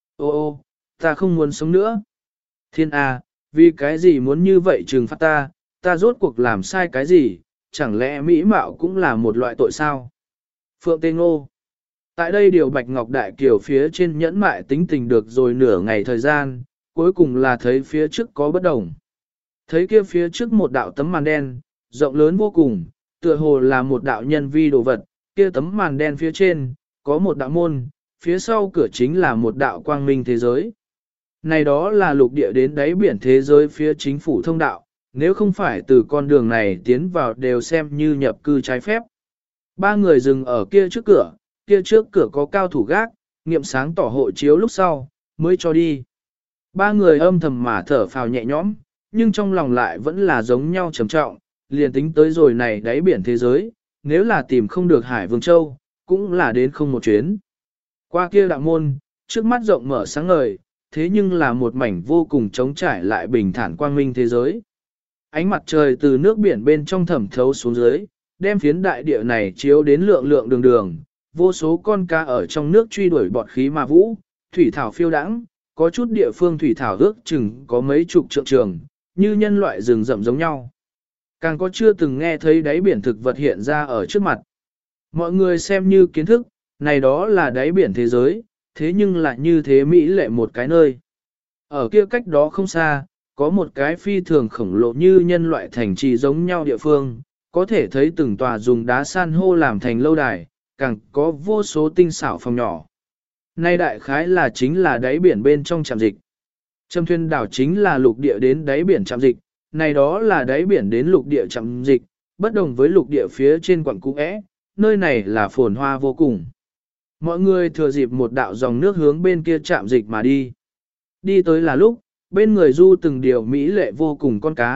Ô, ta không muốn sống nữa. Thiên A, vì cái gì muốn như vậy trừng phạt ta rốt cuộc làm sai cái gì, chẳng lẽ mỹ mạo cũng là một loại tội sao? Phượng Tê Ngô. Tại đây điều Bạch Ngọc Đại Kiều phía trên nhẫn mại tính tình được rồi nửa ngày thời gian, cuối cùng là thấy phía trước có bất đồng. Thấy kia phía trước một đạo tấm màn đen, rộng lớn vô cùng, tựa hồ là một đạo nhân vi đồ vật, kia tấm màn đen phía trên, có một đạo môn, phía sau cửa chính là một đạo quang minh thế giới. Này đó là lục địa đến đáy biển thế giới phía chính phủ thông đạo, nếu không phải từ con đường này tiến vào đều xem như nhập cư trái phép. Ba người dừng ở kia trước cửa có cao thủ gác, nghiệm sáng tỏ hộ chiếu lúc sau, mới cho đi. Ba người âm thầm mà thở phào nhẹ nhõm, nhưng trong lòng lại vẫn là giống nhau trầm trọng, liền tính tới rồi này đáy biển thế giới, nếu là tìm không được Hải Vương Châu, cũng là đến không một chuyến. Qua kia đạo môn, trước mắt rộng mở sáng ngời, thế nhưng là một mảnh vô cùng trống trải lại bình thản quang minh thế giới. Ánh mặt trời từ nước biển bên trong thẩm thấu xuống dưới, đem phiến đại địa này chiếu đến lượng lượng đường đường, vô số con cá ở trong nước truy đuổi bọt khí mà vũ, thủy thảo phiêu đãng, có chút địa phương thủy thảo ước chừng có mấy chục trượng trường, như nhân loại rừng rậm giống nhau. Càng có chưa từng nghe thấy đáy biển thực vật hiện ra ở trước mặt. Mọi người xem như kiến thức, này đó là đáy biển thế giới, thế nhưng lại như thế Mỹ lệ một cái nơi. Ở kia cách đó không xa, có một cái phi thường khổng lồ như nhân loại thành trì giống nhau địa phương, có thể thấy từng tòa dùng đá san hô làm thành lâu đài, càng có vô số tinh xảo phòng nhỏ. Nay đại khái là chính là đáy biển bên trong trạm dịch. Trầm thuyền đảo chính là lục địa đến đáy biển trạm dịch, này đó là đáy biển đến lục địa trạm dịch, bất đồng với lục địa phía trên quận cũ é, nơi này là phồn hoa vô cùng. Mọi người thừa dịp một đạo dòng nước hướng bên kia trạm dịch mà đi. Đi tới là lúc, bên người du từng điều mỹ lệ vô cùng con cá,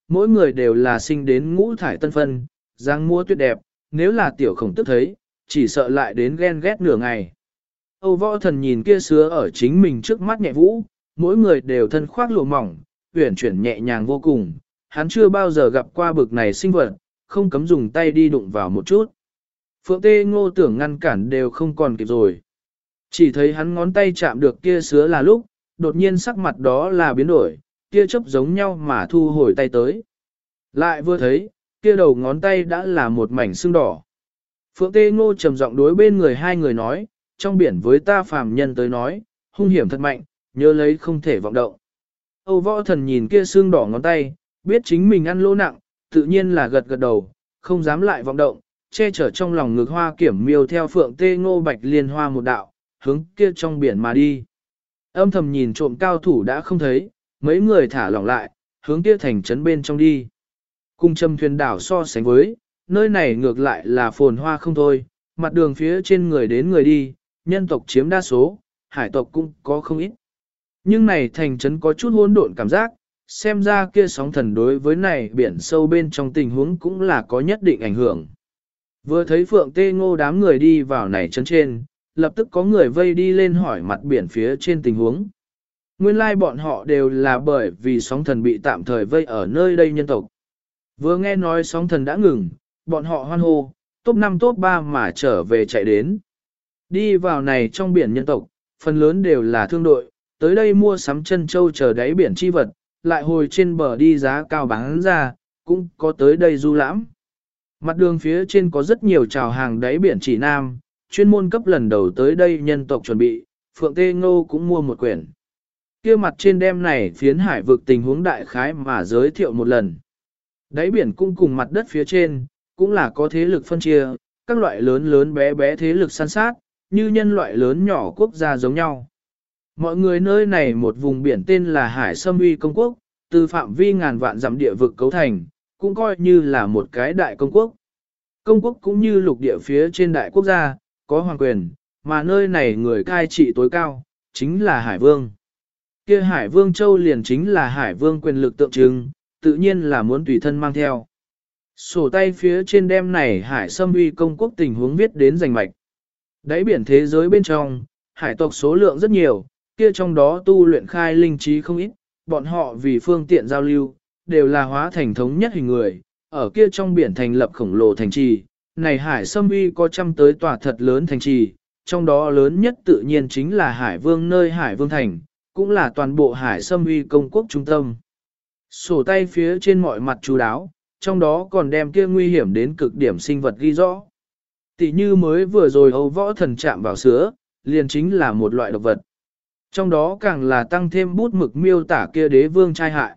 mỗi người đều là sinh đến ngũ thải tân phân, dáng mua tuyệt đẹp, nếu là tiểu khổng tức thấy, chỉ sợ lại đến ghen ghét nửa ngày. Âu Võ Thần nhìn kia sứa ở chính mình trước mắt nhẹ vũ, mỗi người đều thân khoác lụa mỏng, uyển chuyển nhẹ nhàng vô cùng, hắn chưa bao giờ gặp qua bực này sinh vật, không cấm dùng tay đi đụng vào một chút. Phượng Tê Ngô tưởng ngăn cản đều không còn kịp rồi. Chỉ thấy hắn ngón tay chạm được kia sứa là lúc, đột nhiên sắc mặt đó là biến đổi, kia chớp giống nhau mà thu hồi tay tới. Lại vừa thấy, kia đầu ngón tay đã là một mảnh sưng đỏ. Phượng Tê Ngô trầm giọng đối bên người hai người nói, trong biển với ta phàm nhân tới nói, hung hiểm thật mạnh, nhớ lấy không thể vọng động. Âu Võ Thần nhìn kia sưng đỏ ngón tay, biết chính mình ăn lỗ nặng, tự nhiên là gật gật đầu, không dám lại vọng động, che chở trong lòng ngực Hoa Kiểm Miêu theo Phượng Tê Ngô bạch liên hoa một đạo, hướng kia trong biển mà đi. Âm thầm nhìn trộm cao thủ đã không thấy, mấy người thả lỏng lại, hướng kia thành trấn bên trong đi. Cung châm thuyền đảo so sánh với, nơi này ngược lại là phồn hoa không thôi, mặt đường phía trên người đến người đi, nhân tộc chiếm đa số, hải tộc cũng có không ít. Nhưng này thành trấn có chút hỗn độn cảm giác, xem ra kia sóng thần đối với này biển sâu bên trong tình huống cũng là có nhất định ảnh hưởng. Vừa thấy Phượng Tê Ngô đám người đi vào này trấn trên, lập tức có người vây đi lên hỏi mặt biển phía trên tình huống. Nguyên lai bọn họ đều là bởi vì sóng thần bị tạm thời vây ở nơi đây nhân tộc. Vừa nghe nói sóng thần đã ngừng, bọn họ hoan hô, top 5 top 3 mà trở về chạy đến. Đi vào này trong biển nhân tộc, phần lớn đều là thương đội, tới đây mua sắm chân châu chờ đáy biển chi vật, lại hồi trên bờ đi giá cao bán ra, cũng có tới đây du lãm. Mặt đường phía trên có rất nhiều trào hàng đáy biển chỉ nam, chuyên môn cấp lần đầu tới đây nhân tộc chuẩn bị, Phượng Tê Ngô cũng mua một quyển. Kia mặt trên đem này phiến hải vực tình huống đại khái mà giới thiệu một lần. Đáy biển cũng cùng mặt đất phía trên, cũng là có thế lực phân chia, các loại lớn lớn bé bé thế lực săn sát, như nhân loại lớn nhỏ quốc gia giống nhau. Mọi người nơi này một vùng biển tên là Hải Sâm Uy Công Quốc, từ phạm vi ngàn vạn dặm địa vực cấu thành, cũng coi như là một cái đại công quốc. Công quốc cũng như lục địa phía trên đại quốc gia, có hoàng quyền, mà nơi này người cai trị tối cao, chính là Hải Vương. Kia Hải Vương Châu liền chính là Hải Vương quyền lực tượng trưng, tự nhiên là muốn tùy thân mang theo. Sổ tay phía trên đem này Hải Sâm Uy Công Quốc tình huống viết đến rành mạch. Đáy biển thế giới bên trong, hải tộc số lượng rất nhiều, kia trong đó tu luyện khai linh trí không ít, bọn họ vì phương tiện giao lưu, đều là hóa thành thống nhất hình người, ở kia trong biển thành lập khổng lồ thành trì. Này Hải Sâm Uy có trăm tới tòa thật lớn thành trì, trong đó lớn nhất tự nhiên chính là Hải Vương nơi Hải Vương Thành, cũng là toàn bộ Hải Sâm Uy Công Quốc trung tâm. Sổ tay phía trên mọi mặt chú đáo, trong đó còn đem kia nguy hiểm đến cực điểm sinh vật ghi rõ. Tỷ như mới vừa rồi Âu Võ Thần chạm vào sữa, liền chính là một loại độc vật. Trong đó càng là tăng thêm bút mực miêu tả kia đế vương trai hại.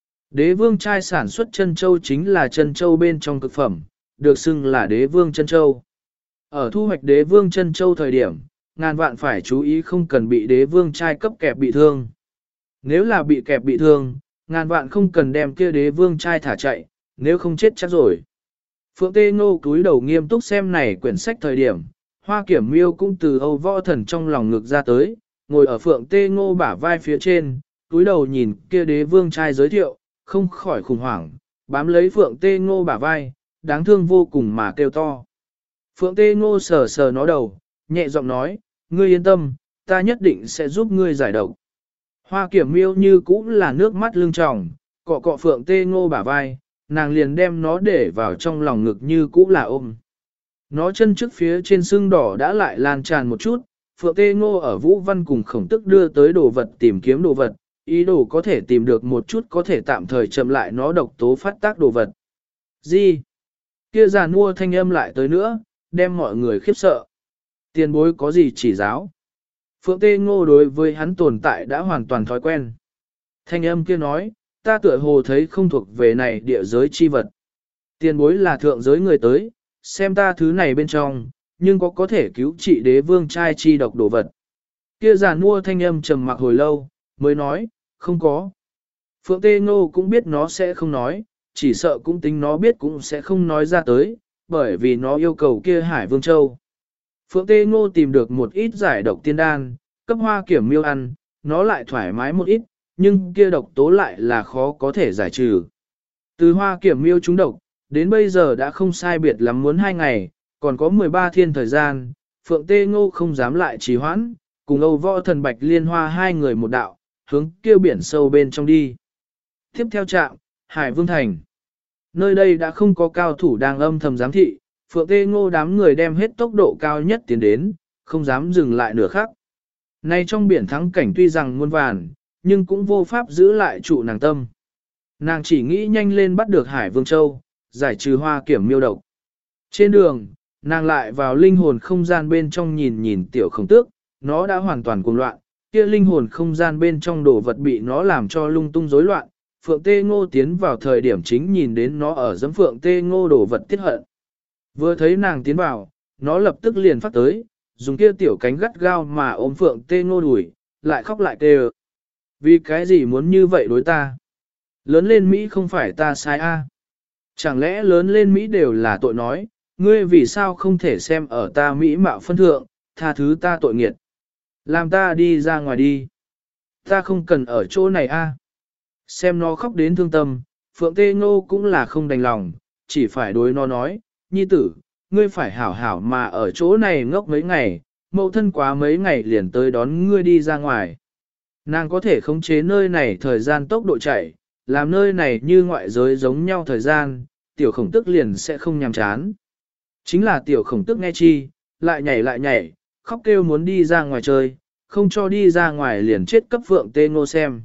Đế vương trai sản xuất chân châu chính là chân châu bên trong cực phẩm, được xưng là đế vương chân châu. Ở thu hoạch đế vương chân châu thời điểm, ngàn vạn phải chú ý không cần bị đế vương trai cấp kẹp bị thương. Nếu là bị kẹp bị thương, ngàn vạn không cần đem kia đế vương trai thả chạy, nếu không chết chắc rồi. Phượng Tê Ngô cúi đầu nghiêm túc xem này quyển sách thời điểm, Hoa Kiểm Miêu cũng từ Âu Võ Thần trong lòng ngực ra tới, ngồi ở Phượng Tê Ngô bả vai phía trên, cúi đầu nhìn kia đế vương trai giới thiệu, không khỏi khủng hoảng, bám lấy Phượng Tê Ngô bả vai, đáng thương vô cùng mà kêu to. Phượng Tê Ngô sờ sờ nó đầu, nhẹ giọng nói, ngươi yên tâm, ta nhất định sẽ giúp ngươi giải độc. Hoa Kiểm Miêu như cũng là nước mắt lưng tròng, cọ cọ Phượng Tê Ngô bả vai, nàng liền đem nó để vào trong lòng ngực như cũ là ôm. Nó chân trước phía trên xương đỏ đã lại lan tràn một chút, Phượng Tê Ngô ở Vũ Văn cùng Khổng Tức đưa tới đồ vật tìm kiếm đồ vật, ý đồ có thể tìm được một chút có thể tạm thời chậm lại nó độc tố phát tác đồ vật. Gì? Kia già nua thanh âm lại tới nữa, đem mọi người khiếp sợ. Tiền bối có gì chỉ giáo? Phượng Tê Ngô đối với hắn tồn tại đã hoàn toàn thói quen. Thanh âm kia nói, ta tựa hồ thấy không thuộc về này địa giới chi vật. Tiền bối là thượng giới người tới, xem ta thứ này bên trong, nhưng có thể cứu trị đế vương trai chi độc đồ vật. Kia giàn mua thanh âm trầm mặc hồi lâu, mới nói, không có. Phượng Tê Ngô cũng biết nó sẽ không nói, chỉ sợ cũng tính nó biết cũng sẽ không nói ra tới, bởi vì nó yêu cầu kia Hải Vương Châu. Phượng Tê Ngô tìm được một ít giải độc tiên đan, cấp Hoa Kiểm Miêu ăn, nó lại thoải mái một ít, nhưng kia độc tố lại là khó có thể giải trừ. Từ Hoa Kiểm Miêu trúng độc, đến bây giờ đã không sai biệt lắm muốn 2 ngày, còn có 13 thiên thời gian, Phượng Tê Ngô không dám lại trì hoãn, cùng Âu Võ Thần Bạch Liên Hoa hai người một đạo, hướng kêu biển sâu bên trong đi. Tiếp theo trạm, Hải Vương Thành. Nơi đây đã không có cao thủ đang âm thầm giám thị, Phượng Tê Ngô đám người đem hết tốc độ cao nhất tiến đến, không dám dừng lại nửa khắc. Nay trong biển thắng cảnh tuy rằng muôn vàn, nhưng cũng vô pháp giữ lại trụ nàng tâm. Nàng chỉ nghĩ nhanh lên bắt được Hải Vương Châu, giải trừ Hoa Kiểm Miêu độc. Trên đường, nàng lại vào linh hồn không gian bên trong nhìn nhìn tiểu khổng tước, nó đã hoàn toàn cuồng loạn, kia linh hồn không gian bên trong đồ vật bị nó làm cho lung tung rối loạn. Phượng Tê Ngô tiến vào thời điểm chính nhìn đến nó ở giẫm Phượng Tê Ngô đồ vật tiết hận. Vừa thấy nàng tiến vào, nó lập tức liền phát tới, dùng kia tiểu cánh gắt gao mà ôm Phượng Tê Ngô đuổi, lại khóc lại kêu. Vì cái gì muốn như vậy đối ta? Lớn lên Mỹ không phải ta sai a? Chẳng lẽ lớn lên Mỹ đều là tội nói, ngươi vì sao không thể xem ở ta Mỹ mạo phân thượng, tha thứ ta tội nghiệt. Làm ta đi ra ngoài đi. Ta không cần ở chỗ này a. Xem nó khóc đến thương tâm, Phượng Tê Ngô cũng là không đành lòng, chỉ phải đối nó nói, nhi tử, ngươi phải hảo hảo mà ở chỗ này ngốc mấy ngày, mẫu thân quá mấy ngày liền tới đón ngươi đi ra ngoài. Nàng có thể khống chế nơi này thời gian tốc độ chạy, làm nơi này như ngoại giới giống nhau thời gian, tiểu khổng tức liền sẽ không nhàm chán. Chính là tiểu khổng tức nghe chi, lại nhảy, khóc kêu muốn đi ra ngoài chơi, không cho đi ra ngoài liền chết cấp Phượng Tê Ngô xem.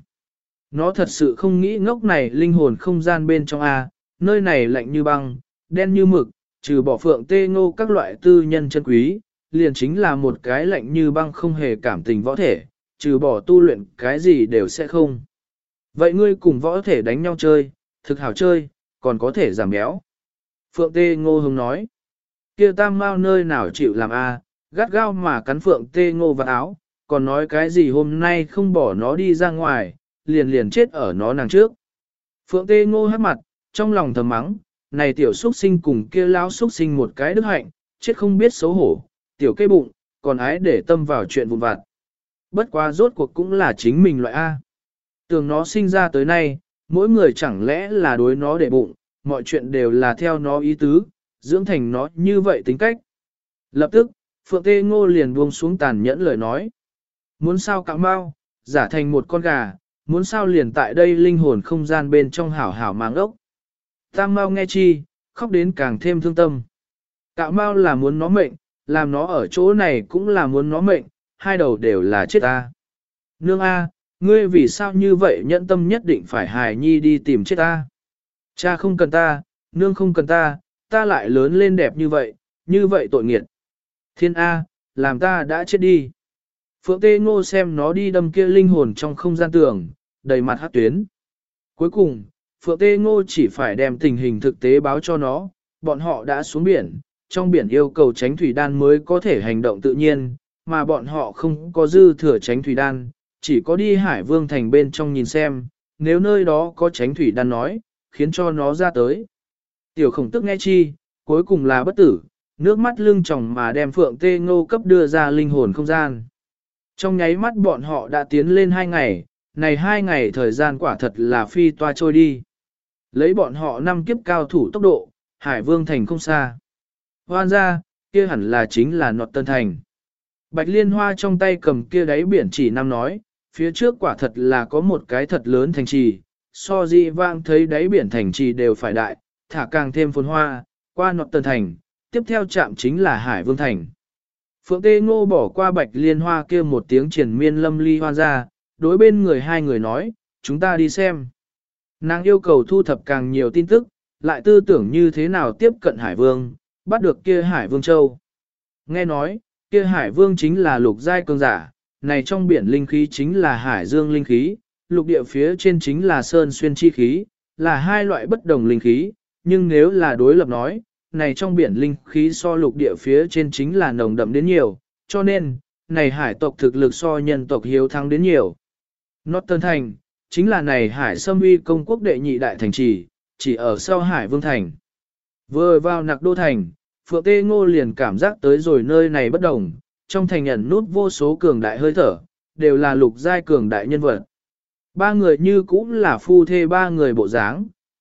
Nó thật sự không nghĩ ngốc này linh hồn không gian bên trong A, nơi này lạnh như băng, đen như mực, trừ bỏ Phượng Tê Ngô các loại tư nhân chân quý, liền chính là một cái lạnh như băng không hề cảm tình võ thể, trừ bỏ tu luyện cái gì đều sẽ không. Vậy ngươi cùng võ thể đánh nhau chơi, thực hảo chơi, còn có thể giảm béo. Phượng Tê Ngô hứng nói, kia tam mau nơi nào chịu làm A, gắt gao mà cắn Phượng Tê Ngô vào áo, còn nói cái gì hôm nay không bỏ nó đi ra ngoài, liền chết ở nó nàng trước. Phượng Tê Ngô hát mặt, trong lòng thầm mắng, này tiểu xuất sinh cùng kia lão xuất sinh một cái đức hạnh, chết không biết xấu hổ, tiểu cây bụng, còn ái để tâm vào chuyện vụn vặt. Bất quá rốt cuộc cũng là chính mình loại A. Tưởng nó sinh ra tới nay, mỗi người chẳng lẽ là đối nó để bụng, mọi chuyện đều là theo nó ý tứ, dưỡng thành nó như vậy tính cách. Lập tức, Phượng Tê Ngô liền buông xuống tàn nhẫn lời nói. Muốn sao cạo mau, giả thành một con gà, muốn sao liền tại đây linh hồn không gian bên trong hảo hảo mang ốc. Tam Mao nghe chi, khóc đến càng thêm thương tâm. Cạo Mao là muốn nó mệnh, làm nó ở chỗ này cũng là muốn nó mệnh, hai đầu đều là chết ta. Nương A, ngươi vì sao như vậy nhẫn tâm nhất định phải hài nhi đi tìm chết ta. Cha không cần ta, nương không cần ta, ta lại lớn lên đẹp như vậy tội nghiệt. Thiên A, làm ta đã chết đi. Phượng Tê Ngô xem nó đi đâm kia linh hồn trong không gian tường, đầy mặt hát tuyến. Cuối cùng, Phượng Tê Ngô chỉ phải đem tình hình thực tế báo cho nó, bọn họ đã xuống biển, trong biển yêu cầu tránh thủy đan mới có thể hành động tự nhiên, mà bọn họ không có dư thừa tránh thủy đan, chỉ có đi Hải Vương Thành bên trong nhìn xem, nếu nơi đó có tránh thủy đan nói, khiến cho nó ra tới. Tiểu khổng tức nghe chi, cuối cùng là bất tử, nước mắt lưng tròng mà đem Phượng Tê Ngô cấp đưa ra linh hồn không gian. Trong nháy mắt bọn họ đã tiến lên 2 ngày, này 2 ngày thời gian quả thật là phi toa trôi đi. Lấy bọn họ 5 kiếp cao thủ tốc độ, Hải Vương Thành không xa. Hoan ra, kia hẳn là chính là Nọt Tân Thành. Bạch Liên Hoa trong tay cầm kia đáy biển chỉ năm nói, phía trước quả thật là có một cái thật lớn thành trì, so di vang thấy đáy biển thành trì đều phải đại, thả càng thêm phồn hoa, qua Nọt Tân Thành, tiếp theo chạm chính là Hải Vương Thành. Phượng Tê Ngô bỏ qua Bạch Liên Hoa kia một tiếng triển miên lâm ly hoa ra, đối bên người hai người nói, chúng ta đi xem. Nàng yêu cầu thu thập càng nhiều tin tức, lại tư tưởng như thế nào tiếp cận Hải Vương, bắt được kia Hải Vương Châu. Nghe nói, kia Hải Vương chính là lục giai cường giả, này trong biển linh khí chính là Hải Dương linh khí, lục địa phía trên chính là Sơn Xuyên chi khí, là hai loại bất đồng linh khí, nhưng nếu là đối lập nói, này trong biển linh khí so lục địa phía trên chính là nồng đậm đến nhiều, cho nên, này hải tộc thực lực so nhân tộc hiếu thắng đến nhiều. Northern Thành, chính là này hải xâm uy công quốc đệ nhị đại thành trì, chỉ ở sau Hải Vương Thành. Vừa vào Nặc Đô Thành, Phượng Tê Ngô liền cảm giác tới rồi nơi này bất đồng, trong thành ẩn nút vô số cường đại hơi thở, đều là lục giai cường đại nhân vật. Ba người như cũng là phu thê ba người bộ dáng,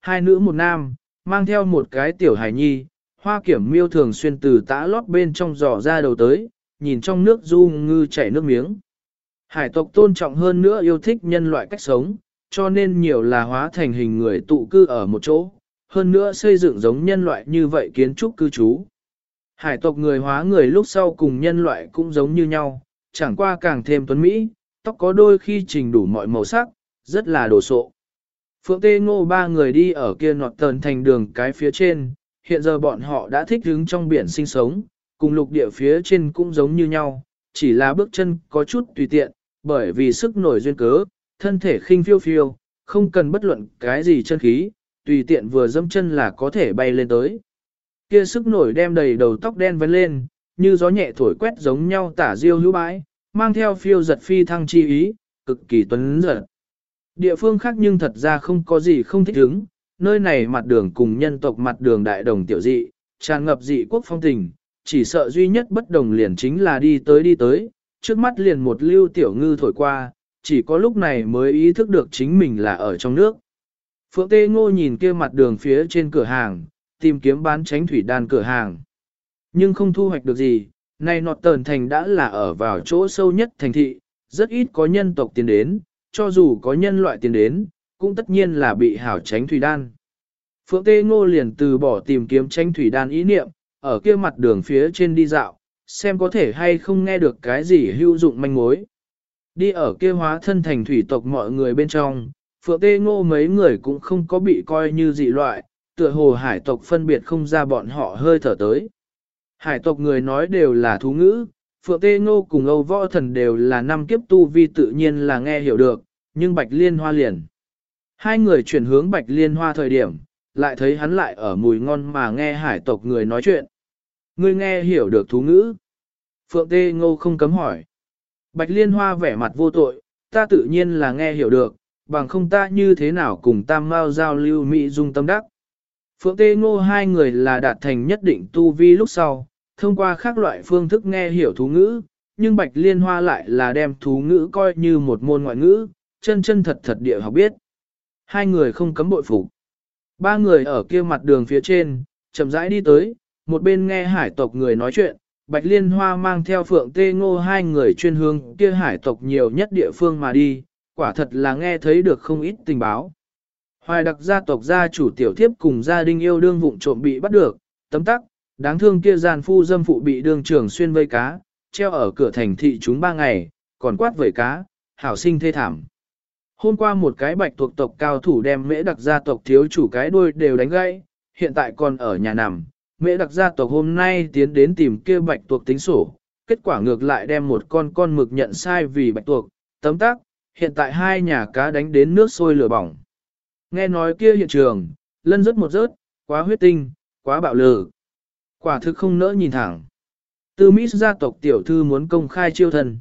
Hai nữ một nam, mang theo một cái tiểu hải nhi, Hoa Kiểm Miêu thường xuyên từ tã lót bên trong giỏ ra đầu tới, nhìn trong nước du ngư chảy nước miếng. Hải tộc tôn trọng hơn nữa yêu thích nhân loại cách sống, cho nên nhiều là hóa thành hình người tụ cư ở một chỗ, hơn nữa xây dựng giống nhân loại như vậy kiến trúc cư trú. Hải tộc người hóa người lúc sau cùng nhân loại cũng giống như nhau, chẳng qua càng thêm tuấn mỹ, tóc có đôi khi trình đủ mọi màu sắc, rất là đồ sộ. Phượng Tê Ngô ba người đi ở kia nọt tờn thành đường cái phía trên, hiện giờ bọn họ đã thích hứng trong biển sinh sống, cùng lục địa phía trên cũng giống như nhau, chỉ là bước chân có chút tùy tiện, bởi vì sức nổi duyên cớ, thân thể khinh phiêu phiêu, không cần bất luận cái gì chân khí, tùy tiện vừa dẫm chân là có thể bay lên tới. Kia sức nổi đem đầy đầu tóc đen vấn lên, như gió nhẹ thổi quét giống nhau tả diêu hữu bãi, mang theo phiêu giật phi thăng chi ý, cực kỳ tuấn giật. Địa phương khác nhưng thật ra không có gì không thích ứng, nơi này mặt đường cùng nhân tộc mặt đường đại đồng tiểu dị, tràn ngập dị quốc phong tình, chỉ sợ duy nhất bất đồng liền chính là đi tới, trước mắt liền một lưu tiểu ngư thổi qua, chỉ có lúc này mới ý thức được chính mình là ở trong nước. Phượng Tê Ngô nhìn kia mặt đường phía trên cửa hàng, tìm kiếm bán tránh thủy đan cửa hàng. Nhưng không thu hoạch được gì, này nọt tờn thành đã là ở vào chỗ sâu nhất thành thị, rất ít có nhân tộc tiến đến, cho dù có nhân loại tiến đến, cũng tất nhiên là bị hảo tránh thủy đan. Phượng Tê Ngô liền từ bỏ tìm kiếm tránh thủy đan ý niệm, ở kia mặt đường phía trên đi dạo, xem có thể hay không nghe được cái gì hữu dụng manh mối. Đi ở kia hóa thân thành thủy tộc mọi người bên trong, Phượng Tê Ngô mấy người cũng không có bị coi như dị loại, tựa hồ hải tộc phân biệt không ra bọn họ hơi thở tới. Hải tộc người nói đều là thú ngữ, Phượng Tê Ngô cùng Âu Võ Thần đều là năm kiếp tu vi tự nhiên là nghe hiểu được, nhưng Bạch Liên Hoa liền. Hai người chuyển hướng Bạch Liên Hoa thời điểm, lại thấy hắn lại ở mùi ngon mà nghe hải tộc người nói chuyện. Ngươi nghe hiểu được thú ngữ. Phượng Tê Ngô không cấm hỏi. Bạch Liên Hoa vẻ mặt vô tội, ta tự nhiên là nghe hiểu được, bằng không ta như thế nào cùng Tam Mao giao lưu mỹ dung tâm đắc. Phượng Tê Ngô hai người là đạt thành nhất định tu vi lúc sau, thông qua các loại phương thức nghe hiểu thú ngữ, nhưng Bạch Liên Hoa lại là đem thú ngữ coi như một môn ngoại ngữ, chân chân thật thật địa học biết. Hai người không cấm bội phục. Ba người ở kia mặt đường phía trên, chậm rãi đi tới, một bên nghe hải tộc người nói chuyện, Bạch Liên Hoa mang theo Phượng Tê Ngô hai người chuyên hướng kia hải tộc nhiều nhất địa phương mà đi, quả thật là nghe thấy được không ít tình báo. Hoài đặc gia tộc gia chủ tiểu thiếp cùng gia đình yêu đương vụng trộm bị bắt được, tấm tắc, đáng thương kia gian phu dâm phụ bị đương trưởng xuyên vây cá, treo ở cửa thành thị chúng 3 ngày, còn quát vẩy cá, hảo sinh thê thảm. Hôm qua một cái bạch thuộc tộc cao thủ đem mễ đặc gia tộc thiếu chủ cái đuôi đều đánh gãy, hiện tại còn ở nhà nằm. Mễ đặc gia tộc hôm nay tiến đến tìm kia bạch tuộc tính sổ, kết quả ngược lại đem một con mực nhận sai vì bạch tuộc, tấm tắc, hiện tại hai nhà cá đánh đến nước sôi lửa bỏng. Nghe nói kia hiện trường, lân rớt một rớt, quá huyết tinh, quá bạo lực. Quả thực không nỡ nhìn thẳng. Tư Mỹ gia tộc tiểu thư muốn công khai chiêu thần.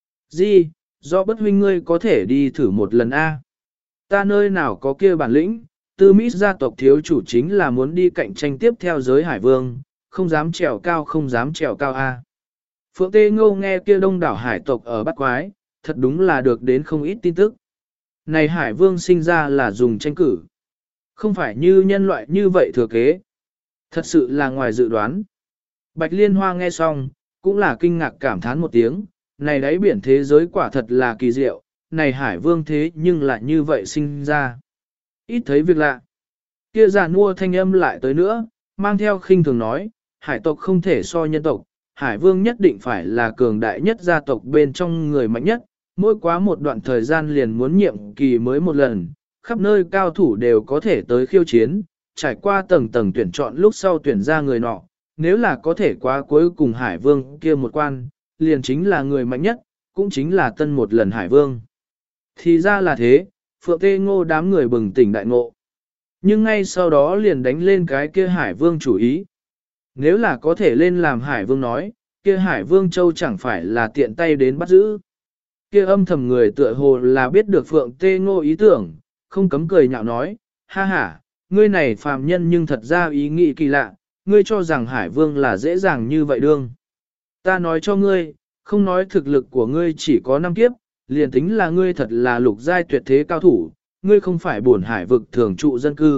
Gì, do bất huynh ngươi có thể đi thử một lần a. Ta nơi nào có kia bản lĩnh, Tư Mỹ gia tộc thiếu chủ chính là muốn đi cạnh tranh tiếp theo giới hải vương, không dám trèo cao không dám trèo cao a. Phượng Tê Ngô nghe kia đông đảo hải tộc ở bắt quái, thật đúng là được đến không ít tin tức. Này hải vương sinh ra là dùng tranh cử. Không phải như nhân loại như vậy thừa kế. Thật sự là ngoài dự đoán. Bạch Liên Hoa nghe xong, cũng là kinh ngạc cảm thán một tiếng. Này đáy biển thế giới quả thật là kỳ diệu. Này hải vương thế nhưng lại như vậy sinh ra. Ít thấy việc lạ. Kia già nua thanh âm lại tới nữa, mang theo khinh thường nói, hải tộc không thể so nhân tộc. Hải vương nhất định phải là cường đại nhất gia tộc bên trong người mạnh nhất. Mỗi quá một đoạn thời gian liền muốn nhiệm kỳ mới một lần, khắp nơi cao thủ đều có thể tới khiêu chiến, trải qua tầng tầng tuyển chọn lúc sau tuyển ra người nọ, nếu là có thể qua cuối cùng hải vương kia một quan, liền chính là người mạnh nhất, cũng chính là tân một lần hải vương. Thì ra là thế, Phượng Tê Ngô đám người bừng tỉnh đại ngộ. Nhưng ngay sau đó liền đánh lên cái kia hải vương chủ ý. Nếu là có thể lên làm hải vương nói, kia hải vương châu chẳng phải là tiện tay đến bắt giữ. Kia âm thầm người tựa hồ là biết được Phượng Tê Ngô ý tưởng, không cấm cười nhạo nói, ha ha, ngươi này phàm nhân nhưng thật ra ý nghĩ kỳ lạ, ngươi cho rằng Hải Vương là dễ dàng như vậy đương. Ta nói cho ngươi, không nói thực lực của ngươi chỉ có 5 kiếp, liền tính là ngươi thật là lục giai tuyệt thế cao thủ, ngươi không phải bổn hải vực thường trụ dân cư,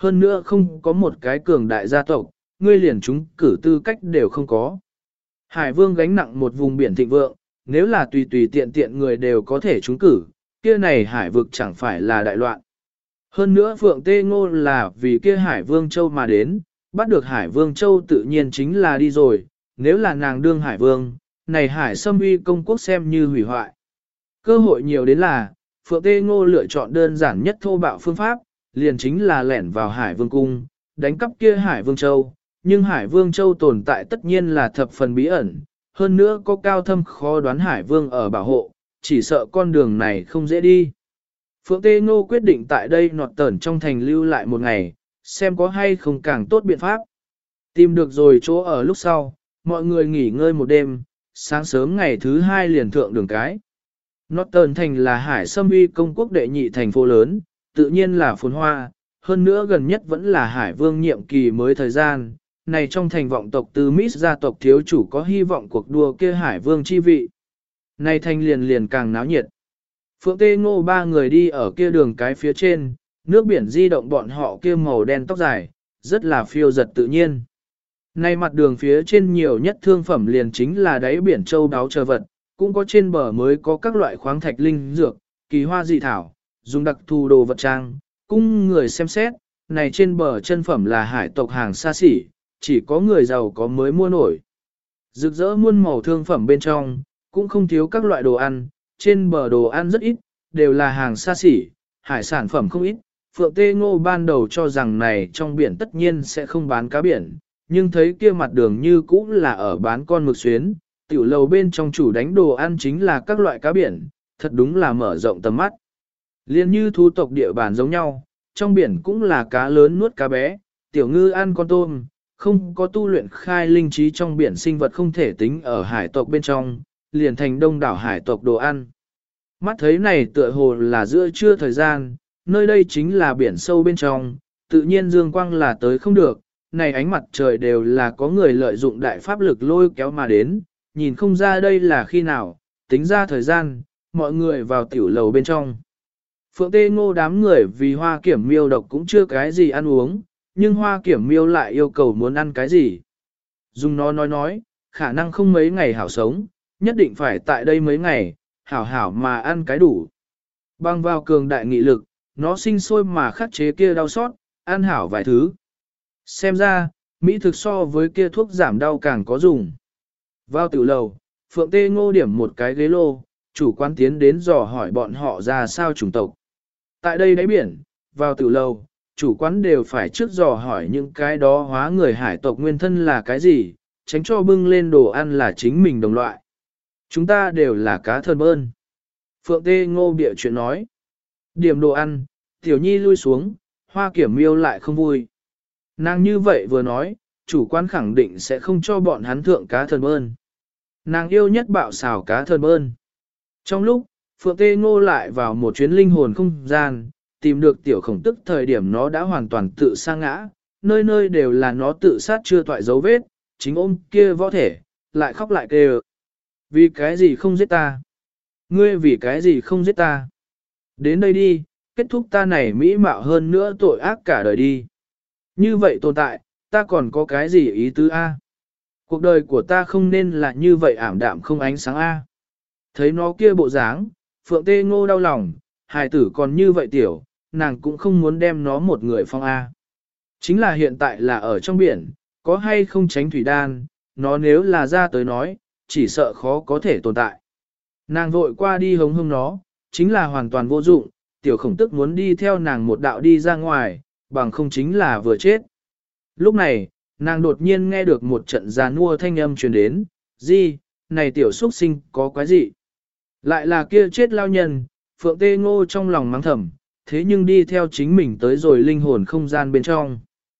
hơn nữa không có một cái cường đại gia tộc, ngươi liền chúng cử tư cách đều không có. Hải vương gánh nặng một vùng biển thịnh vượng, nếu là tùy tùy tiện tiện người đều có thể trúng cử, kia này hải vực chẳng phải là đại loạn. Hơn nữa Phượng Tê Ngô là vì kia Hải Vương Châu mà đến, bắt được Hải Vương Châu tự nhiên chính là đi rồi, nếu là nàng đương Hải Vương, này Hải Sâm Uy công quốc xem như hủy hoại. Cơ hội nhiều đến là, Phượng Tê Ngô lựa chọn đơn giản nhất thô bạo phương pháp, liền chính là lẻn vào Hải Vương Cung, đánh cắp kia Hải Vương Châu, nhưng Hải Vương Châu tồn tại tất nhiên là thập phần bí ẩn, hơn nữa có cao thâm khó đoán Hải Vương ở bảo hộ, chỉ sợ con đường này không dễ đi. Phượng Tê Ngô quyết định tại đây nọt tẩn trong thành lưu lại một ngày, xem có hay không càng tốt biện pháp. Tìm được rồi chỗ ở lúc sau, mọi người nghỉ ngơi một đêm, sáng sớm ngày thứ hai liền thượng đường cái. Nọt tẩn thành là Hải Sâm Uy công quốc đệ nhị thành phố lớn, tự nhiên là phồn hoa, hơn nữa gần nhất vẫn là Hải Vương nhiệm kỳ mới thời gian. Này trong thành vọng tộc từ Mít gia tộc thiếu chủ có hy vọng cuộc đua kia Hải Vương chi vị. Này thành liền càng náo nhiệt. Phượng Tê Ngô ba người đi ở kia đường cái phía trên, nước biển di động bọn họ kia màu đen tóc dài, rất là phiêu giật tự nhiên. Nay mặt đường phía trên nhiều nhất thương phẩm liền chính là đáy biển châu đáo chờ vật, cũng có trên bờ mới có các loại khoáng thạch linh dược, kỳ hoa dị thảo, dùng đặc thù đồ vật trang, cung người xem xét, này trên bờ chân phẩm là hải tộc hàng xa xỉ, chỉ có người giàu có mới mua nổi. Rực rỡ muôn màu thương phẩm bên trong, cũng không thiếu các loại đồ ăn, trên bờ đồ ăn rất ít, đều là hàng xa xỉ, hải sản phẩm không ít. Phượng Tê Ngô ban đầu cho rằng này trong biển tất nhiên sẽ không bán cá biển, nhưng thấy kia mặt đường như cũ là ở bán con mực xuyến, tiểu lầu bên trong chủ đánh đồ ăn chính là các loại cá biển, thật đúng là mở rộng tầm mắt. Liên như thú tộc địa bàn giống nhau, trong biển cũng là cá lớn nuốt cá bé, tiểu ngư ăn con tôm, không có tu luyện khai linh trí trong biển sinh vật không thể tính ở hải tộc bên trong, liền thành đông đảo hải tộc đồ ăn. Mắt thấy này tựa hồ là giữa trưa thời gian, nơi đây chính là biển sâu bên trong, tự nhiên dương quang là tới không được, này ánh mặt trời đều là có người lợi dụng đại pháp lực lôi kéo mà đến, nhìn không ra đây là khi nào, tính ra thời gian, mọi người vào tiểu lầu bên trong. Phượng Tê Ngô đám người vì hoa kiểm miêu độc cũng chưa cái gì ăn uống, nhưng hoa kiểm miêu lại yêu cầu muốn ăn cái gì. Dùng nó nói, khả năng không mấy ngày hảo sống, nhất định phải tại đây mấy ngày, hảo hảo mà ăn cái đủ. Băng vào cường đại nghị lực, nó sinh sôi mà khắc chế kia đau xót, ăn hảo vài thứ. Xem ra, Mỹ thực so với kia thuốc giảm đau càng có dùng. Vào tiểu lầu, Phượng Tê Ngô điểm một cái ghế lô, chủ quán tiến đến dò hỏi bọn họ ra sao chủng tộc. Tại đây đáy biển, vào tiểu lầu, chủ quán đều phải trước dò hỏi những cái đó hóa người hải tộc nguyên thân là cái gì, tránh cho bưng lên đồ ăn là chính mình đồng loại. Chúng ta đều là cá thân bơn. Phượng Tê Ngô bịa chuyện nói. Điểm đồ ăn, tiểu nhi lui xuống, hoa kiểm miêu lại không vui. Nàng như vậy vừa nói, chủ quán khẳng định sẽ không cho bọn hắn thượng cá thân bơn. Nàng yêu nhất bạo xào cá thân bơn. Trong lúc, Phượng Tê Ngô lại vào một chuyến linh hồn không gian, tìm được tiểu khổng tức thời điểm nó đã hoàn toàn tự sa ngã, nơi nơi đều là nó tự sát chưa toại dấu vết, chính ôm kia võ thể, lại khóc lại kêu. Vì cái gì không giết ta? Ngươi vì cái gì không giết ta? Đến đây đi, kết thúc ta này mỹ mạo hơn nữa tội ác cả đời đi. Như vậy tồn tại, ta còn có cái gì ý tứ A? Cuộc đời của ta không nên là như vậy ảm đạm không ánh sáng A. Thấy nó kia bộ dáng, Phượng Tê Ngô đau lòng, hài tử còn như vậy tiểu, nàng cũng không muốn đem nó một người phong A. Chính là hiện tại là ở trong biển, có hay không tránh thủy đan, nó nếu là ra tới nói, chỉ sợ khó có thể tồn tại. Nàng vội qua đi hống hông nó, chính là hoàn toàn vô dụng, tiểu khổng tức muốn đi theo nàng một đạo đi ra ngoài, bằng không chính là vừa chết. Lúc này, nàng đột nhiên nghe được một trận giàn nua thanh âm truyền đến, gì, này tiểu xuất sinh có quái gì? Lại là kia chết lao nhân, Phượng Tê Ngô trong lòng mắng thầm, thế nhưng đi theo chính mình tới rồi linh hồn không gian bên trong.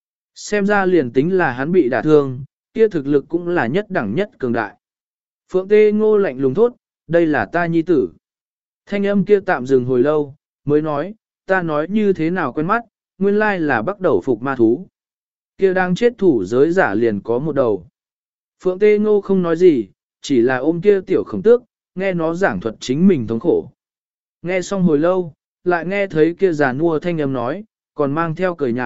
Xem ra liền tính là hắn bị đả thương, kia thực lực cũng là nhất đẳng nhất cường đại. Phượng Tê Ngô lạnh lùng thốt, đây là ta nhi tử. Thanh âm kia tạm dừng hồi lâu, mới nói, ta nói như thế nào quen mắt, nguyên lai là bắt đầu phục ma thú. Kia đang chết thủ giới giả liền có một đầu. Phượng Tê Ngô không nói gì, chỉ là ôm kia tiểu khổng tước, nghe nó giảng thuật chính mình thống khổ. Nghe xong hồi lâu, lại nghe thấy kia già nua thanh âm nói, còn mang theo cười nhạo,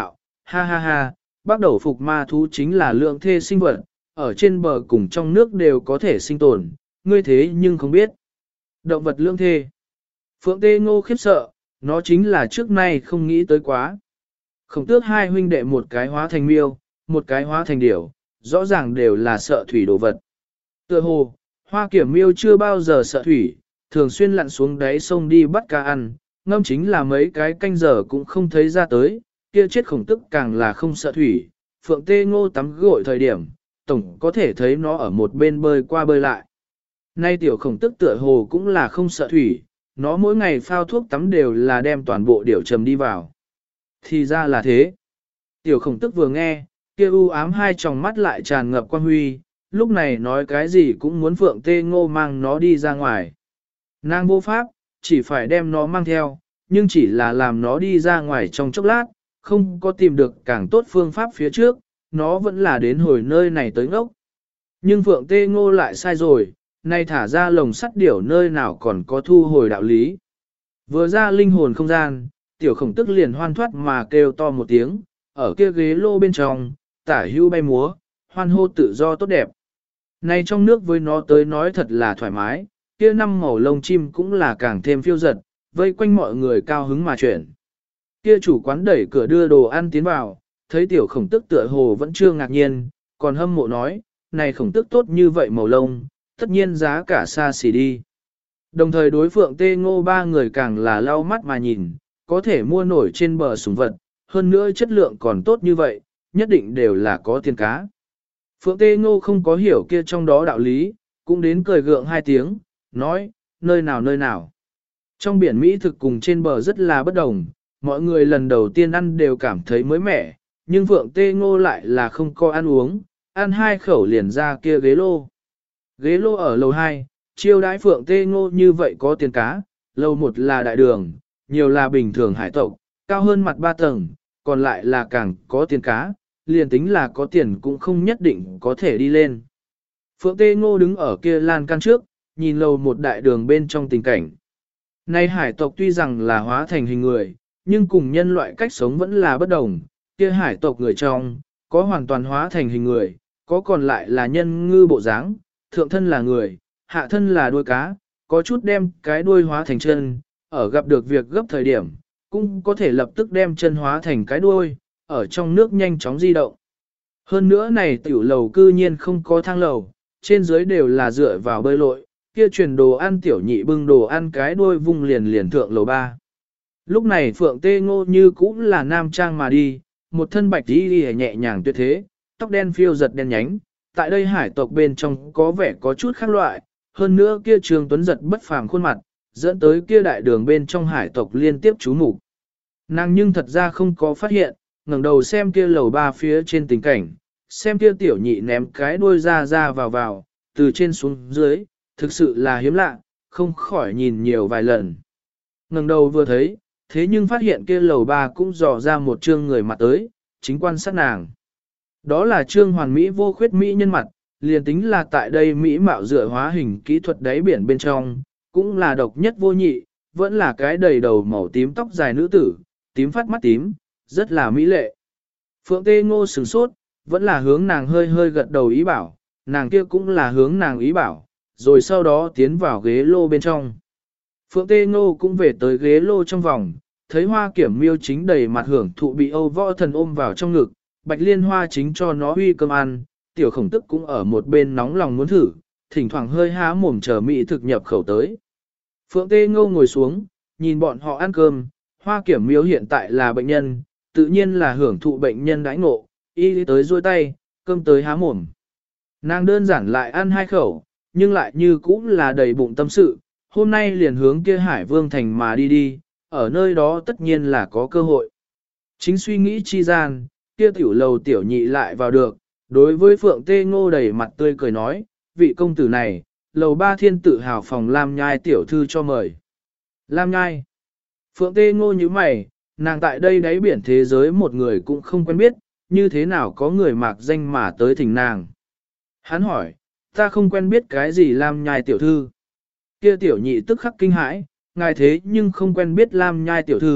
ha ha ha, bắt đầu phục ma thú chính là lượng thê sinh vật, ở trên bờ cùng trong nước đều có thể sinh tồn, ngươi thế nhưng không biết. Động vật lương thê. Phượng Tê Ngô khiếp sợ, nó chính là trước nay không nghĩ tới quá. Khổng tước hai huynh đệ một cái hóa thành miêu, một cái hóa thành điểu, rõ ràng đều là sợ thủy đồ vật. Tựa hồ, Hoa Kiểm miêu chưa bao giờ sợ thủy, thường xuyên lặn xuống đáy sông đi bắt cá ăn, ngâm chính là mấy cái canh giờ cũng không thấy ra tới, kia chết khổng tức càng là không sợ thủy. Phượng Tê Ngô tắm gội thời điểm, tổng có thể thấy nó ở một bên bơi qua bơi lại. Nay tiểu khổng tức tựa hồ cũng là không sợ thủy, nó mỗi ngày phao thuốc tắm đều là đem toàn bộ điểu trầm đi vào. Thì ra là thế. Tiểu khổng tức vừa nghe, kia u ám hai tròng mắt lại tràn ngập quang huy, lúc này nói cái gì cũng muốn Phượng Tê Ngô mang nó đi ra ngoài. Nàng vô pháp, chỉ phải đem nó mang theo, nhưng chỉ là làm nó đi ra ngoài trong chốc lát, không có tìm được càng tốt phương pháp phía trước, nó vẫn là đến hồi nơi này tới ngốc. Nhưng Phượng Tê Ngô lại sai rồi, nay thả ra lồng sắt điểu nơi nào còn có thu hồi đạo lý. Vừa ra linh hồn không gian, tiểu khổng tức liền hoan thoát mà kêu to một tiếng, ở kia ghế lô bên trong, tả hưu bay múa, hoan hô tự do tốt đẹp. Nay trong nước với nó tới nói thật là thoải mái, kia năm màu lông chim cũng là càng thêm phiêu giật, vây quanh mọi người cao hứng mà chuyển. Kia chủ quán đẩy cửa đưa đồ ăn tiến vào, thấy tiểu khổng tức tựa hồ vẫn chưa ngạc nhiên, còn hâm mộ nói, này khổng tức tốt như vậy màu lông, tất nhiên giá cả xa xỉ đi. Đồng thời đối Phượng Tê Ngô ba người càng là lau mắt mà nhìn, có thể mua nổi trên bờ sủng vật, hơn nữa chất lượng còn tốt như vậy, nhất định đều là có tiền cá. Phượng Tê Ngô không có hiểu kia trong đó đạo lý, cũng đến cười gượng hai tiếng, nói, nơi nào nơi nào. Trong biển Mỹ thực cùng trên bờ rất là bất đồng, mọi người lần đầu tiên ăn đều cảm thấy mới mẻ, nhưng Phượng Tê Ngô lại là không có ăn uống, ăn hai khẩu liền ra kia ghế lô. Ghế lô ở lầu 2, chiêu đãi Phượng Tê Ngô như vậy có tiền cá, lầu 1 là đại đường, nhiều là bình thường hải tộc, cao hơn mặt 3 tầng, còn lại là càng có tiền cá, liền tính là có tiền cũng không nhất định có thể đi lên. Phượng Tê Ngô đứng ở kia lan can trước, nhìn lầu 1 đại đường bên trong tình cảnh. Nay hải tộc tuy rằng là hóa thành hình người, nhưng cùng nhân loại cách sống vẫn là bất đồng, kia hải tộc người trong, có hoàn toàn hóa thành hình người, có còn lại là nhân ngư bộ dáng, thượng thân là người, hạ thân là đuôi cá, có chút đem cái đuôi hóa thành chân, ở gặp được việc gấp thời điểm, cũng có thể lập tức đem chân hóa thành cái đuôi, ở trong nước nhanh chóng di động. Hơn nữa này tiểu lầu cư nhiên không có thang lầu, trên dưới đều là dựa vào bơi lội, kia truyền đồ ăn tiểu nhị bưng đồ ăn cái đuôi vung liền liền thượng lầu 3. Lúc này Phượng Tê Ngô như cũng là nam trang mà đi, một thân bạch đi nhẹ nhàng tuyệt thế, tóc đen phiêu giật đen nhánh, tại đây hải tộc bên trong có vẻ có chút khác loại, hơn nữa kia Trường Tuấn giật bất phàm khuôn mặt, dẫn tới kia đại đường bên trong hải tộc liên tiếp chú mục. Nàng nhưng thật ra không có phát hiện, ngẩng đầu xem kia lầu 3 phía trên tình cảnh, xem kia tiểu nhị ném cái đuôi ra ra vào, từ trên xuống dưới, thực sự là hiếm lạ, không khỏi nhìn nhiều vài lần. Ngẩng đầu vừa thấy, thế nhưng phát hiện kia lầu 3 cũng dò ra một trương người mặt tới, chính quan sát nàng. Đó là trương hoàn mỹ vô khuyết mỹ nhân mặt, liền tính là tại đây mỹ mạo dựa hóa hình kỹ thuật đáy biển bên trong, cũng là độc nhất vô nhị, vẫn là cái đầy đầu màu tím tóc dài nữ tử, tím phát mắt tím, rất là mỹ lệ. Phượng Tê Ngô sửng sốt, vẫn là hướng nàng hơi hơi gật đầu ý bảo, nàng kia cũng là hướng nàng ý bảo, rồi sau đó tiến vào ghế lô bên trong. Phượng Tê Ngô cũng về tới ghế lô trong vòng, thấy Hoa Kiểm miêu chính đầy mặt hưởng thụ bị Âu Võ Thần ôm vào trong ngực, Bạch Liên Hoa chính cho nó huy cơm ăn, tiểu khổng tức cũng ở một bên nóng lòng muốn thử, thỉnh thoảng hơi há mồm chờ mỹ thực nhập khẩu tới. Phượng Tê Ngô ngồi xuống, nhìn bọn họ ăn cơm, Hoa Kiểm miêu hiện tại là bệnh nhân, tự nhiên là hưởng thụ bệnh nhân đãi ngộ, y tới duỗi tay, cơm tới há mồm. Nàng đơn giản lại ăn hai khẩu, nhưng lại như cũng là đầy bụng tâm sự, hôm nay liền hướng kia Hải Vương Thành mà đi, ở nơi đó tất nhiên là có cơ hội. Chính suy nghĩ chi gian, kia tiểu lầu tiểu nhị lại vào được, đối với Phượng Tê Ngô đầy mặt tươi cười nói, vị công tử này, lầu 3 thiên tự hào phòng Lam Nhai tiểu thư cho mời. Lam Nhai. Phượng Tê Ngô như mày, nàng tại đây đáy biển thế giới một người cũng không quen biết, như thế nào có người mạc danh mà tới thỉnh nàng. Hắn hỏi, ta không quen biết cái gì Lam Nhai tiểu thư. Kia tiểu nhị tức khắc kinh hãi, ngài thế nhưng không quen biết Lam Nhai tiểu thư,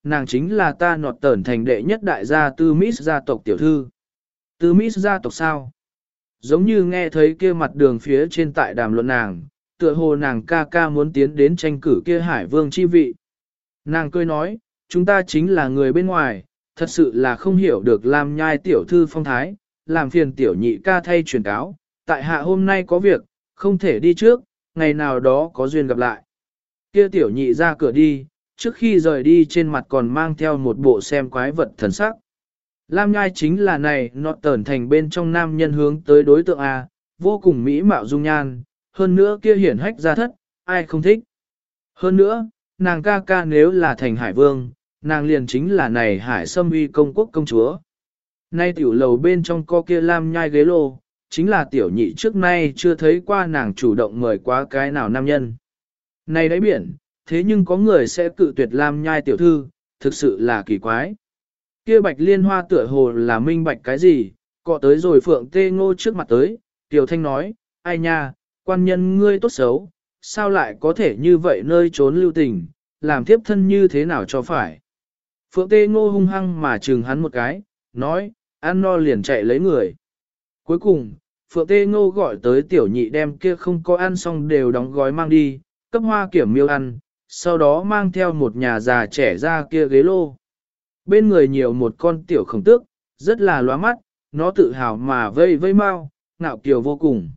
nàng chính là ta nọt tởn thành đệ nhất đại gia Tư Mít gia tộc tiểu thư. Tư Mít gia tộc sao? Giống như nghe thấy kia mặt đường phía trên tại đàm luận nàng, tựa hồ nàng ca ca muốn tiến đến tranh cử kia hải vương chi vị. Nàng cười nói, chúng ta chính là người bên ngoài, thật sự là không hiểu được làm nhai tiểu thư phong thái, làm phiền tiểu nhị ca thay truyền cáo, tại hạ hôm nay có việc, không thể đi trước, ngày nào đó có duyên gặp lại. Kia tiểu nhị ra cửa đi, trước khi rời đi trên mặt còn mang theo một bộ xem quái vật thần sắc. Lam nhai chính là này nọt tởn thành bên trong nam nhân hướng tới đối tượng A, vô cùng mỹ mạo dung nhan, hơn nữa kia hiển hách ra thất, ai không thích. Hơn nữa, nàng ca ca nếu là thành hải vương, nàng liền chính là này hải sâm uy công quốc công chúa. Nay tiểu lầu bên trong co kia lam nhai ghế lô, chính là tiểu nhị trước nay chưa thấy qua nàng chủ động mời quá cái nào nam nhân. Này đáy biển, thế nhưng có người sẽ cự tuyệt lam nhai tiểu thư, thực sự là kỳ quái. Kia bạch liên hoa tựa hồ là minh bạch cái gì, cọ tới rồi phượng tê ngô trước mặt tới, tiểu thanh nói, ai nha, quan nhân ngươi tốt xấu, sao lại có thể như vậy nơi trốn lưu tình, làm tiếp thân như thế nào cho phải. Phượng tê ngô hung hăng mà chừng hắn một cái, nói, ăn no liền chạy lấy người. Cuối cùng, Phượng tê ngô gọi tới tiểu nhị đem kia không có ăn xong đều đóng gói mang đi, cấp hoa kiểm miêu ăn, sau đó mang theo một nhà già trẻ ra kia ghế lô. Bên người nhiều một con tiểu khổng tước, rất là lóa mắt, nó tự hào mà vây vây mau, ngạo kiều vô cùng.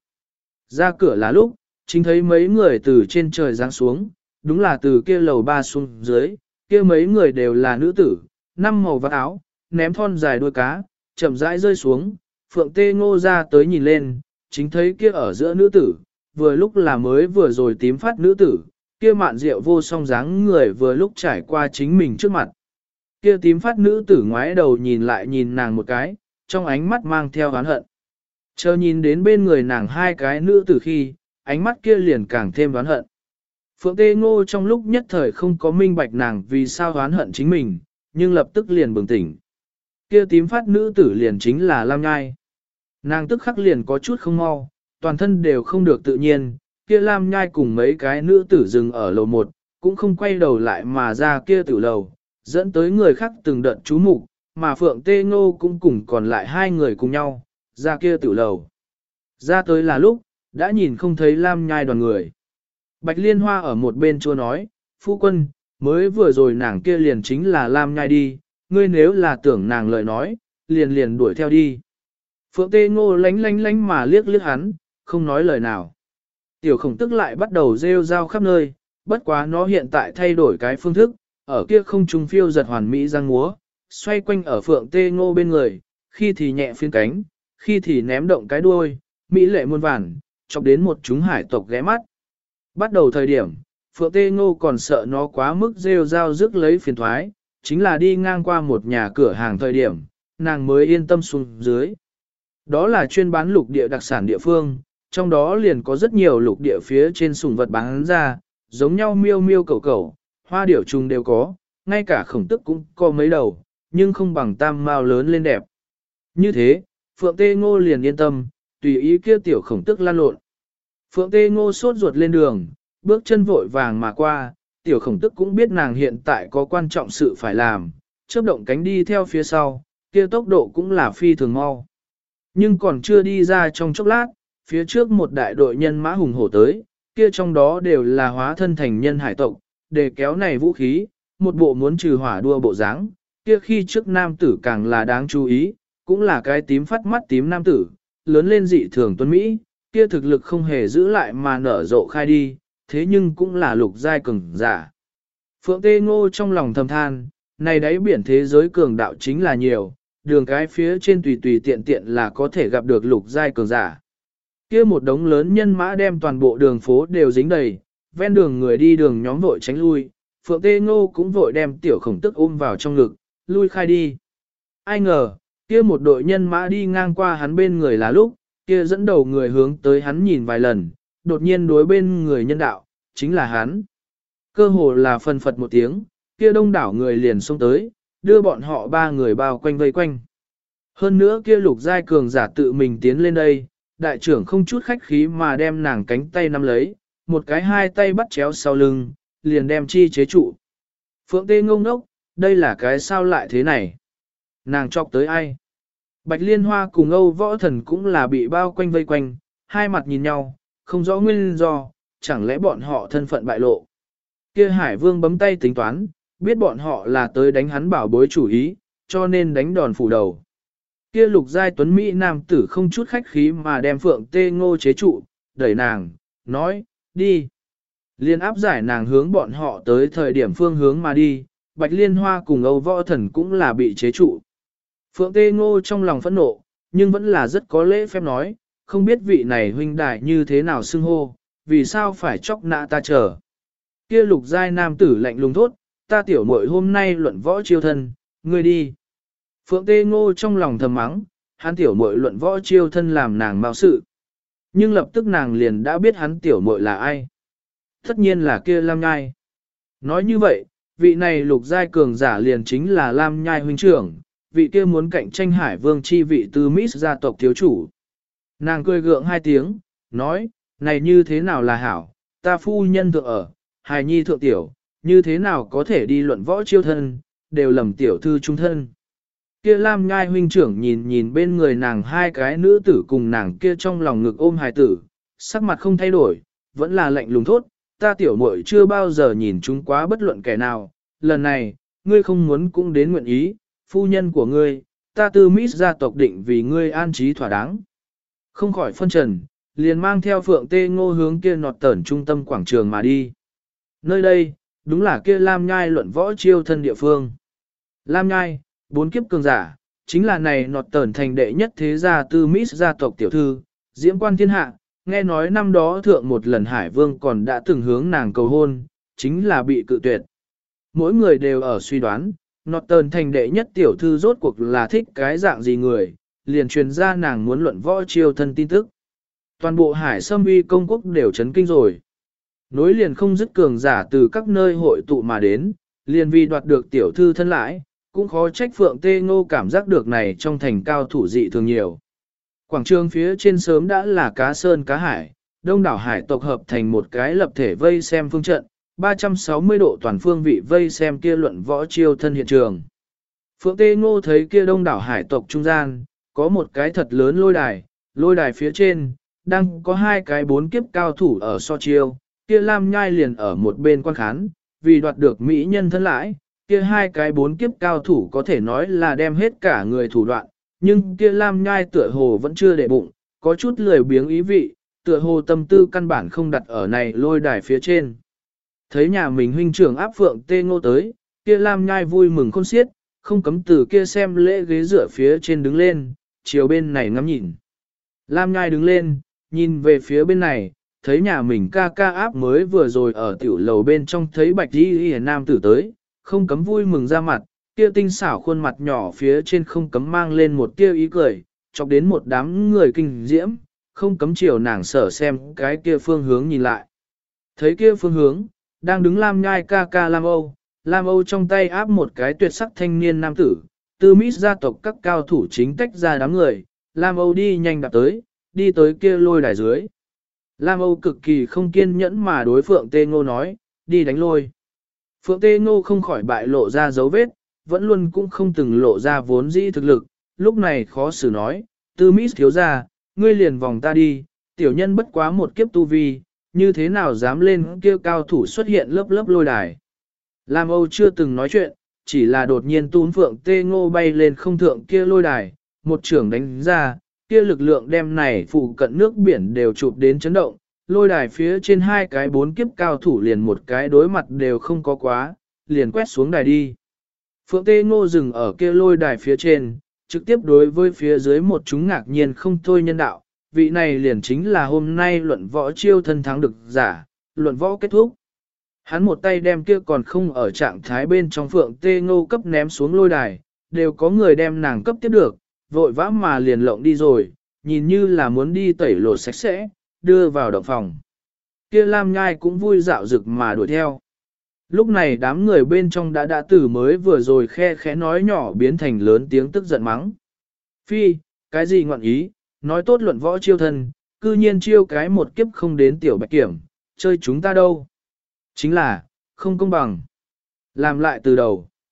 Ra cửa là lúc, chính thấy mấy người từ trên trời giáng xuống, đúng là từ kia lầu ba xuống dưới, kia mấy người đều là nữ tử, năm màu vạt áo, ném thon dài đuôi cá, chậm rãi rơi xuống, Phượng Tê Ngô ra tới nhìn lên, chính thấy kia ở giữa nữ tử, vừa lúc là mới vừa rồi tím phát nữ tử, kia mạn rượu vô song dáng người vừa lúc trải qua chính mình trước mặt. Kia tím phát nữ tử ngoái đầu nhìn lại nhìn nàng một cái, trong ánh mắt mang theo oán hận. Chờ nhìn đến bên người nàng hai cái nữ tử khi, ánh mắt kia liền càng thêm oán hận. Phượng Tê Ngô trong lúc nhất thời không có minh bạch nàng vì sao oán hận chính mình, nhưng lập tức liền bừng tỉnh. Kia tím phát nữ tử liền chính là Lam Nhai. Nàng tức khắc liền có chút không mau, toàn thân đều không được tự nhiên, kia Lam Nhai cùng mấy cái nữ tử dừng ở lầu một, cũng không quay đầu lại mà ra kia tử lầu, dẫn tới người khác từng đợt chú mục, mà Phượng Tê Ngô cũng cùng còn lại hai người cùng nhau, ra kia tử lầu. Ra tới là lúc, đã nhìn không thấy Lam Nhai đoàn người. Bạch Liên Hoa ở một bên chua nói, phu quân, mới vừa rồi nàng kia liền chính là Lam Nhai đi, ngươi nếu là tưởng nàng lời nói, liền liền đuổi theo đi. Phượng Tê Ngô lánh mà liếc liếc hắn, không nói lời nào. Tiểu khổng tức lại bắt đầu rêu rao khắp nơi, bất quá nó hiện tại thay đổi cái phương thức, ở kia không trung phiêu giật hoàn mỹ giang múa, xoay quanh ở Phượng Tê Ngô bên người, khi thì nhẹ phiên cánh, khi thì ném động cái đuôi, mỹ lệ muôn vàn, chọc đến một chúng hải tộc ghé mắt. Bắt đầu thời điểm, Phượng Tê Ngô còn sợ nó quá mức rêu rao rước lấy phiền thoái, chính là đi ngang qua một nhà cửa hàng thời điểm, nàng mới yên tâm xuống dưới. Đó là chuyên bán lục địa đặc sản địa phương, trong đó liền có rất nhiều lục địa phía trên sủng vật bán ra, giống nhau miêu miêu cẩu cẩu, hoa điểu trùng đều có, ngay cả khổng tức cũng có mấy đầu, nhưng không bằng tam mao lớn lên đẹp. Như thế, Phượng Tê Ngô liền yên tâm, tùy ý kia tiểu khổng tức lan lộn. Phượng Tê Ngô sốt ruột lên đường, bước chân vội vàng mà qua, tiểu khổng tức cũng biết nàng hiện tại có quan trọng sự phải làm, chớp động cánh đi theo phía sau, kia tốc độ cũng là phi thường mau. Nhưng còn chưa đi ra trong chốc lát, phía trước một đại đội nhân mã hùng hổ tới, kia trong đó đều là hóa thân thành nhân hải tộc, để kéo này vũ khí, một bộ muốn trừ hỏa đua bộ dáng, kia khi trước nam tử càng là đáng chú ý, cũng là cái tím phát mắt tím nam tử, lớn lên dị thường tuấn Mỹ, kia thực lực không hề giữ lại mà nở rộ khai đi, thế nhưng cũng là lục giai cường giả. Phượng Tê Ngô trong lòng thầm than, này đáy biển thế giới cường đạo chính là nhiều, đường cái phía trên tùy tùy tiện tiện là có thể gặp được lục giai cường giả. Kia một đống lớn nhân mã đem toàn bộ đường phố đều dính đầy, ven đường người đi đường nhóm vội tránh lui, Phượng Tê Ngô cũng vội đem tiểu khổng tức ôm vào trong ngực, lui khai đi. Ai ngờ, kia một đội nhân mã đi ngang qua hắn bên người là lúc, kia dẫn đầu người hướng tới hắn nhìn vài lần, đột nhiên đối bên người nhân đạo, chính là hắn. Cơ hồ là phân phật một tiếng, kia đông đảo người liền xông tới, đưa bọn họ ba người bao quanh vây quanh. Hơn nữa kia lục giai cường giả tự mình tiến lên đây, đại trưởng không chút khách khí mà đem nàng cánh tay nắm lấy, một cái hai tay bắt chéo sau lưng, liền đem chi chế trụ. Phượng Tê ngông ngốc, đây là cái sao lại thế này? Nàng chọc tới ai? Bạch Liên Hoa cùng Âu Võ Thần cũng là bị bao quanh vây quanh, hai mặt nhìn nhau, không rõ nguyên do, chẳng lẽ bọn họ thân phận bại lộ. Kia Hải Vương bấm tay tính toán, biết bọn họ là tới đánh hắn bảo bối chủ ý, cho nên đánh đòn phủ đầu. Kia Lục Giai Tuấn Mỹ nam tử không chút khách khí mà đem Phượng Tê Ngô chế trụ, đẩy nàng, nói, đi. Liên áp giải nàng hướng bọn họ tới thời điểm phương hướng mà đi, Bạch Liên Hoa cùng Âu Võ Thần cũng là bị chế trụ. Phượng Tê Ngô trong lòng phẫn nộ, nhưng vẫn là rất có lễ phép nói, không biết vị này huynh đại như thế nào xưng hô, vì sao phải chọc nạ ta chờ. Kia Lục Giai nam tử lạnh lùng thốt, ta tiểu muội hôm nay luận võ chiêu thân, ngươi đi. Phượng Tê Ngô trong lòng thầm mắng, hắn tiểu muội luận võ chiêu thân làm nàng mạo sự. Nhưng lập tức nàng liền đã biết hắn tiểu muội là ai. Tất nhiên là kia Lam Nhai. Nói như vậy, vị này Lục Giai cường giả liền chính là Lam Nhai huynh trưởng, vị kia muốn cạnh tranh Hải Vương chi vị từ Mít gia tộc thiếu chủ. Nàng cười gượng hai tiếng, nói, này như thế nào là hảo, ta phu nhân thượng ở, hài nhi thượng tiểu, như thế nào có thể đi luận võ chiêu thân, đều lầm tiểu thư trung thân. Kia Lam Nhai huynh trưởng nhìn nhìn bên người nàng hai cái nữ tử cùng nàng kia trong lòng ngực ôm hài tử, sắc mặt không thay đổi, vẫn là lạnh lùng thốt, ta tiểu muội chưa bao giờ nhìn chúng quá bất luận kẻ nào, lần này, ngươi không muốn cũng đến nguyện ý, phu nhân của ngươi, ta Tư Mít gia tộc định vì ngươi an trí thỏa đáng. Không khỏi phân trần, liền mang theo Phượng Tê Ngô hướng kia nọt tẩn trung tâm quảng trường mà đi. Nơi đây, đúng là kia Lam Nhai luận võ chiêu thân địa phương. Lam Nhai, bốn kiếp cường giả, chính là này nọt tẩn thành đệ nhất thế gia Tư Mít gia tộc tiểu thư, diễm quan thiên hạ, nghe nói năm đó thượng một lần Hải Vương còn đã từng hướng nàng cầu hôn, chính là bị cự tuyệt. Mỗi người đều ở suy đoán, nọt tẩn thành đệ nhất tiểu thư rốt cuộc là thích cái dạng gì người, liền truyền ra nàng muốn luận võ chiêu thân tin tức. Toàn bộ Hải Sâm Uy công quốc đều chấn kinh rồi. Nối liền không dứt cường giả từ các nơi hội tụ mà đến, liền vì đoạt được tiểu thư thân lãi, cũng khó trách Phượng Tê Ngô cảm giác được này trong thành cao thủ dị thường nhiều. Quảng trường phía trên sớm đã là cá sơn cá hải, đông đảo hải tộc hợp thành một cái lập thể vây xem phương trận, 360 độ toàn phương vị vây xem kia luận võ chiêu thân hiện trường. Phượng Tê Ngô thấy kia đông đảo hải tộc trung gian, có một cái thật lớn lôi đài phía trên, đang có hai cái bốn kiếp cao thủ ở so chiêu, kia Lam Nhai liền ở một bên quan khán, vì đoạt được mỹ nhân thân lãi, kia hai cái bốn kiếp cao thủ có thể nói là đem hết cả người thủ đoạn, nhưng kia Lam Nhai tựa hồ vẫn chưa để bụng, có chút lười biếng ý vị, tựa hồ tâm tư căn bản không đặt ở này lôi đài phía trên. Thấy nhà mình huynh trưởng áp Phượng Tê Ngô tới, kia Lam Nhai vui mừng khôn xiết, không cấm từ kia xem lễ ghế dựa phía trên đứng lên, chiều bên này ngắm nhìn. Lam Nhai đứng lên, nhìn về phía bên này, thấy nhà mình ca ca áp mới vừa rồi ở tiểu lầu bên trong thấy bạch y nam tử tới, không cấm vui mừng ra mặt, kia tinh xảo khuôn mặt nhỏ phía trên không cấm mang lên một tia ý cười, chọc đến một đám người kinh diễm, không cấm chiều nàng sở xem cái kia phương hướng nhìn lại. Thấy kia phương hướng, đang đứng Lam Nhai ca ca Lam Âu trong tay áp một cái tuyệt sắc thanh niên nam tử, Tư Mít gia tộc các cao thủ chính tách ra đám người, Lam Âu đi nhanh đạp tới, đi tới kia lôi đài dưới. Lam Âu cực kỳ không kiên nhẫn mà đối Phượng Tê Ngô nói, đi đánh lôi. Phượng Tê Ngô không khỏi bại lộ ra dấu vết, vẫn luôn cũng không từng lộ ra vốn dĩ thực lực, lúc này khó xử nói, Tư Mít thiếu ra, ngươi liền vòng ta đi, tiểu nhân bất quá một kiếp tu vi, như thế nào dám lên kia cao thủ xuất hiện lớp lớp lôi đài. Lam Âu chưa từng nói chuyện, chỉ là đột nhiên tún Phượng Tê Ngô bay lên không thượng kia lôi đài, một trưởng đánh ra, kia lực lượng đem này phụ cận nước biển đều chụp đến chấn động, lôi đài phía trên hai cái bốn kiếp cao thủ liền một cái đối mặt đều không có quá, liền quét xuống đài đi. Phượng Tê Ngô dừng ở kia lôi đài phía trên, trực tiếp đối với phía dưới một chúng ngạc nhiên không thôi nhân đạo, vị này liền chính là hôm nay luận võ chiêu thân thắng được giả, luận võ kết thúc. Hắn một tay đem kia còn không ở trạng thái bên trong Phượng Tê Ngô cấp ném xuống lôi đài, đều có người đem nàng cấp tiếp được, vội vã mà liền lộng đi rồi, nhìn như là muốn đi tẩy lột sạch sẽ, đưa vào động phòng. Kia Lam Nhai cũng vui dạo rực mà đuổi theo. Lúc này đám người bên trong đã từ mới vừa rồi khe khẽ nói nhỏ biến thành lớn tiếng tức giận mắng. Phi, cái gì ngọn ý, nói tốt luận võ chiêu thân, cư nhiên chiêu cái một kiếp không đến tiểu bạch kiểm, chơi chúng ta đâu. Chính là, không công bằng. Làm lại từ đầu.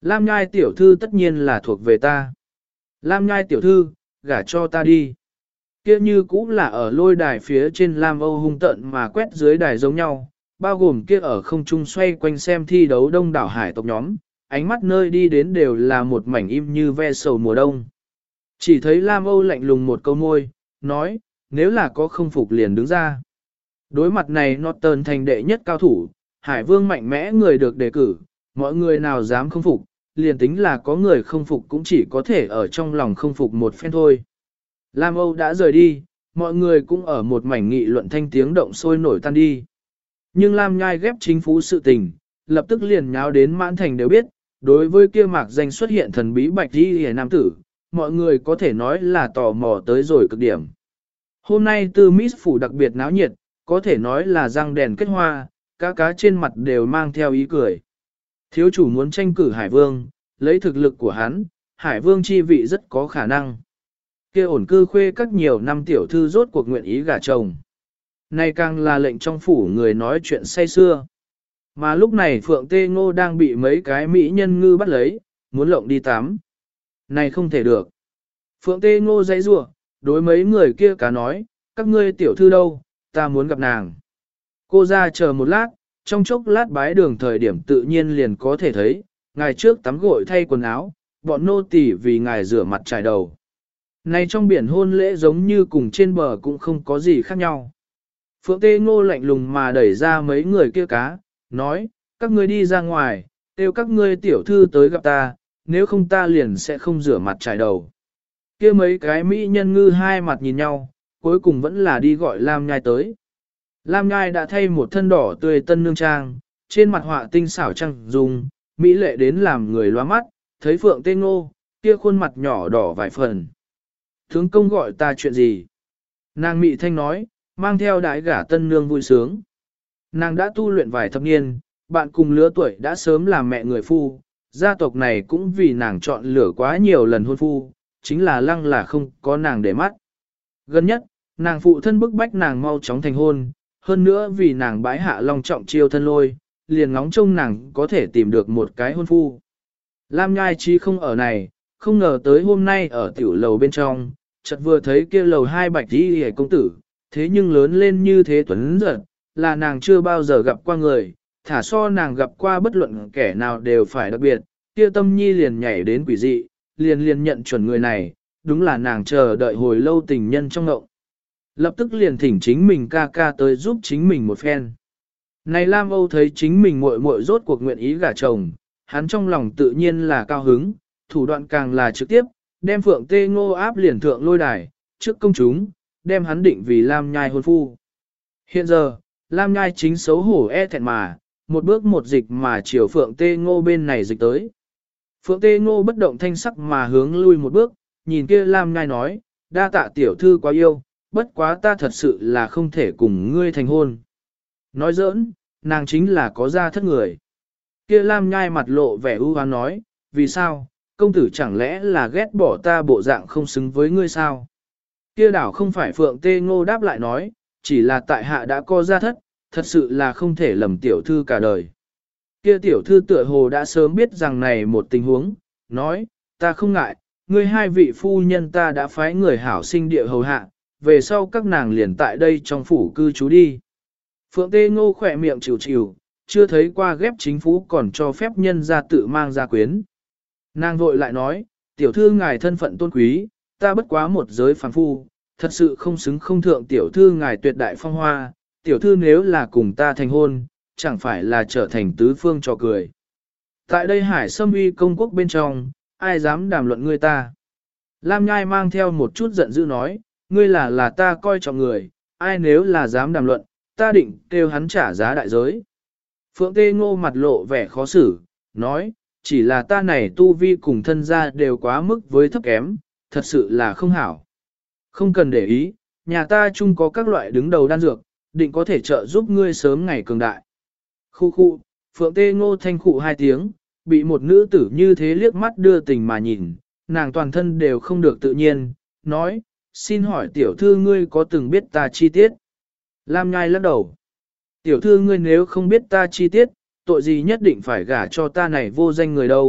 Lam Nhai tiểu thư tất nhiên là thuộc về ta. Lam Nhai tiểu thư, gả cho ta đi. Kia như cũng là ở lôi đài phía trên Lam Âu hung tận mà quét dưới đài giống nhau, bao gồm kia ở không trung xoay quanh xem thi đấu đông đảo hải tộc nhóm, ánh mắt nơi đi đến đều là một mảnh im như ve sầu mùa đông. Chỉ thấy Lam Âu lạnh lùng một câu môi, nói, nếu là có không phục liền đứng ra. Đối mặt này Norton thành đệ nhất cao thủ, Hải Vương mạnh mẽ người được đề cử, mọi người nào dám không phục, liền tính là có người không phục cũng chỉ có thể ở trong lòng không phục một phen thôi. Lam Âu đã rời đi, mọi người cũng ở một mảnh nghị luận thanh tiếng động sôi nổi tan đi. Nhưng Lam Nhai ghép chính phú sự tình, lập tức liền nháo đến mãn thành đều biết, đối với kia mạc danh xuất hiện thần bí bạch đi hề nam tử, mọi người có thể nói là tò mò tới rồi cực điểm. Hôm nay Tư Miss phủ đặc biệt náo nhiệt, có thể nói là răng đèn kết hoa, cá trên mặt đều mang theo ý cười. Thiếu chủ muốn tranh cử Hải Vương, lấy thực lực của hắn, Hải Vương chi vị rất có khả năng. Kia ổn cư khuê các nhiều năm tiểu thư rốt cuộc nguyện ý gả chồng. Nay càng là lệnh trong phủ người nói chuyện say xưa. Mà lúc này Phượng Tê Ngô đang bị mấy cái mỹ nhân ngư bắt lấy, muốn lộng đi tắm. Này không thể được. Phượng Tê Ngô dãy rủa, đối mấy người kia cá nói, các ngươi tiểu thư đâu, ta muốn gặp nàng. Cô ra chờ một lát, trong chốc lát bái đường thời điểm tự nhiên liền có thể thấy, ngài trước tắm gội thay quần áo, bọn nô tỳ vì ngài rửa mặt trải đầu. Này trong biển hôn lễ giống như cùng trên bờ cũng không có gì khác nhau. Phượng Tê Ngô lạnh lùng mà đẩy ra mấy người kia cá, nói, các ngươi đi ra ngoài, kêu các ngươi tiểu thư tới gặp ta, nếu không ta liền sẽ không rửa mặt trải đầu. Kia mấy cái mỹ nhân ngư hai mặt nhìn nhau, cuối cùng vẫn là đi gọi Lam Nhai tới. Lam Nhai đã thay một thân đỏ tươi tân nương trang, trên mặt họa tinh xảo trăng dùng, mỹ lệ đến làm người loa mắt, thấy Phượng Tê Ngô, kia khuôn mặt nhỏ đỏ vài phần. Tướng công gọi ta chuyện gì? Nàng mị thanh nói, mang theo đại gả tân nương vui sướng. Nàng đã tu luyện vài thập niên, bạn cùng lứa tuổi đã sớm làm mẹ người phu, gia tộc này cũng vì nàng chọn lựa quá nhiều lần hôn phu, chính là lăng là không có nàng để mắt. Gần nhất, nàng phụ thân bức bách nàng mau chóng thành hôn, hơn nữa vì nàng bãi hạ long trọng chiêu thân lôi, liền ngóng trông nàng có thể tìm được một cái hôn phu. Lam Nhai Chi không ở này, không ngờ tới hôm nay ở tiểu lầu bên trong, chợt vừa thấy kia lầu hai bạch đi hề công tử, thế nhưng lớn lên như thế tuấn giật, là nàng chưa bao giờ gặp qua người, thả so nàng gặp qua bất luận kẻ nào đều phải đặc biệt, kia tâm nhi liền nhảy đến quỷ dị, liền nhận chuẩn người này, đúng là nàng chờ đợi hồi lâu tình nhân trong ngộng. Lập tức liền thỉnh chính mình ca ca tới giúp chính mình một phen. Này Lam Âu thấy chính mình muội muội rốt cuộc nguyện ý gả chồng, hắn trong lòng tự nhiên là cao hứng, thủ đoạn càng là trực tiếp, đem Phượng Tê Ngô áp liền thượng lôi đài, trước công chúng, đem hắn định vì Lam Nhai hôn phu. Hiện giờ, Lam Nhai chính xấu hổ e thẹn mà, một bước một dịch mà chiều Phượng Tê Ngô bên này dịch tới. Phượng Tê Ngô bất động thanh sắc mà hướng lui một bước, nhìn kia Lam Nhai nói, đa tạ tiểu thư quá yêu, bất quá ta thật sự là không thể cùng ngươi thành hôn. Nói giỡn, nàng chính là có gia thất người. Kia Lam Nhai mặt lộ vẻ ưu hoán nói, vì sao, công tử chẳng lẽ là ghét bỏ ta bộ dạng không xứng với ngươi sao? Kia đảo không phải Phượng Tê Ngô đáp lại nói, chỉ là tại hạ đã có gia thất, thật sự là không thể lầm tiểu thư cả đời. Kia tiểu thư tựa hồ đã sớm biết rằng này một tình huống, nói, ta không ngại, ngươi hai vị phu nhân ta đã phái người hảo sinh địa hầu hạ, về sau các nàng liền tại đây trong phủ cư trú đi. Phượng Tê Ngô khỏe miệng chịu chịu, chưa thấy qua ghép chính phủ còn cho phép nhân ra tự mang ra quyến. Nàng vội lại nói, tiểu thư ngài thân phận tôn quý, ta bất quá một giới phàm phu, thật sự không xứng không thượng tiểu thư ngài tuyệt đại phong hoa, tiểu thư nếu là cùng ta thành hôn, chẳng phải là trở thành tứ phương trò cười. Tại đây Hải Sâm Uy công quốc bên trong, ai dám đàm luận ngươi ta? Lam Nhai mang theo một chút giận dữ nói, ngươi là ta coi trọng người, ai nếu là dám đàm luận, ta định kêu hắn trả giá đại giới. Phượng Tê Ngô mặt lộ vẻ khó xử, nói, chỉ là ta này tu vi cùng thân gia đều quá mức với thấp kém, thật sự là không hảo. Không cần để ý, nhà ta chung có các loại đứng đầu đan dược, định có thể trợ giúp ngươi sớm ngày cường đại. Khu khu, Phượng Tê Ngô thanh khụ hai tiếng, bị một nữ tử như thế liếc mắt đưa tình mà nhìn, nàng toàn thân đều không được tự nhiên, nói, xin hỏi tiểu thư ngươi có từng biết ta chi tiết? Lam Nhai lắc đầu. Tiểu thư ngươi nếu không biết ta chi tiết, tội gì nhất định phải gả cho ta này vô danh người đâu,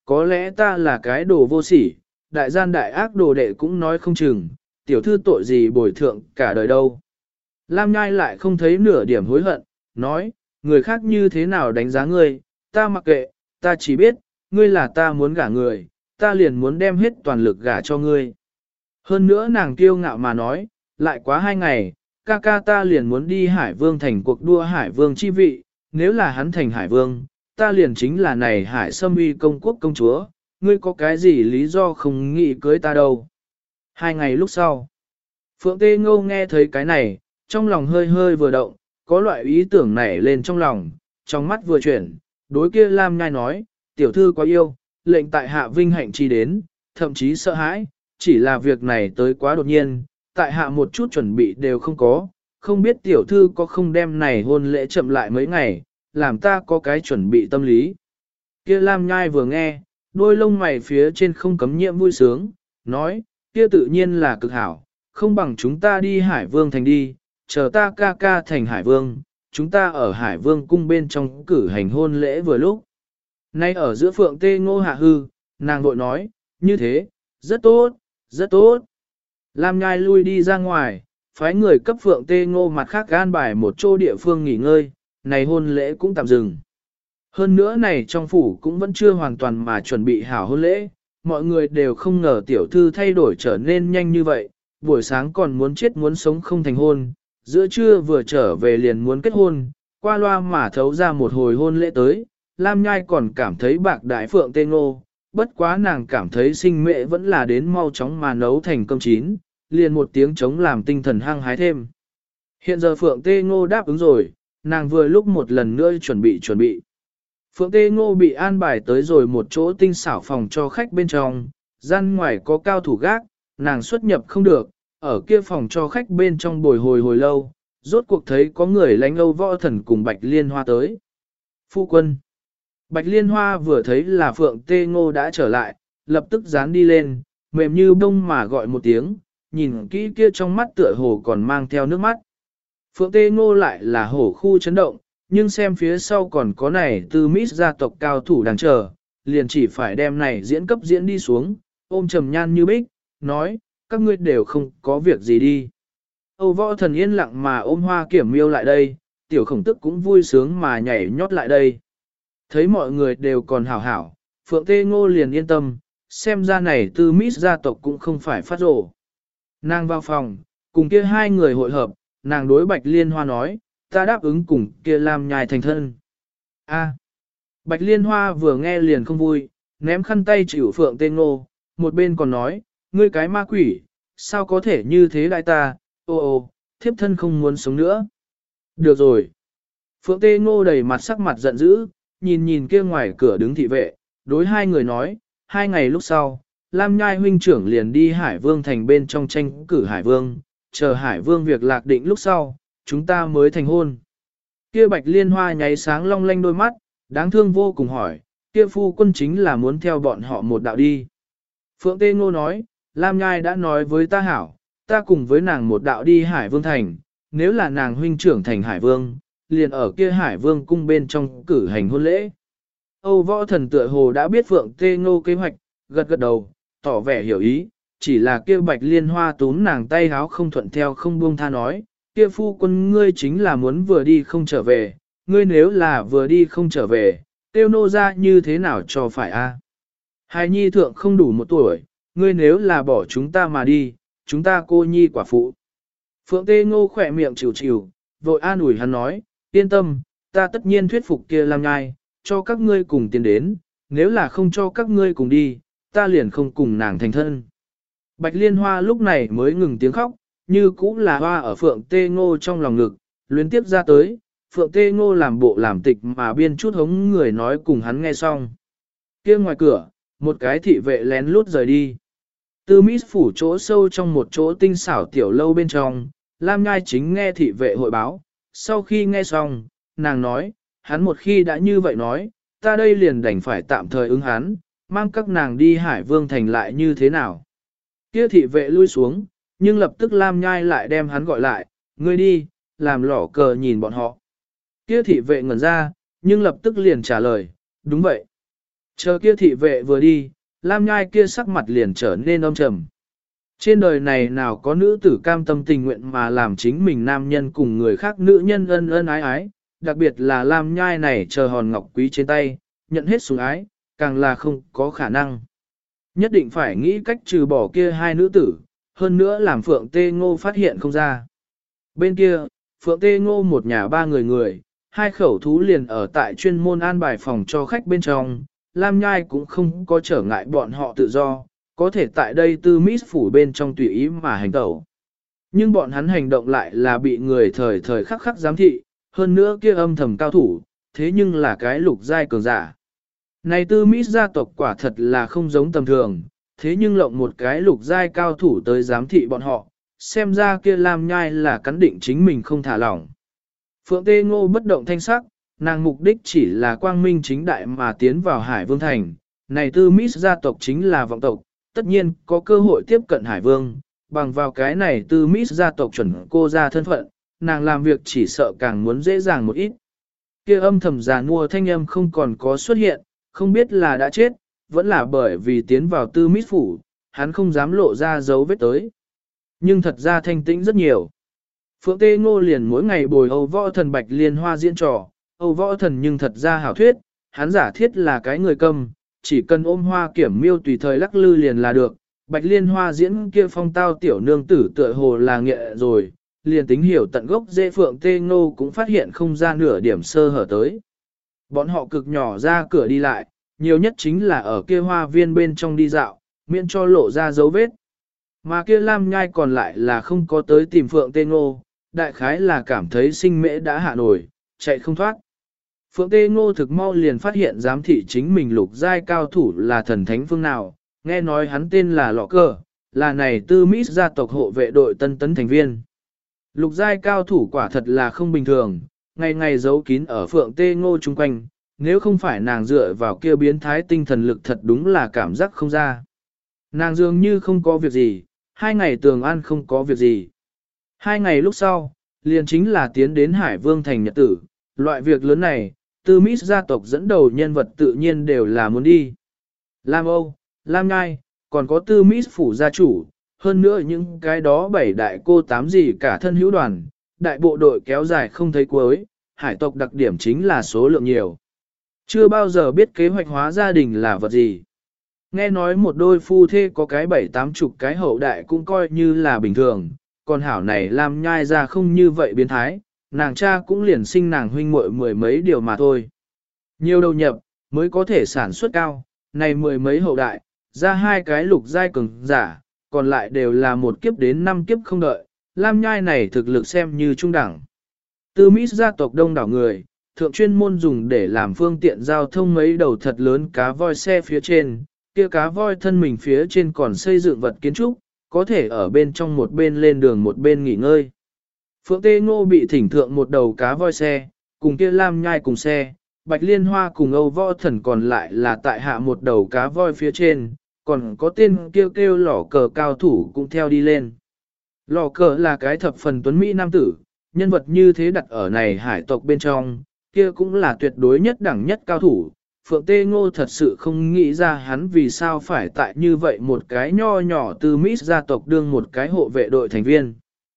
có lẽ ta là cái đồ vô sỉ, đại gian đại ác đồ đệ cũng nói không chừng, tiểu thư tội gì bồi thượng cả đời đâu. Lam Nhai lại không thấy nửa điểm hối hận, nói, người khác như thế nào đánh giá ngươi, ta mặc kệ, ta chỉ biết, ngươi là ta muốn gả người, ta liền muốn đem hết toàn lực gả cho ngươi. Hơn nữa nàng kiêu ngạo mà nói, lại quá 2 ngày, ca ca ta liền muốn đi Hải Vương thành cuộc đua Hải Vương chi vị, nếu là hắn thành Hải Vương, ta liền chính là này Hải Sâm Uy công quốc công chúa, ngươi có cái gì lý do không nghĩ cưới ta đâu. 2 ngày lúc sau, Phượng Tê Ngô nghe thấy cái này, trong lòng hơi hơi vừa động, có loại ý tưởng nảy lên trong lòng, trong mắt vừa chuyển, đối kia Lam Nhai nói, tiểu thư quá yêu, lệnh tại hạ vinh hạnh chi đến, thậm chí sợ hãi, chỉ là việc này tới quá đột nhiên, tại hạ một chút chuẩn bị đều không có, không biết tiểu thư có không đem này hôn lễ chậm lại mấy ngày, làm ta có cái chuẩn bị tâm lý. Kia Lam Nhai vừa nghe, đôi lông mày phía trên không cấm nhiễm vui sướng, nói, kia tự nhiên là cực hảo, không bằng chúng ta đi Hải Vương thành đi, chờ ta ca ca thành Hải Vương, chúng ta ở Hải Vương cung bên trong cử hành hôn lễ vừa lúc. Nay ở giữa Phượng Tê Ngô hạ hư, nàng vội nói, như thế, rất tốt, rất tốt. Lam Nhai lui đi ra ngoài, phái người cấp Phượng Tê Ngô mặt khác gan bài một chỗ địa phương nghỉ ngơi, này hôn lễ cũng tạm dừng. Hơn nữa này trong phủ cũng vẫn chưa hoàn toàn mà chuẩn bị hảo hôn lễ, mọi người đều không ngờ tiểu thư thay đổi trở nên nhanh như vậy, buổi sáng còn muốn chết muốn sống không thành hôn, giữa trưa vừa trở về liền muốn kết hôn, qua loa mà thấu ra một hồi hôn lễ tới, Lam Nhai còn cảm thấy bạc đại Phượng Tê Ngô, bất quá nàng cảm thấy sinh mẹ vẫn là đến mau chóng mà nấu thành cơm chín, liền một tiếng chống làm tinh thần hăng hái thêm. Hiện giờ Phượng Tê Ngô đáp ứng rồi, nàng vừa lúc một lần nữa chuẩn bị. Phượng Tê Ngô bị an bài tới rồi một chỗ tinh xảo phòng cho khách bên trong, gian ngoài có cao thủ gác, nàng xuất nhập không được, ở kia phòng cho khách bên trong bồi hồi lâu, rốt cuộc thấy có người lánh Âu Võ Thần cùng Bạch Liên Hoa tới. Phu quân. Bạch Liên Hoa vừa thấy là Phượng Tê Ngô đã trở lại, lập tức dán đi lên, mềm như bông mà gọi một tiếng, nhìn kỹ kia trong mắt tựa hồ còn mang theo nước mắt. Phượng Tê Ngô lại là hổ khu chấn động, nhưng xem phía sau còn có này từ Mít gia tộc cao thủ đang chờ, liền chỉ phải đem này diễn cấp diễn đi xuống, ôm trầm nhan như bích, nói, các ngươi đều không có việc gì đi. Âu Võ Thần yên lặng mà ôm Hoa Kiểm Miêu lại đây, tiểu khổng tức cũng vui sướng mà nhảy nhót lại đây. Thấy mọi người đều còn hảo hảo, Phượng Tê Ngô liền yên tâm, xem ra này từ Mít gia tộc cũng không phải phát rổ. Nàng vào phòng, cùng kia 2 người hội hợp, nàng đối Bạch Liên Hoa nói, ta đáp ứng cùng kia Lam Nhai thành thân. A. Bạch Liên Hoa vừa nghe liền không vui, ném khăn tay chịu Phượng Tê Ngô, một bên còn nói, ngươi cái ma quỷ, sao có thể như thế đại ta, ô, thiếp thân không muốn sống nữa. Được rồi. Phượng Tê Ngô đầy mặt sắc mặt giận dữ, nhìn kia ngoài cửa đứng thị vệ, đối 2 người nói, 2 ngày lúc sau, Lam Nhai huynh trưởng liền đi Hải Vương thành bên trong tranh cử Hải Vương, chờ Hải Vương việc lạc định lúc sau, chúng ta mới thành hôn. Kia Bạch Liên Hoa nháy sáng long lanh đôi mắt, đáng thương vô cùng hỏi, kia phu quân chính là muốn theo bọn họ một đạo đi. Phượng Tê Ngô nói, Lam Nhai đã nói với ta hảo, ta cùng với nàng một đạo đi Hải Vương thành, nếu là nàng huynh trưởng thành Hải Vương, liền ở kia Hải Vương cung bên trong cử hành hôn lễ. Âu Võ Thần tựa hồ đã biết Phượng Tê Ngô kế hoạch, gật gật đầu, tỏ vẻ hiểu ý, chỉ là kia Bạch Liên Hoa túm nàng tay háo không thuận theo không buông tha nói, kia phu quân ngươi chính là muốn vừa đi không trở về, ngươi nếu là vừa đi không trở về, tiêu nô ra như thế nào cho phải a? Hài nhi thượng không đủ 1 tuổi, ngươi nếu là bỏ chúng ta mà đi, chúng ta cô nhi quả phụ. Phượng Tê Ngô khỏe miệng chịu chịu, vội an ủi hắn nói, yên tâm, ta tất nhiên thuyết phục kia Lam Nhai, cho các ngươi cùng tiến đến, nếu là không cho các ngươi cùng đi, ta liền không cùng nàng thành thân. Bạch Liên Hoa lúc này mới ngừng tiếng khóc, như cũng là hoa ở Phượng Tê Ngô trong lòng ngực, luyến tiếp ra tới, Phượng Tê Ngô làm bộ làm tịch mà biên chút hống người nói cùng hắn nghe xong. Kia ngoài cửa, một cái thị vệ lén lút rời đi. Tư Mít phủ chỗ sâu trong một chỗ tinh xảo tiểu lâu bên trong, Lam Nhai chính nghe thị vệ hội báo, sau khi nghe xong, nàng nói, hắn một khi đã như vậy nói, ta đây liền đành phải tạm thời ứng hắn, mang các nàng đi Hải Vương thành lại như thế nào. Kia thị vệ lui xuống, nhưng lập tức Lam Nhai lại đem hắn gọi lại, ngươi đi, làm lỏ cờ nhìn bọn họ. Kia thị vệ ngẩn ra, nhưng lập tức liền trả lời, đúng vậy. Chờ kia thị vệ vừa đi, Lam Nhai kia sắc mặt liền trở nên âm trầm. Trên đời này nào có nữ tử cam tâm tình nguyện mà làm chính mình nam nhân cùng người khác nữ nhân ân ân ái ái, đặc biệt là Lam Nhai này chờ hòn ngọc quý trên tay, nhận hết sủng ái, càng là không có khả năng. Nhất định phải nghĩ cách trừ bỏ kia hai nữ tử, hơn nữa làm Phượng Tê Ngô phát hiện không ra. Bên kia, Phượng Tê Ngô một nhà ba người, hai khẩu thú liền ở tại chuyên môn an bài phòng cho khách bên trong, Lam Nhai cũng không có trở ngại bọn họ tự do, có thể tại đây tư mít phủ bên trong tùy ý mà hành tẩu. Nhưng bọn hắn hành động lại là bị người thời thời khắc khắc giám thị, hơn nữa kia âm thầm cao thủ, thế nhưng là cái lục giai cường giả. Này tư mít gia tộc quả thật là không giống tầm thường, thế nhưng lộng một cái lục giai cao thủ tới giám thị bọn họ, xem ra kia Lam Nhai là cắn định chính mình không thả lỏng. Phượng Tê Ngô bất động thanh sắc, nàng mục đích chỉ là quang minh chính đại mà tiến vào Hải Vương Thành. Này tư mít gia tộc chính là vọng tộc, tất nhiên có cơ hội tiếp cận Hải Vương, bằng vào cái này tư mít gia tộc chuẩn cô ra thân phận, nàng làm việc chỉ sợ càng muốn dễ dàng một ít. Kia âm thầm già nua thanh âm không còn có xuất hiện, không biết là đã chết, vẫn là bởi vì tiến vào tư mít phủ, hắn không dám lộ ra dấu vết tới. Nhưng thật ra thanh tĩnh rất nhiều. Phượng Tê Ngô liền mỗi ngày bồi Âu Võ Thần Bạch Liên Hoa diễn trò, Âu Võ Thần nhưng thật ra hảo thuyết, hắn giả thiết là cái người câm, chỉ cần ôm hoa kiểm miêu tùy thời lắc lư liền là được. Bạch Liên Hoa diễn kia phong tao tiểu nương tử tựa hồ là nghệ rồi, liền tính hiểu tận gốc dễ Phượng Tê Ngô cũng phát hiện không ra nửa điểm sơ hở tới. Bọn họ cực nhỏ ra cửa đi lại, nhiều nhất chính là ở kia hoa viên bên trong đi dạo, miễn cho lộ ra dấu vết. Mà kia Lam Nhai còn lại là không có tới tìm Phượng Tê Ngô, đại khái là cảm thấy sinh mễ đã hạ nổi, chạy không thoát. Phượng Tê Ngô thực mau liền phát hiện giám thị chính mình lục giai cao thủ là thần thánh phương nào, nghe nói hắn tên là Lọ Cờ, là này tư mít gia tộc hộ vệ đội tân tấn thành viên. Lục giai cao thủ quả thật là không bình thường, ngày ngày giấu kín ở Phượng Tê Ngô chung quanh, nếu không phải nàng dựa vào kia biến thái tinh thần lực thật đúng là cảm giác không ra. Nàng dường như không có việc gì, 2 ngày tường an không có việc gì. 2 ngày lúc sau, liền chính là tiến đến Hải Vương thành nhật tử, loại việc lớn này, tư mít gia tộc dẫn đầu nhân vật tự nhiên đều là muốn đi. Lam Âu, Lam Ngai, còn có tư mít phủ gia chủ, hơn nữa những cái đó 7 đại cô 8 gì cả thân hữu đoàn, đại bộ đội kéo dài không thấy cuối, hải tộc đặc điểm chính là số lượng nhiều. Chưa bao giờ biết kế hoạch hóa gia đình là vật gì. Nghe nói một đôi phu thê có cái 7-80 cái hậu đại cũng coi như là bình thường, còn hảo này Lam Nhai ra không như vậy biến thái, nàng cha cũng liền sinh nàng huynh muội 10 mấy điều mà thôi. Nhiều đầu nhập, mới có thể sản xuất cao, này 10 mấy hậu đại, ra 2 cái lục giai cường giả, còn lại đều là 1 kiếp đến 5 kiếp không đợi, Lam Nhai này thực lực xem như trung đẳng. Tư Mít gia tộc đông đảo người, thượng chuyên môn dùng để làm phương tiện giao thông mấy đầu thật lớn cá voi xe phía trên, kia cá voi thân mình phía trên còn xây dựng vật kiến trúc, có thể ở bên trong một bên lên đường một bên nghỉ ngơi. Phượng Tê Ngô bị thỉnh thượng một đầu cá voi xe, cùng kia Lam Nhai cùng xe, Bạch Liên Hoa cùng Âu Võ Thần còn lại là tại hạ một đầu cá voi phía trên, còn có tên kêu Lỏ Cờ cao thủ cũng theo đi lên. Lỏ Cờ là cái thập phần tuấn Mỹ nam tử, nhân vật như thế đặt ở này hải tộc bên trong, kia cũng là tuyệt đối nhất đẳng nhất cao thủ. Phượng Tê Ngô thật sự không nghĩ ra hắn vì sao phải tại như vậy một cái nho nhỏ từ Mít gia tộc đương một cái hộ vệ đội thành viên.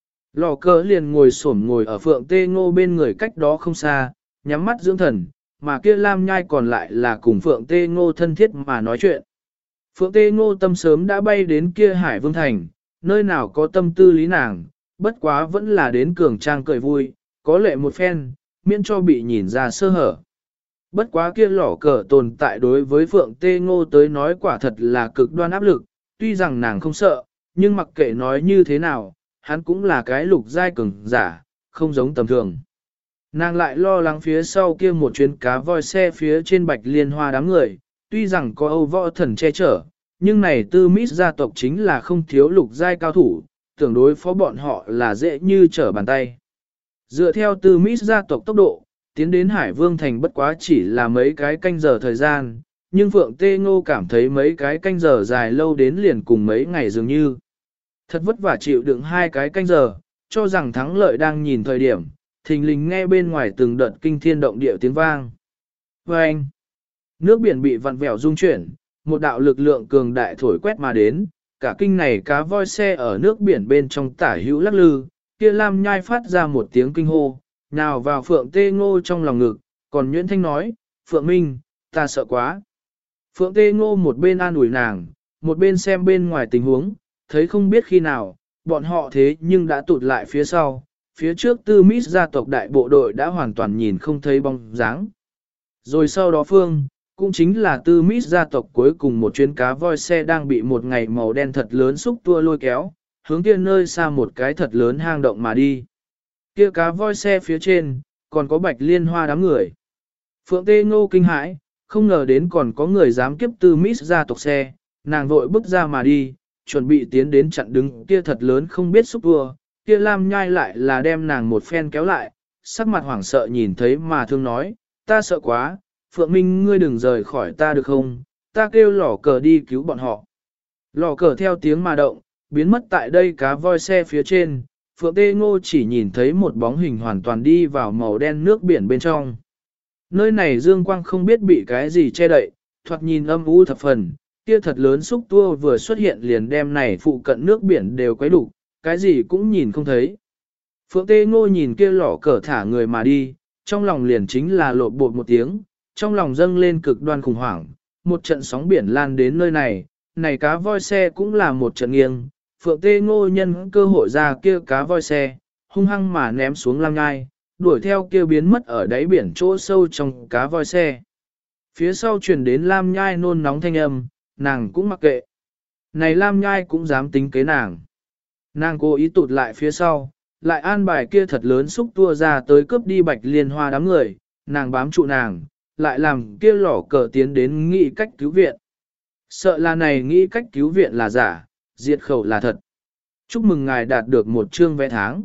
Lò cờ liền ngồi ở Phượng Tê Ngô bên người cách đó không xa, nhắm mắt dưỡng thần, mà kia Lam Nhai còn lại là cùng Phượng Tê Ngô thân thiết mà nói chuyện. Phượng Tê Ngô tâm sớm đã bay đến kia Hải Vương Thành, nơi nào có tâm tư lý nàng, bất quá vẫn là đến cường trang cười vui, có lệ một phen, miễn cho bị nhìn ra sơ hở. Bất quá kia lỏ cờ tồn tại đối với Phượng Tê Ngô tới nói quả thật là cực đoan áp lực, tuy rằng nàng không sợ, nhưng mặc kệ nói như thế nào, hắn cũng là cái lục giai cường giả, không giống tầm thường. Nàng lại lo lắng phía sau kia một chuyến cá voi xe phía trên Bạch Liên Hoa đám người, tuy rằng có Âu Võ Thần che chở, nhưng này tư Mít gia tộc chính là không thiếu lục giai cao thủ, tưởng đối phó bọn họ là dễ như trở bàn tay. Dựa theo tư Mít gia tộc tốc độ, tiến đến Hải Vương Thành bất quá chỉ là mấy cái canh giờ thời gian, nhưng Phượng Tê Ngô cảm thấy mấy cái canh giờ dài lâu đến liền cùng mấy ngày dường như. Thật vất vả chịu đựng 2 cái canh giờ, cho rằng thắng lợi đang nhìn thời điểm, thình lình nghe bên ngoài từng đợt kinh thiên động địa tiếng vang. Và anh, Nước biển bị vặn vẹo rung chuyển, một đạo lực lượng cường đại thổi quét mà đến, cả kinh này cá voi xe ở nước biển bên trong tả hữu lắc lư, kia Lam Nhai phát ra một tiếng kinh hô, nào vào Phượng Tê Ngô trong lòng ngực, còn Nguyễn Thanh nói, Phượng Minh, ta sợ quá. Phượng Tê Ngô một bên an ủi nàng, một bên xem bên ngoài tình huống, thấy không biết khi nào, bọn họ thế nhưng đã tụt lại phía sau, phía trước Tư Mít gia tộc đại bộ đội đã hoàn toàn nhìn không thấy bóng dáng. Rồi sau đó Phương, cũng chính là Tư Mít gia tộc cuối cùng một chuyến cá voi xe đang bị một ngày màu đen thật lớn xúc tua lôi kéo, hướng kia nơi xa một cái thật lớn hang động mà đi. Kia cá voi xe phía trên, còn có Bạch Liên Hoa đám người. Phượng Tê Ngô kinh hãi, không ngờ đến còn có người dám kiếp Tư Mít gia tộc xe, nàng vội bước ra mà đi, chuẩn bị tiến đến chặn đứng kia thật lớn không biết xúc tua, kia Lam Nhai lại là đem nàng một phen kéo lại, sắc mặt hoảng sợ nhìn thấy mà thương nói, ta sợ quá, Phượng Minh ngươi đừng rời khỏi ta được không, ta kêu lỏ cờ đi cứu bọn họ. Lỏ cờ theo tiếng mà động, biến mất tại đây cá voi xe phía trên, Phượng Tê Ngô chỉ nhìn thấy một bóng hình hoàn toàn đi vào màu đen nước biển bên trong. Nơi này dương quang không biết bị cái gì che đậy, thoạt nhìn âm u thập phần, kia thật lớn xúc tua vừa xuất hiện liền đem này phụ cận nước biển đều quấy đủ, cái gì cũng nhìn không thấy. Phượng Tê Ngô nhìn kia lỏ cờ thả người mà đi, trong lòng liền chính là lộn bột một tiếng, trong lòng dâng lên cực đoan khủng hoảng, một trận sóng biển lan đến nơi này, này cá voi xe cũng là một trận nghiêng, Phượng Tê Ngô nhân cơ hội ra kia cá voi xe, hung hăng mà ném xuống Lam Nhai, đuổi theo kia biến mất ở đáy biển chỗ sâu trong cá voi xe. Phía sau truyền đến Lam Nhai nôn nóng thanh âm, nàng cũng mặc kệ. Này Lam Nhai cũng dám tính kế nàng. Nàng cố ý tụt lại phía sau, lại an bài kia thật lớn xúc tua ra tới cướp đi Bạch Liên Hoa đám người, nàng bám trụ nàng, lại làm kia lỏ cờ tiến đến nghĩ cách cứu viện. Sợ là này nghĩ cách cứu viện là giả, diệt khẩu là thật. Chúc mừng ngài đạt được một chương vé tháng.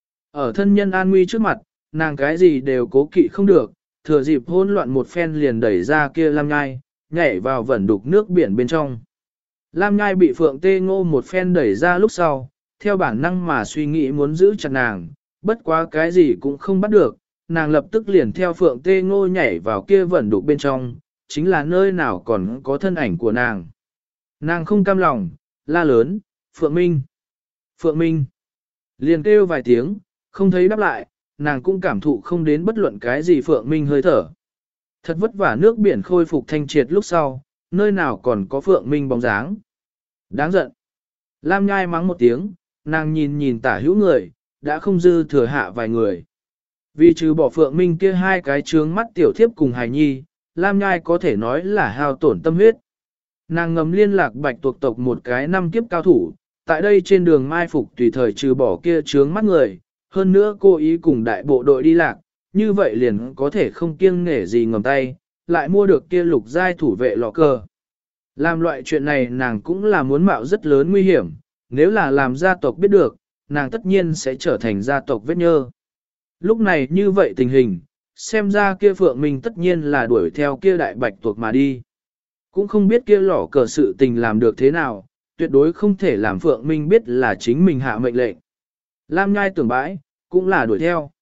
Ở thân nhân an nguy trước mặt, nàng cái gì đều cố kỵ không được, thừa dịp hỗn loạn một phen liền đẩy ra kia Lam Nhai, nhảy vào vẩn đục nước biển bên trong. Lam Nhai bị Phượng Tê Ngô một phen đẩy ra lúc sau, theo bản năng mà suy nghĩ muốn giữ chặt nàng, bất quá cái gì cũng không bắt được, nàng lập tức liền theo Phượng Tê Ngô nhảy vào kia vẩn đục bên trong, chính là nơi nào còn có thân ảnh của nàng. Nàng không cam lòng, la lớn, Phượng Minh, Phượng Minh, liền kêu vài tiếng, không thấy đáp lại, nàng cũng cảm thụ không đến bất luận cái gì Phượng Minh hơi thở. Thật vất vả nước biển khôi phục thanh triệt lúc sau, nơi nào còn có Phượng Minh bóng dáng. Đáng giận. Lam Nhai mắng một tiếng, nàng nhìn nhìn tả hữu người, đã không dư thừa hạ vài người. Vì trừ bỏ Phượng Minh kia hai cái trướng mắt tiểu thiếp cùng hài nhi, Lam Nhai có thể nói là hao tổn tâm huyết. Nàng ngầm liên lạc Bạch tuộc tộc một cái năm kiếp cao thủ, tại đây trên đường mai phục tùy thời trừ bỏ kia trướng mắt người, hơn nữa cô ý cùng đại bộ đội đi lạc, như vậy liền có thể không kiêng nể gì ngầm tay, lại mua được kia lục giai thủ vệ lọ cờ. Làm loại chuyện này nàng cũng là muốn mạo rất lớn nguy hiểm, nếu là làm gia tộc biết được, nàng tất nhiên sẽ trở thành gia tộc vết nhơ. Lúc này như vậy tình hình, xem ra kia Phượng Minh tất nhiên là đuổi theo kia đại bạch tuộc mà đi. Cũng không biết kia lỏ cờ sự tình làm được thế nào, tuyệt đối không thể làm Phượng Minh biết là chính mình hạ mệnh lệnh. Lam Nhai tưởng bãi, cũng là đuổi theo.